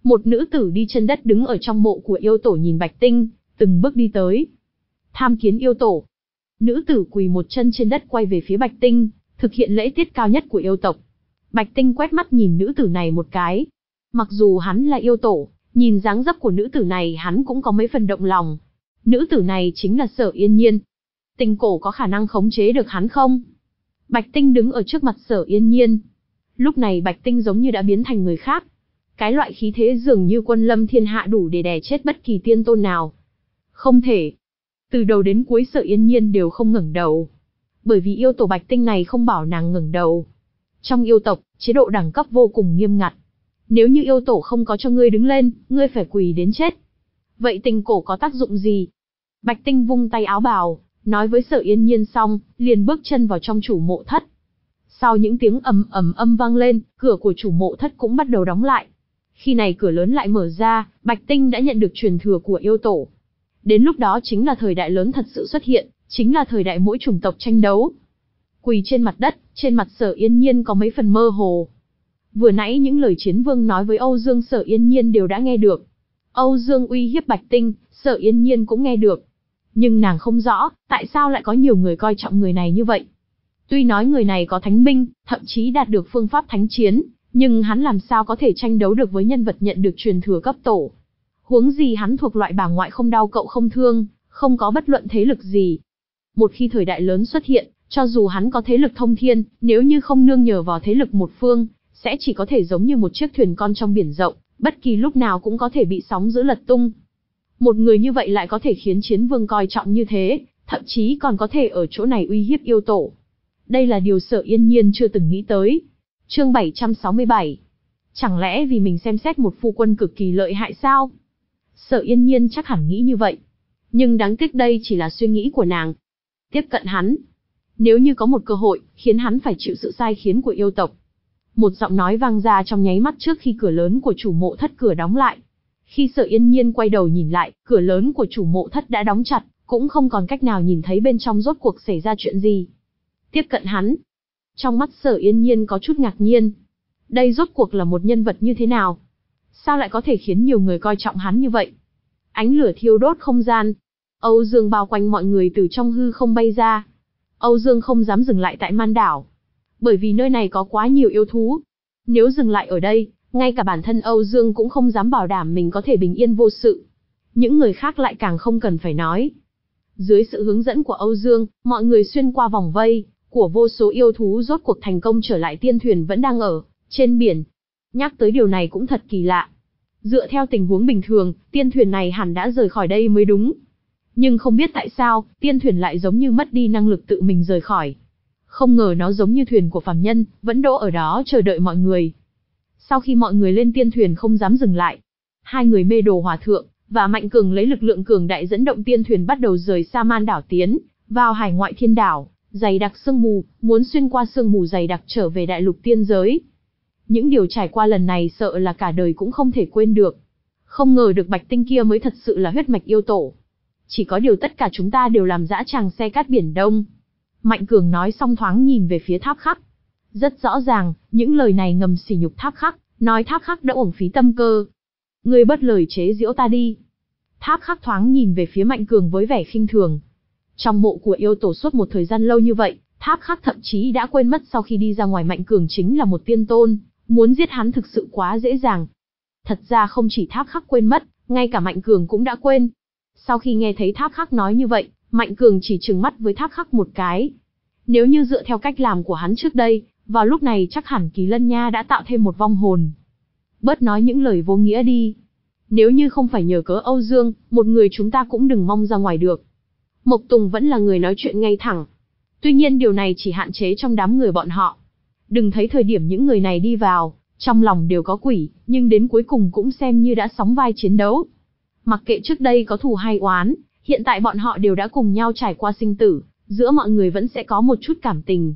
Một nữ tử đi chân đất đứng ở trong mộ của yêu tổ nhìn Bạch Tinh, từng bước đi tới. Tham kiến yêu tổ. Nữ tử quỳ một chân trên đất quay về phía Bạch Tinh, thực hiện lễ tiết cao nhất của yêu tộc. Bạch Tinh quét mắt nhìn nữ tử này một cái. Mặc dù hắn là yêu tổ, nhìn dáng dấp của nữ tử này hắn cũng có mấy phần động lòng. Nữ tử này chính là Sở Yên Nhiên. Tinh cổ có khả năng khống chế được hắn không? Bạch Tinh đứng ở trước mặt Sở Yên Nhiên. Lúc này Bạch Tinh giống như đã biến thành người khác. Cái loại khí thế dường như quân lâm thiên hạ đủ để đè chết bất kỳ tiên tôn nào. Không thể. Từ đầu đến cuối Sở Yên Nhiên đều không ngẩng đầu. Bởi vì yêu tổ Bạch Tinh này không bảo nàng ngẩng đầu. Trong yêu tộc, chế độ đẳng cấp vô cùng nghiêm ngặt. Nếu như yêu tổ không có cho ngươi đứng lên, ngươi phải quỳ đến chết. Vậy tinh cổ có tác dụng gì? Bạch Tinh vung tay áo bào, nói với Sở Yên Nhiên xong, liền bước chân vào trong chủ mộ thất. Sau những tiếng ầm ầm âm vang lên, cửa của chủ mộ thất cũng bắt đầu đóng lại. Khi này cửa lớn lại mở ra, Bạch Tinh đã nhận được truyền thừa của yêu tổ. Đến lúc đó chính là thời đại lớn thật sự xuất hiện, chính là thời đại mỗi chủng tộc tranh đấu. Quỳ trên mặt đất, trên mặt Sở Yên Nhiên có mấy phần mơ hồ. Vừa nãy những lời Chiến Vương nói với Âu Dương Sở Yên Nhiên đều đã nghe được. Âu Dương uy hiếp Bạch Tinh, Sở Yên Nhiên cũng nghe được. Nhưng nàng không rõ, tại sao lại có nhiều người coi trọng người này như vậy. Tuy nói người này có thánh binh, thậm chí đạt được phương pháp thánh chiến, nhưng hắn làm sao có thể tranh đấu được với nhân vật nhận được truyền thừa cấp tổ. Huống gì hắn thuộc loại bà ngoại không đau cậu không thương, không có bất luận thế lực gì. Một khi thời đại lớn xuất hiện, cho dù hắn có thế lực thông thiên, nếu như không nương nhờ vào thế lực một phương, sẽ chỉ có thể giống như một chiếc thuyền con trong biển rộng, bất kỳ lúc nào cũng có thể bị sóng dữ lật tung. Một người như vậy lại có thể khiến Chiến Vương coi trọng như thế, thậm chí còn có thể ở chỗ này uy hiếp yêu tổ. Đây là điều Sở Yên Nhiên chưa từng nghĩ tới. Chương bảy trăm sáu mươi bảy. Chẳng lẽ vì mình xem xét một phu quân cực kỳ lợi hại sao? Sở Yên Nhiên chắc hẳn nghĩ như vậy. Nhưng đáng tiếc đây chỉ là suy nghĩ của nàng. Tiếp cận hắn. Nếu như có một cơ hội, khiến hắn phải chịu sự sai khiến của yêu tộc. Một giọng nói vang ra trong nháy mắt trước khi cửa lớn của chủ mộ thất cửa đóng lại. Khi Sở Yên Nhiên quay đầu nhìn lại, cửa lớn của chủ mộ thất đã đóng chặt, cũng không còn cách nào nhìn thấy bên trong rốt cuộc xảy ra chuyện gì. Tiếp cận hắn. Trong mắt Sở Yên Nhiên có chút ngạc nhiên. Đây rốt cuộc là một nhân vật như thế nào? Sao lại có thể khiến nhiều người coi trọng hắn như vậy? Ánh lửa thiêu đốt không gian. Âu Dương bao quanh mọi người từ trong hư không bay ra. Âu Dương không dám dừng lại tại Man Đảo. Bởi vì nơi này có quá nhiều yêu thú. Nếu dừng lại ở đây, ngay cả bản thân Âu Dương cũng không dám bảo đảm mình có thể bình yên vô sự. Những người khác lại càng không cần phải nói. Dưới sự hướng dẫn của Âu Dương, mọi người xuyên qua vòng vây của vô số yêu thú rốt cuộc thành công trở lại tiên thuyền vẫn đang ở trên biển. Nhắc tới điều này cũng thật kỳ lạ. Dựa theo tình huống bình thường, tiên thuyền này hẳn đã rời khỏi đây mới đúng. Nhưng không biết tại sao, tiên thuyền lại giống như mất đi năng lực tự mình rời khỏi. Không ngờ nó giống như thuyền của phàm nhân, vẫn đỗ ở đó chờ đợi mọi người. Sau khi mọi người lên tiên thuyền không dám dừng lại, hai người Mê Đồ Hòa Thượng và Mạnh Cường lấy lực lượng cường đại dẫn động tiên thuyền bắt đầu rời xa Man Đảo tiến vào hải ngoại thiên đảo, dày đặc sương mù, muốn xuyên qua sương mù dày đặc trở về đại lục tiên giới. Những điều trải qua lần này sợ là cả đời cũng không thể quên được. Không ngờ được Bạch Tinh kia mới thật sự là huyết mạch yêu tổ. Chỉ có điều tất cả chúng ta đều làm dã tràng xe cát biển Đông. Mạnh Cường nói xong thoáng nhìn về phía Tháp Khắc. Rất rõ ràng, những lời này ngầm sỉ nhục Tháp Khắc, nói Tháp Khắc đã uổng phí tâm cơ. Ngươi bớt lời chế giễu ta đi. Tháp Khắc thoáng nhìn về phía Mạnh Cường với vẻ khinh thường. Trong mộ của yêu tổ suốt một thời gian lâu như vậy, Tháp Khắc thậm chí đã quên mất sau khi đi ra ngoài Mạnh Cường chính là một tiên tôn, muốn giết hắn thực sự quá dễ dàng. Thật ra không chỉ Tháp Khắc quên mất, ngay cả Mạnh Cường cũng đã quên. Sau khi nghe thấy Tháp Khắc nói như vậy, Mạnh Cường chỉ trừng mắt với Tháp Khắc một cái. Nếu như dựa theo cách làm của hắn trước đây, vào lúc này chắc hẳn Kỳ Lân Nha đã tạo thêm một vong hồn. Bớt nói những lời vô nghĩa đi. Nếu như không phải nhờ cớ Âu Dương, một người chúng ta cũng đừng mong ra ngoài được. Mộc Tùng vẫn là người nói chuyện ngay thẳng. Tuy nhiên điều này chỉ hạn chế trong đám người bọn họ. Đừng thấy thời điểm những người này đi vào, trong lòng đều có quỷ, nhưng đến cuối cùng cũng xem như đã sóng vai chiến đấu. Mặc kệ trước đây có thù hay oán, hiện tại bọn họ đều đã cùng nhau trải qua sinh tử, giữa mọi người vẫn sẽ có một chút cảm tình.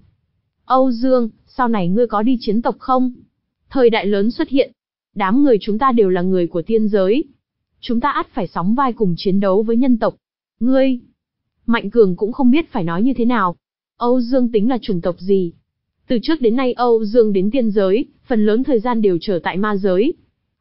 Âu Dương, sau này ngươi có đi chiến tộc không? Thời đại lớn xuất hiện, đám người chúng ta đều là người của tiên giới. Chúng ta ắt phải sóng vai cùng chiến đấu với nhân tộc. Ngươi... Mạnh Cường cũng không biết phải nói như thế nào. Âu Dương tính là chủng tộc gì? Từ trước đến nay Âu Dương đến tiên giới, phần lớn thời gian đều chờ tại ma giới.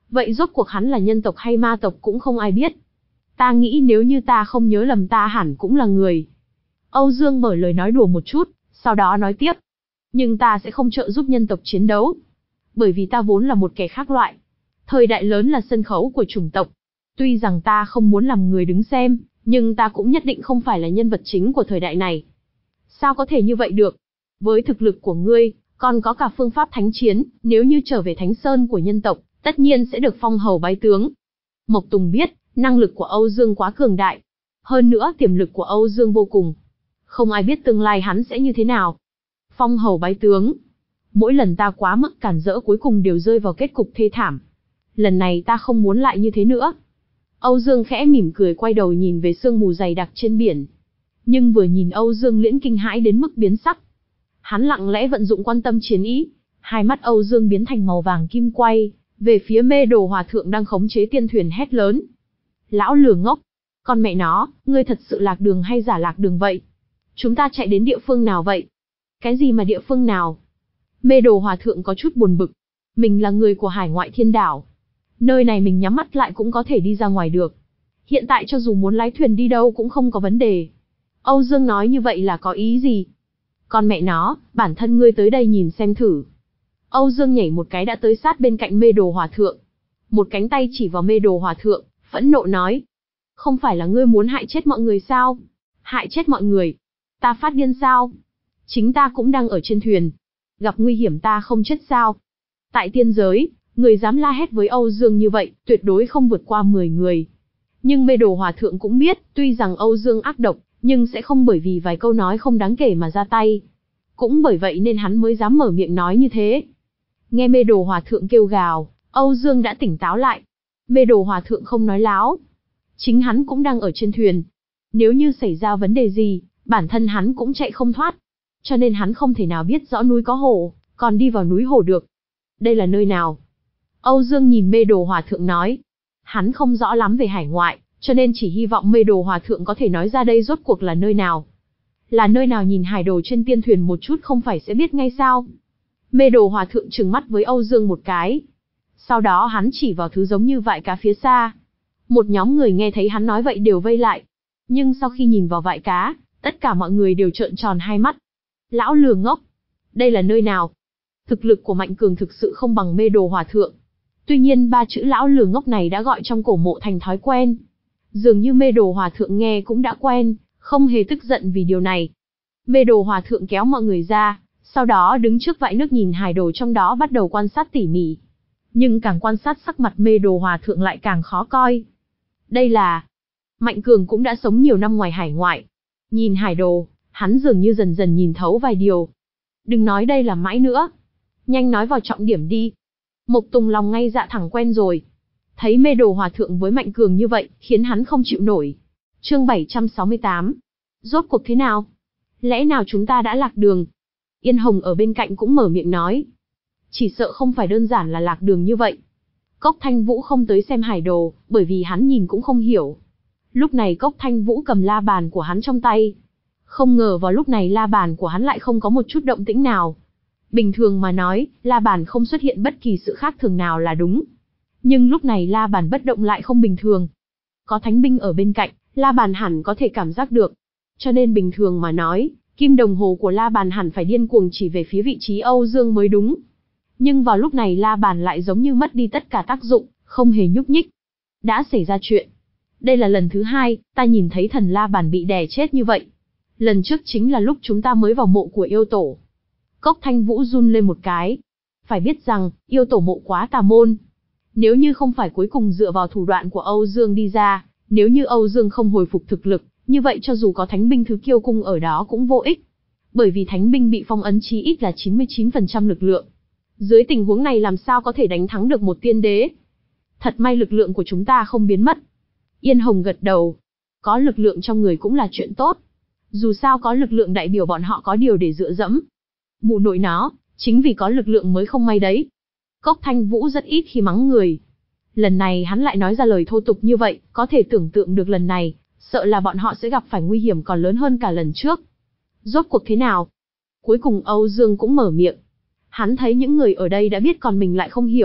Vậy rốt cuộc hắn là nhân tộc hay ma tộc cũng không ai biết. Ta nghĩ nếu như ta không nhớ lầm ta hẳn cũng là người. Âu Dương mở lời nói đùa một chút, sau đó nói tiếp. Nhưng ta sẽ không trợ giúp nhân tộc chiến đấu. Bởi vì ta vốn là một kẻ khác loại. Thời đại lớn là sân khấu của chủng tộc. Tuy rằng ta không muốn làm người đứng xem, nhưng ta cũng nhất định không phải là nhân vật chính của thời đại này. Sao có thể như vậy được? Với thực lực của ngươi, còn có cả phương pháp thánh chiến, nếu như trở về Thánh Sơn của nhân tộc, tất nhiên sẽ được phong hầu bái tướng. Mộc Tùng biết, năng lực của Âu Dương quá cường đại. Hơn nữa tiềm lực của Âu Dương vô cùng. Không ai biết tương lai hắn sẽ như thế nào. Phong hầu bái tướng. Mỗi lần ta quá mức cản rỡ cuối cùng đều rơi vào kết cục thê thảm. Lần này ta không muốn lại như thế nữa. Âu Dương khẽ mỉm cười quay đầu nhìn về sương mù dày đặc trên biển. Nhưng vừa nhìn Âu Dương Liễn kinh hãi đến mức biến sắc. Hắn lặng lẽ vận dụng quan tâm chiến ý. Hai mắt Âu Dương biến thành màu vàng kim quay, về phía Mê Đồ Hòa Thượng đang khống chế tiên thuyền hét lớn. Lão lừa ngốc! Con mẹ nó, ngươi thật sự lạc đường hay giả lạc đường vậy? Chúng ta chạy đến địa phương nào vậy? Cái gì mà địa phương nào? Mê Đồ Hòa Thượng có chút buồn bực. Mình là người của hải ngoại thiên đảo. Nơi này mình nhắm mắt lại cũng có thể đi ra ngoài được. Hiện tại cho dù muốn lái thuyền đi đâu cũng không có vấn đề. Âu Dương nói như vậy là có ý gì? Con mẹ nó, bản thân ngươi tới đây nhìn xem thử. Âu Dương nhảy một cái đã tới sát bên cạnh Mê Đồ Hòa Thượng. Một cánh tay chỉ vào Mê Đồ Hòa Thượng, phẫn nộ nói. Không phải là ngươi muốn hại chết mọi người sao? Hại chết mọi người? Ta phát điên sao? Chính ta cũng đang ở trên thuyền. Gặp nguy hiểm ta không chết sao? Tại tiên giới, người dám la hét với Âu Dương như vậy, tuyệt đối không vượt qua mười người. Nhưng Mê Đồ Hòa Thượng cũng biết, tuy rằng Âu Dương ác độc, nhưng sẽ không bởi vì vài câu nói không đáng kể mà ra tay. Cũng bởi vậy nên hắn mới dám mở miệng nói như thế. Nghe Mê Đồ Hòa Thượng kêu gào, Âu Dương đã tỉnh táo lại. Mê Đồ Hòa Thượng không nói láo. Chính hắn cũng đang ở trên thuyền. Nếu như xảy ra vấn đề gì, bản thân hắn cũng chạy không thoát. Cho nên hắn không thể nào biết rõ núi có hổ, còn đi vào núi hổ được. Đây là nơi nào? Âu Dương nhìn Mê Đồ Hòa Thượng nói. Hắn không rõ lắm về hải ngoại, cho nên chỉ hy vọng Mê Đồ Hòa Thượng có thể nói ra đây rốt cuộc là nơi nào. Là nơi nào nhìn hải đồ trên tiên thuyền một chút không phải sẽ biết ngay sao? Mê Đồ Hòa Thượng trừng mắt với Âu Dương một cái. Sau đó hắn chỉ vào thứ giống như vại cá phía xa. Một nhóm người nghe thấy hắn nói vậy đều vây lại. Nhưng sau khi nhìn vào vại cá, tất cả mọi người đều trợn tròn hai mắt. Lão lừa ngốc! Đây là nơi nào? Thực lực của Mạnh Cường thực sự không bằng Mê Đồ Hòa Thượng. Tuy nhiên ba chữ lão lừa ngốc này đã gọi trong cổ mộ thành thói quen. Dường như Mê Đồ Hòa Thượng nghe cũng đã quen, không hề tức giận vì điều này. Mê Đồ Hòa Thượng kéo mọi người ra, sau đó đứng trước vại nước nhìn hải đồ trong đó bắt đầu quan sát tỉ mỉ. Nhưng càng quan sát sắc mặt Mê Đồ Hòa Thượng lại càng khó coi. Đây là... Mạnh Cường cũng đã sống nhiều năm ngoài hải ngoại. Nhìn hải đồ, hắn dường như dần dần nhìn thấu vài điều. Đừng nói đây là mãi nữa. Nhanh nói vào trọng điểm đi. Mộc Tùng lòng ngay dạ thẳng quen rồi. Thấy Mê Đồ Hòa Thượng với Mạnh Cường như vậy, khiến hắn không chịu nổi. Chương bảy trăm sáu mươi tám. Rốt cuộc thế nào? Lẽ nào chúng ta đã lạc đường? Yên Hồng ở bên cạnh cũng mở miệng nói. Chỉ sợ không phải đơn giản là lạc đường như vậy. Cốc Thanh Vũ không tới xem hải đồ, bởi vì hắn nhìn cũng không hiểu. Lúc này Cốc Thanh Vũ cầm la bàn của hắn trong tay. Không ngờ vào lúc này la bàn của hắn lại không có một chút động tĩnh nào. Bình thường mà nói, la bàn không xuất hiện bất kỳ sự khác thường nào là đúng. Nhưng lúc này la bàn bất động lại không bình thường. Có thánh binh ở bên cạnh, la bàn hẳn có thể cảm giác được. Cho nên bình thường mà nói, kim đồng hồ của la bàn hẳn phải điên cuồng chỉ về phía vị trí Âu Dương mới đúng. Nhưng vào lúc này la bàn lại giống như mất đi tất cả tác dụng, không hề nhúc nhích. Đã xảy ra chuyện. Đây là lần thứ hai, ta nhìn thấy thần la bàn bị đè chết như vậy. Lần trước chính là lúc chúng ta mới vào mộ của yêu tổ. Cốc Thanh Vũ run lên một cái. Phải biết rằng, yêu tổ mộ quá tà môn. Nếu như không phải cuối cùng dựa vào thủ đoạn của Âu Dương đi ra, nếu như Âu Dương không hồi phục thực lực, như vậy cho dù có thánh binh thứ kiêu cung ở đó cũng vô ích. Bởi vì thánh binh bị phong ấn chí ít là chín mươi chín phần trăm lực lượng. Dưới tình huống này làm sao có thể đánh thắng được một tiên đế? Thật may lực lượng của chúng ta không biến mất. Yên Hồng gật đầu. Có lực lượng trong người cũng là chuyện tốt. Dù sao có lực lượng đại biểu bọn họ có điều để dựa dẫm. Mụ nội nó, chính vì có lực lượng mới không may đấy. Cốc Thanh Vũ rất ít khi mắng người. Lần này hắn lại nói ra lời thô tục như vậy, có thể tưởng tượng được lần này, sợ là bọn họ sẽ gặp phải nguy hiểm còn lớn hơn cả lần trước. Rốt cuộc thế nào? Cuối cùng Âu Dương cũng mở miệng. Hắn thấy những người ở đây đã biết còn mình lại không hiểu,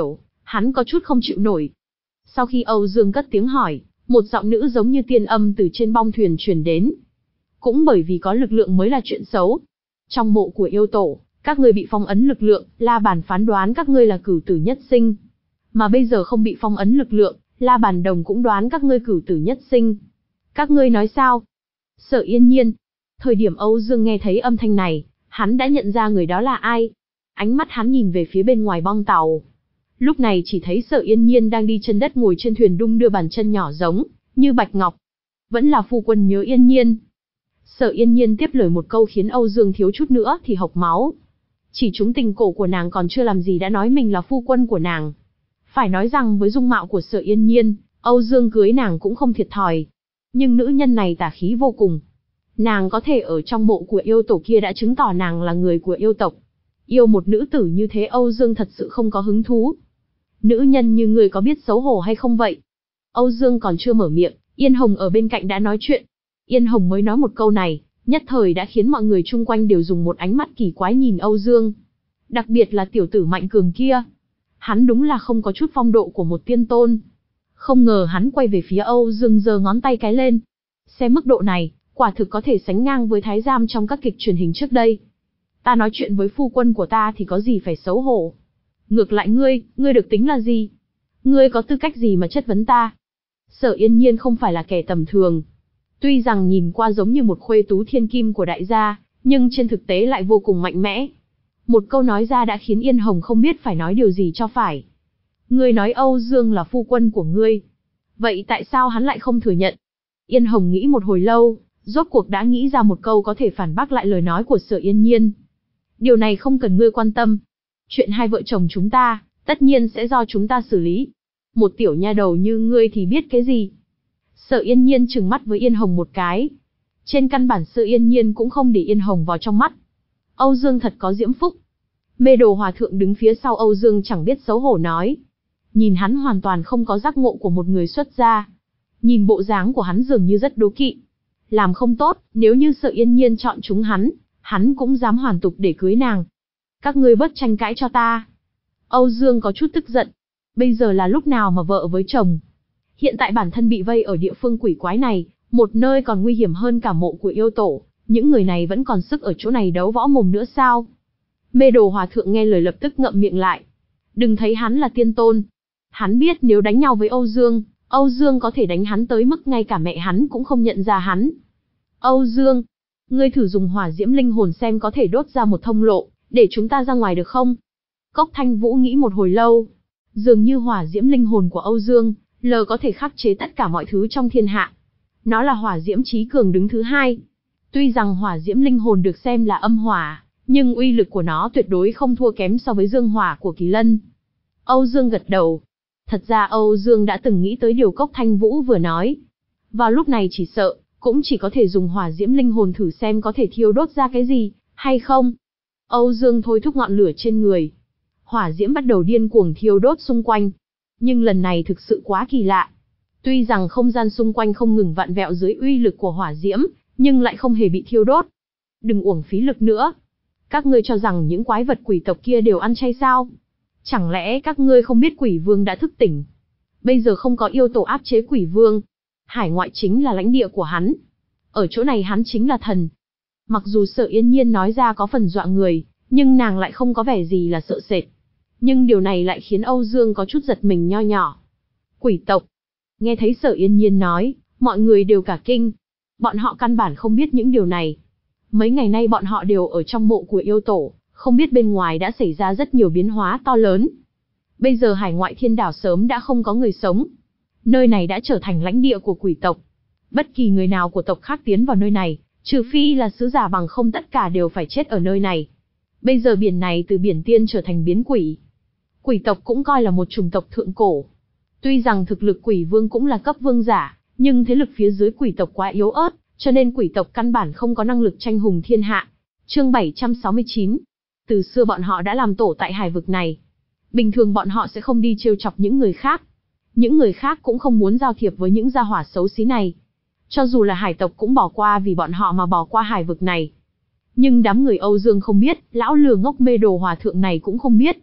Hắn có chút không chịu nổi. Sau khi Âu Dương cất tiếng hỏi, một giọng nữ giống như tiên âm từ trên bong thuyền truyền đến. Cũng bởi vì có lực lượng mới là chuyện xấu. Trong mộ của yêu tổ, các ngươi bị phong ấn lực lượng, La Bàn phán đoán các ngươi là cửu tử nhất sinh. Mà bây giờ không bị phong ấn lực lượng, La Bàn Đồng cũng đoán các ngươi cửu tử nhất sinh. Các ngươi nói sao? Sở Yên Nhiên. Thời điểm Âu Dương nghe thấy âm thanh này, hắn đã nhận ra người đó là ai. Ánh mắt hắn nhìn về phía bên ngoài bong tàu. Lúc này chỉ thấy Sở Yên Nhiên đang đi chân đất ngồi trên thuyền đung đưa bàn chân nhỏ giống như bạch ngọc. Vẫn là phu quân nhớ Yên Nhiên. Sở Yên Nhiên tiếp lời một câu khiến Âu Dương thiếu chút nữa thì hộc máu. Chỉ trúng tình cổ của nàng còn chưa làm gì đã nói mình là phu quân của nàng. Phải nói rằng với dung mạo của Sở Yên Nhiên, Âu Dương cưới nàng cũng không thiệt thòi. Nhưng nữ nhân này tà khí vô cùng. Nàng có thể ở trong mộ của yêu tổ kia đã chứng tỏ nàng là người của yêu tộc. Yêu một nữ tử như thế Âu Dương thật sự không có hứng thú. Nữ nhân như người có biết xấu hổ hay không vậy? Âu Dương còn chưa mở miệng, Yên Hồng ở bên cạnh đã nói chuyện. Yên Hồng mới nói một câu này, nhất thời đã khiến mọi người chung quanh đều dùng một ánh mắt kỳ quái nhìn Âu Dương. Đặc biệt là tiểu tử Mạnh Cường kia. Hắn đúng là không có chút phong độ của một tiên tôn. Không ngờ hắn quay về phía Âu Dương giơ ngón tay cái lên. Xem mức độ này, quả thực có thể sánh ngang với thái giám trong các kịch truyền hình trước đây. Ta nói chuyện với phu quân của ta thì có gì phải xấu hổ. Ngược lại ngươi, ngươi được tính là gì? Ngươi có tư cách gì mà chất vấn ta? Sở Yên Nhiên không phải là kẻ tầm thường. Tuy rằng nhìn qua giống như một khuê tú thiên kim của đại gia, nhưng trên thực tế lại vô cùng mạnh mẽ. Một câu nói ra đã khiến Yên Hồng không biết phải nói điều gì cho phải. Ngươi nói Âu Dương là phu quân của ngươi. Vậy tại sao hắn lại không thừa nhận? Yên Hồng nghĩ một hồi lâu, rốt cuộc đã nghĩ ra một câu có thể phản bác lại lời nói của Sở Yên Nhiên. Điều này không cần ngươi quan tâm. Chuyện hai vợ chồng chúng ta, tất nhiên sẽ do chúng ta xử lý. Một tiểu nha đầu như ngươi thì biết cái gì? Sở Yên Nhiên trừng mắt với Yên Hồng một cái. Trên căn bản Sở Yên Nhiên cũng không để Yên Hồng vào trong mắt. Âu Dương thật có diễm phúc. Mê Đồ Hòa Thượng đứng phía sau Âu Dương chẳng biết xấu hổ nói. Nhìn hắn hoàn toàn không có giác ngộ của một người xuất gia. Nhìn bộ dáng của hắn dường như rất đố kỵ. Làm không tốt, nếu như Sở Yên Nhiên chọn chúng hắn, hắn cũng dám hoàn tục để cưới nàng. Các ngươi bớt tranh cãi cho ta. Âu Dương có chút tức giận. Bây giờ là lúc nào mà vợ với chồng? Hiện tại bản thân bị vây ở địa phương quỷ quái này, một nơi còn nguy hiểm hơn cả mộ của yêu tổ. Những người này vẫn còn sức ở chỗ này đấu võ mồm nữa sao? Mê Đồ Hòa Thượng nghe lời lập tức ngậm miệng lại. Đừng thấy hắn là tiên tôn. Hắn biết nếu đánh nhau với Âu Dương, Âu Dương có thể đánh hắn tới mức ngay cả mẹ hắn cũng không nhận ra hắn. Âu Dương, ngươi thử dùng hỏa diễm linh hồn xem có thể đốt ra một thông lộ, để chúng ta ra ngoài được không? Cốc Thanh Vũ nghĩ một hồi lâu. Dường như hỏa diễm linh hồn của Âu Dương, lờ có thể khắc chế tất cả mọi thứ trong thiên hạ. Nó là hỏa diễm chí cường đứng thứ hai. Tuy rằng hỏa diễm linh hồn được xem là âm hỏa, nhưng uy lực của nó tuyệt đối không thua kém so với dương hỏa của Kỳ Lân. Âu Dương gật đầu. Thật ra Âu Dương đã từng nghĩ tới điều Cốc Thanh Vũ vừa nói. Vào lúc này chỉ sợ, cũng chỉ có thể dùng hỏa diễm linh hồn thử xem có thể thiêu đốt ra cái gì, hay không. Âu Dương thôi thúc ngọn lửa trên người. Hỏa diễm bắt đầu điên cuồng thiêu đốt xung quanh. Nhưng lần này thực sự quá kỳ lạ. Tuy rằng không gian xung quanh không ngừng vặn vẹo dưới uy lực của hỏa diễm, nhưng lại không hề bị thiêu đốt. Đừng uổng phí lực nữa. Các ngươi cho rằng những quái vật quỷ tộc kia đều ăn chay sao? Chẳng lẽ các ngươi không biết quỷ vương đã thức tỉnh? Bây giờ không có yêu tổ áp chế quỷ vương. Hải ngoại chính là lãnh địa của hắn. Ở chỗ này hắn chính là thần. Mặc dù Sở Yên Nhiên nói ra có phần dọa người, nhưng nàng lại không có vẻ gì là sợ sệt. Nhưng điều này lại khiến Âu Dương có chút giật mình nho nhỏ. Quỷ tộc. Nghe thấy Sở Yên Nhiên nói, mọi người đều cả kinh. Bọn họ căn bản không biết những điều này. Mấy ngày nay bọn họ đều ở trong mộ của yêu tổ, không biết bên ngoài đã xảy ra rất nhiều biến hóa to lớn. Bây giờ hải ngoại thiên đảo sớm đã không có người sống. Nơi này đã trở thành lãnh địa của quỷ tộc. Bất kỳ người nào của tộc khác tiến vào nơi này, trừ phi là sứ giả bằng không tất cả đều phải chết ở nơi này. Bây giờ biển này từ biển tiên trở thành biến quỷ. Quỷ tộc cũng coi là một chủng tộc thượng cổ. Tuy rằng thực lực quỷ vương cũng là cấp vương giả, nhưng thế lực phía dưới quỷ tộc quá yếu ớt, cho nên quỷ tộc căn bản không có năng lực tranh hùng thiên hạ. Chương bảy trăm sáu mươi chín. Từ xưa bọn họ đã làm tổ tại hải vực này. Bình thường bọn họ sẽ không đi trêu chọc những người khác. Những người khác cũng không muốn giao thiệp với những gia hỏa xấu xí này. Cho dù là hải tộc cũng bỏ qua vì bọn họ mà bỏ qua hải vực này. Nhưng đám người Âu Dương không biết, lão lừa ngốc Mê Đồ Hòa Thượng này cũng không biết.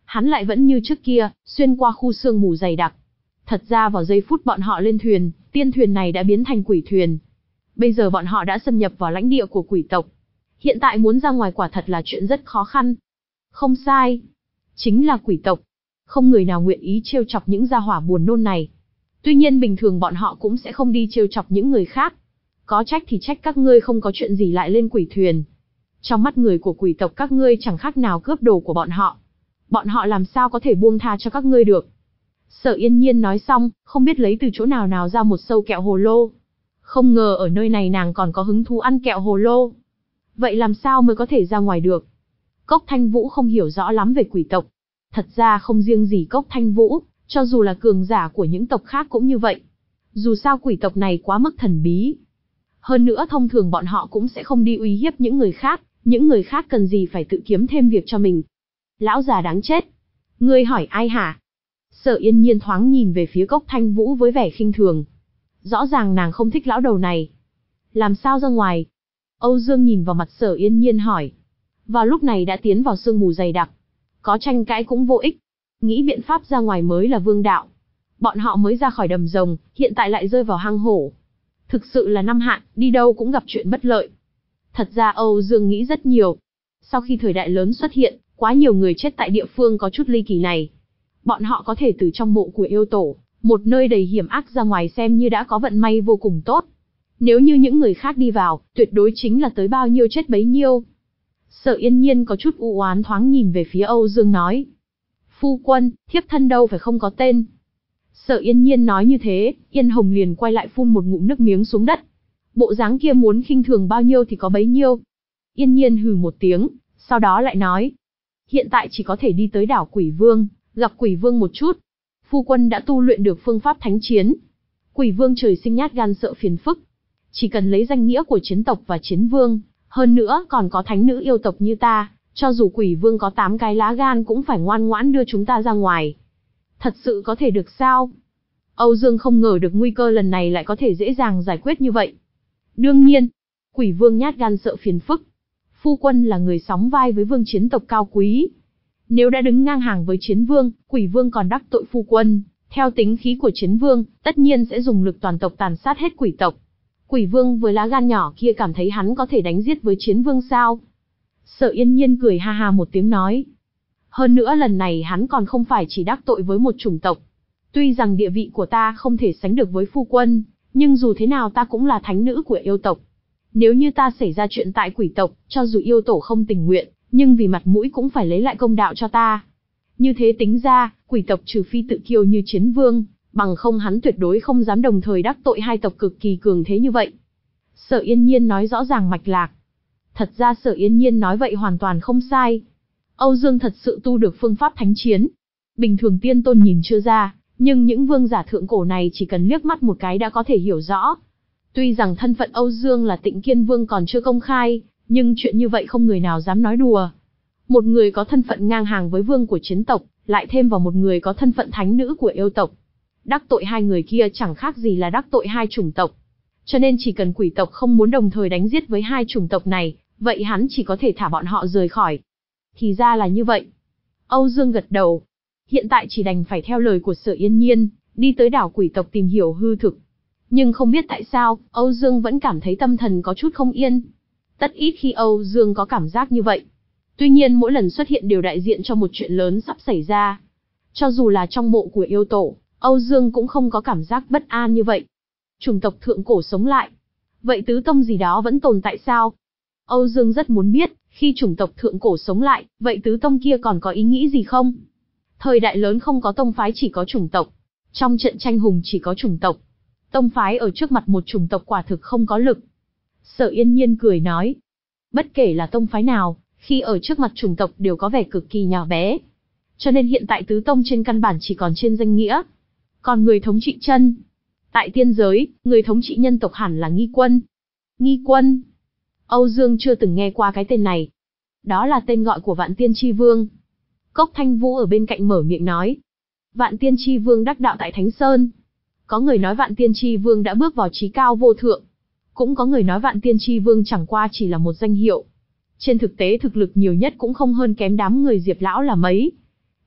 hắn lại vẫn như trước kia, xuyên qua khu sương mù dày đặc. Thật ra vào giây phút bọn họ lên thuyền, tiên thuyền này đã biến thành quỷ thuyền. Bây giờ bọn họ đã xâm nhập vào lãnh địa của quỷ tộc. Hiện tại muốn ra ngoài quả thật là chuyện rất khó khăn. Không sai. Chính là quỷ tộc. Không người nào nguyện ý trêu chọc những gia hỏa buồn nôn này. Tuy nhiên bình thường bọn họ cũng sẽ không đi trêu chọc những người khác. Có trách thì trách các ngươi không có chuyện gì lại lên quỷ thuyền. Trong mắt người của quỷ tộc các ngươi chẳng khác nào cướp đồ của bọn họ. Bọn họ làm sao có thể buông tha cho các ngươi được. Sở Yên Nhiên nói xong, không biết lấy từ chỗ nào nào ra một sâu kẹo hồ lô. Không ngờ ở nơi này nàng còn có hứng thú ăn kẹo hồ lô. Vậy làm sao mới có thể ra ngoài được? Cốc Thanh Vũ không hiểu rõ lắm về quỷ tộc. Thật ra không riêng gì Cốc Thanh Vũ, cho dù là cường giả của những tộc khác cũng như vậy. Dù sao quỷ tộc này quá mức thần bí. Hơn nữa thông thường bọn họ cũng sẽ không đi uy hiếp những người khác, những người khác cần gì phải tự kiếm thêm việc cho mình. Lão già đáng chết. Ngươi hỏi ai hả? Sở Yên Nhiên thoáng nhìn về phía Cốc Thanh Vũ với vẻ khinh thường. Rõ ràng nàng không thích lão đầu này. Làm sao ra ngoài? Âu Dương nhìn vào mặt Sở Yên Nhiên hỏi. Vào lúc này đã tiến vào sương mù dày đặc. Có tranh cãi cũng vô ích. Nghĩ biện pháp ra ngoài mới là vương đạo. Bọn họ mới ra khỏi đầm rồng, hiện tại lại rơi vào hang hổ. Thực sự là năm hạn, đi đâu cũng gặp chuyện bất lợi. Thật ra Âu Dương nghĩ rất nhiều. Sau khi thời đại lớn xuất hiện, quá nhiều người chết tại địa phương có chút ly kỳ này. Bọn họ có thể từ trong mộ của yêu tổ, một nơi đầy hiểm ác ra ngoài xem như đã có vận may vô cùng tốt. Nếu như những người khác đi vào, tuyệt đối chính là tới bao nhiêu chết bấy nhiêu. Sở Yên Nhiên có chút u oán thoáng nhìn về phía Âu Dương nói. Phu quân, thiếp thân đâu phải không có tên. Sở Yên Nhiên nói như thế, Yên Hồng liền quay lại phun một ngụm nước miếng xuống đất. Bộ dáng kia muốn khinh thường bao nhiêu thì có bấy nhiêu. Yên Nhiên hừ một tiếng, sau đó lại nói. Hiện tại chỉ có thể đi tới đảo Quỷ Vương, gặp Quỷ Vương một chút. Phu quân đã tu luyện được phương pháp thánh chiến. Quỷ Vương trời sinh nhát gan sợ phiền phức. Chỉ cần lấy danh nghĩa của chiến tộc và chiến vương, hơn nữa còn có thánh nữ yêu tộc như ta, cho dù Quỷ Vương có tám cái lá gan cũng phải ngoan ngoãn đưa chúng ta ra ngoài. Thật sự có thể được sao? Âu Dương không ngờ được nguy cơ lần này lại có thể dễ dàng giải quyết như vậy. Đương nhiên, Quỷ Vương nhát gan sợ phiền phức. Phu quân là người sóng vai với vương chiến tộc cao quý. Nếu đã đứng ngang hàng với chiến vương, Quỷ Vương còn đắc tội phu quân, theo tính khí của chiến vương, tất nhiên sẽ dùng lực toàn tộc tàn sát hết quỷ tộc. Quỷ Vương với lá gan nhỏ kia cảm thấy hắn có thể đánh giết với chiến vương sao? Sở Yên Nhiên cười ha ha một tiếng nói. Hơn nữa lần này hắn còn không phải chỉ đắc tội với một chủng tộc. Tuy rằng địa vị của ta không thể sánh được với phu quân, nhưng dù thế nào ta cũng là thánh nữ của yêu tộc. Nếu như ta xảy ra chuyện tại quỷ tộc, cho dù yêu tổ không tình nguyện, nhưng vì mặt mũi cũng phải lấy lại công đạo cho ta. Như thế tính ra, quỷ tộc trừ phi tự kiêu như chiến vương, bằng không hắn tuyệt đối không dám đồng thời đắc tội hai tộc cực kỳ cường thế như vậy. Sở Yên Nhiên nói rõ ràng mạch lạc. Thật ra Sở Yên Nhiên nói vậy hoàn toàn không sai. Âu Dương thật sự tu được phương pháp thánh chiến. Bình thường tiên tôn nhìn chưa ra, nhưng những vương giả thượng cổ này chỉ cần liếc mắt một cái đã có thể hiểu rõ. Tuy rằng thân phận Âu Dương là Tịnh Kiên Vương còn chưa công khai, nhưng chuyện như vậy không người nào dám nói đùa. Một người có thân phận ngang hàng với vương của chiến tộc, lại thêm vào một người có thân phận thánh nữ của yêu tộc. Đắc tội hai người kia chẳng khác gì là đắc tội hai chủng tộc. Cho nên chỉ cần quỷ tộc không muốn đồng thời đánh giết với hai chủng tộc này, vậy hắn chỉ có thể thả bọn họ rời khỏi. Thì ra là như vậy. Âu Dương gật đầu. Hiện tại chỉ đành phải theo lời của Sở Yên Nhiên, đi tới đảo quỷ tộc tìm hiểu hư thực. Nhưng không biết tại sao, Âu Dương vẫn cảm thấy tâm thần có chút không yên. Tất ít khi Âu Dương có cảm giác như vậy. Tuy nhiên mỗi lần xuất hiện đều đại diện cho một chuyện lớn sắp xảy ra. Cho dù là trong mộ của yêu tổ, Âu Dương cũng không có cảm giác bất an như vậy. Chủng tộc thượng cổ sống lại. Vậy tứ tông gì đó vẫn tồn tại sao? Âu Dương rất muốn biết, khi chủng tộc thượng cổ sống lại, vậy tứ tông kia còn có ý nghĩ gì không? Thời đại lớn không có tông phái chỉ có chủng tộc. Trong trận tranh hùng chỉ có chủng tộc. Tông phái ở trước mặt một chủng tộc quả thực không có lực. Sở Yên Nhiên cười nói. Bất kể là tông phái nào, khi ở trước mặt chủng tộc đều có vẻ cực kỳ nhỏ bé. Cho nên hiện tại tứ tông trên căn bản chỉ còn trên danh nghĩa. Còn người thống trị chân. Tại tiên giới, người thống trị nhân tộc hẳn là Nghi Quân. Nghi Quân? Âu Dương chưa từng nghe qua cái tên này. Đó là tên gọi của Vạn Tiên Chi Vương. Cốc Thanh Vũ ở bên cạnh mở miệng nói. Vạn Tiên Chi Vương đắc đạo tại Thánh Sơn. Có người nói Vạn Tiên Chi Vương đã bước vào trí cao vô thượng. Cũng có người nói Vạn Tiên Chi Vương chẳng qua chỉ là một danh hiệu. Trên thực tế thực lực nhiều nhất cũng không hơn kém đám người Diệp Lão là mấy.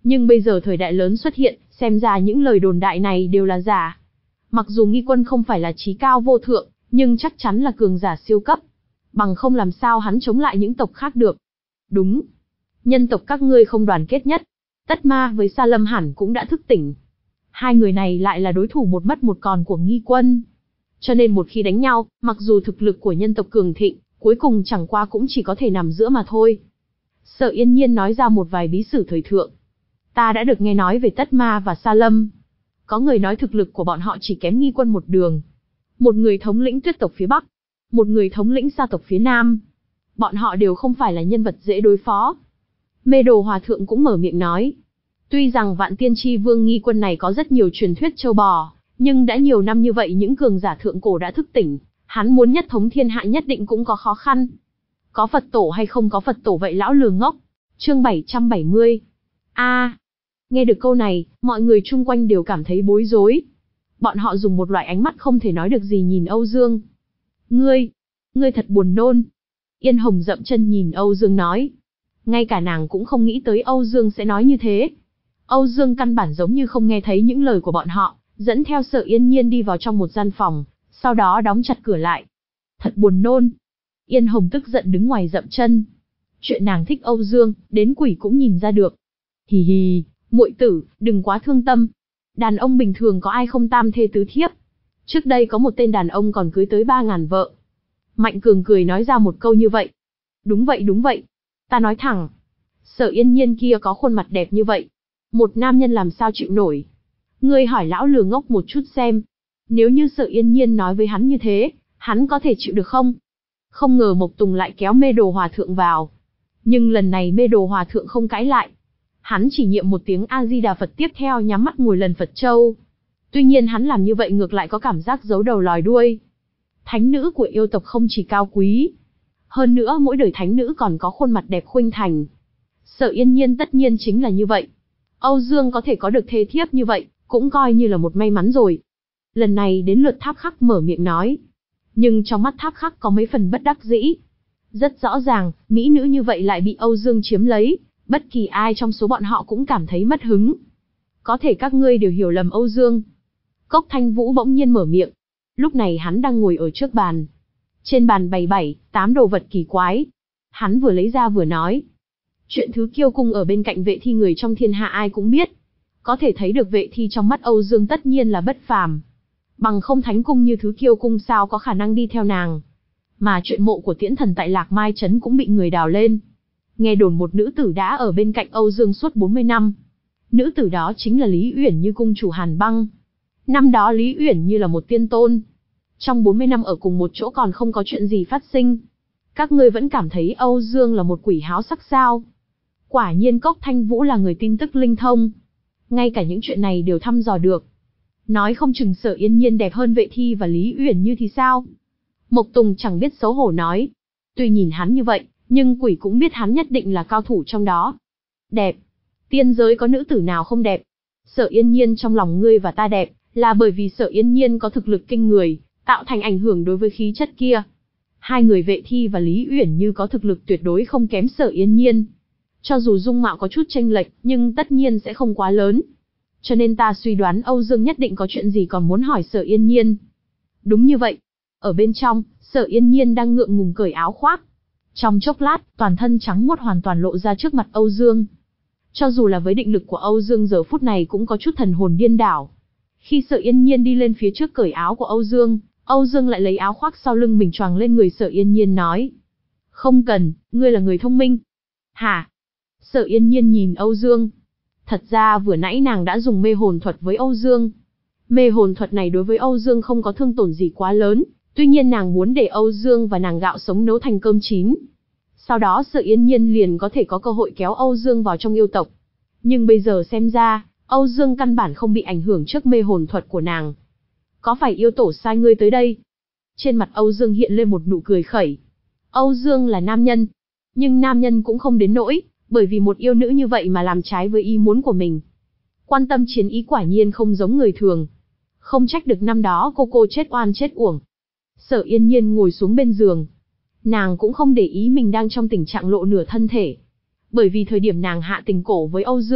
Nhưng bây giờ thời đại lớn xuất hiện, xem ra những lời đồn đại này đều là giả. Mặc dù Nghi Quân không phải là chí cao vô thượng, nhưng chắc chắn là cường giả siêu cấp. Bằng không làm sao hắn chống lại những tộc khác được. Đúng. Nhân tộc các ngươi không đoàn kết nhất. Tất Ma với Sa Lâm hẳn cũng đã thức tỉnh. Hai người này lại là đối thủ một mất một còn của Nghi Quân. Cho nên một khi đánh nhau, mặc dù thực lực của nhân tộc cường thịnh, cuối cùng chẳng qua cũng chỉ có thể nằm giữa mà thôi. Sở Yên Nhiên nói ra một vài bí sử thời thượng. Ta đã được nghe nói về Tất Ma và Sa Lâm. Có người nói thực lực của bọn họ chỉ kém Nghi Quân một đường. Một người thống lĩnh Tuyết tộc phía Bắc, một người thống lĩnh Sa tộc phía Nam. Bọn họ đều không phải là nhân vật dễ đối phó. Mê Đồ Hòa Thượng cũng mở miệng nói. Tuy rằng Vạn Tiên Chi Vương Nghi Quân này có rất nhiều truyền thuyết châu bò, nhưng đã nhiều năm như vậy những cường giả thượng cổ đã thức tỉnh, hắn muốn nhất thống thiên hạ nhất định cũng có khó khăn. Có Phật tổ hay không có Phật tổ vậy lão lừa ngốc. Chương bảy trăm bảy mươi. A. À, nghe được câu này, mọi người chung quanh đều cảm thấy bối rối. Bọn họ dùng một loại ánh mắt không thể nói được gì nhìn Âu Dương. Ngươi, ngươi thật buồn nôn. Yên Hồng dậm chân nhìn Âu Dương nói. Ngay cả nàng cũng không nghĩ tới Âu Dương sẽ nói như thế. Âu Dương căn bản giống như không nghe thấy những lời của bọn họ, dẫn theo Sở Yên Nhiên đi vào trong một gian phòng, sau đó đóng chặt cửa lại. Thật buồn nôn. Yên Hồng tức giận đứng ngoài dậm chân. Chuyện nàng thích Âu Dương, đến quỷ cũng nhìn ra được. Hì hì, muội tử, đừng quá thương tâm. Đàn ông bình thường có ai không tam thê tứ thiếp. Trước đây có một tên đàn ông còn cưới tới ba ngàn vợ. Mạnh Cường cười nói ra một câu như vậy. Đúng vậy đúng vậy. Ta nói thẳng. Sở Yên Nhiên kia có khuôn mặt đẹp như vậy. Một nam nhân làm sao chịu nổi. Ngươi hỏi lão lừa ngốc một chút xem. Nếu như Sở Yên Nhiên nói với hắn như thế, hắn có thể chịu được không? Không ngờ Mộc Tùng lại kéo Mê Đồ Hòa Thượng vào. Nhưng lần này Mê Đồ Hòa Thượng không cãi lại. Hắn chỉ niệm một tiếng A-di-đà Phật tiếp theo nhắm mắt ngồi lần Phật châu. Tuy nhiên hắn làm như vậy ngược lại có cảm giác giấu đầu lòi đuôi. Thánh nữ của yêu tộc không chỉ cao quý. Hơn nữa mỗi đời thánh nữ còn có khuôn mặt đẹp khuynh thành. Sở Yên Nhiên tất nhiên chính là như vậy. Âu Dương có thể có được thê thiếp như vậy, cũng coi như là một may mắn rồi. Lần này đến lượt Tháp Khắc mở miệng nói. Nhưng trong mắt Tháp Khắc có mấy phần bất đắc dĩ. Rất rõ ràng, mỹ nữ như vậy lại bị Âu Dương chiếm lấy. Bất kỳ ai trong số bọn họ cũng cảm thấy mất hứng. Có thể các ngươi đều hiểu lầm Âu Dương. Cốc Thanh Vũ bỗng nhiên mở miệng. Lúc này hắn đang ngồi ở trước bàn. Trên bàn bày bảy, tám đồ vật kỳ quái. Hắn vừa lấy ra vừa nói. Chuyện thứ kiêu cung ở bên cạnh Vệ Thi người trong thiên hạ ai cũng biết. Có thể thấy được Vệ Thi trong mắt Âu Dương tất nhiên là bất phàm. Bằng không thánh cung như thứ kiêu cung sao có khả năng đi theo nàng. Mà chuyện mộ của Tiễn Thần tại Lạc Mai Trấn cũng bị người đào lên. Nghe đồn một nữ tử đã ở bên cạnh Âu Dương suốt bốn mươi năm. Nữ tử đó chính là Lý Uyển Như cung chủ Hàn Băng. Năm đó Lý Uyển Như là một tiên tôn. Trong bốn mươi năm ở cùng một chỗ còn không có chuyện gì phát sinh. Các ngươi vẫn cảm thấy Âu Dương là một quỷ háo sắc sao? Quả nhiên Cốc Thanh Vũ là người tin tức linh thông. Ngay cả những chuyện này đều thăm dò được. Nói không chừng Sở Yên Nhiên đẹp hơn Vệ Thi và Lý Uyển Như thì sao? Mộc Tùng chẳng biết xấu hổ nói. Tuy nhìn hắn như vậy, nhưng quỷ cũng biết hắn nhất định là cao thủ trong đó. Đẹp. Tiên giới có nữ tử nào không đẹp? Sở Yên Nhiên trong lòng ngươi và ta đẹp, là bởi vì Sở Yên Nhiên có thực lực kinh người, tạo thành ảnh hưởng đối với khí chất kia. Hai người Vệ Thi và Lý Uyển Như có thực lực tuyệt đối không kém Sở Yên Nhiên. Cho dù dung mạo có chút chênh lệch, nhưng tất nhiên sẽ không quá lớn. Cho nên ta suy đoán Âu Dương nhất định có chuyện gì còn muốn hỏi Sở Yên Nhiên. Đúng như vậy. Ở bên trong, Sở Yên Nhiên đang ngượng ngùng cởi áo khoác. Trong chốc lát, toàn thân trắng muốt hoàn toàn lộ ra trước mặt Âu Dương. Cho dù là với định lực của Âu Dương giờ phút này cũng có chút thần hồn điên đảo. Khi Sở Yên Nhiên đi lên phía trước cởi áo của Âu Dương, Âu Dương lại lấy áo khoác sau lưng mình choàng lên người Sở Yên Nhiên nói. Không cần, ngươi là người thông minh. Hả? Sở Yên Nhiên nhìn Âu Dương. Thật ra vừa nãy nàng đã dùng mê hồn thuật với Âu Dương. Mê hồn thuật này đối với Âu Dương không có thương tổn gì quá lớn. Tuy nhiên nàng muốn để Âu Dương và nàng gạo sống nấu thành cơm chín. Sau đó Sở Yên Nhiên liền có thể có cơ hội kéo Âu Dương vào trong yêu tộc. Nhưng bây giờ xem ra, Âu Dương căn bản không bị ảnh hưởng trước mê hồn thuật của nàng. Có phải yêu tổ sai ngươi tới đây? Trên mặt Âu Dương hiện lên một nụ cười khẩy. Âu Dương là nam nhân. Nhưng nam nhân cũng không đến nỗi, bởi vì một yêu nữ như vậy mà làm trái với ý muốn của mình. Quan tâm chiến ý quả nhiên không giống người thường. Không trách được năm đó cô cô chết oan chết uổng. Sở Yên Nhiên ngồi xuống bên giường. Nàng cũng không để ý mình đang trong tình trạng lộ nửa thân thể. Bởi vì thời điểm nàng hạ tình cổ với Âu Dương,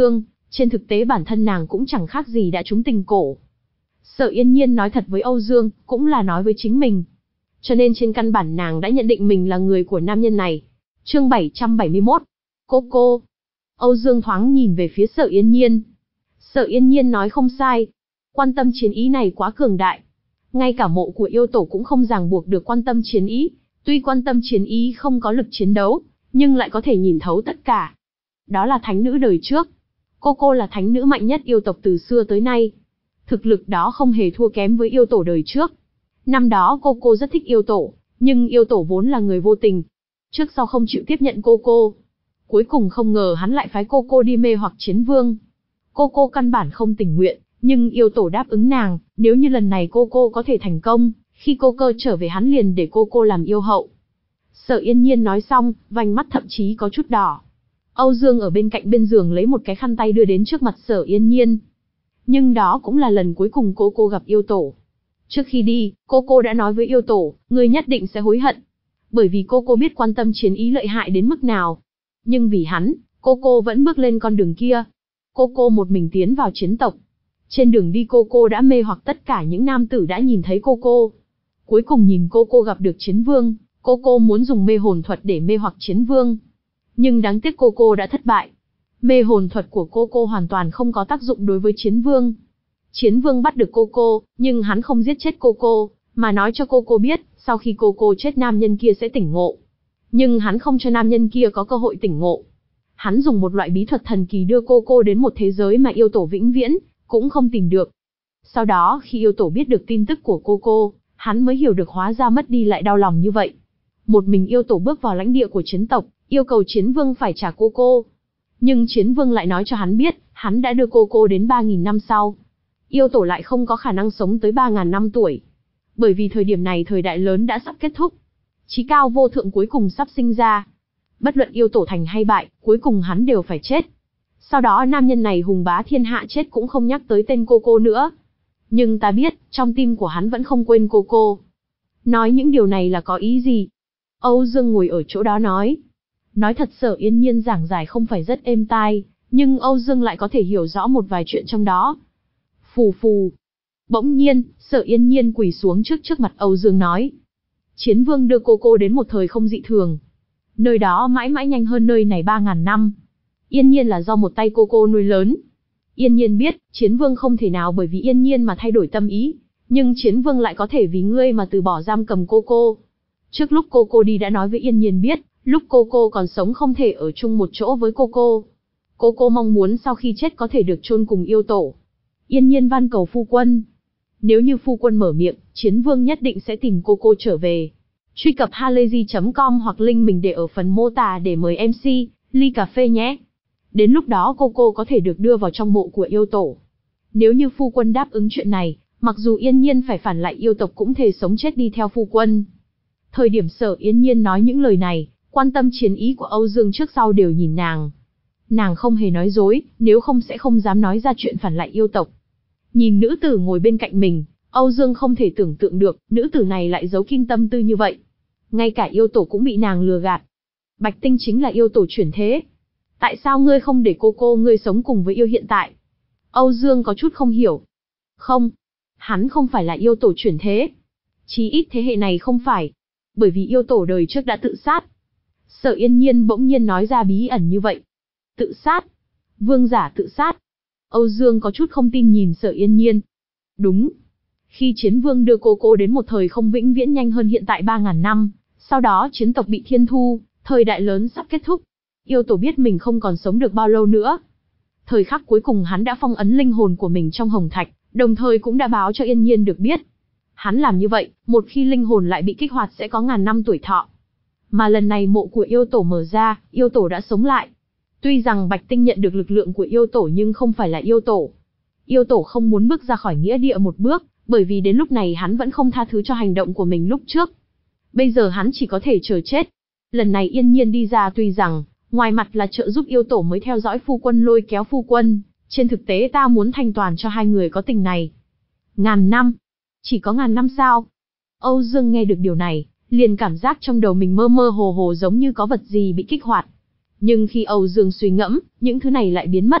Trên thực tế bản thân nàng cũng chẳng khác gì đã trúng tình cổ. Sở Yên Nhiên nói thật với Âu Dương, cũng là nói với chính mình. Cho nên trên căn bản nàng đã nhận định mình là người của nam nhân này. Chương bảy trăm bảy mươi mốt. Cô cô. Âu Dương thoáng nhìn về phía Sở Yên Nhiên. Sở Yên Nhiên nói không sai. Quan tâm chiến ý này quá cường đại. Ngay cả mộ của yêu tổ cũng không ràng buộc được quan tâm chiến ý. Tuy quan tâm chiến ý không có lực chiến đấu, nhưng lại có thể nhìn thấu tất cả. Đó là thánh nữ đời trước. Cô cô là thánh nữ mạnh nhất yêu tộc từ xưa tới nay. Thực lực đó không hề thua kém với yêu tổ đời trước. Năm đó cô cô rất thích yêu tổ, nhưng yêu tổ vốn là người vô tình. Trước sau không chịu tiếp nhận cô cô. Cuối cùng không ngờ hắn lại phái cô cô đi mê hoặc chiến vương. Cô cô căn bản không tình nguyện, nhưng yêu tổ đáp ứng nàng, nếu như lần này cô cô có thể thành công, khi cô cô trở về hắn liền để cô cô làm yêu hậu. Sở Yên Nhiên nói xong, vành mắt thậm chí có chút đỏ. Âu Dương ở bên cạnh bên giường lấy một cái khăn tay đưa đến trước mặt Sở Yên Nhiên. Nhưng đó cũng là lần cuối cùng cô cô gặp yêu tổ. Trước khi đi, cô cô đã nói với yêu tổ, ngươi nhất định sẽ hối hận. Bởi vì cô cô biết quan tâm chiến ý lợi hại đến mức nào. Nhưng vì hắn, cô cô vẫn bước lên con đường kia. Cô cô một mình tiến vào chiến tộc. Trên đường đi cô cô đã mê hoặc tất cả những nam tử đã nhìn thấy cô cô. Cuối cùng nhìn cô cô gặp được chiến vương, cô cô muốn dùng mê hồn thuật để mê hoặc chiến vương. Nhưng đáng tiếc cô cô đã thất bại. Mê hồn thuật của cô cô hoàn toàn không có tác dụng đối với chiến vương. Chiến vương bắt được cô cô, nhưng hắn không giết chết cô cô, mà nói cho cô cô biết, sau khi cô cô chết nam nhân kia sẽ tỉnh ngộ. Nhưng hắn không cho nam nhân kia có cơ hội tỉnh ngộ. Hắn dùng một loại bí thuật thần kỳ đưa cô cô đến một thế giới mà yêu tổ vĩnh viễn cũng không tìm được. Sau đó khi yêu tổ biết được tin tức của cô cô, hắn mới hiểu được hóa ra mất đi lại đau lòng như vậy. Một mình yêu tổ bước vào lãnh địa của chiến tộc, yêu cầu chiến vương phải trả cô cô. Nhưng chiến vương lại nói cho hắn biết, hắn đã đưa cô cô đến ba nghìn năm sau. Yêu tổ lại không có khả năng sống tới ba nghìn năm tuổi. Bởi vì thời điểm này thời đại lớn đã sắp kết thúc. Chí cao vô thượng cuối cùng sắp sinh ra. Bất luận yêu tổ thành hay bại, cuối cùng hắn đều phải chết. Sau đó nam nhân này hùng bá thiên hạ chết cũng không nhắc tới tên cô cô nữa. Nhưng ta biết, trong tim của hắn vẫn không quên cô cô. Nói những điều này là có ý gì? Âu Dương ngồi ở chỗ đó nói. Nói thật Sở Yên Nhiên giảng giải không phải rất êm tai, nhưng Âu Dương lại có thể hiểu rõ một vài chuyện trong đó. Phù phù. Bỗng nhiên, Sở Yên Nhiên quỳ xuống trước trước mặt Âu Dương nói. Chiến vương đưa cô cô đến một thời không dị thường. Nơi đó mãi mãi nhanh hơn nơi này ba nghìn năm. Yên Nhiên là do một tay cô cô nuôi lớn. Yên Nhiên biết, chiến vương không thể nào bởi vì Yên Nhiên mà thay đổi tâm ý, nhưng chiến vương lại có thể vì ngươi mà từ bỏ giam cầm cô cô. Trước lúc cô cô đi đã nói với Yên Nhiên biết, lúc cô cô còn sống không thể ở chung một chỗ với cô cô. Cô cô mong muốn sau khi chết có thể được chôn cùng yêu tổ. Yên Nhiên van cầu phu quân. Nếu như phu quân mở miệng, chiến vương nhất định sẽ tìm cô cô trở về. Truy cập halayzi chấm com hoặc link mình để ở phần mô tả để mời em xê, ly cà phê nhé. Đến lúc đó cô cô có thể được đưa vào trong mộ của yêu tổ. Nếu như phu quân đáp ứng chuyện này, mặc dù Yên Nhiên phải phản lại yêu tộc cũng thề sống chết đi theo phu quân. Thời điểm Sở Yên Nhiên nói những lời này, quan tâm chiến ý của Âu Dương trước sau đều nhìn nàng. Nàng không hề nói dối, nếu không sẽ không dám nói ra chuyện phản lại yêu tộc. Nhìn nữ tử ngồi bên cạnh mình, Âu Dương không thể tưởng tượng được, nữ tử này lại giấu kinh tâm tư như vậy. Ngay cả yêu tổ cũng bị nàng lừa gạt. Bạch Tinh chính là yêu tổ chuyển thế. Tại sao ngươi không để cô cô ngươi sống cùng với yêu hiện tại? Âu Dương có chút không hiểu. Không, hắn không phải là yêu tổ chuyển thế. Chí ít thế hệ này không phải. Bởi vì yêu tổ đời trước đã tự sát. Sở Yên Nhiên bỗng nhiên nói ra bí ẩn như vậy. Tự sát? Vương giả tự sát? Âu Dương có chút không tin nhìn Sở Yên Nhiên. Đúng. Khi chiến vương đưa cô cô đến một thời không vĩnh viễn nhanh hơn hiện tại ba nghìn năm, sau đó chiến tộc bị thiên thu, thời đại lớn sắp kết thúc. Yêu tổ biết mình không còn sống được bao lâu nữa. Thời khắc cuối cùng hắn đã phong ấn linh hồn của mình trong hồng thạch, đồng thời cũng đã báo cho Yên Nhiên được biết. Hắn làm như vậy, một khi linh hồn lại bị kích hoạt sẽ có ngàn năm tuổi thọ. Mà lần này mộ của yêu tổ mở ra, yêu tổ đã sống lại. Tuy rằng Bạch Tinh nhận được lực lượng của yêu tổ nhưng không phải là yêu tổ. Yêu tổ không muốn bước ra khỏi nghĩa địa một bước, bởi vì đến lúc này hắn vẫn không tha thứ cho hành động của mình lúc trước. Bây giờ hắn chỉ có thể chờ chết. Lần này Yên Nhiên đi ra tuy rằng, ngoài mặt là trợ giúp yêu tổ mới theo dõi phu quân lôi kéo phu quân, trên thực tế ta muốn thanh toàn cho hai người có tình này. Ngàn năm? Chỉ có ngàn năm sao? Âu Dương nghe được điều này, liền cảm giác trong đầu mình mơ mơ hồ hồ giống như có vật gì bị kích hoạt. Nhưng khi Âu Dương suy ngẫm, những thứ này lại biến mất.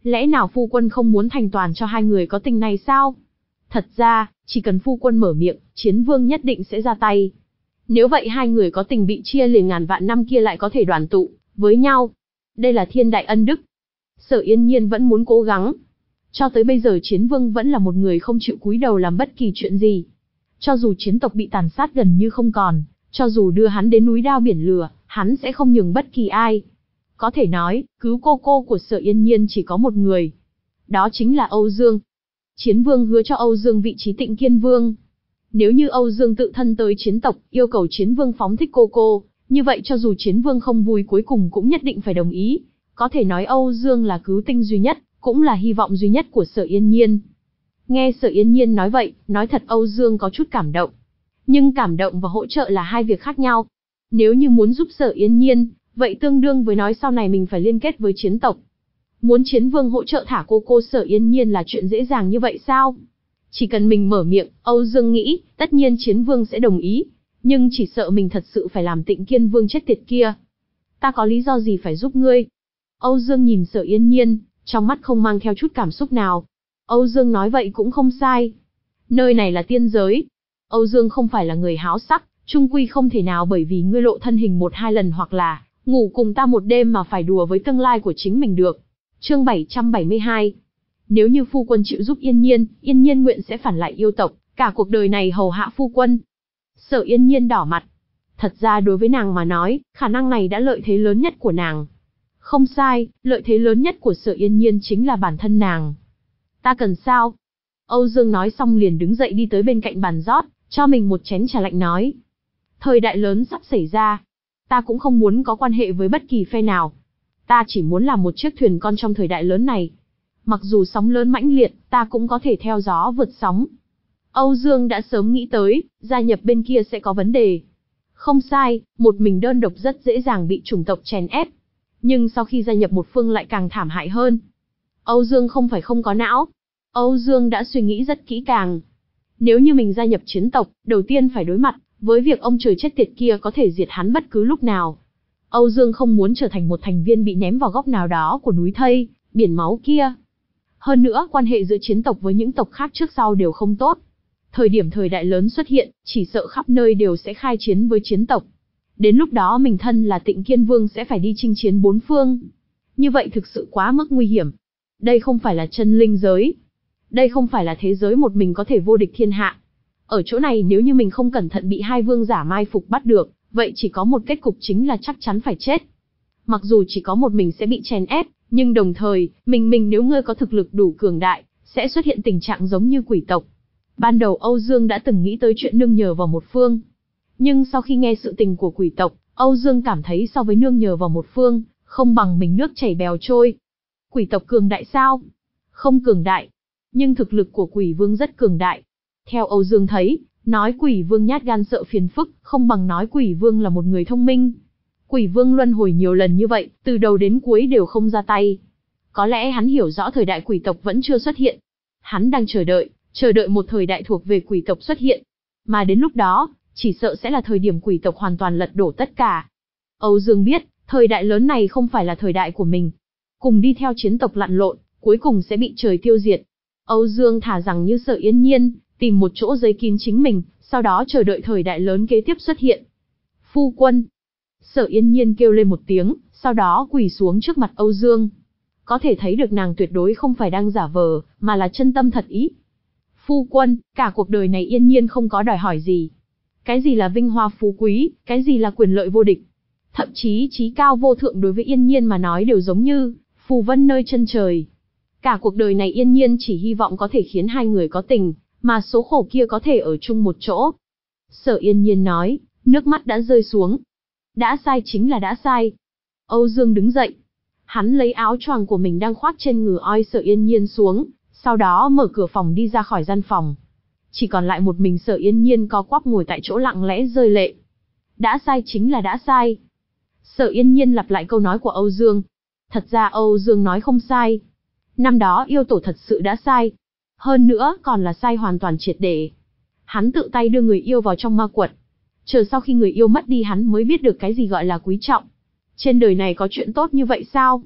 Lẽ nào phu quân không muốn thành toàn cho hai người có tình này sao? Thật ra, chỉ cần phu quân mở miệng, Chiến Vương nhất định sẽ ra tay. Nếu vậy hai người có tình bị chia liền ngàn vạn năm kia lại có thể đoàn tụ với nhau. Đây là thiên đại ân đức. Sở Yên Nhiên vẫn muốn cố gắng. Cho tới bây giờ Chiến Vương vẫn là một người không chịu cúi đầu làm bất kỳ chuyện gì. Cho dù chiến tộc bị tàn sát gần như không còn, cho dù đưa hắn đến núi đao biển lửa, hắn sẽ không nhường bất kỳ ai. Có thể nói, cứu cô cô của Sở Yên Nhiên chỉ có một người. Đó chính là Âu Dương. Chiến Vương hứa cho Âu Dương vị trí Tịnh Kiên Vương. Nếu như Âu Dương tự thân tới chiến tộc, yêu cầu Chiến Vương phóng thích cô cô, như vậy cho dù Chiến Vương không vui cuối cùng cũng nhất định phải đồng ý. Có thể nói Âu Dương là cứu tinh duy nhất, cũng là hy vọng duy nhất của Sở Yên Nhiên. Nghe Sở Yên Nhiên nói vậy, nói thật Âu Dương có chút cảm động. Nhưng cảm động và hỗ trợ là hai việc khác nhau. Nếu như muốn giúp Sở Yên Nhiên, vậy tương đương với nói sau này mình phải liên kết với chiến tộc. Muốn Chiến Vương hỗ trợ thả cô cô Sở Yên Nhiên là chuyện dễ dàng như vậy sao? Chỉ cần mình mở miệng, Âu Dương nghĩ, tất nhiên Chiến Vương sẽ đồng ý. Nhưng chỉ sợ mình thật sự phải làm Tịnh Kiên Vương chết tiệt kia. Ta có lý do gì phải giúp ngươi? Âu Dương nhìn Sở Yên Nhiên, trong mắt không mang theo chút cảm xúc nào. Âu Dương nói vậy cũng không sai. Nơi này là tiên giới. Âu Dương không phải là người háo sắc, chung quy không thể nào bởi vì ngươi lộ thân hình một hai lần hoặc là ngủ cùng ta một đêm mà phải đùa với tương lai của chính mình được. Chương bảy trăm bảy mươi hai. Nếu như phu quân chịu giúp Yên Nhiên, Yên Nhiên nguyện sẽ phản lại yêu tộc, cả cuộc đời này hầu hạ phu quân. Sở Yên Nhiên đỏ mặt. Thật ra đối với nàng mà nói, khả năng này đã lợi thế lớn nhất của nàng. Không sai, lợi thế lớn nhất của Sở Yên Nhiên chính là bản thân nàng. Ta cần sao? Âu Dương nói xong liền đứng dậy đi tới bên cạnh bàn rót, cho mình một chén trà lạnh nói. Thời đại lớn sắp xảy ra. Ta cũng không muốn có quan hệ với bất kỳ phe nào. Ta chỉ muốn làm một chiếc thuyền con trong thời đại lớn này. Mặc dù sóng lớn mãnh liệt, ta cũng có thể theo gió vượt sóng. Âu Dương đã sớm nghĩ tới, gia nhập bên kia sẽ có vấn đề. Không sai, một mình đơn độc rất dễ dàng bị chủng tộc chèn ép. Nhưng sau khi gia nhập một phương lại càng thảm hại hơn. Âu Dương không phải không có não. Âu Dương đã suy nghĩ rất kỹ càng. Nếu như mình gia nhập chiến tộc, đầu tiên phải đối mặt với việc ông trời chết tiệt kia có thể diệt hắn bất cứ lúc nào. Âu Dương không muốn trở thành một thành viên bị ném vào góc nào đó của núi thây, biển máu kia. Hơn nữa, quan hệ giữa chiến tộc với những tộc khác trước sau đều không tốt. Thời điểm thời đại lớn xuất hiện, chỉ sợ khắp nơi đều sẽ khai chiến với chiến tộc. Đến lúc đó mình thân là Tịnh Kiên Vương sẽ phải đi chinh chiến bốn phương. Như vậy thực sự quá mức nguy hiểm. Đây không phải là chân linh giới. Đây không phải là thế giới một mình có thể vô địch thiên hạ. Ở chỗ này nếu như mình không cẩn thận bị hai vương giả mai phục bắt được, vậy chỉ có một kết cục chính là chắc chắn phải chết. Mặc dù chỉ có một mình sẽ bị chèn ép, nhưng đồng thời, mình mình nếu ngươi có thực lực đủ cường đại, sẽ xuất hiện tình trạng giống như quỷ tộc. Ban đầu Âu Dương đã từng nghĩ tới chuyện nương nhờ vào một phương. Nhưng sau khi nghe sự tình của quỷ tộc, Âu Dương cảm thấy so với nương nhờ vào một phương, không bằng mình nước chảy bèo trôi. Quỷ tộc cường đại sao? Không cường đại. Nhưng thực lực của quỷ vương rất cường đại. Theo Âu Dương thấy, nói quỷ vương nhát gan sợ phiền phức, không bằng nói quỷ vương là một người thông minh. Quỷ vương luân hồi nhiều lần như vậy, từ đầu đến cuối đều không ra tay. Có lẽ hắn hiểu rõ thời đại quỷ tộc vẫn chưa xuất hiện. Hắn đang chờ đợi, chờ đợi một thời đại thuộc về quỷ tộc xuất hiện. Mà đến lúc đó, chỉ sợ sẽ là thời điểm quỷ tộc hoàn toàn lật đổ tất cả. Âu Dương biết, thời đại lớn này không phải là thời đại của mình. Cùng đi theo chiến tộc lặn lộn, cuối cùng sẽ bị trời tiêu diệt. Âu Dương thả rằng như Sở Yên Nhiên, tìm một chỗ giấu kín chính mình, sau đó chờ đợi thời đại lớn kế tiếp xuất hiện. Phu quân. Sở Yên Nhiên kêu lên một tiếng, sau đó quỳ xuống trước mặt Âu Dương. Có thể thấy được nàng tuyệt đối không phải đang giả vờ, mà là chân tâm thật ý. Phu quân, cả cuộc đời này Yên Nhiên không có đòi hỏi gì. Cái gì là vinh hoa phú quý, cái gì là quyền lợi vô địch. Thậm chí chí cao vô thượng đối với Yên Nhiên mà nói đều giống như phù vân nơi chân trời. Cả cuộc đời này Yên Nhiên chỉ hy vọng có thể khiến hai người có tình, mà số khổ kia có thể ở chung một chỗ. Sở Yên Nhiên nói, nước mắt đã rơi xuống. Đã sai chính là đã sai. Âu Dương đứng dậy. Hắn lấy áo choàng của mình đang khoác trên người oi Sở Yên Nhiên xuống, sau đó mở cửa phòng đi ra khỏi gian phòng. Chỉ còn lại một mình Sở Yên Nhiên co quắp ngồi tại chỗ lặng lẽ rơi lệ. Đã sai chính là đã sai. Sở Yên Nhiên lặp lại câu nói của Âu Dương. Thật ra Âu Dương nói không sai. Năm đó yêu tổ thật sự đã sai. Hơn nữa còn là sai hoàn toàn triệt để. Hắn tự tay đưa người yêu vào trong ma quật. Chờ sau khi người yêu mất đi hắn mới biết được cái gì gọi là quý trọng. Trên đời này có chuyện tốt như vậy sao?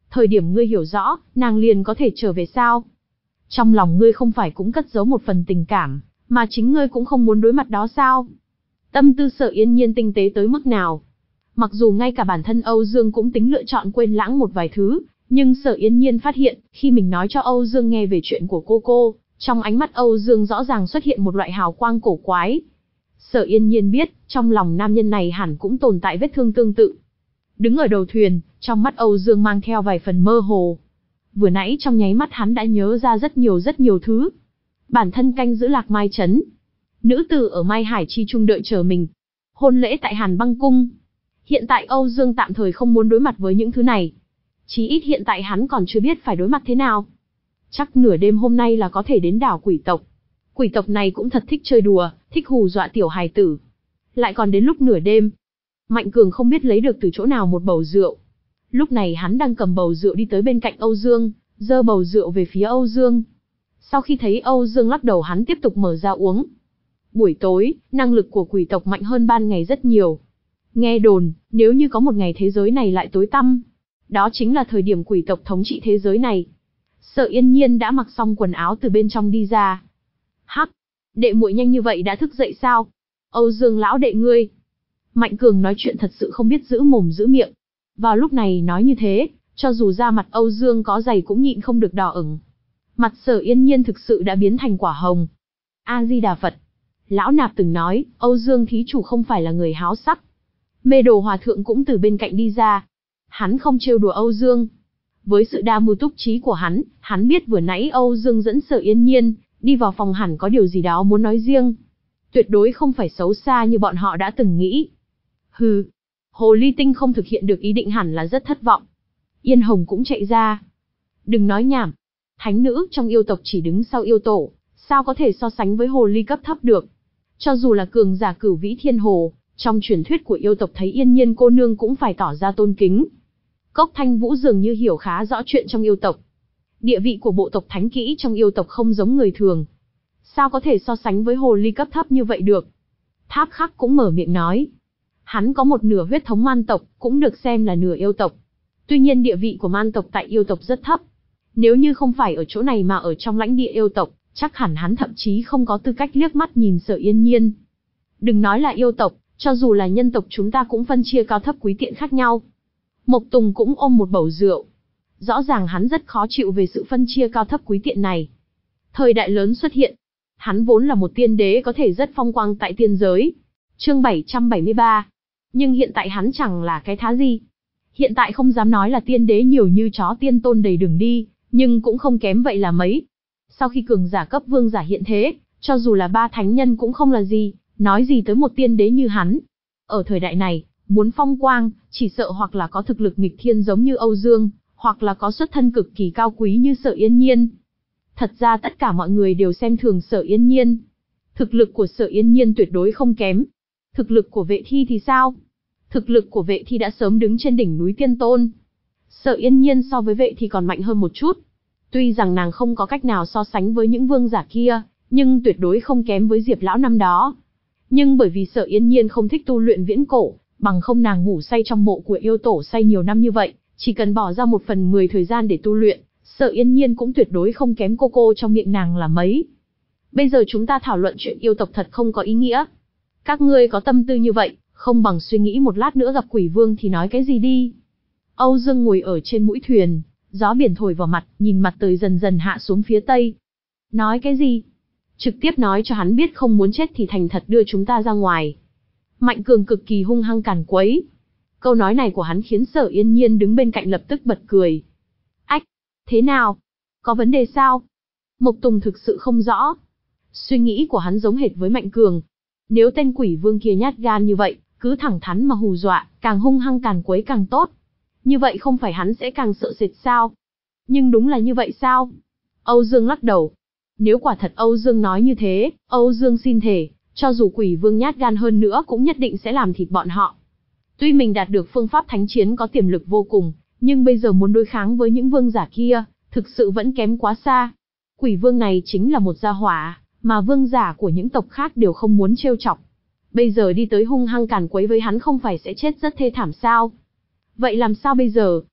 Thời điểm ngươi hiểu rõ, nàng liền có thể trở về sao? Trong lòng ngươi không phải cũng cất giấu một phần tình cảm, mà chính ngươi cũng không muốn đối mặt đó sao? Tâm tư Sở Yên Nhiên tinh tế tới mức nào? Mặc dù ngay cả bản thân Âu Dương cũng tính lựa chọn quên lãng một vài thứ, nhưng Sở Yên Nhiên phát hiện, khi mình nói cho Âu Dương nghe về chuyện của cô cô, trong ánh mắt Âu Dương rõ ràng xuất hiện một loại hào quang cổ quái. Sở Yên Nhiên biết, trong lòng nam nhân này hẳn cũng tồn tại vết thương tương tự. Đứng ở đầu thuyền, trong mắt Âu Dương mang theo vài phần mơ hồ. Vừa nãy trong nháy mắt hắn đã nhớ ra rất nhiều rất nhiều thứ. Bản thân canh giữ Lạc Mai Trấn. Nữ tử ở Mai Hải Chi Trung đợi chờ mình. Hôn lễ tại Hàn Băng Cung. Hiện tại Âu Dương tạm thời không muốn đối mặt với những thứ này. Chí ít hiện tại hắn còn chưa biết phải đối mặt thế nào. Chắc nửa đêm hôm nay là có thể đến đảo quỷ tộc. Quỷ tộc này cũng thật thích chơi đùa, thích hù dọa tiểu hài tử. Lại còn đến lúc nửa đêm. Mạnh Cường không biết lấy được từ chỗ nào một bầu rượu. Lúc này hắn đang cầm bầu rượu đi tới bên cạnh Âu Dương, giơ bầu rượu về phía Âu Dương. Sau khi thấy Âu Dương lắc đầu hắn tiếp tục mở ra uống. Buổi tối, năng lực của quỷ tộc mạnh hơn ban ngày rất nhiều. Nghe đồn, nếu như có một ngày thế giới này lại tối tăm, đó chính là thời điểm quỷ tộc thống trị thế giới này. Sở Yên Nhiên đã mặc xong quần áo từ bên trong đi ra. Hắc, đệ muội nhanh như vậy đã thức dậy sao? Âu Dương lão đệ ngươi. Mạnh Cường nói chuyện thật sự không biết giữ mồm giữ miệng. Vào lúc này nói như thế, cho dù da mặt Âu Dương có dày cũng nhịn không được đỏ ửng. Mặt Sở Yên Nhiên thực sự đã biến thành quả hồng. A-di-đà Phật. Lão nạp từng nói, Âu Dương thí chủ không phải là người háo sắc. Mê Đồ hòa thượng cũng từ bên cạnh đi ra. Hắn không trêu đùa Âu Dương. Với sự đa mưu túc trí của hắn, hắn biết vừa nãy Âu Dương dẫn Sở Yên Nhiên đi vào phòng hẳn có điều gì đó muốn nói riêng. Tuyệt đối không phải xấu xa như bọn họ đã từng nghĩ. Hừ, Hồ Ly Tinh không thực hiện được ý định hẳn là rất thất vọng. Yên Hồng cũng chạy ra. Đừng nói nhảm. Thánh nữ trong yêu tộc chỉ đứng sau yêu tổ, sao có thể so sánh với hồ ly cấp thấp được. Cho dù là cường giả cửu vĩ thiên hồ, trong truyền thuyết của yêu tộc thấy Yên Nhiên cô nương cũng phải tỏ ra tôn kính. Cốc Thanh Vũ dường như hiểu khá rõ chuyện trong yêu tộc. Địa vị của bộ tộc thánh kỹ trong yêu tộc không giống người thường. Sao có thể so sánh với hồ ly cấp thấp như vậy được? Tháp Khắc cũng mở miệng nói. Hắn có một nửa huyết thống man tộc, cũng được xem là nửa yêu tộc. Tuy nhiên địa vị của man tộc tại yêu tộc rất thấp. Nếu như không phải ở chỗ này mà ở trong lãnh địa yêu tộc, chắc hẳn hắn thậm chí không có tư cách liếc mắt nhìn Sở Yên Nhiên. Đừng nói là yêu tộc, cho dù là nhân tộc chúng ta cũng phân chia cao thấp quý tiện khác nhau. Mộc Tùng cũng ôm một bầu rượu. Rõ ràng hắn rất khó chịu về sự phân chia cao thấp quý tiện này. Thời đại lớn xuất hiện. Hắn vốn là một tiên đế có thể rất phong quang tại tiên giới. Chương bảy trăm bảy mươi ba. Nhưng hiện tại hắn chẳng là cái thá gì. Hiện tại không dám nói là tiên đế nhiều như chó tiên tôn đầy đường đi, nhưng cũng không kém vậy là mấy. Sau khi cường giả cấp vương giả hiện thế, cho dù là ba thánh nhân cũng không là gì, nói gì tới một tiên đế như hắn. Ở thời đại này, muốn phong quang, chỉ sợ hoặc là có thực lực nghịch thiên giống như Âu Dương, hoặc là có xuất thân cực kỳ cao quý như Sở Yên Nhiên. Thật ra tất cả mọi người đều xem thường Sở Yên Nhiên. Thực lực của Sở Yên Nhiên tuyệt đối không kém. Thực lực của Vệ Thi thì sao? Thực lực của Vệ Thi đã sớm đứng trên đỉnh núi tiên tôn. Sở Yên Nhiên so với Vệ Thi còn mạnh hơn một chút. Tuy rằng nàng không có cách nào so sánh với những vương giả kia, nhưng tuyệt đối không kém với Diệp lão năm đó. Nhưng bởi vì Sở Yên Nhiên không thích tu luyện viễn cổ, bằng không nàng ngủ say trong mộ của yêu tổ say nhiều năm như vậy, chỉ cần bỏ ra một phần mười thời gian để tu luyện, Sở Yên Nhiên cũng tuyệt đối không kém cô cô trong miệng nàng là mấy. Bây giờ chúng ta thảo luận chuyện yêu tộc thật không có ý nghĩa. Các ngươi có tâm tư như vậy, không bằng suy nghĩ một lát nữa gặp quỷ vương thì nói cái gì đi. Âu Dương ngồi ở trên mũi thuyền, gió biển thổi vào mặt, nhìn mặt trời dần dần hạ xuống phía tây. Nói cái gì? Trực tiếp nói cho hắn biết không muốn chết thì thành thật đưa chúng ta ra ngoài. Mạnh Cường cực kỳ hung hăng càn quấy. Câu nói này của hắn khiến Sở Yên Nhiên đứng bên cạnh lập tức bật cười. Ách, thế nào? Có vấn đề sao? Mộc Tùng thực sự không rõ. Suy nghĩ của hắn giống hệt với Mạnh Cường. Nếu tên quỷ vương kia nhát gan như vậy, cứ thẳng thắn mà hù dọa, càng hung hăng càn quấy càng tốt. Như vậy không phải hắn sẽ càng sợ sệt sao? Nhưng đúng là như vậy sao? Âu Dương lắc đầu. Nếu quả thật Âu Dương nói như thế, Âu Dương xin thề, cho dù quỷ vương nhát gan hơn nữa cũng nhất định sẽ làm thịt bọn họ. Tuy mình đạt được phương pháp thánh chiến có tiềm lực vô cùng, nhưng bây giờ muốn đối kháng với những vương giả kia, thực sự vẫn kém quá xa. Quỷ vương này chính là một gia hỏa, mà vương giả của những tộc khác đều không muốn trêu chọc. Bây giờ đi tới hung hăng càn quấy với hắn không phải sẽ chết rất thê thảm sao? Vậy làm sao bây giờ?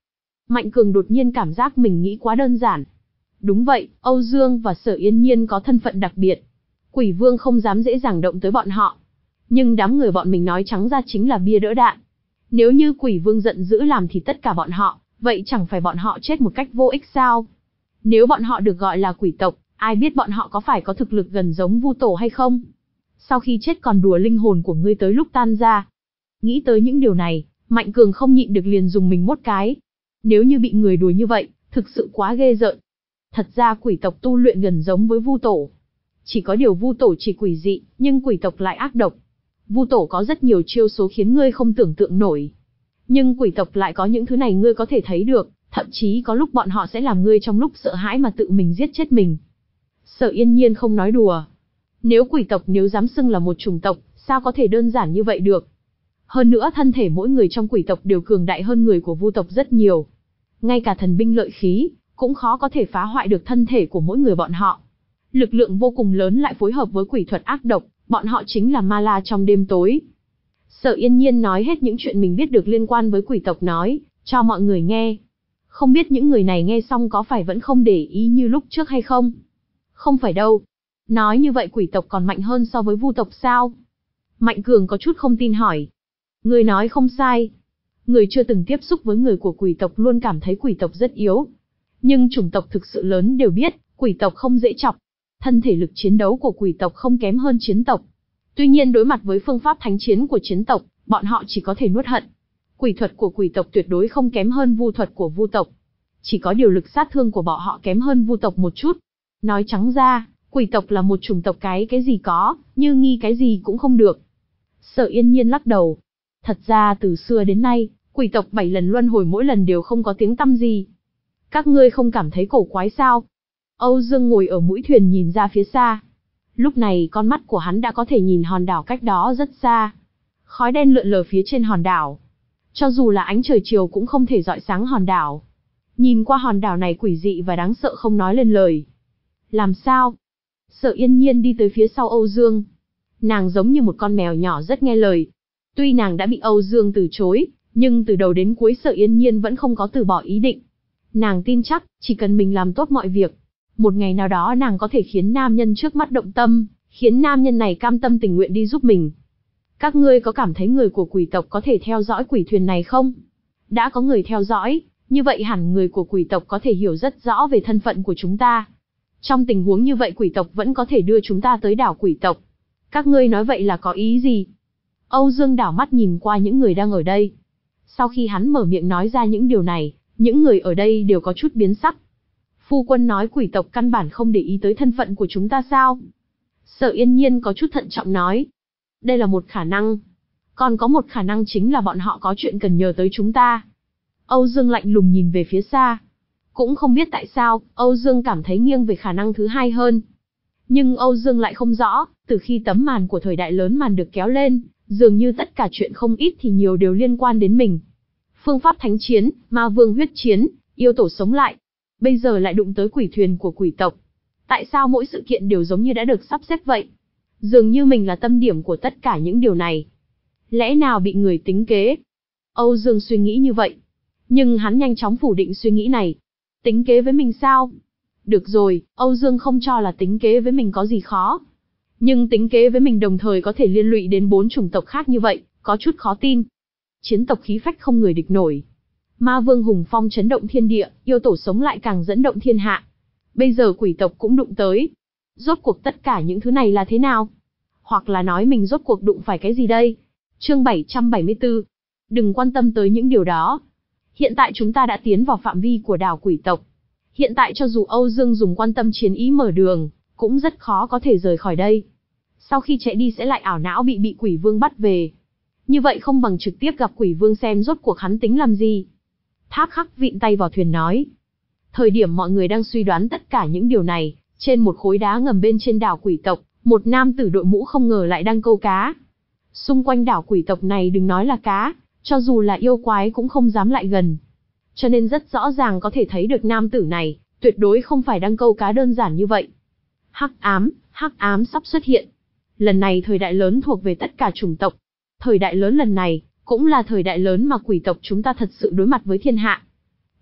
Mạnh Cường đột nhiên cảm giác mình nghĩ quá đơn giản. Đúng vậy, Âu Dương và Sở Yên Nhiên có thân phận đặc biệt. Quỷ Vương không dám dễ dàng động tới bọn họ. Nhưng đám người bọn mình nói trắng ra chính là bia đỡ đạn. Nếu như Quỷ Vương giận dữ làm thì tất cả bọn họ, vậy chẳng phải bọn họ chết một cách vô ích sao? Nếu bọn họ được gọi là quỷ tộc, ai biết bọn họ có phải có thực lực gần giống Vu Tổ hay không? Sau khi chết còn đùa linh hồn của ngươi tới lúc tan ra. Nghĩ tới những điều này, Mạnh Cường không nhịn được liền dùng mình một cái. Nếu như bị người đùa như vậy, thực sự quá ghê rợn. Thật ra quỷ tộc tu luyện gần giống với Vu Tổ. Chỉ có điều Vu Tổ chỉ quỷ dị, nhưng quỷ tộc lại ác độc. Vu Tổ có rất nhiều chiêu số khiến ngươi không tưởng tượng nổi. Nhưng quỷ tộc lại có những thứ này ngươi có thể thấy được, thậm chí có lúc bọn họ sẽ làm ngươi trong lúc sợ hãi mà tự mình giết chết mình. Sở Yên Nhiên không nói đùa. Nếu quỷ tộc nếu dám xưng là một chủng tộc, sao có thể đơn giản như vậy được? Hơn nữa thân thể mỗi người trong quỷ tộc đều cường đại hơn người của Vu tộc rất nhiều. Ngay cả thần binh lợi khí, cũng khó có thể phá hoại được thân thể của mỗi người bọn họ. Lực lượng vô cùng lớn lại phối hợp với quỷ thuật ác độc, bọn họ chính là ma la trong đêm tối. Sở Yên Nhiên nói hết những chuyện mình biết được liên quan với quỷ tộc nói, cho mọi người nghe. Không biết những người này nghe xong có phải vẫn không để ý như lúc trước hay không? Không phải đâu. Nói như vậy quỷ tộc còn mạnh hơn so với Vu tộc sao? Mạnh Cường có chút không tin hỏi. Người nói không sai. Người chưa từng tiếp xúc với người của quỷ tộc luôn cảm thấy quỷ tộc rất yếu. Nhưng chủng tộc thực sự lớn đều biết, quỷ tộc không dễ chọc. Thân thể lực chiến đấu của quỷ tộc không kém hơn chiến tộc. Tuy nhiên đối mặt với phương pháp thánh chiến của chiến tộc, bọn họ chỉ có thể nuốt hận. Quỷ thuật của quỷ tộc tuyệt đối không kém hơn vu thuật của vu tộc. Chỉ có điều lực sát thương của bọn họ kém hơn vu tộc một chút. Nói trắng ra, quỷ tộc là một chủng tộc cái cái gì có, như nghi cái gì cũng không được. Sở Yên Nhiên lắc đầu. Thật ra từ xưa đến nay, quỷ tộc bảy lần luân hồi mỗi lần đều không có tiếng tăm gì. Các ngươi không cảm thấy cổ quái sao? Âu Dương ngồi ở mũi thuyền nhìn ra phía xa. Lúc này con mắt của hắn đã có thể nhìn hòn đảo cách đó rất xa. Khói đen lượn lờ phía trên hòn đảo. Cho dù là ánh trời chiều cũng không thể rọi sáng hòn đảo. Nhìn qua hòn đảo này quỷ dị và đáng sợ không nói lên lời. Làm sao? Sở Yên Nhiên đi tới phía sau Âu Dương. Nàng giống như một con mèo nhỏ rất nghe lời. Tuy nàng đã bị Âu Dương từ chối, nhưng từ đầu đến cuối Sở Yên Nhiên vẫn không có từ bỏ ý định. Nàng tin chắc, chỉ cần mình làm tốt mọi việc, một ngày nào đó nàng có thể khiến nam nhân trước mắt động tâm, khiến nam nhân này cam tâm tình nguyện đi giúp mình. Các ngươi có cảm thấy người của quỷ tộc có thể theo dõi quỷ thuyền này không? Đã có người theo dõi, như vậy hẳn người của quỷ tộc có thể hiểu rất rõ về thân phận của chúng ta. Trong tình huống như vậy quỷ tộc vẫn có thể đưa chúng ta tới đảo quỷ tộc. Các ngươi nói vậy là có ý gì? Âu Dương đảo mắt nhìn qua những người đang ở đây. Sau khi hắn mở miệng nói ra những điều này, những người ở đây đều có chút biến sắc. Phu quân nói quỷ tộc căn bản không để ý tới thân phận của chúng ta sao? Sở Yên Nhiên có chút thận trọng nói. Đây là một khả năng. Còn có một khả năng chính là bọn họ có chuyện cần nhờ tới chúng ta. Âu Dương lạnh lùng nhìn về phía xa. Cũng không biết tại sao, Âu Dương cảm thấy nghiêng về khả năng thứ hai hơn. Nhưng Âu Dương lại không rõ, từ khi tấm màn của thời đại lớn màn được kéo lên, dường như tất cả chuyện không ít thì nhiều đều liên quan đến mình. Phương pháp thánh chiến, ma vương huyết chiến, yêu tổ sống lại. Bây giờ lại đụng tới quỷ thuyền của quỷ tộc. Tại sao mỗi sự kiện đều giống như đã được sắp xếp vậy? Dường như mình là tâm điểm của tất cả những điều này. Lẽ nào bị người tính kế? Âu Dương suy nghĩ như vậy. Nhưng hắn nhanh chóng phủ định suy nghĩ này. Tính kế với mình sao? Được rồi, Âu Dương không cho là tính kế với mình có gì khó. Nhưng tính kế với mình đồng thời có thể liên lụy đến bốn chủng tộc khác như vậy, có chút khó tin. Chiến tộc khí phách không người địch nổi. Ma vương hùng phong chấn động thiên địa, yêu tổ sống lại càng dẫn động thiên hạ. Bây giờ quỷ tộc cũng đụng tới. Rốt cuộc tất cả những thứ này là thế nào? Hoặc là nói mình rốt cuộc đụng phải cái gì đây? Chương bảy trăm bảy mươi tư. Đừng quan tâm tới những điều đó. Hiện tại chúng ta đã tiến vào phạm vi của đảo quỷ tộc. Hiện tại cho dù Âu Dương dùng quan tâm chiến ý mở đường, cũng rất khó có thể rời khỏi đây. Sau khi chạy đi sẽ lại ảo não bị bị quỷ vương bắt về. Như vậy không bằng trực tiếp gặp quỷ vương xem rốt cuộc hắn tính làm gì. Tháp Khắc vịn tay vào thuyền nói. Thời điểm mọi người đang suy đoán tất cả những điều này, trên một khối đá ngầm bên trên đảo quỷ tộc, một nam tử đội mũ không ngờ lại đang câu cá. Xung quanh đảo quỷ tộc này đừng nói là cá, cho dù là yêu quái cũng không dám lại gần. Cho nên rất rõ ràng có thể thấy được nam tử này, tuyệt đối không phải đang câu cá đơn giản như vậy. Hắc ám, hắc ám sắp xuất hiện. Lần này thời đại lớn thuộc về tất cả chủng tộc. Thời đại lớn lần này, cũng là thời đại lớn mà quỷ tộc chúng ta thật sự đối mặt với thiên hạ.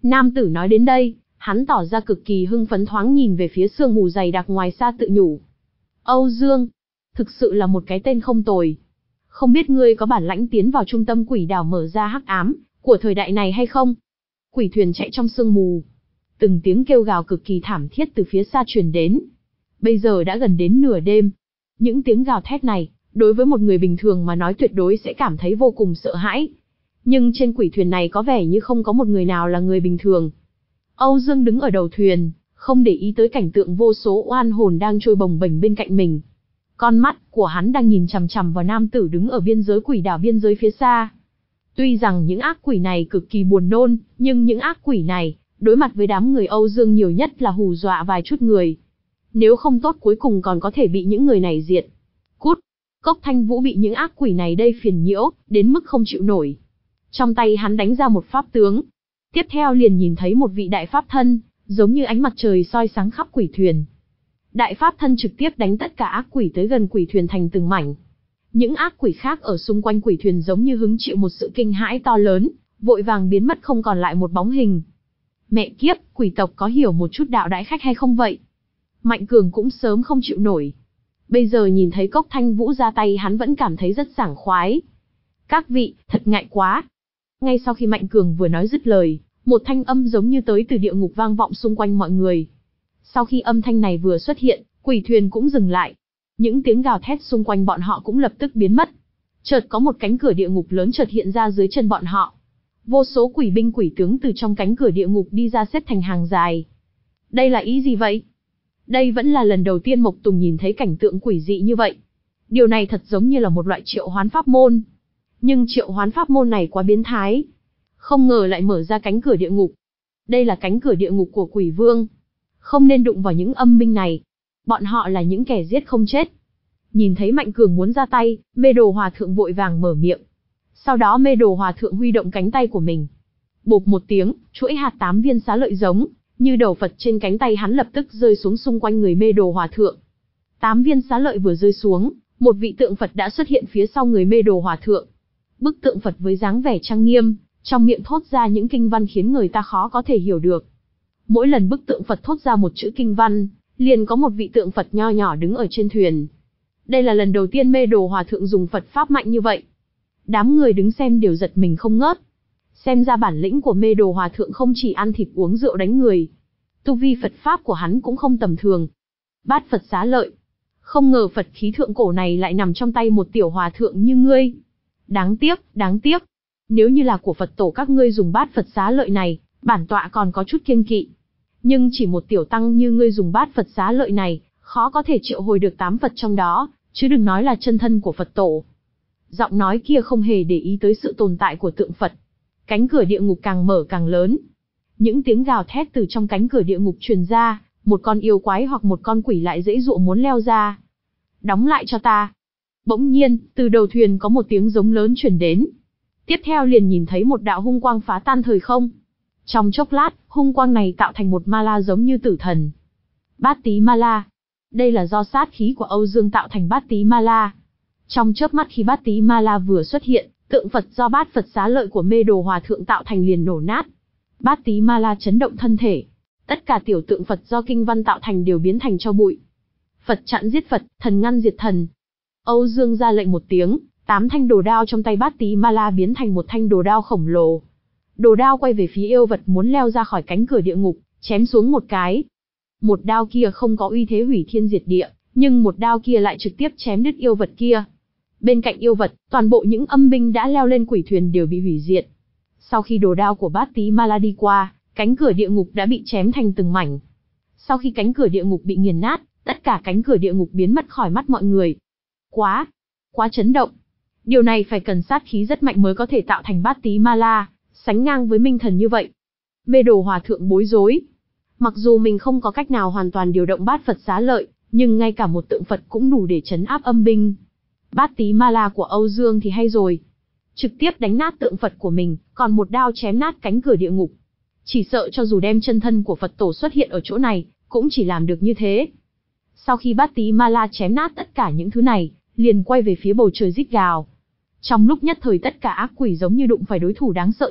Nam tử nói đến đây, hắn tỏ ra cực kỳ hưng phấn, thoáng nhìn về phía sương mù dày đặc ngoài xa tự nhủ. Âu Dương, thực sự là một cái tên không tồi. Không biết ngươi có bản lãnh tiến vào trung tâm quỷ đảo mở ra hắc ám của thời đại này hay không? Quỷ thuyền chạy trong sương mù. Từng tiếng kêu gào cực kỳ thảm thiết từ phía xa truyền đến. Bây giờ đã gần đến nửa đêm. Những tiếng gào thét này, đối với một người bình thường mà nói tuyệt đối sẽ cảm thấy vô cùng sợ hãi. Nhưng trên quỷ thuyền này có vẻ như không có một người nào là người bình thường. Âu Dương đứng ở đầu thuyền, không để ý tới cảnh tượng vô số oan hồn đang trôi bồng bềnh bên cạnh mình. Con mắt của hắn đang nhìn chằm chằm vào nam tử đứng ở biên giới quỷ đảo biên giới phía xa. Tuy rằng những ác quỷ này cực kỳ buồn nôn, nhưng những ác quỷ này, đối mặt với đám người Âu Dương nhiều nhất là hù dọa vài chút người. Nếu không tốt cuối cùng còn có thể bị những người này diệt. Cút! Cốc Thanh Vũ bị những ác quỷ này đây phiền nhiễu, đến mức không chịu nổi. Trong tay hắn đánh ra một pháp tướng. Tiếp theo liền nhìn thấy một vị đại pháp thân, giống như ánh mặt trời soi sáng khắp quỷ thuyền. Đại pháp thân trực tiếp đánh tất cả ác quỷ tới gần quỷ thuyền thành từng mảnh. Những ác quỷ khác ở xung quanh quỷ thuyền giống như hứng chịu một sự kinh hãi to lớn, vội vàng biến mất không còn lại một bóng hình. Mẹ kiếp, quỷ tộc có hiểu một chút đạo đãi khách hay không vậy? Mạnh Cường cũng sớm không chịu nổi. Bây giờ nhìn thấy Cốc Thanh Vũ ra tay hắn vẫn cảm thấy rất sảng khoái. Các vị, thật ngại quá. Ngay sau khi Mạnh Cường vừa nói dứt lời, một thanh âm giống như tới từ địa ngục vang vọng xung quanh mọi người. Sau khi âm thanh này vừa xuất hiện, quỷ thuyền cũng dừng lại. Những tiếng gào thét xung quanh bọn họ cũng lập tức biến mất. Chợt có một cánh cửa địa ngục lớn chợt hiện ra dưới chân bọn họ. Vô số quỷ binh quỷ tướng từ trong cánh cửa địa ngục đi ra xếp thành hàng dài. Đây là ý gì vậy? Đây vẫn là lần đầu tiên Mộc Tùng nhìn thấy cảnh tượng quỷ dị như vậy. Điều này thật giống như là một loại triệu hoán pháp môn. Nhưng triệu hoán pháp môn này quá biến thái. Không ngờ lại mở ra cánh cửa địa ngục. Đây là cánh cửa địa ngục của quỷ vương. Không nên đụng vào những âm binh này. Bọn họ là những kẻ giết không chết. Nhìn thấy Mạnh Cường muốn ra tay, Mê Đồ Hòa Thượng vội vàng mở miệng. Sau đó Mê Đồ Hòa Thượng huy động cánh tay của mình. Bộp một tiếng, chuỗi hạt tám viên xá lợi giống, như đầu Phật trên cánh tay hắn lập tức rơi xuống xung quanh người Mê Đồ Hòa Thượng. Tám viên xá lợi vừa rơi xuống, một vị tượng Phật đã xuất hiện phía sau người Mê Đồ Hòa Thượng. Bức tượng Phật với dáng vẻ trang nghiêm, trong miệng thốt ra những kinh văn khiến người ta khó có thể hiểu được. Mỗi lần bức tượng Phật thốt ra một chữ kinh văn, liền có một vị tượng Phật nho nhỏ đứng ở trên thuyền. Đây là lần đầu tiên Mê Đồ Hòa Thượng dùng Phật pháp mạnh như vậy. Đám người đứng xem đều giật mình không ngớt. Xem ra bản lĩnh của Mê Đồ Hòa Thượng không chỉ ăn thịt uống rượu đánh người. Tu vi Phật pháp của hắn cũng không tầm thường. Bát Phật xá lợi. Không ngờ Phật khí thượng cổ này lại nằm trong tay một tiểu hòa thượng như ngươi. Đáng tiếc, đáng tiếc. Nếu như là của Phật tổ các ngươi dùng bát Phật xá lợi này, bản tọa còn có chút kiêng kỵ. Nhưng chỉ một tiểu tăng như ngươi dùng bát Phật xá lợi này, khó có thể triệu hồi được tám Phật trong đó, chứ đừng nói là chân thân của Phật tổ. Giọng nói kia không hề để ý tới sự tồn tại của tượng Phật. Cánh cửa địa ngục càng mở càng lớn. Những tiếng gào thét từ trong cánh cửa địa ngục truyền ra, một con yêu quái hoặc một con quỷ lại giãy giụa muốn leo ra. Đóng lại cho ta. Bỗng nhiên, từ đầu thuyền có một tiếng giống lớn truyền đến. Tiếp theo liền nhìn thấy một đạo hung quang phá tan thời không. Trong chốc lát, hung quang này tạo thành một ma la giống như tử thần. Bát Tí Ma La. Đây là do sát khí của Âu Dương tạo thành Bát Tí Ma La. Trong chớp mắt khi Bát Tí Ma La vừa xuất hiện, tượng Phật do Bát Phật xá lợi của Mê Đồ Hòa Thượng tạo thành liền nổ nát. Bát Tí Ma La chấn động thân thể. Tất cả tiểu tượng Phật do kinh văn tạo thành đều biến thành tro bụi. Phật chặn giết Phật, thần ngăn diệt thần. Âu Dương ra lệnh một tiếng, tám thanh đồ đao trong tay Bát Tí Ma La biến thành một thanh đồ đao khổng lồ. Đồ đao quay về phía yêu vật muốn leo ra khỏi cánh cửa địa ngục, chém xuống một cái. Một đao kia không có uy thế hủy thiên diệt địa, nhưng một đao kia lại trực tiếp chém đứt yêu vật kia. Bên cạnh yêu vật, toàn bộ những âm binh đã leo lên quỷ thuyền đều bị hủy diệt. Sau khi đồ đao của Bát Tí Ma La đi qua, cánh cửa địa ngục đã bị chém thành từng mảnh. Sau khi cánh cửa địa ngục bị nghiền nát, tất cả cánh cửa địa ngục biến mất khỏi mắt mọi người. Quá, quá chấn động. Điều này phải cần sát khí rất mạnh mới có thể tạo thành Bát Tí Ma La, sánh ngang với minh thần như vậy. Mê Đồ Hòa Thượng bối rối. Mặc dù mình không có cách nào hoàn toàn điều động Bát Phật xá lợi, nhưng ngay cả một tượng Phật cũng đủ để trấn áp âm binh. Bát Tí Ma La của Âu Dương thì hay rồi. Trực tiếp đánh nát tượng Phật của mình, còn một đao chém nát cánh cửa địa ngục. Chỉ sợ cho dù đem chân thân của Phật tổ xuất hiện ở chỗ này, cũng chỉ làm được như thế. Sau khi Bát Tí Ma La chém nát tất cả những thứ này, liền quay về phía bầu trời rít gào. Trong lúc nhất thời tất cả ác quỷ giống như đụng phải đối thủ đáng sợ nhất,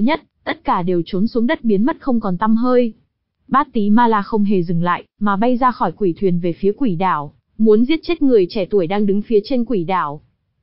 Tất cả đều trốn xuống đất biến mất không còn tăm hơi. Bát Tí Ma La không hề dừng lại, mà bay ra khỏi quỷ thuyền về phía quỷ đảo, muốn giết chết người trẻ tuổi đang đứng phía trên quỷ đảo.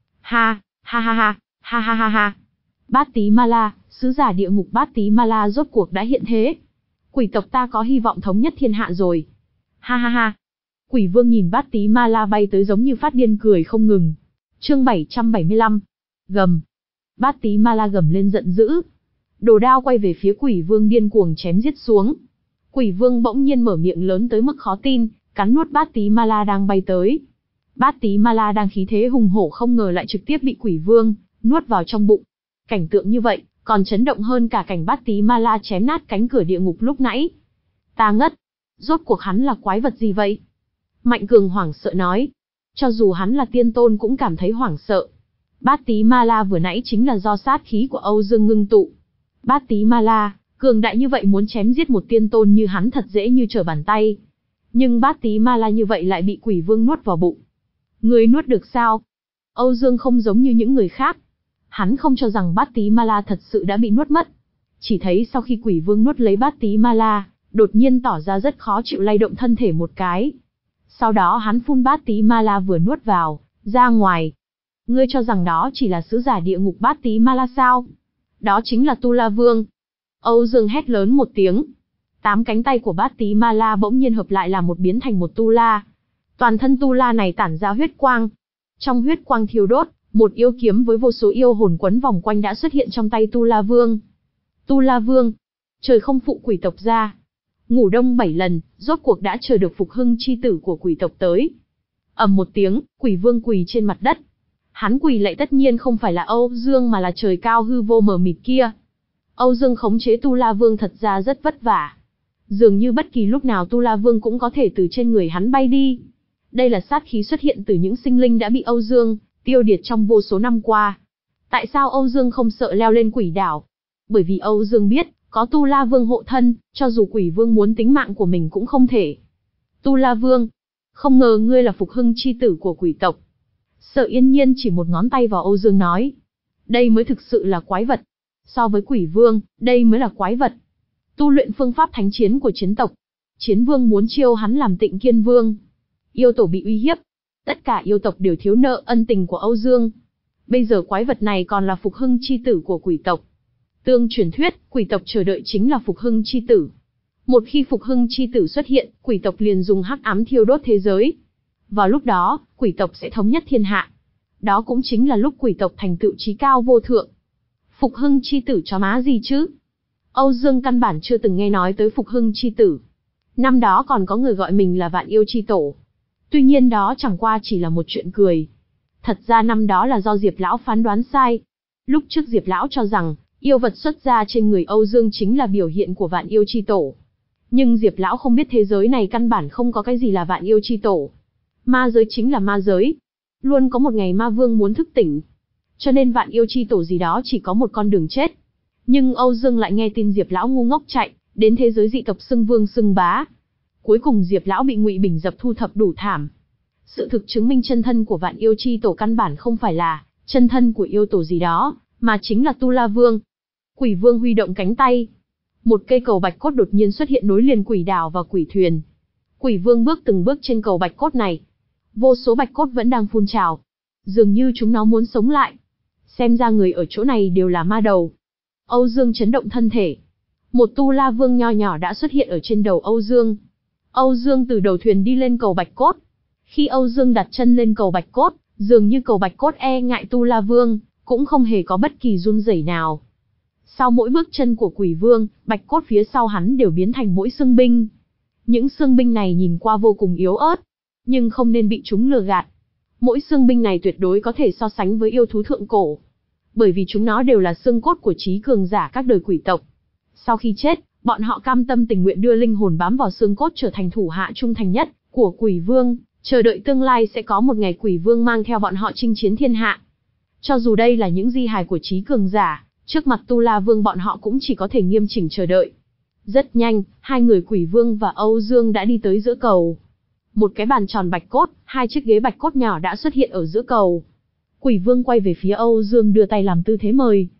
Ha, ha ha ha, ha ha ha ha. Bát Tí Ma La, sứ giả địa ngục Bát Tí Ma La rốt cuộc đã hiện thế. Quỷ tộc ta có hy vọng thống nhất thiên hạ rồi. Ha ha ha. Quỷ vương nhìn Bát Tí Ma La bay tới giống như phát điên cười không ngừng. Chương bảy trăm bảy mươi lăm. Gầm. Bát Tí Ma La gầm lên giận dữ. Đồ đao quay về phía quỷ vương điên cuồng chém giết xuống. Quỷ vương bỗng nhiên mở miệng lớn tới mức khó tin, cắn nuốt Bát Tí Ma La đang bay tới. Bát Tí Ma La đang khí thế hùng hổ không ngờ lại trực tiếp bị quỷ vương nuốt vào trong bụng. Cảnh tượng như vậy còn chấn động hơn cả cảnh Bát Tí Ma La chém nát cánh cửa địa ngục lúc nãy. Ta ngất. Rốt cuộc hắn là quái vật gì vậy? Mạnh Cường hoảng sợ nói. Cho dù hắn là tiên tôn cũng cảm thấy hoảng sợ. Bát Tí Ma La vừa nãy chính là do sát khí của Âu Dương ngưng tụ. Bát Tí Ma La, cường đại như vậy muốn chém giết một tiên tôn như hắn thật dễ như trở bàn tay. Nhưng Bát Tí Ma La như vậy lại bị quỷ vương nuốt vào bụng. Người nuốt được sao? Âu Dương không giống như những người khác. Hắn không cho rằng Bát Tí Ma La thật sự đã bị nuốt mất. Chỉ thấy sau khi quỷ vương nuốt lấy Bát Tí Ma La, đột nhiên tỏ ra rất khó chịu lay động thân thể một cái. Sau đó hắn phun Bát Tí Ma La vừa nuốt vào, ra ngoài. Ngươi cho rằng đó chỉ là sứ giả địa ngục Bát Tí Ma La sao? Đó chính là Tu La Vương. Âu Dương hét lớn một tiếng. Tám cánh tay của Bát Tí Ma La bỗng nhiên hợp lại làm một biến thành một Tu La. Toàn thân Tu La này tản ra huyết quang. Trong huyết quang thiêu đốt, một yêu kiếm với vô số yêu hồn quấn vòng quanh đã xuất hiện trong tay Tu La Vương. Tu La Vương, trời không phụ quỷ tộc ra. Ngủ đông bảy lần, rốt cuộc đã chờ được phục hưng chi tử của quỷ tộc tới. Ầm một tiếng, quỷ vương quỳ trên mặt đất. Hắn quỳ lạy tất nhiên không phải là Âu Dương mà là trời cao hư vô mờ mịt kia. Âu Dương khống chế Tu La Vương thật ra rất vất vả. Dường như bất kỳ lúc nào Tu La Vương cũng có thể từ trên người hắn bay đi. Đây là sát khí xuất hiện từ những sinh linh đã bị Âu Dương tiêu diệt trong vô số năm qua. Tại sao Âu Dương không sợ leo lên quỷ đảo? Bởi vì Âu Dương biết, có Tu La Vương hộ thân, cho dù quỷ vương muốn tính mạng của mình cũng không thể. Tu La Vương, không ngờ ngươi là phục hưng chi tử của quỷ tộc. Sở Yên Nhiên chỉ một ngón tay vào Âu Dương nói. Đây mới thực sự là quái vật. So với quỷ vương, đây mới là quái vật. Tu luyện phương pháp thánh chiến của chiến tộc. Chiến vương muốn chiêu hắn làm Tịnh Kiên Vương. Yêu tổ bị uy hiếp. Tất cả yêu tộc đều thiếu nợ ân tình của Âu Dương. Bây giờ quái vật này còn là phục hưng chi tử của quỷ tộc. Tương truyền thuyết, quỷ tộc chờ đợi chính là phục hưng chi tử. Một khi phục hưng chi tử xuất hiện, quỷ tộc liền dùng hắc ám thiêu đốt thế giới. Vào lúc đó, quỷ tộc sẽ thống nhất thiên hạ. Đó cũng chính là lúc quỷ tộc thành tựu chí cao vô thượng. Phục hưng chi tử cho má gì chứ? Âu Dương căn bản chưa từng nghe nói tới phục hưng chi tử. Năm đó còn có người gọi mình là vạn yêu chi tổ. Tuy nhiên đó chẳng qua chỉ là một chuyện cười. Thật ra năm đó là do Diệp Lão phán đoán sai. Lúc trước Diệp Lão cho rằng, yêu vật xuất ra trên người Âu Dương chính là biểu hiện của vạn yêu chi tổ. Nhưng Diệp Lão không biết thế giới này căn bản không có cái gì là vạn yêu chi tổ. Ma giới chính là ma giới. Luôn có một ngày ma vương muốn thức tỉnh. Cho nên vạn yêu chi tổ gì đó chỉ có một con đường chết. Nhưng Âu Dương lại nghe tin Diệp Lão ngu ngốc chạy, đến thế giới dị tộc xưng vương xưng bá. Cuối cùng Diệp Lão bị Ngụy Bình dập thu thập đủ thảm. Sự thực chứng minh chân thân của vạn yêu chi tổ căn bản không phải là chân thân của yêu tổ gì đó, mà chính là Tu La Vương. Quỷ Vương huy động cánh tay. Một cây cầu bạch cốt đột nhiên xuất hiện nối liền quỷ đảo và quỷ thuyền. Quỷ Vương bước từng bước trên cầu bạch cốt này. Vô số bạch cốt vẫn đang phun trào. Dường như chúng nó muốn sống lại. Xem ra người ở chỗ này đều là ma đầu. Âu Dương chấn động thân thể. Một Tu La Vương nho nhỏ đã xuất hiện ở trên đầu Âu Dương. Âu Dương từ đầu thuyền đi lên cầu bạch cốt. Khi Âu Dương đặt chân lên cầu bạch cốt, dường như cầu bạch cốt e ngại Tu La Vương, cũng không hề có bất kỳ run rẩy nào. Sau mỗi bước chân của quỷ vương, bạch cốt phía sau hắn đều biến thành mỗi xương binh. Những xương binh này nhìn qua vô cùng yếu ớt, nhưng không nên bị chúng lừa gạt. Mỗi xương binh này tuyệt đối có thể so sánh với yêu thú thượng cổ. Bởi vì chúng nó đều là xương cốt của trí cường giả các đời quỷ tộc. Sau khi chết, bọn họ cam tâm tình nguyện đưa linh hồn bám vào xương cốt trở thành thủ hạ trung thành nhất của quỷ vương, chờ đợi tương lai sẽ có một ngày quỷ vương mang theo bọn họ chinh chiến thiên hạ. Cho dù đây là những di hài của trí cường giả, trước mặt Tu La Vương bọn họ cũng chỉ có thể nghiêm chỉnh chờ đợi. Rất nhanh, hai người quỷ vương và Âu Dương đã đi tới giữa cầu. Một cái bàn tròn bạch cốt, hai chiếc ghế bạch cốt nhỏ đã xuất hiện ở giữa cầu. Quỷ vương quay về phía Âu Dương đưa tay làm tư thế mời.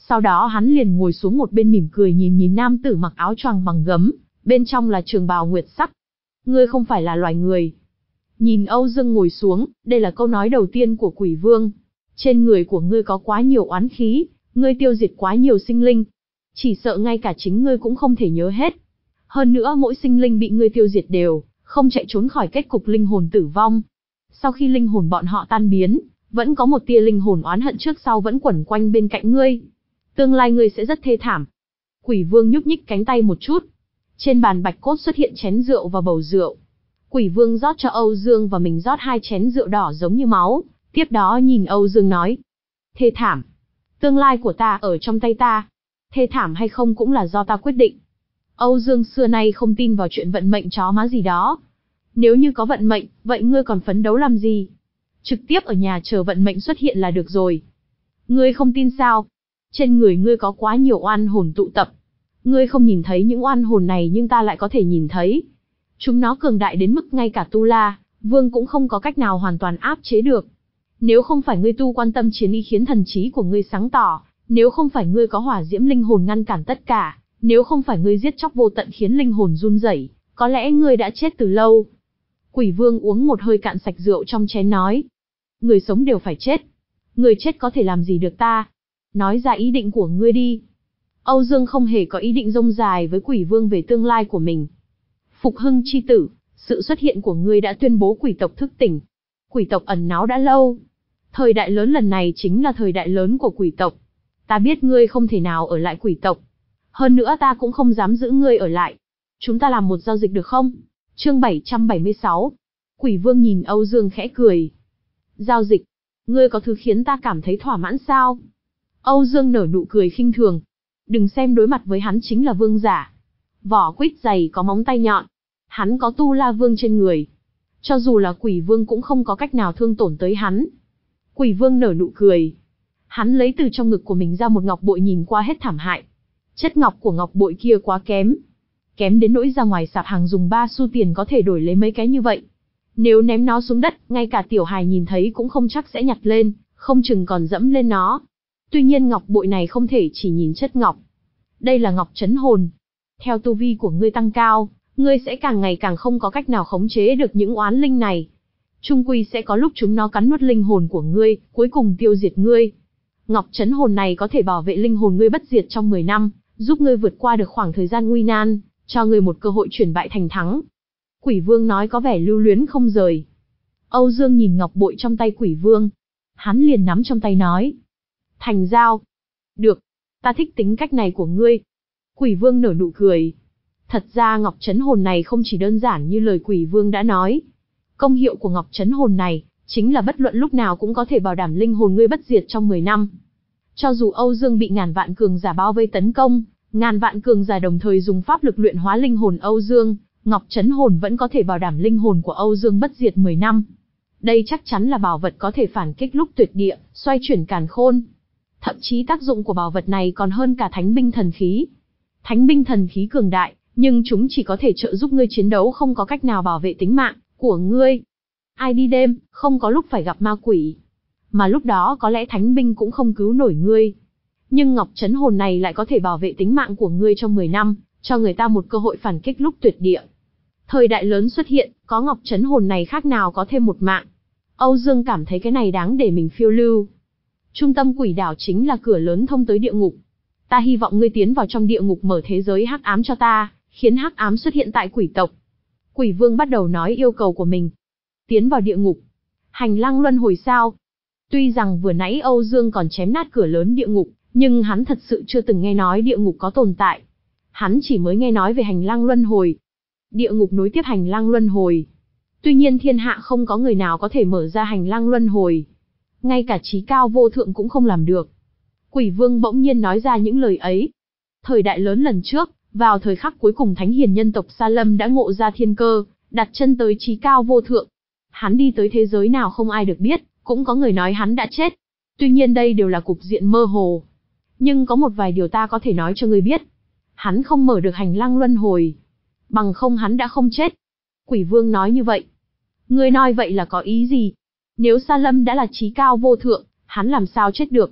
Sau đó hắn liền ngồi xuống một bên mỉm cười nhìn nhìn nam tử mặc áo choàng bằng gấm, bên trong là trường bào nguyệt sắc. Ngươi không phải là loài người. Nhìn Âu Dương ngồi xuống, đây là câu nói đầu tiên của Quỷ Vương. Trên người của ngươi có quá nhiều oán khí, ngươi tiêu diệt quá nhiều sinh linh. Chỉ sợ ngay cả chính ngươi cũng không thể nhớ hết. Hơn nữa mỗi sinh linh bị ngươi tiêu diệt đều không chạy trốn khỏi kết cục linh hồn tử vong. Sau khi linh hồn bọn họ tan biến, vẫn có một tia linh hồn oán hận trước sau vẫn quẩn quanh bên cạnh ngươi. Tương lai ngươi sẽ rất thê thảm. Quỷ Vương nhúc nhích cánh tay một chút. Trên bàn bạch cốt xuất hiện chén rượu và bầu rượu. Quỷ Vương rót cho Âu Dương và mình rót hai chén rượu đỏ giống như máu, tiếp đó nhìn Âu Dương nói. Thê thảm. Tương lai của ta ở trong tay ta. Thê thảm hay không cũng là do ta quyết định. Âu Dương xưa nay không tin vào chuyện vận mệnh chó má gì đó. Nếu như có vận mệnh, vậy ngươi còn phấn đấu làm gì? Trực tiếp ở nhà chờ vận mệnh xuất hiện là được rồi. Ngươi không tin sao? Trên người ngươi có quá nhiều oan hồn tụ tập. Ngươi không nhìn thấy những oan hồn này nhưng ta lại có thể nhìn thấy. Chúng nó cường đại đến mức ngay cả Tu La Vương cũng không có cách nào hoàn toàn áp chế được. Nếu không phải ngươi tu quan tâm chiến ý khiến thần trí của ngươi sáng tỏ, nếu không phải ngươi có hỏa diễm linh hồn ngăn cản tất cả, nếu không phải ngươi giết chóc vô tận khiến linh hồn run rẩy, có lẽ ngươi đã chết từ lâu. Quỷ Vương uống một hơi cạn sạch rượu trong chén nói. Người sống đều phải chết. Người chết có thể làm gì được ta? Nói ra ý định của ngươi đi. Âu Dương không hề có ý định rông dài với Quỷ Vương về tương lai của mình. Phục Hưng chi tử, sự xuất hiện của ngươi đã tuyên bố quỷ tộc thức tỉnh. Quỷ tộc ẩn náu đã lâu. Thời đại lớn lần này chính là thời đại lớn của quỷ tộc. Ta biết ngươi không thể nào ở lại quỷ tộc. Hơn nữa ta cũng không dám giữ ngươi ở lại. Chúng ta làm một giao dịch được không? Chương bảy trăm bảy mươi sáu. Quỷ Vương nhìn Âu Dương khẽ cười. Giao dịch? Ngươi có thứ khiến ta cảm thấy thỏa mãn sao? Âu Dương nở nụ cười khinh thường. Đừng xem đối mặt với hắn chính là vương giả. Vỏ quýt dày có móng tay nhọn. Hắn có Tu La Vương trên người. Cho dù là Quỷ Vương cũng không có cách nào thương tổn tới hắn. Quỷ Vương nở nụ cười. Hắn lấy từ trong ngực của mình ra một ngọc bội nhìn qua hết thảm hại. Chất ngọc của ngọc bội kia quá kém. Kém đến nỗi ra ngoài sạp hàng dùng ba xu tiền có thể đổi lấy mấy cái như vậy. Nếu ném nó xuống đất, ngay cả tiểu hài nhìn thấy cũng không chắc sẽ nhặt lên, không chừng còn dẫm lên nó. Tuy nhiên ngọc bội này không thể chỉ nhìn chất ngọc. Đây là ngọc trấn hồn. Theo tu vi của ngươi tăng cao, ngươi sẽ càng ngày càng không có cách nào khống chế được những oán linh này. Trung quy sẽ có lúc chúng nó cắn nuốt linh hồn của ngươi, cuối cùng tiêu diệt ngươi. Ngọc trấn hồn này có thể bảo vệ linh hồn ngươi bất diệt trong mười năm, giúp ngươi vượt qua được khoảng thời gian nguy nan, cho ngươi một cơ hội chuyển bại thành thắng. Quỷ Vương nói có vẻ lưu luyến không rời. Âu Dương nhìn ngọc bội trong tay Quỷ Vương. Hắn liền nắm trong tay nói. Thành giao. Được. Ta thích tính cách này của ngươi. Quỷ Vương nở nụ cười. Thật ra ngọc trấn hồn này không chỉ đơn giản như lời Quỷ Vương đã nói. Công hiệu của ngọc trấn hồn này, chính là bất luận lúc nào cũng có thể bảo đảm linh hồn ngươi bất diệt trong mười năm. Cho dù Âu Dương bị ngàn vạn cường giả bao vây tấn công, ngàn vạn cường giả đồng thời dùng pháp lực luyện hóa linh hồn Âu Dương, ngọc trấn hồn vẫn có thể bảo đảm linh hồn của Âu Dương bất diệt mười năm. Đây chắc chắn là bảo vật có thể phản kích lúc tuyệt địa, xoay chuyển càn khôn. Thậm chí tác dụng của bảo vật này còn hơn cả thánh binh thần khí. Thánh binh thần khí cường đại, nhưng chúng chỉ có thể trợ giúp ngươi chiến đấu, không có cách nào bảo vệ tính mạng của ngươi. Ai đi đêm, không có lúc phải gặp ma quỷ. Mà lúc đó có lẽ thánh binh cũng không cứu nổi ngươi. Nhưng ngọc trấn hồn này lại có thể bảo vệ tính mạng của ngươi trong mười năm, cho người ta một cơ hội phản kích lúc tuyệt địa. Thời đại lớn xuất hiện, có ngọc trấn hồn này khác nào có thêm một mạng. Âu Dương cảm thấy cái này đáng để mình phiêu lưu. Trung tâm quỷ đảo chính là cửa lớn thông tới địa ngục. Ta hy vọng ngươi tiến vào trong địa ngục mở thế giới hắc ám cho ta, khiến hắc ám xuất hiện tại quỷ tộc. Quỷ Vương bắt đầu nói yêu cầu của mình. Tiến vào địa ngục. Hành lang luân hồi sao? Tuy rằng vừa nãy Âu Dương còn chém nát cửa lớn địa ngục, nhưng hắn thật sự chưa từng nghe nói địa ngục có tồn tại. Hắn chỉ mới nghe nói về hành lang luân hồi. Địa ngục nối tiếp hành lang luân hồi. Tuy nhiên thiên hạ không có người nào có thể mở ra hành lang luân hồi. Ngay cả trí cao vô thượng cũng không làm được. Quỷ Vương bỗng nhiên nói ra những lời ấy. Thời đại lớn lần trước, vào thời khắc cuối cùng thánh hiền nhân tộc Sa Lâm đã ngộ ra thiên cơ, đặt chân tới trí cao vô thượng. Hắn đi tới thế giới nào không ai được biết, cũng có người nói hắn đã chết. Tuy nhiên đây đều là cục diện mơ hồ. Nhưng có một vài điều ta có thể nói cho ngươi biết. Hắn không mở được hành lang luân hồi. Bằng không hắn đã không chết. Quỷ Vương nói như vậy. Ngươi nói vậy là có ý gì? Nếu Sa Lâm đã là trí cao vô thượng, hắn làm sao chết được?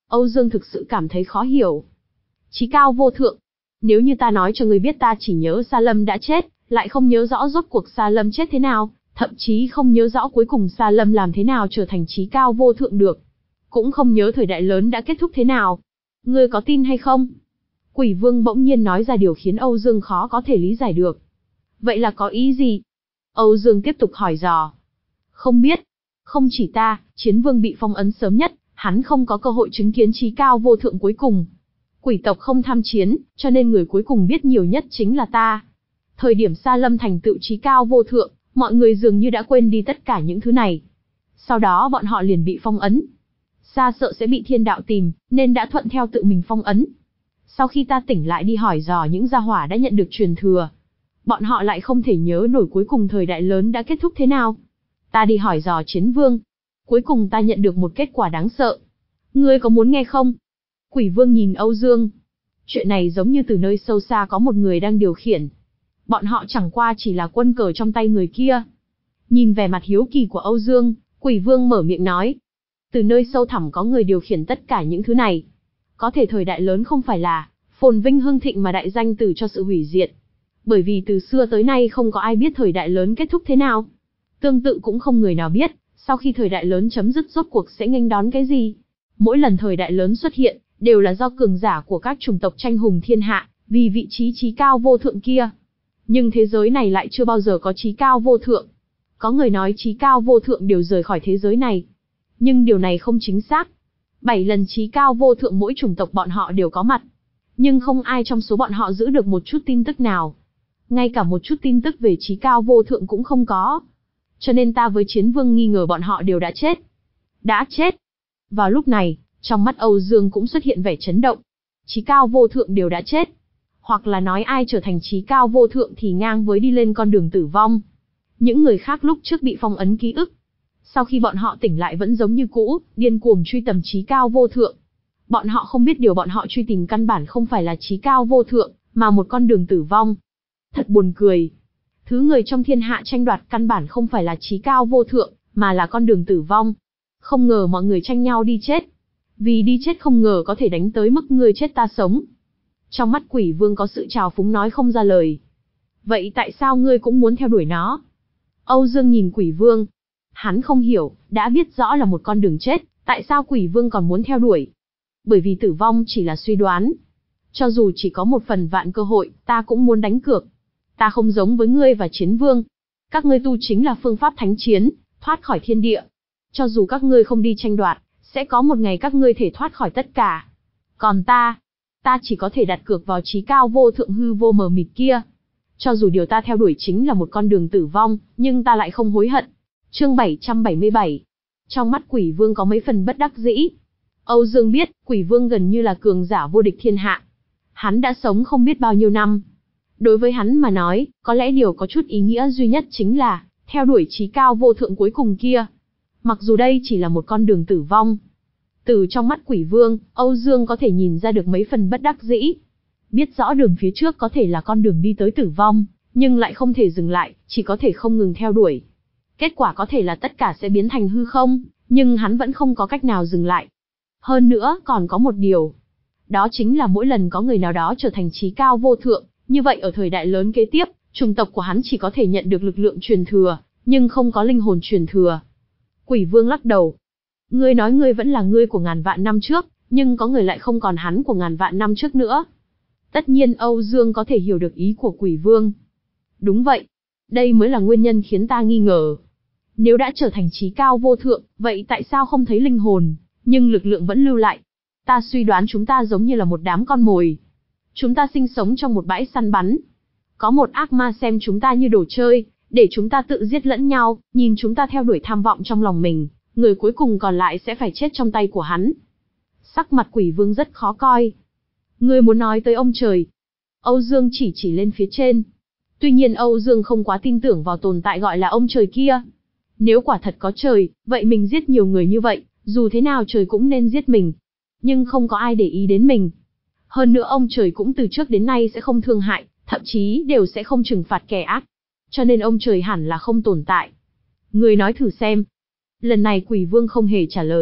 Âu Dương thực sự cảm thấy khó hiểu. Chí cao vô thượng. Nếu như ta nói cho ngươi biết ta chỉ nhớ Sa Lâm đã chết, lại không nhớ rõ rốt cuộc Sa Lâm chết thế nào, thậm chí không nhớ rõ cuối cùng Sa Lâm làm thế nào trở thành chí cao vô thượng được. Cũng không nhớ thời đại lớn đã kết thúc thế nào. Ngươi có tin hay không? Quỷ Vương bỗng nhiên nói ra điều khiến Âu Dương khó có thể lý giải được. Vậy là có ý gì? Âu Dương tiếp tục hỏi dò. Không biết. Không chỉ ta, Chiến Vương bị phong ấn sớm nhất, hắn không có cơ hội chứng kiến chí cao vô thượng cuối cùng. Quỷ tộc không tham chiến, cho nên người cuối cùng biết nhiều nhất chính là ta. Thời điểm Sa Lâm thành tựu chí cao vô thượng, mọi người dường như đã quên đi tất cả những thứ này. Sau đó bọn họ liền bị phong ấn. Sa sợ sẽ bị thiên đạo tìm, nên đã thuận theo tự mình phong ấn. Sau khi ta tỉnh lại đi hỏi dò những gia hỏa đã nhận được truyền thừa, bọn họ lại không thể nhớ nổi cuối cùng thời đại lớn đã kết thúc thế nào. Ta đi hỏi dò Chiến Vương. Cuối cùng ta nhận được một kết quả đáng sợ. Ngươi có muốn nghe không? Quỷ Vương nhìn Âu Dương. Chuyện này giống như từ nơi sâu xa có một người đang điều khiển. Bọn họ chẳng qua chỉ là quân cờ trong tay người kia. Nhìn vẻ mặt hiếu kỳ của Âu Dương, Quỷ Vương mở miệng nói. Từ nơi sâu thẳm có người điều khiển tất cả những thứ này. Có thể thời đại lớn không phải là phồn vinh hưng thịnh mà đại danh từ cho sự hủy diệt. Bởi vì từ xưa tới nay không có ai biết thời đại lớn kết thúc thế nào. Tương tự cũng không người nào biết, sau khi thời đại lớn chấm dứt rốt cuộc sẽ nghênh đón cái gì. Mỗi lần thời đại lớn xuất hiện, đều là do cường giả của các chủng tộc tranh hùng thiên hạ, vì vị trí chí cao vô thượng kia. Nhưng thế giới này lại chưa bao giờ có chí cao vô thượng. Có người nói chí cao vô thượng đều rời khỏi thế giới này. Nhưng điều này không chính xác. Bảy lần chí cao vô thượng mỗi chủng tộc bọn họ đều có mặt. Nhưng không ai trong số bọn họ giữ được một chút tin tức nào. Ngay cả một chút tin tức về chí cao vô thượng cũng không có. Cho nên ta với Chiến Vương nghi ngờ bọn họ đều đã chết. Đã chết. Vào lúc này, trong mắt Âu Dương cũng xuất hiện vẻ chấn động. Chí cao vô thượng đều đã chết. Hoặc là nói ai trở thành chí cao vô thượng thì ngang với đi lên con đường tử vong. Những người khác lúc trước bị phong ấn ký ức. Sau khi bọn họ tỉnh lại vẫn giống như cũ, điên cuồng truy tầm chí cao vô thượng. Bọn họ không biết điều bọn họ truy tìm căn bản không phải là chí cao vô thượng, mà một con đường tử vong. Thật buồn cười. Thứ người trong thiên hạ tranh đoạt căn bản không phải là chí cao vô thượng, mà là con đường tử vong. Không ngờ mọi người tranh nhau đi chết. Vì đi chết không ngờ có thể đánh tới mức ngươi chết ta sống. Trong mắt Quỷ Vương có sự trào phúng nói không ra lời. Vậy tại sao ngươi cũng muốn theo đuổi nó? Âu Dương nhìn Quỷ Vương. Hắn không hiểu, đã biết rõ là một con đường chết, tại sao Quỷ Vương còn muốn theo đuổi? Bởi vì tử vong chỉ là suy đoán. Cho dù chỉ có một phần vạn cơ hội, ta cũng muốn đánh cược. Ta không giống với ngươi và Chiến Vương. Các ngươi tu chính là phương pháp thánh chiến, thoát khỏi thiên địa. Cho dù các ngươi không đi tranh đoạt, sẽ có một ngày các ngươi thể thoát khỏi tất cả. Còn ta, ta chỉ có thể đặt cược vào chí cao vô thượng hư vô mờ mịt kia. Cho dù điều ta theo đuổi chính là một con đường tử vong, nhưng ta lại không hối hận. Chương bảy trăm bảy mươi bảy. Trong mắt Quỷ Vương có mấy phần bất đắc dĩ. Âu Dương biết, Quỷ Vương gần như là cường giả vô địch thiên hạ. Hắn đã sống không biết bao nhiêu năm. Đối với hắn mà nói, có lẽ điều có chút ý nghĩa duy nhất chính là theo đuổi chí cao vô thượng cuối cùng kia. Mặc dù đây chỉ là một con đường tử vong. Từ trong mắt Quỷ Vương, Âu Dương có thể nhìn ra được mấy phần bất đắc dĩ. Biết rõ đường phía trước có thể là con đường đi tới tử vong, nhưng lại không thể dừng lại, chỉ có thể không ngừng theo đuổi. Kết quả có thể là tất cả sẽ biến thành hư không, nhưng hắn vẫn không có cách nào dừng lại. Hơn nữa, còn có một điều. Đó chính là mỗi lần có người nào đó trở thành chí cao vô thượng, như vậy ở thời đại lớn kế tiếp, chủng tộc của hắn chỉ có thể nhận được lực lượng truyền thừa, nhưng không có linh hồn truyền thừa. Quỷ Vương lắc đầu. Ngươi nói ngươi vẫn là ngươi của ngàn vạn năm trước, nhưng có người lại không còn hắn của ngàn vạn năm trước nữa. Tất nhiên Âu Dương có thể hiểu được ý của Quỷ Vương. Đúng vậy. Đây mới là nguyên nhân khiến ta nghi ngờ. Nếu đã trở thành chí cao vô thượng, vậy tại sao không thấy linh hồn, nhưng lực lượng vẫn lưu lại? Ta suy đoán chúng ta giống như là một đám con mồi. Chúng ta sinh sống trong một bãi săn bắn. Có một ác ma xem chúng ta như đồ chơi, để chúng ta tự giết lẫn nhau, nhìn chúng ta theo đuổi tham vọng trong lòng mình, người cuối cùng còn lại sẽ phải chết trong tay của hắn. Sắc mặt Quỷ Vương rất khó coi. Ngươi muốn nói tới ông trời. Âu Dương chỉ chỉ lên phía trên. Tuy nhiên Âu Dương không quá tin tưởng vào tồn tại gọi là ông trời kia. Nếu quả thật có trời, vậy mình giết nhiều người như vậy, dù thế nào trời cũng nên giết mình. Nhưng không có ai để ý đến mình. Hơn nữa ông trời cũng từ trước đến nay sẽ không thương hại, thậm chí đều sẽ không trừng phạt kẻ ác. Cho nên ông trời hẳn là không tồn tại. Người nói thử xem. Lần này Quỷ Vương không hề trả lời,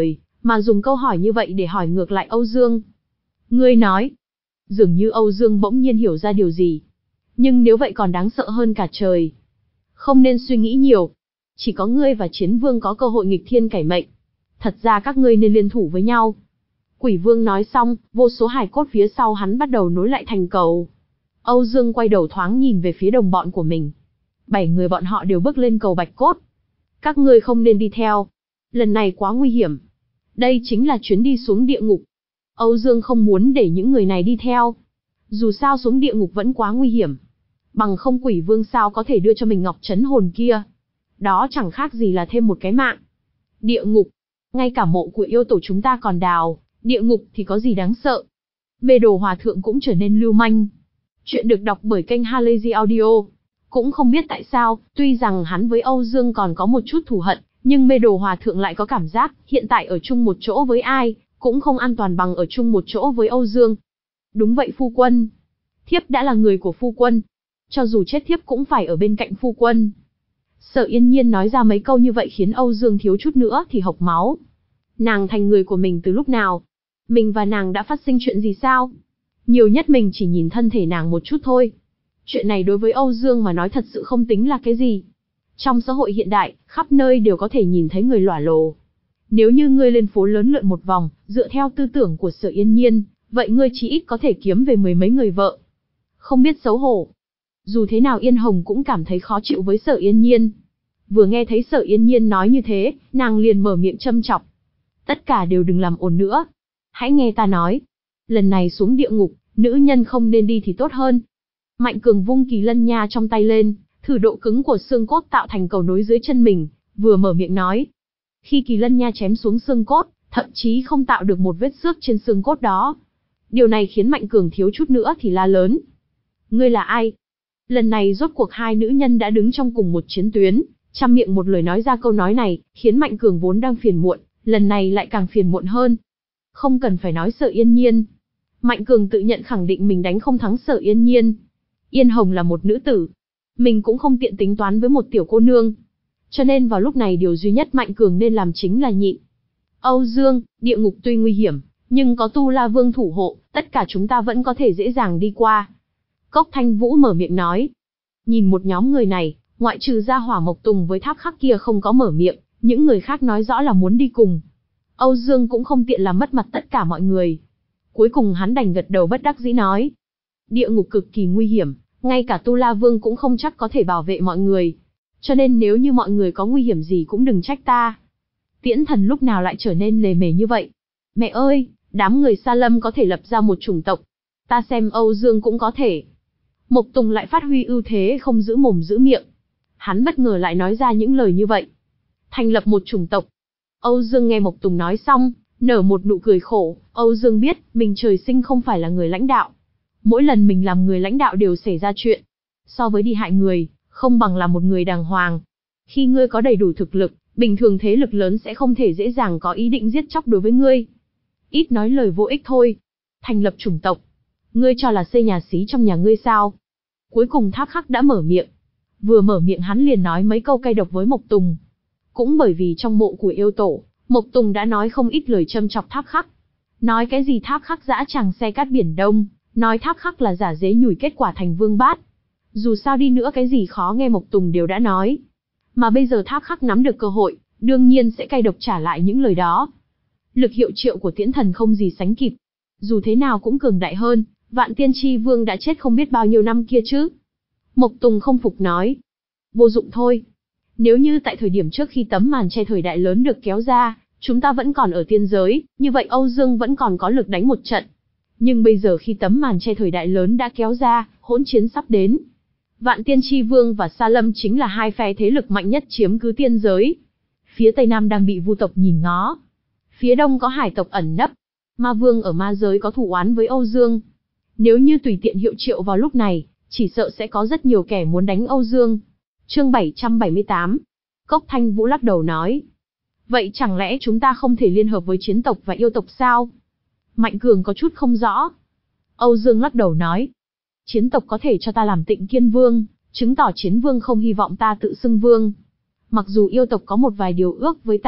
mà dùng câu hỏi như vậy để hỏi ngược lại Âu Dương. Ngươi nói. Dường như Âu Dương bỗng nhiên hiểu ra điều gì. Nhưng nếu vậy còn đáng sợ hơn cả trời. Không nên suy nghĩ nhiều. Chỉ có ngươi và Chiến Vương có cơ hội nghịch thiên cải mệnh. Thật ra các ngươi nên liên thủ với nhau. Quỷ Vương nói xong, vô số hài cốt phía sau hắn bắt đầu nối lại thành cầu. Âu Dương quay đầu thoáng nhìn về phía đồng bọn của mình. Bảy người bọn họ đều bước lên cầu bạch cốt. Các ngươi không nên đi theo. Lần này quá nguy hiểm. Đây chính là chuyến đi xuống địa ngục. Âu Dương không muốn để những người này đi theo. Dù sao xuống địa ngục vẫn quá nguy hiểm. Bằng không Quỷ Vương sao có thể đưa cho mình ngọc trấn hồn kia. Đó chẳng khác gì là thêm một cái mạng. Địa ngục. Ngay cả mộ của yêu tổ chúng ta còn đào. Địa ngục thì có gì đáng sợ. Mê Đồ Hòa Thượng cũng trở nên lưu manh. Chuyện được đọc bởi kênh Halazy Audio. Cũng không biết tại sao, tuy rằng hắn với Âu Dương còn có một chút thù hận, nhưng Mê Đồ Hòa Thượng lại có cảm giác, hiện tại ở chung một chỗ với ai, cũng không an toàn bằng ở chung một chỗ với Âu Dương. Đúng vậy phu quân. Thiếp đã là người của phu quân. Cho dù chết thiếp cũng phải ở bên cạnh phu quân. Sở Yên Nhiên nói ra mấy câu như vậy khiến Âu Dương thiếu chút nữa thì hộc máu. Nàng thành người của mình từ lúc nào? Mình và nàng đã phát sinh chuyện gì sao? Nhiều nhất mình chỉ nhìn thân thể nàng một chút thôi. Chuyện này đối với Âu Dương mà nói thật sự không tính là cái gì. Trong xã hội hiện đại, khắp nơi đều có thể nhìn thấy người lỏa lồ. Nếu như ngươi lên phố lớn lượn một vòng, dựa theo tư tưởng của Sở Yên Nhiên, vậy ngươi chỉ ít có thể kiếm về mười mấy người vợ. Không biết xấu hổ. Dù thế nào Yên Hồng cũng cảm thấy khó chịu với Sở Yên Nhiên. Vừa nghe thấy Sở Yên Nhiên nói như thế, nàng liền mở miệng châm chọc. Tất cả đều đừng làm ồn nữa. Hãy nghe ta nói. Lần này xuống địa ngục, nữ nhân không nên đi thì tốt hơn. Mạnh Cường vung kỳ lân nha trong tay lên, thử độ cứng của xương cốt tạo thành cầu nối dưới chân mình, vừa mở miệng nói. Khi kỳ lân nha chém xuống xương cốt, thậm chí không tạo được một vết xước trên xương cốt đó. Điều này khiến Mạnh Cường thiếu chút nữa thì la lớn. Ngươi là ai? Lần này rốt cuộc hai nữ nhân đã đứng trong cùng một chiến tuyến, trăm miệng một lời nói ra câu nói này, khiến Mạnh Cường vốn đang phiền muộn, lần này lại càng phiền muộn hơn. Không cần phải nói Sở Yên Nhiên. Mạnh Cường tự nhận khẳng định mình đánh không thắng Sở Yên Nhiên. Yên Hồng là một nữ tử. Mình cũng không tiện tính toán với một tiểu cô nương. Cho nên vào lúc này điều duy nhất Mạnh Cường nên làm chính là nhịn. Âu Dương, địa ngục tuy nguy hiểm, nhưng có Tu La Vương thủ hộ, tất cả chúng ta vẫn có thể dễ dàng đi qua. Cốc Thanh Vũ mở miệng nói. Nhìn một nhóm người này, ngoại trừ ra Hỏa Mộc Tùng với Tháp Khắc kia không có mở miệng, những người khác nói rõ là muốn đi cùng. Âu Dương cũng không tiện làm mất mặt tất cả mọi người. Cuối cùng hắn đành gật đầu bất đắc dĩ nói. Địa ngục cực kỳ nguy hiểm, ngay cả Tu La Vương cũng không chắc có thể bảo vệ mọi người. Cho nên nếu như mọi người có nguy hiểm gì cũng đừng trách ta. Tiễn Thần lúc nào lại trở nên lề mề như vậy? Mẹ ơi, đám người Sa Lâm có thể lập ra một chủng tộc. Ta xem Âu Dương cũng có thể. Mộc Tùng lại phát huy ưu thế không giữ mồm giữ miệng. Hắn bất ngờ lại nói ra những lời như vậy. Thành lập một chủng tộc. Âu Dương nghe Mộc Tùng nói xong, nở một nụ cười khổ. Âu Dương biết, mình trời sinh không phải là người lãnh đạo. Mỗi lần mình làm người lãnh đạo đều xảy ra chuyện. So với đi hại người, không bằng là một người đàng hoàng. Khi ngươi có đầy đủ thực lực, bình thường thế lực lớn sẽ không thể dễ dàng có ý định giết chóc đối với ngươi. Ít nói lời vô ích thôi. Thành lập chủng tộc. Ngươi cho là xây nhà xí trong nhà ngươi sao? Cuối cùng Tháp Khắc đã mở miệng. Vừa mở miệng hắn liền nói mấy câu cay độc với Mộc Tùng. Cũng bởi vì trong mộ của yêu tổ, Mộc Tùng đã nói không ít lời châm chọc Tháp Khắc. Nói cái gì Tháp Khắc dã tràng xe cát biển đông, nói Tháp Khắc là giả dế nhủi kết quả thành vương bát. Dù sao đi nữa cái gì khó nghe Mộc Tùng đều đã nói. Mà bây giờ Tháp Khắc nắm được cơ hội, đương nhiên sẽ cay độc trả lại những lời đó. Lực hiệu triệu của Tiễn Thần không gì sánh kịp. Dù thế nào cũng cường đại hơn, Vạn Tiên Tri Vương đã chết không biết bao nhiêu năm kia chứ. Mộc Tùng không phục nói. Vô dụng thôi. Nếu như tại thời điểm trước khi tấm màn che thời đại lớn được kéo ra, chúng ta vẫn còn ở tiên giới, như vậy Âu Dương vẫn còn có lực đánh một trận. Nhưng bây giờ khi tấm màn che thời đại lớn đã kéo ra, hỗn chiến sắp đến. Vạn Tiên Tri Vương và Sa Lâm chính là hai phe thế lực mạnh nhất chiếm cứ tiên giới. Phía Tây Nam đang bị Vu tộc nhìn ngó. Phía Đông có Hải tộc ẩn nấp. Ma Vương ở ma giới có thù oán với Âu Dương. Nếu như tùy tiện hiệu triệu vào lúc này, chỉ sợ sẽ có rất nhiều kẻ muốn đánh Âu Dương. Chương bảy trăm bảy mươi tám. Cốc Thanh Vũ lắc đầu nói. Vậy chẳng lẽ chúng ta không thể liên hợp với chiến tộc và yêu tộc sao? Mạnh Cường có chút không rõ. Âu Dương lắc đầu nói. Chiến tộc có thể cho ta làm Tịnh Kiên Vương, chứng tỏ Chiến Vương không hy vọng ta tự xưng vương. Mặc dù yêu tộc có một vài điều ước với ta,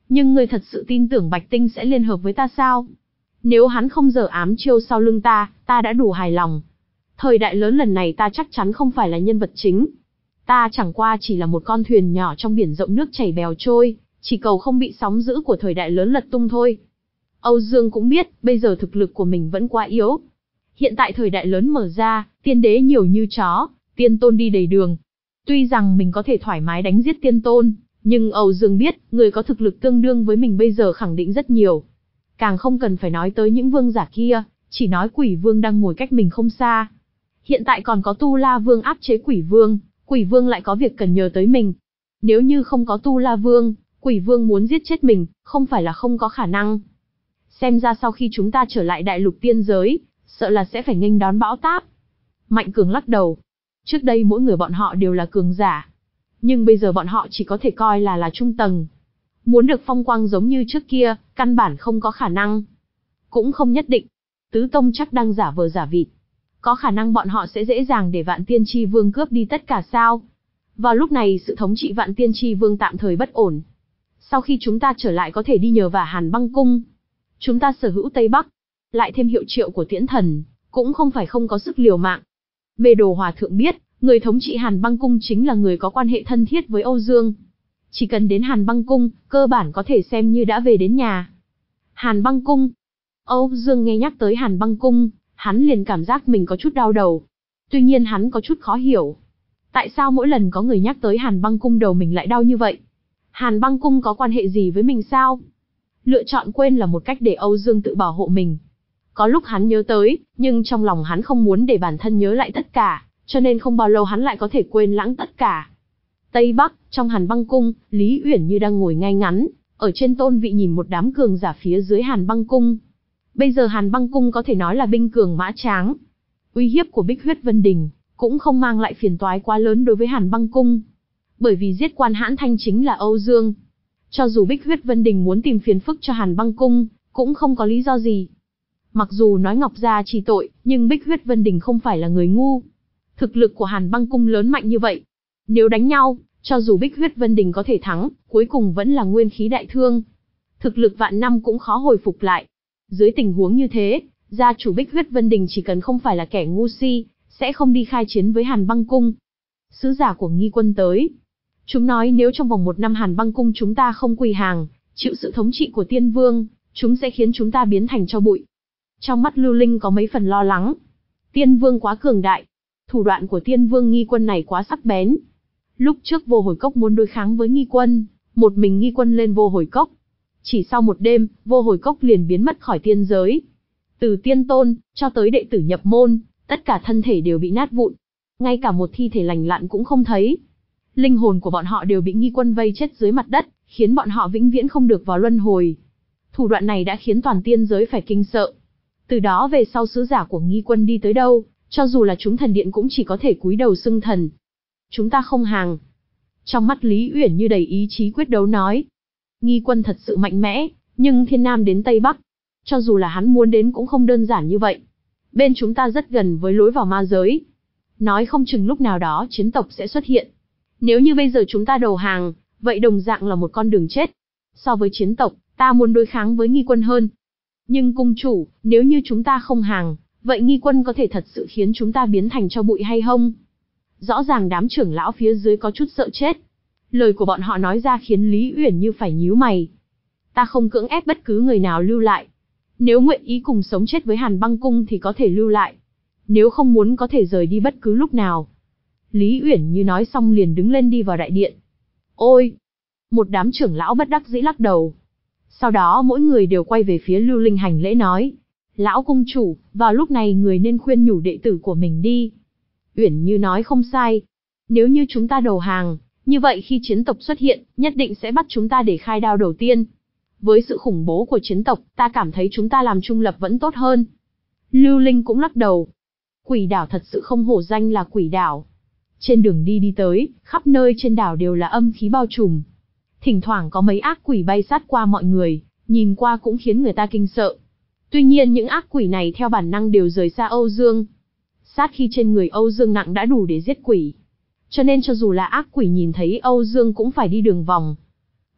Nhưng ngươi thật sự tin tưởng Bạch Tinh sẽ liên hợp với ta sao? Nếu hắn không giở ám chiêu sau lưng ta, ta đã đủ hài lòng. Thời đại lớn lần này ta chắc chắn không phải là nhân vật chính. Ta chẳng qua chỉ là một con thuyền nhỏ trong biển rộng nước chảy bèo trôi, chỉ cầu không bị sóng dữ của thời đại lớn lật tung thôi. Âu Dương cũng biết, bây giờ thực lực của mình vẫn quá yếu. Hiện tại thời đại lớn mở ra, tiên đế nhiều như chó, tiên tôn đi đầy đường. Tuy rằng mình có thể thoải mái đánh giết tiên tôn, nhưng Âu Dương biết, người có thực lực tương đương với mình bây giờ khẳng định rất nhiều. Càng không cần phải nói tới những vương giả kia, chỉ nói Quỷ Vương đang ngồi cách mình không xa. Hiện tại còn có Tu La Vương áp chế Quỷ Vương, Quỷ Vương lại có việc cần nhờ tới mình. Nếu như không có Tu La Vương, Quỷ Vương muốn giết chết mình, không phải là không có khả năng. Xem ra sau khi chúng ta trở lại đại lục tiên giới, sợ là sẽ phải nghênh đón bão táp. Mạnh Cường lắc đầu. Trước đây mỗi người bọn họ đều là cường giả. Nhưng bây giờ bọn họ chỉ có thể coi là là trung tầng. Muốn được phong quang giống như trước kia, căn bản không có khả năng. Cũng không nhất định. Tứ Tông chắc đang giả vờ giả vịt. Có khả năng bọn họ sẽ dễ dàng để Vạn Tiên Chi Vương cướp đi tất cả sao? Vào lúc này sự thống trị Vạn Tiên Chi Vương tạm thời bất ổn. Sau khi chúng ta trở lại có thể đi nhờ vả Hàn Băng Cung. Chúng ta sở hữu Tây Bắc, lại thêm hiệu triệu của Tiễn Thần, cũng không phải không có sức liều mạng. Mê Đồ Hòa Thượng biết, người thống trị Hàn Băng Cung chính là người có quan hệ thân thiết với Âu Dương. Chỉ cần đến Hàn Băng Cung, cơ bản có thể xem như đã về đến nhà. Hàn Băng Cung. Âu Dương nghe nhắc tới Hàn Băng Cung, hắn liền cảm giác mình có chút đau đầu. Tuy nhiên hắn có chút khó hiểu. Tại sao mỗi lần có người nhắc tới Hàn Băng Cung đầu mình lại đau như vậy? Hàn Băng Cung có quan hệ gì với mình sao? Lựa chọn quên là một cách để Âu Dương tự bảo hộ mình. Có lúc hắn nhớ tới, nhưng trong lòng hắn không muốn để bản thân nhớ lại tất cả, cho nên không bao lâu hắn lại có thể quên lãng tất cả. Tây Bắc, trong Hàn Băng Cung, Lý Uyển Như đang ngồi ngay ngắn, ở trên tôn vị nhìn một đám cường giả phía dưới Hàn Băng Cung. Bây giờ Hàn Băng Cung có thể nói là binh cường mã tráng. Uy hiếp của Bích Huyết Vân Đình cũng không mang lại phiền toái quá lớn đối với Hàn Băng Cung. Bởi vì giết Quan Hãn Thanh chính là Âu Dương. Cho dù Bích Huyết Vân Đình muốn tìm phiền phức cho Hàn Băng Cung, cũng không có lý do gì. Mặc dù nói Ngọc Gia trì tội, nhưng Bích Huyết Vân Đình không phải là người ngu. Thực lực của Hàn Băng Cung lớn mạnh như vậy. Nếu đánh nhau, cho dù Bích Huyết Vân Đình có thể thắng, cuối cùng vẫn là nguyên khí đại thương. Thực lực vạn năm cũng khó hồi phục lại. Dưới tình huống như thế, gia chủ Bích Huyết Vân Đình chỉ cần không phải là kẻ ngu si, sẽ không đi khai chiến với Hàn Băng Cung. Sứ giả của Nghi Quân tới. Chúng nói nếu trong vòng một năm Hàn Băng Cung chúng ta không quỳ hàng, chịu sự thống trị của Tiên Vương, chúng sẽ khiến chúng ta biến thành tro bụi. Trong mắt Lưu Linh có mấy phần lo lắng. Tiên Vương quá cường đại. Thủ đoạn của Tiên Vương Nghi Quân này quá sắc bén. Lúc trước Vô Hồi Cốc muốn đối kháng với Nghi Quân, một mình Nghi Quân lên Vô Hồi Cốc. Chỉ sau một đêm, Vô Hồi Cốc liền biến mất khỏi tiên giới. Từ tiên tôn, cho tới đệ tử nhập môn, tất cả thân thể đều bị nát vụn. Ngay cả một thi thể lành lặn cũng không thấy. Linh hồn của bọn họ đều bị Nghi Quân vây chết dưới mặt đất, khiến bọn họ vĩnh viễn không được vào luân hồi. Thủ đoạn này đã khiến toàn tiên giới phải kinh sợ. Từ đó về sau sứ giả của Nghi Quân đi tới đâu, cho dù là chúng thần điện cũng chỉ có thể cúi đầu xưng thần. Chúng ta không hàng. Trong mắt Lý Uyển Như đầy ý chí quyết đấu nói. Nghi Quân thật sự mạnh mẽ, nhưng Thiên Nam đến Tây Bắc, cho dù là hắn muốn đến cũng không đơn giản như vậy. Bên chúng ta rất gần với lối vào ma giới. Nói không chừng lúc nào đó chiến tộc sẽ xuất hiện. Nếu như bây giờ chúng ta đầu hàng, vậy đồng dạng là một con đường chết. So với chiến tộc, ta muốn đối kháng với Nghi Quân hơn. Nhưng cung chủ, nếu như chúng ta không hàng, vậy Nghi Quân có thể thật sự khiến chúng ta biến thành tro bụi hay không? Rõ ràng đám trưởng lão phía dưới có chút sợ chết. Lời của bọn họ nói ra khiến Lý Uyển Như phải nhíu mày. Ta không cưỡng ép bất cứ người nào lưu lại. Nếu nguyện ý cùng sống chết với Hàn Băng Cung thì có thể lưu lại. Nếu không muốn có thể rời đi bất cứ lúc nào. Lý Uyển Như nói xong liền đứng lên đi vào đại điện. Ôi! Một đám trưởng lão bất đắc dĩ lắc đầu. Sau đó mỗi người đều quay về phía Lưu Linh hành lễ nói. Lão cung chủ, vào lúc này người nên khuyên nhủ đệ tử của mình đi. Uyển Như nói không sai. Nếu như chúng ta đầu hàng, như vậy khi chiến tộc xuất hiện, nhất định sẽ bắt chúng ta để khai đao đầu tiên. Với sự khủng bố của chiến tộc, ta cảm thấy chúng ta làm trung lập vẫn tốt hơn. Lưu Linh cũng lắc đầu. Quỷ đảo thật sự không hổ danh là quỷ đảo. Trên đường đi đi tới, khắp nơi trên đảo đều là âm khí bao trùm. Thỉnh thoảng có mấy ác quỷ bay sát qua mọi người, nhìn qua cũng khiến người ta kinh sợ. Tuy nhiên những ác quỷ này theo bản năng đều rời xa Âu Dương. Sát khi trên người Âu Dương nặng đã đủ để giết quỷ. Cho nên cho dù là ác quỷ nhìn thấy Âu Dương cũng phải đi đường vòng.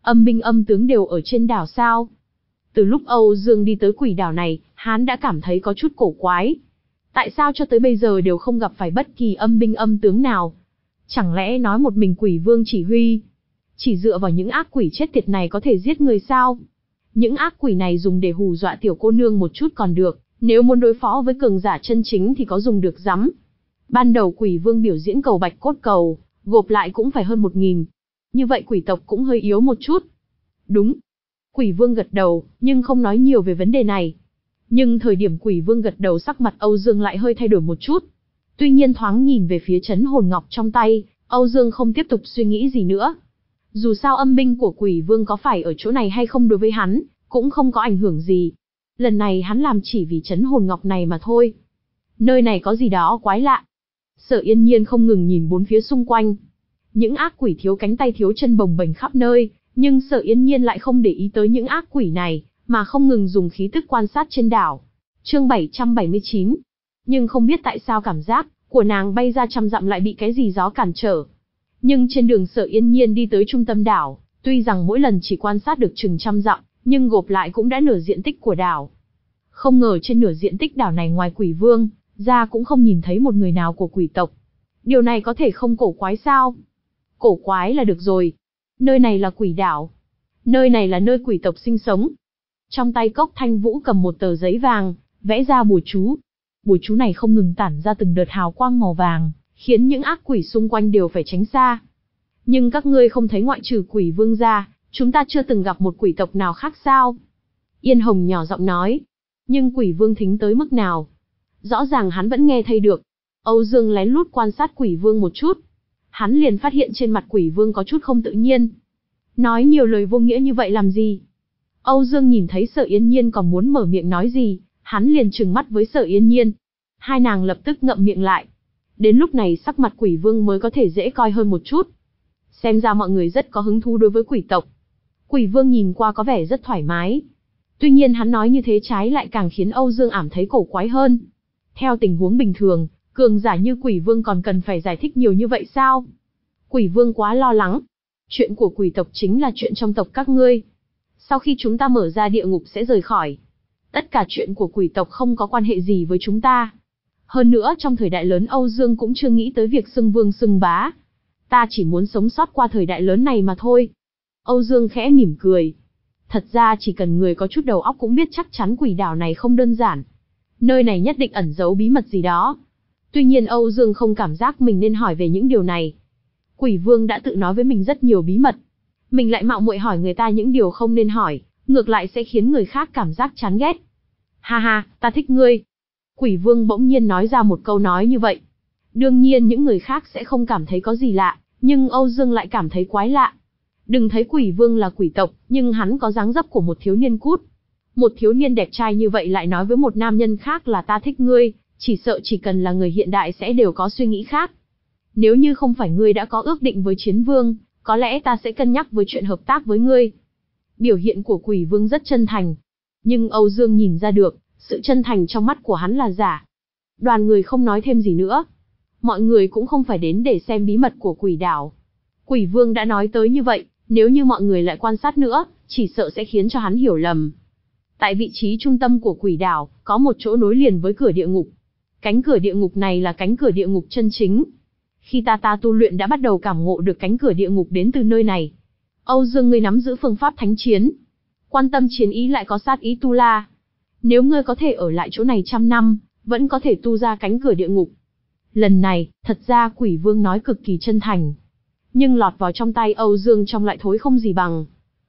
Âm binh âm tướng đều ở trên đảo sao? Từ lúc Âu Dương đi tới quỷ đảo này, hắn đã cảm thấy có chút cổ quái. Tại sao cho tới bây giờ đều không gặp phải bất kỳ âm binh âm tướng nào? Chẳng lẽ nói một mình quỷ vương chỉ huy? Chỉ dựa vào những ác quỷ chết tiệt này có thể giết người sao? Những ác quỷ này dùng để hù dọa tiểu cô nương một chút còn được, nếu muốn đối phó với cường giả chân chính thì có dùng được rắm. Ban đầu quỷ vương biểu diễn cầu bạch cốt cầu, gộp lại cũng phải hơn một nghìn. Như vậy quỷ tộc cũng hơi yếu một chút. Đúng. Quỷ vương gật đầu, nhưng không nói nhiều về vấn đề này. Nhưng thời điểm quỷ vương gật đầu sắc mặt Âu Dương lại hơi thay đổi một chút. Tuy nhiên thoáng nhìn về phía chấn hồn ngọc trong tay, Âu Dương không tiếp tục suy nghĩ gì nữa. Dù sao âm binh của quỷ vương có phải ở chỗ này hay không đối với hắn, cũng không có ảnh hưởng gì. Lần này hắn làm chỉ vì chấn hồn ngọc này mà thôi. Nơi này có gì đó quái lạ. Sở Yên Nhiên không ngừng nhìn bốn phía xung quanh. Những ác quỷ thiếu cánh tay thiếu chân bồng bềnh khắp nơi, nhưng Sở Yên Nhiên lại không để ý tới những ác quỷ này, mà không ngừng dùng khí tức quan sát trên đảo. Chương bảy trăm bảy mươi chín. Nhưng không biết tại sao cảm giác của nàng bay ra trăm dặm lại bị cái gì gió cản trở. Nhưng trên đường Sở Yên Nhiên đi tới trung tâm đảo, tuy rằng mỗi lần chỉ quan sát được chừng trăm dặm, nhưng gộp lại cũng đã nửa diện tích của đảo. Không ngờ trên nửa diện tích đảo này ngoài quỷ vương ra cũng không nhìn thấy một người nào của quỷ tộc. Điều này có thể không cổ quái sao? Cổ quái là được rồi. Nơi này là quỷ đảo. Nơi này là nơi quỷ tộc sinh sống. Trong tay Cốc Thanh Vũ cầm một tờ giấy vàng, vẽ ra bùa chú. Bùa chú này không ngừng tản ra từng đợt hào quang màu vàng, khiến những ác quỷ xung quanh đều phải tránh xa. Nhưng các ngươi không thấy ngoại trừ quỷ vương ra, chúng ta chưa từng gặp một quỷ tộc nào khác sao? Yên Hồng nhỏ giọng nói. Nhưng quỷ vương thính tới mức nào? Rõ ràng hắn vẫn nghe thấy được. Âu Dương lén lút quan sát quỷ vương một chút. Hắn liền phát hiện trên mặt quỷ vương có chút không tự nhiên. Nói nhiều lời vô nghĩa như vậy làm gì? Âu Dương nhìn thấy Sở Yên Nhiên còn muốn mở miệng nói gì, hắn liền trừng mắt với Sở Yên Nhiên. Hai nàng lập tức ngậm miệng lại. Đến lúc này sắc mặt quỷ vương mới có thể dễ coi hơn một chút. Xem ra mọi người rất có hứng thú đối với quỷ tộc. Quỷ vương nhìn qua có vẻ rất thoải mái. Tuy nhiên hắn nói như thế trái lại càng khiến Âu Dương ảm thấy cổ quái hơn. Theo tình huống bình thường, cường giả như quỷ vương còn cần phải giải thích nhiều như vậy sao? Quỷ vương quá lo lắng. Chuyện của quỷ tộc chính là chuyện trong tộc các ngươi. Sau khi chúng ta mở ra địa ngục sẽ rời khỏi. Tất cả chuyện của quỷ tộc không có quan hệ gì với chúng ta. Hơn nữa trong thời đại lớn Âu Dương cũng chưa nghĩ tới việc xưng vương xưng bá. Ta chỉ muốn sống sót qua thời đại lớn này mà thôi. Âu Dương khẽ mỉm cười. Thật ra chỉ cần người có chút đầu óc cũng biết chắc chắn quỷ đảo này không đơn giản. Nơi này nhất định ẩn giấu bí mật gì đó. Tuy nhiên Âu Dương không cảm giác mình nên hỏi về những điều này. Quỷ vương đã tự nói với mình rất nhiều bí mật. Mình lại mạo muội hỏi người ta những điều không nên hỏi, ngược lại sẽ khiến người khác cảm giác chán ghét. Ha ha, ta thích ngươi. Quỷ vương bỗng nhiên nói ra một câu nói như vậy. Đương nhiên những người khác sẽ không cảm thấy có gì lạ, nhưng Âu Dương lại cảm thấy quái lạ. Đừng thấy quỷ vương là quỷ tộc, nhưng hắn có dáng dấp của một thiếu niên cút. Một thiếu niên đẹp trai như vậy lại nói với một nam nhân khác là ta thích ngươi, chỉ sợ chỉ cần là người hiện đại sẽ đều có suy nghĩ khác. Nếu như không phải ngươi đã có ước định với chiến vương, có lẽ ta sẽ cân nhắc với chuyện hợp tác với ngươi. Biểu hiện của quỷ vương rất chân thành. Nhưng Âu Dương nhìn ra được, sự chân thành trong mắt của hắn là giả. Đoàn người không nói thêm gì nữa. Mọi người cũng không phải đến để xem bí mật của quỷ đảo. Quỷ vương đã nói tới như vậy, nếu như mọi người lại quan sát nữa, chỉ sợ sẽ khiến cho hắn hiểu lầm. Tại vị trí trung tâm của quỷ đảo, có một chỗ nối liền với cửa địa ngục. Cánh cửa địa ngục này là cánh cửa địa ngục chân chính. Khi ta ta tu luyện đã bắt đầu cảm ngộ được cánh cửa địa ngục đến từ nơi này. Âu Dương ngươi nắm giữ phương pháp thánh chiến. Quan tâm chiến ý lại có sát ý tu la. Nếu ngươi có thể ở lại chỗ này trăm năm, vẫn có thể tu ra cánh cửa địa ngục. Lần này, thật ra quỷ vương nói cực kỳ chân thành. Nhưng lọt vào trong tay Âu Dương trong lại thối không gì bằng.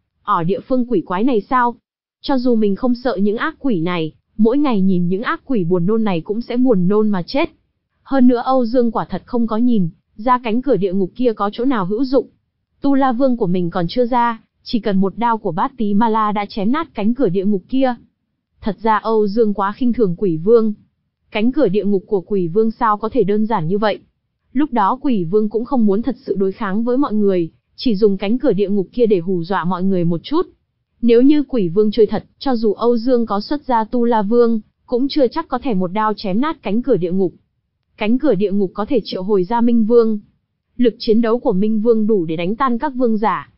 Ở địa phương quỷ quái này sao? Cho dù mình không sợ những ác quỷ này, mỗi ngày nhìn những ác quỷ buồn nôn này cũng sẽ buồn nôn mà chết. Hơn nữa Âu Dương quả thật không có nhìn ra cánh cửa địa ngục kia có chỗ nào hữu dụng. Tu La Vương của mình còn chưa ra, chỉ cần một đao của Bát Tí Ma La đã chém nát cánh cửa địa ngục kia. Thật ra Âu Dương quá khinh thường quỷ vương. Cánh cửa địa ngục của quỷ vương sao có thể đơn giản như vậy? Lúc đó quỷ vương cũng không muốn thật sự đối kháng với mọi người, chỉ dùng cánh cửa địa ngục kia để hù dọa mọi người một chút. Nếu như quỷ vương chơi thật, cho dù Âu Dương có xuất ra Tu La Vương, cũng chưa chắc có thể một đao chém nát cánh cửa địa ngục. Cánh cửa địa ngục có thể triệu hồi ra Minh Vương. Lực chiến đấu của Minh Vương đủ để đánh tan các vương giả.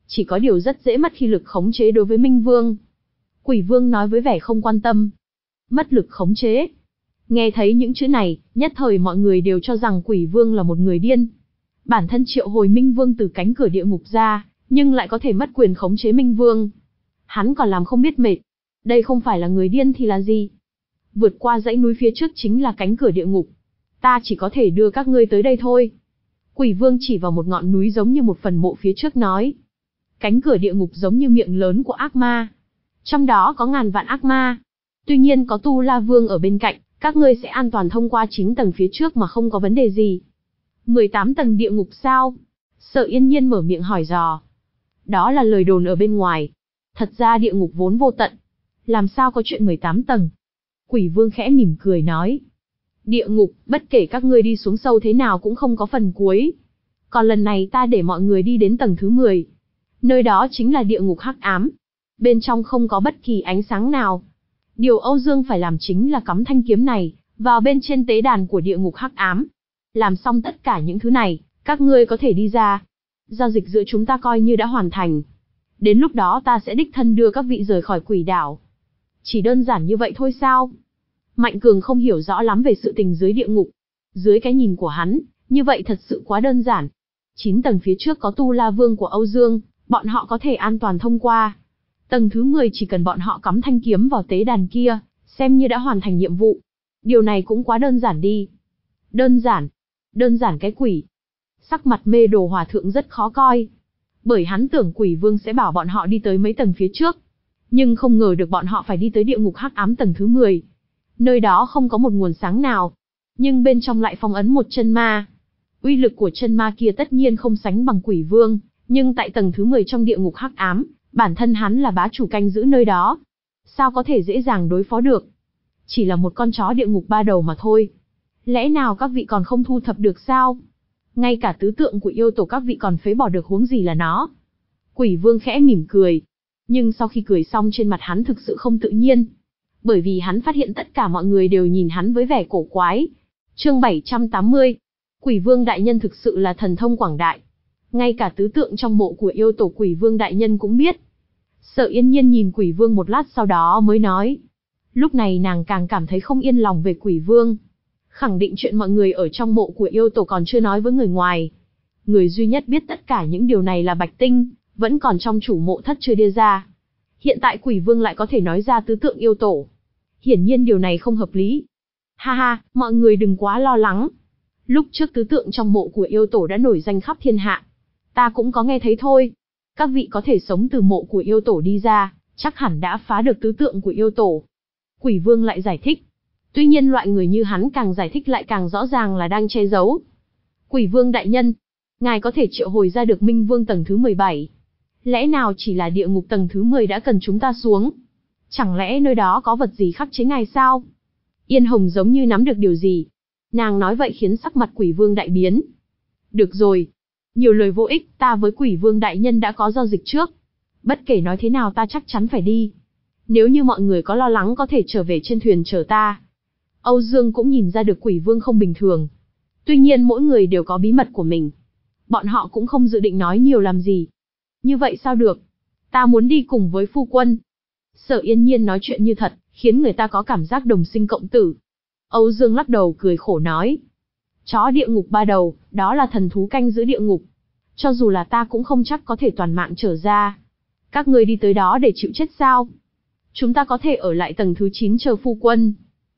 Chỉ có điều rất dễ mất khi lực khống chế đối với Minh Vương. Quỷ Vương nói với vẻ không quan tâm. Mất lực khống chế. Nghe thấy những chữ này, nhất thời mọi người đều cho rằng Quỷ Vương là một người điên. Bản thân triệu hồi Minh Vương từ cánh cửa địa ngục ra, nhưng lại có thể mất quyền khống chế Minh Vương. Hắn còn làm không biết mệt. Đây không phải là người điên thì là gì? Vượt qua dãy núi phía trước chính là cánh cửa địa ngục. Ta chỉ có thể đưa các ngươi tới đây thôi. Quỷ Vương chỉ vào một ngọn núi giống như một phần mộ phía trước nói. Cánh cửa địa ngục giống như miệng lớn của ác ma. Trong đó có ngàn vạn ác ma. Tuy nhiên có Tu La Vương ở bên cạnh, các ngươi sẽ an toàn thông qua chín tầng phía trước mà không có vấn đề gì. mười tám tầng địa ngục sao? Sợ Yên Nhiên mở miệng hỏi dò. Đó là lời đồn ở bên ngoài. Thật ra địa ngục vốn vô tận. Làm sao có chuyện mười tám tầng? Quỷ Vương khẽ mỉm cười nói. Địa ngục, bất kể các ngươi đi xuống sâu thế nào cũng không có phần cuối. Còn lần này ta để mọi người đi đến tầng thứ mười. Nơi đó chính là địa ngục hắc ám. Bên trong không có bất kỳ ánh sáng nào. Điều Âu Dương phải làm chính là cắm thanh kiếm này vào bên trên tế đàn của địa ngục hắc ám. Làm xong tất cả những thứ này, các ngươi có thể đi ra. Giao dịch giữa chúng ta coi như đã hoàn thành. Đến lúc đó ta sẽ đích thân đưa các vị rời khỏi quỷ đảo. Chỉ đơn giản như vậy thôi sao? Mạnh Cường không hiểu rõ lắm về sự tình dưới địa ngục. Dưới cái nhìn của hắn, như vậy thật sự quá đơn giản. Chín tầng phía trước có Tu La Vương của Âu Dương, bọn họ có thể an toàn thông qua. Tầng thứ mười chỉ cần bọn họ cắm thanh kiếm vào tế đàn kia, xem như đã hoàn thành nhiệm vụ. Điều này cũng quá đơn giản đi. Đơn giản? Đơn giản cái quỷ. Sắc mặt Mê Đồ Hòa Thượng rất khó coi. Bởi hắn tưởng Quỷ Vương sẽ bảo bọn họ đi tới mấy tầng phía trước. Nhưng không ngờ được bọn họ phải đi tới địa ngục hắc ám tầng thứ mười. Nơi đó không có một nguồn sáng nào. Nhưng bên trong lại phong ấn một chân ma. Uy lực của chân ma kia tất nhiên không sánh bằng Quỷ Vương. Nhưng tại tầng thứ mười trong địa ngục hắc ám, bản thân hắn là bá chủ canh giữ nơi đó. Sao có thể dễ dàng đối phó được? Chỉ là một con chó địa ngục ba đầu mà thôi. Lẽ nào các vị còn không thu thập được sao? Ngay cả tứ tượng của yêu tổ các vị còn phế bỏ được huống gì là nó. Quỷ Vương khẽ mỉm cười. Nhưng sau khi cười xong trên mặt hắn thực sự không tự nhiên. Bởi vì hắn phát hiện tất cả mọi người đều nhìn hắn với vẻ cổ quái. Chương bảy trăm tám mươi. Quỷ Vương đại nhân thực sự là thần thông quảng đại. Ngay cả tứ tượng trong mộ của yêu tổ Quỷ Vương đại nhân cũng biết. Sợ Yên Nhiên nhìn Quỷ Vương một lát sau đó mới nói. Lúc này nàng càng cảm thấy không yên lòng về Quỷ Vương. Khẳng định chuyện mọi người ở trong mộ của yêu tổ còn chưa nói với người ngoài. Người duy nhất biết tất cả những điều này là Bạch Tinh, vẫn còn trong chủ mộ thất chưa đưa ra. Hiện tại Quỷ Vương lại có thể nói ra tứ tượng yêu tổ. Hiển nhiên điều này không hợp lý. Ha ha, mọi người đừng quá lo lắng. Lúc trước tứ tượng trong mộ của yêu tổ đã nổi danh khắp thiên hạ. Ta cũng có nghe thấy thôi. Các vị có thể sống từ mộ của yêu tổ đi ra, chắc hẳn đã phá được tứ tượng của yêu tổ. Quỷ Vương lại giải thích. Tuy nhiên loại người như hắn càng giải thích lại càng rõ ràng là đang che giấu. Quỷ Vương đại nhân, ngài có thể triệu hồi ra được Minh Vương tầng thứ mười bảy. Lẽ nào chỉ là địa ngục tầng thứ mười đã cần chúng ta xuống? Chẳng lẽ nơi đó có vật gì khắc chế ngài sao? Yên Hồng giống như nắm được điều gì. Nàng nói vậy khiến sắc mặt Quỷ Vương đại biến. Được rồi. Nhiều lời vô ích, ta với Quỷ Vương đại nhân đã có giao dịch trước. Bất kể nói thế nào ta chắc chắn phải đi. Nếu như mọi người có lo lắng có thể trở về trên thuyền chờ ta. Âu Dương cũng nhìn ra được Quỷ Vương không bình thường. Tuy nhiên mỗi người đều có bí mật của mình. Bọn họ cũng không dự định nói nhiều làm gì. Như vậy sao được? Ta muốn đi cùng với phu quân. Sở Yên Nhiên nói chuyện như thật, khiến người ta có cảm giác đồng sinh cộng tử. Âu Dương lắc đầu cười khổ nói. Chó địa ngục ba đầu, đó là thần thú canh giữ địa ngục. Cho dù là ta cũng không chắc có thể toàn mạng trở ra. Các ngươi đi tới đó để chịu chết sao? Chúng ta có thể ở lại tầng thứ chín chờ phu quân.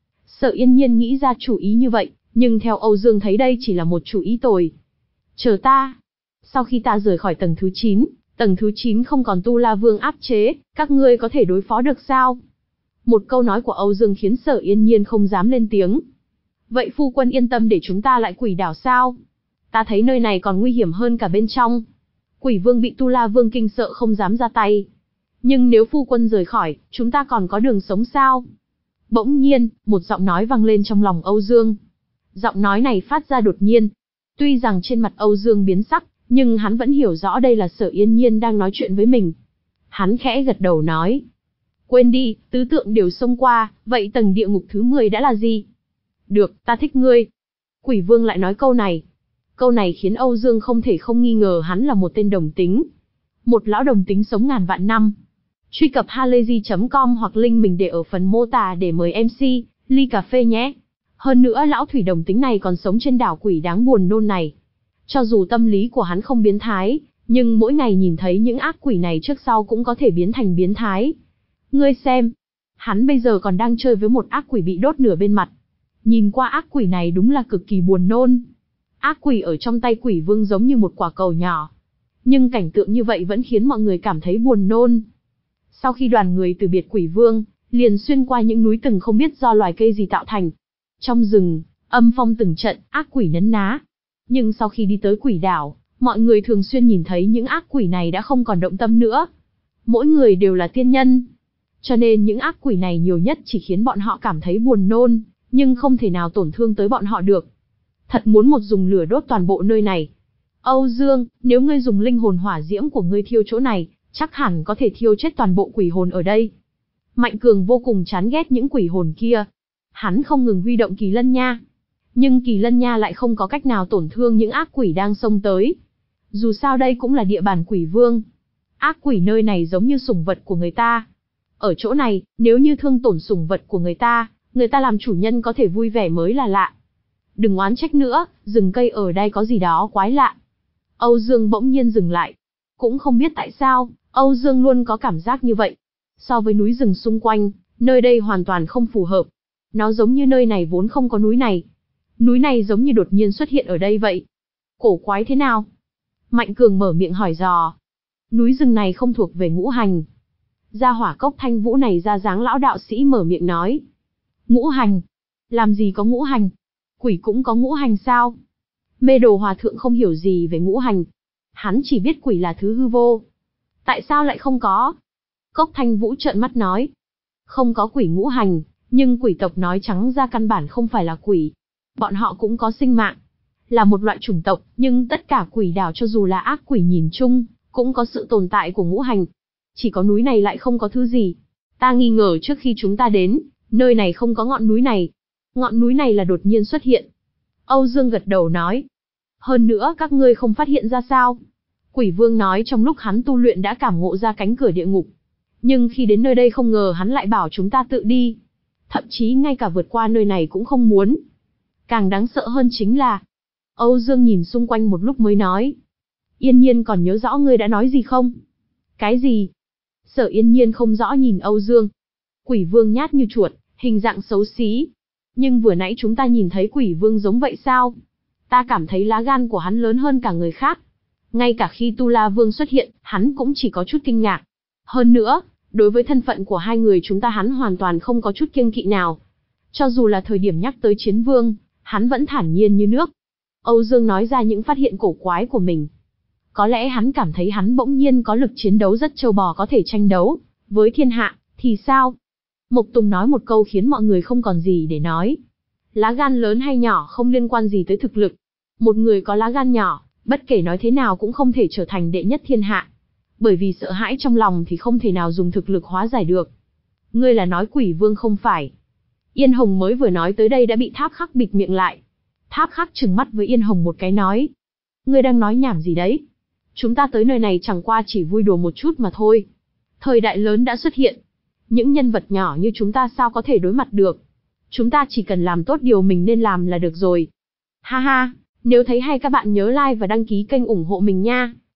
Sở Yên Nhiên nghĩ ra chủ ý như vậy, nhưng theo Âu Dương thấy đây chỉ là một chủ ý tồi. Chờ ta. Sau khi ta rời khỏi tầng thứ chín, tầng thứ chín không còn Tu La Vương áp chế, các ngươi có thể đối phó được sao? Một câu nói của Âu Dương khiến Sở Yên Nhiên không dám lên tiếng. Vậy phu quân yên tâm để chúng ta lại quỷ đảo sao? Ta thấy nơi này còn nguy hiểm hơn cả bên trong. Quỷ Vương bị Tu La Vương kinh sợ không dám ra tay. Nhưng nếu phu quân rời khỏi, chúng ta còn có đường sống sao? Bỗng nhiên, một giọng nói vang lên trong lòng Âu Dương. Giọng nói này phát ra đột nhiên. Tuy rằng trên mặt Âu Dương biến sắc, nhưng hắn vẫn hiểu rõ đây là Sở Yên Nhiên đang nói chuyện với mình. Hắn khẽ gật đầu nói. Quên đi, tứ tượng đều xông qua, vậy tầng địa ngục thứ mười đã là gì? Được, ta thích ngươi. Quỷ Vương lại nói câu này. Câu này khiến Âu Dương không thể không nghi ngờ hắn là một tên đồng tính. một lão đồng tính sống ngàn vạn năm. Truy cập halayzi chấm com hoặc link mình để ở phần mô tả để mời em xê, ly cà phê nhé. Hơn nữa lão thủy đồng tính này còn sống trên đảo quỷ đáng buồn nôn này. Cho dù tâm lý của hắn không biến thái, nhưng mỗi ngày nhìn thấy những ác quỷ này trước sau cũng có thể biến thành biến thái. Ngươi xem, hắn bây giờ còn đang chơi với một ác quỷ bị đốt nửa bên mặt. Nhìn qua ác quỷ này đúng là cực kỳ buồn nôn. Ác quỷ ở trong tay quỷ vương giống như một quả cầu nhỏ. Nhưng cảnh tượng như vậy vẫn khiến mọi người cảm thấy buồn nôn. Sau khi đoàn người từ biệt quỷ vương, liền xuyên qua những núi từng không biết do loài cây gì tạo thành. Trong rừng, âm phong từng trận, ác quỷ nấn ná. Nhưng sau khi đi tới quỷ đảo, mọi người thường xuyên nhìn thấy những ác quỷ này đã không còn động tâm nữa. Mỗi người đều là tiên nhân. Cho nên những ác quỷ này nhiều nhất chỉ khiến bọn họ cảm thấy buồn nôn, nhưng không thể nào tổn thương tới bọn họ được. Thật muốn một dùng lửa đốt toàn bộ nơi này. Âu Dương, nếu ngươi dùng linh hồn hỏa diễm của ngươi thiêu chỗ này, chắc hẳn có thể thiêu chết toàn bộ quỷ hồn ở đây. Mạnh Cường vô cùng chán ghét những quỷ hồn kia. Hắn không ngừng huy động kỳ lân nha. Nhưng kỳ lân nha lại không có cách nào tổn thương những ác quỷ đang xông tới. Dù sao đây cũng là địa bàn quỷ vương. Ác quỷ nơi này giống như sủng vật của người ta. Ở chỗ này, nếu như thương tổn sủng vật của người ta, người ta làm chủ nhân có thể vui vẻ mới là lạ. Đừng oán trách nữa, rừng cây ở đây có gì đó quái lạ. Âu Dương bỗng nhiên dừng lại. Cũng không biết tại sao, Âu Dương luôn có cảm giác như vậy. So với núi rừng xung quanh, nơi đây hoàn toàn không phù hợp. Nó giống như nơi này vốn không có núi này. Núi này giống như đột nhiên xuất hiện ở đây vậy. Cổ quái thế nào? Mạnh Cường mở miệng hỏi dò. Núi rừng này không thuộc về ngũ hành. Gia hỏa Cốc Thanh Vũ này ra dáng lão đạo sĩ mở miệng nói. Ngũ hành? Làm gì có ngũ hành? Quỷ cũng có ngũ hành sao? Mê Đồ Hòa Thượng không hiểu gì về ngũ hành. Hắn chỉ biết quỷ là thứ hư vô. Tại sao lại không có? Cốc Thanh Vũ trợn mắt nói. Không có quỷ ngũ hành, nhưng quỷ tộc nói trắng ra căn bản không phải là quỷ. Bọn họ cũng có sinh mạng. Là một loại chủng tộc, nhưng tất cả quỷ đảo cho dù là ác quỷ nhìn chung, cũng có sự tồn tại của ngũ hành. Chỉ có núi này lại không có thứ gì. Ta nghi ngờ trước khi chúng ta đến, nơi này không có ngọn núi này. Ngọn núi này là đột nhiên xuất hiện. Âu Dương gật đầu nói. Hơn nữa các ngươi không phát hiện ra sao? Quỷ vương nói trong lúc hắn tu luyện đã cảm ngộ ra cánh cửa địa ngục. Nhưng khi đến nơi đây không ngờ hắn lại bảo chúng ta tự đi. Thậm chí ngay cả vượt qua nơi này cũng không muốn. Càng đáng sợ hơn chính là... Âu Dương nhìn xung quanh một lúc mới nói. Yên Nhiên còn nhớ rõ ngươi đã nói gì không? Cái gì? Sở Yên Nhiên không rõ nhìn Âu Dương. Quỷ vương nhát như chuột, hình dạng xấu xí. Nhưng vừa nãy chúng ta nhìn thấy quỷ vương giống vậy sao? Ta cảm thấy lá gan của hắn lớn hơn cả người khác. Ngay cả khi Tu La Vương xuất hiện, hắn cũng chỉ có chút kinh ngạc. Hơn nữa, đối với thân phận của hai người chúng ta hắn hoàn toàn không có chút kiêng kỵ nào. Cho dù là thời điểm nhắc tới Chiến Vương, hắn vẫn thản nhiên như nước. Âu Dương nói ra những phát hiện cổ quái của mình. Có lẽ hắn cảm thấy hắn bỗng nhiên có lực chiến đấu rất trâu bò có thể tranh đấu với thiên hạ, thì sao? Mộc Tùng nói một câu khiến mọi người không còn gì để nói. Lá gan lớn hay nhỏ không liên quan gì tới thực lực. Một người có lá gan nhỏ, bất kể nói thế nào cũng không thể trở thành đệ nhất thiên hạ. Bởi vì sợ hãi trong lòng thì không thể nào dùng thực lực hóa giải được. Ngươi là nói quỷ vương không phải? Yên Hồng mới vừa nói tới đây đã bị Tháp Khắc bịt miệng lại. Tháp Khắc trừng mắt với Yên Hồng một cái nói. Ngươi đang nói nhảm gì đấy? Chúng ta tới nơi này chẳng qua chỉ vui đùa một chút mà thôi. Thời đại lớn đã xuất hiện. Những nhân vật nhỏ như chúng ta sao có thể đối mặt được? Chúng ta chỉ cần làm tốt điều mình nên làm là được rồi. Ha ha, nếu thấy hay các bạn nhớ like và đăng ký kênh ủng hộ mình nha.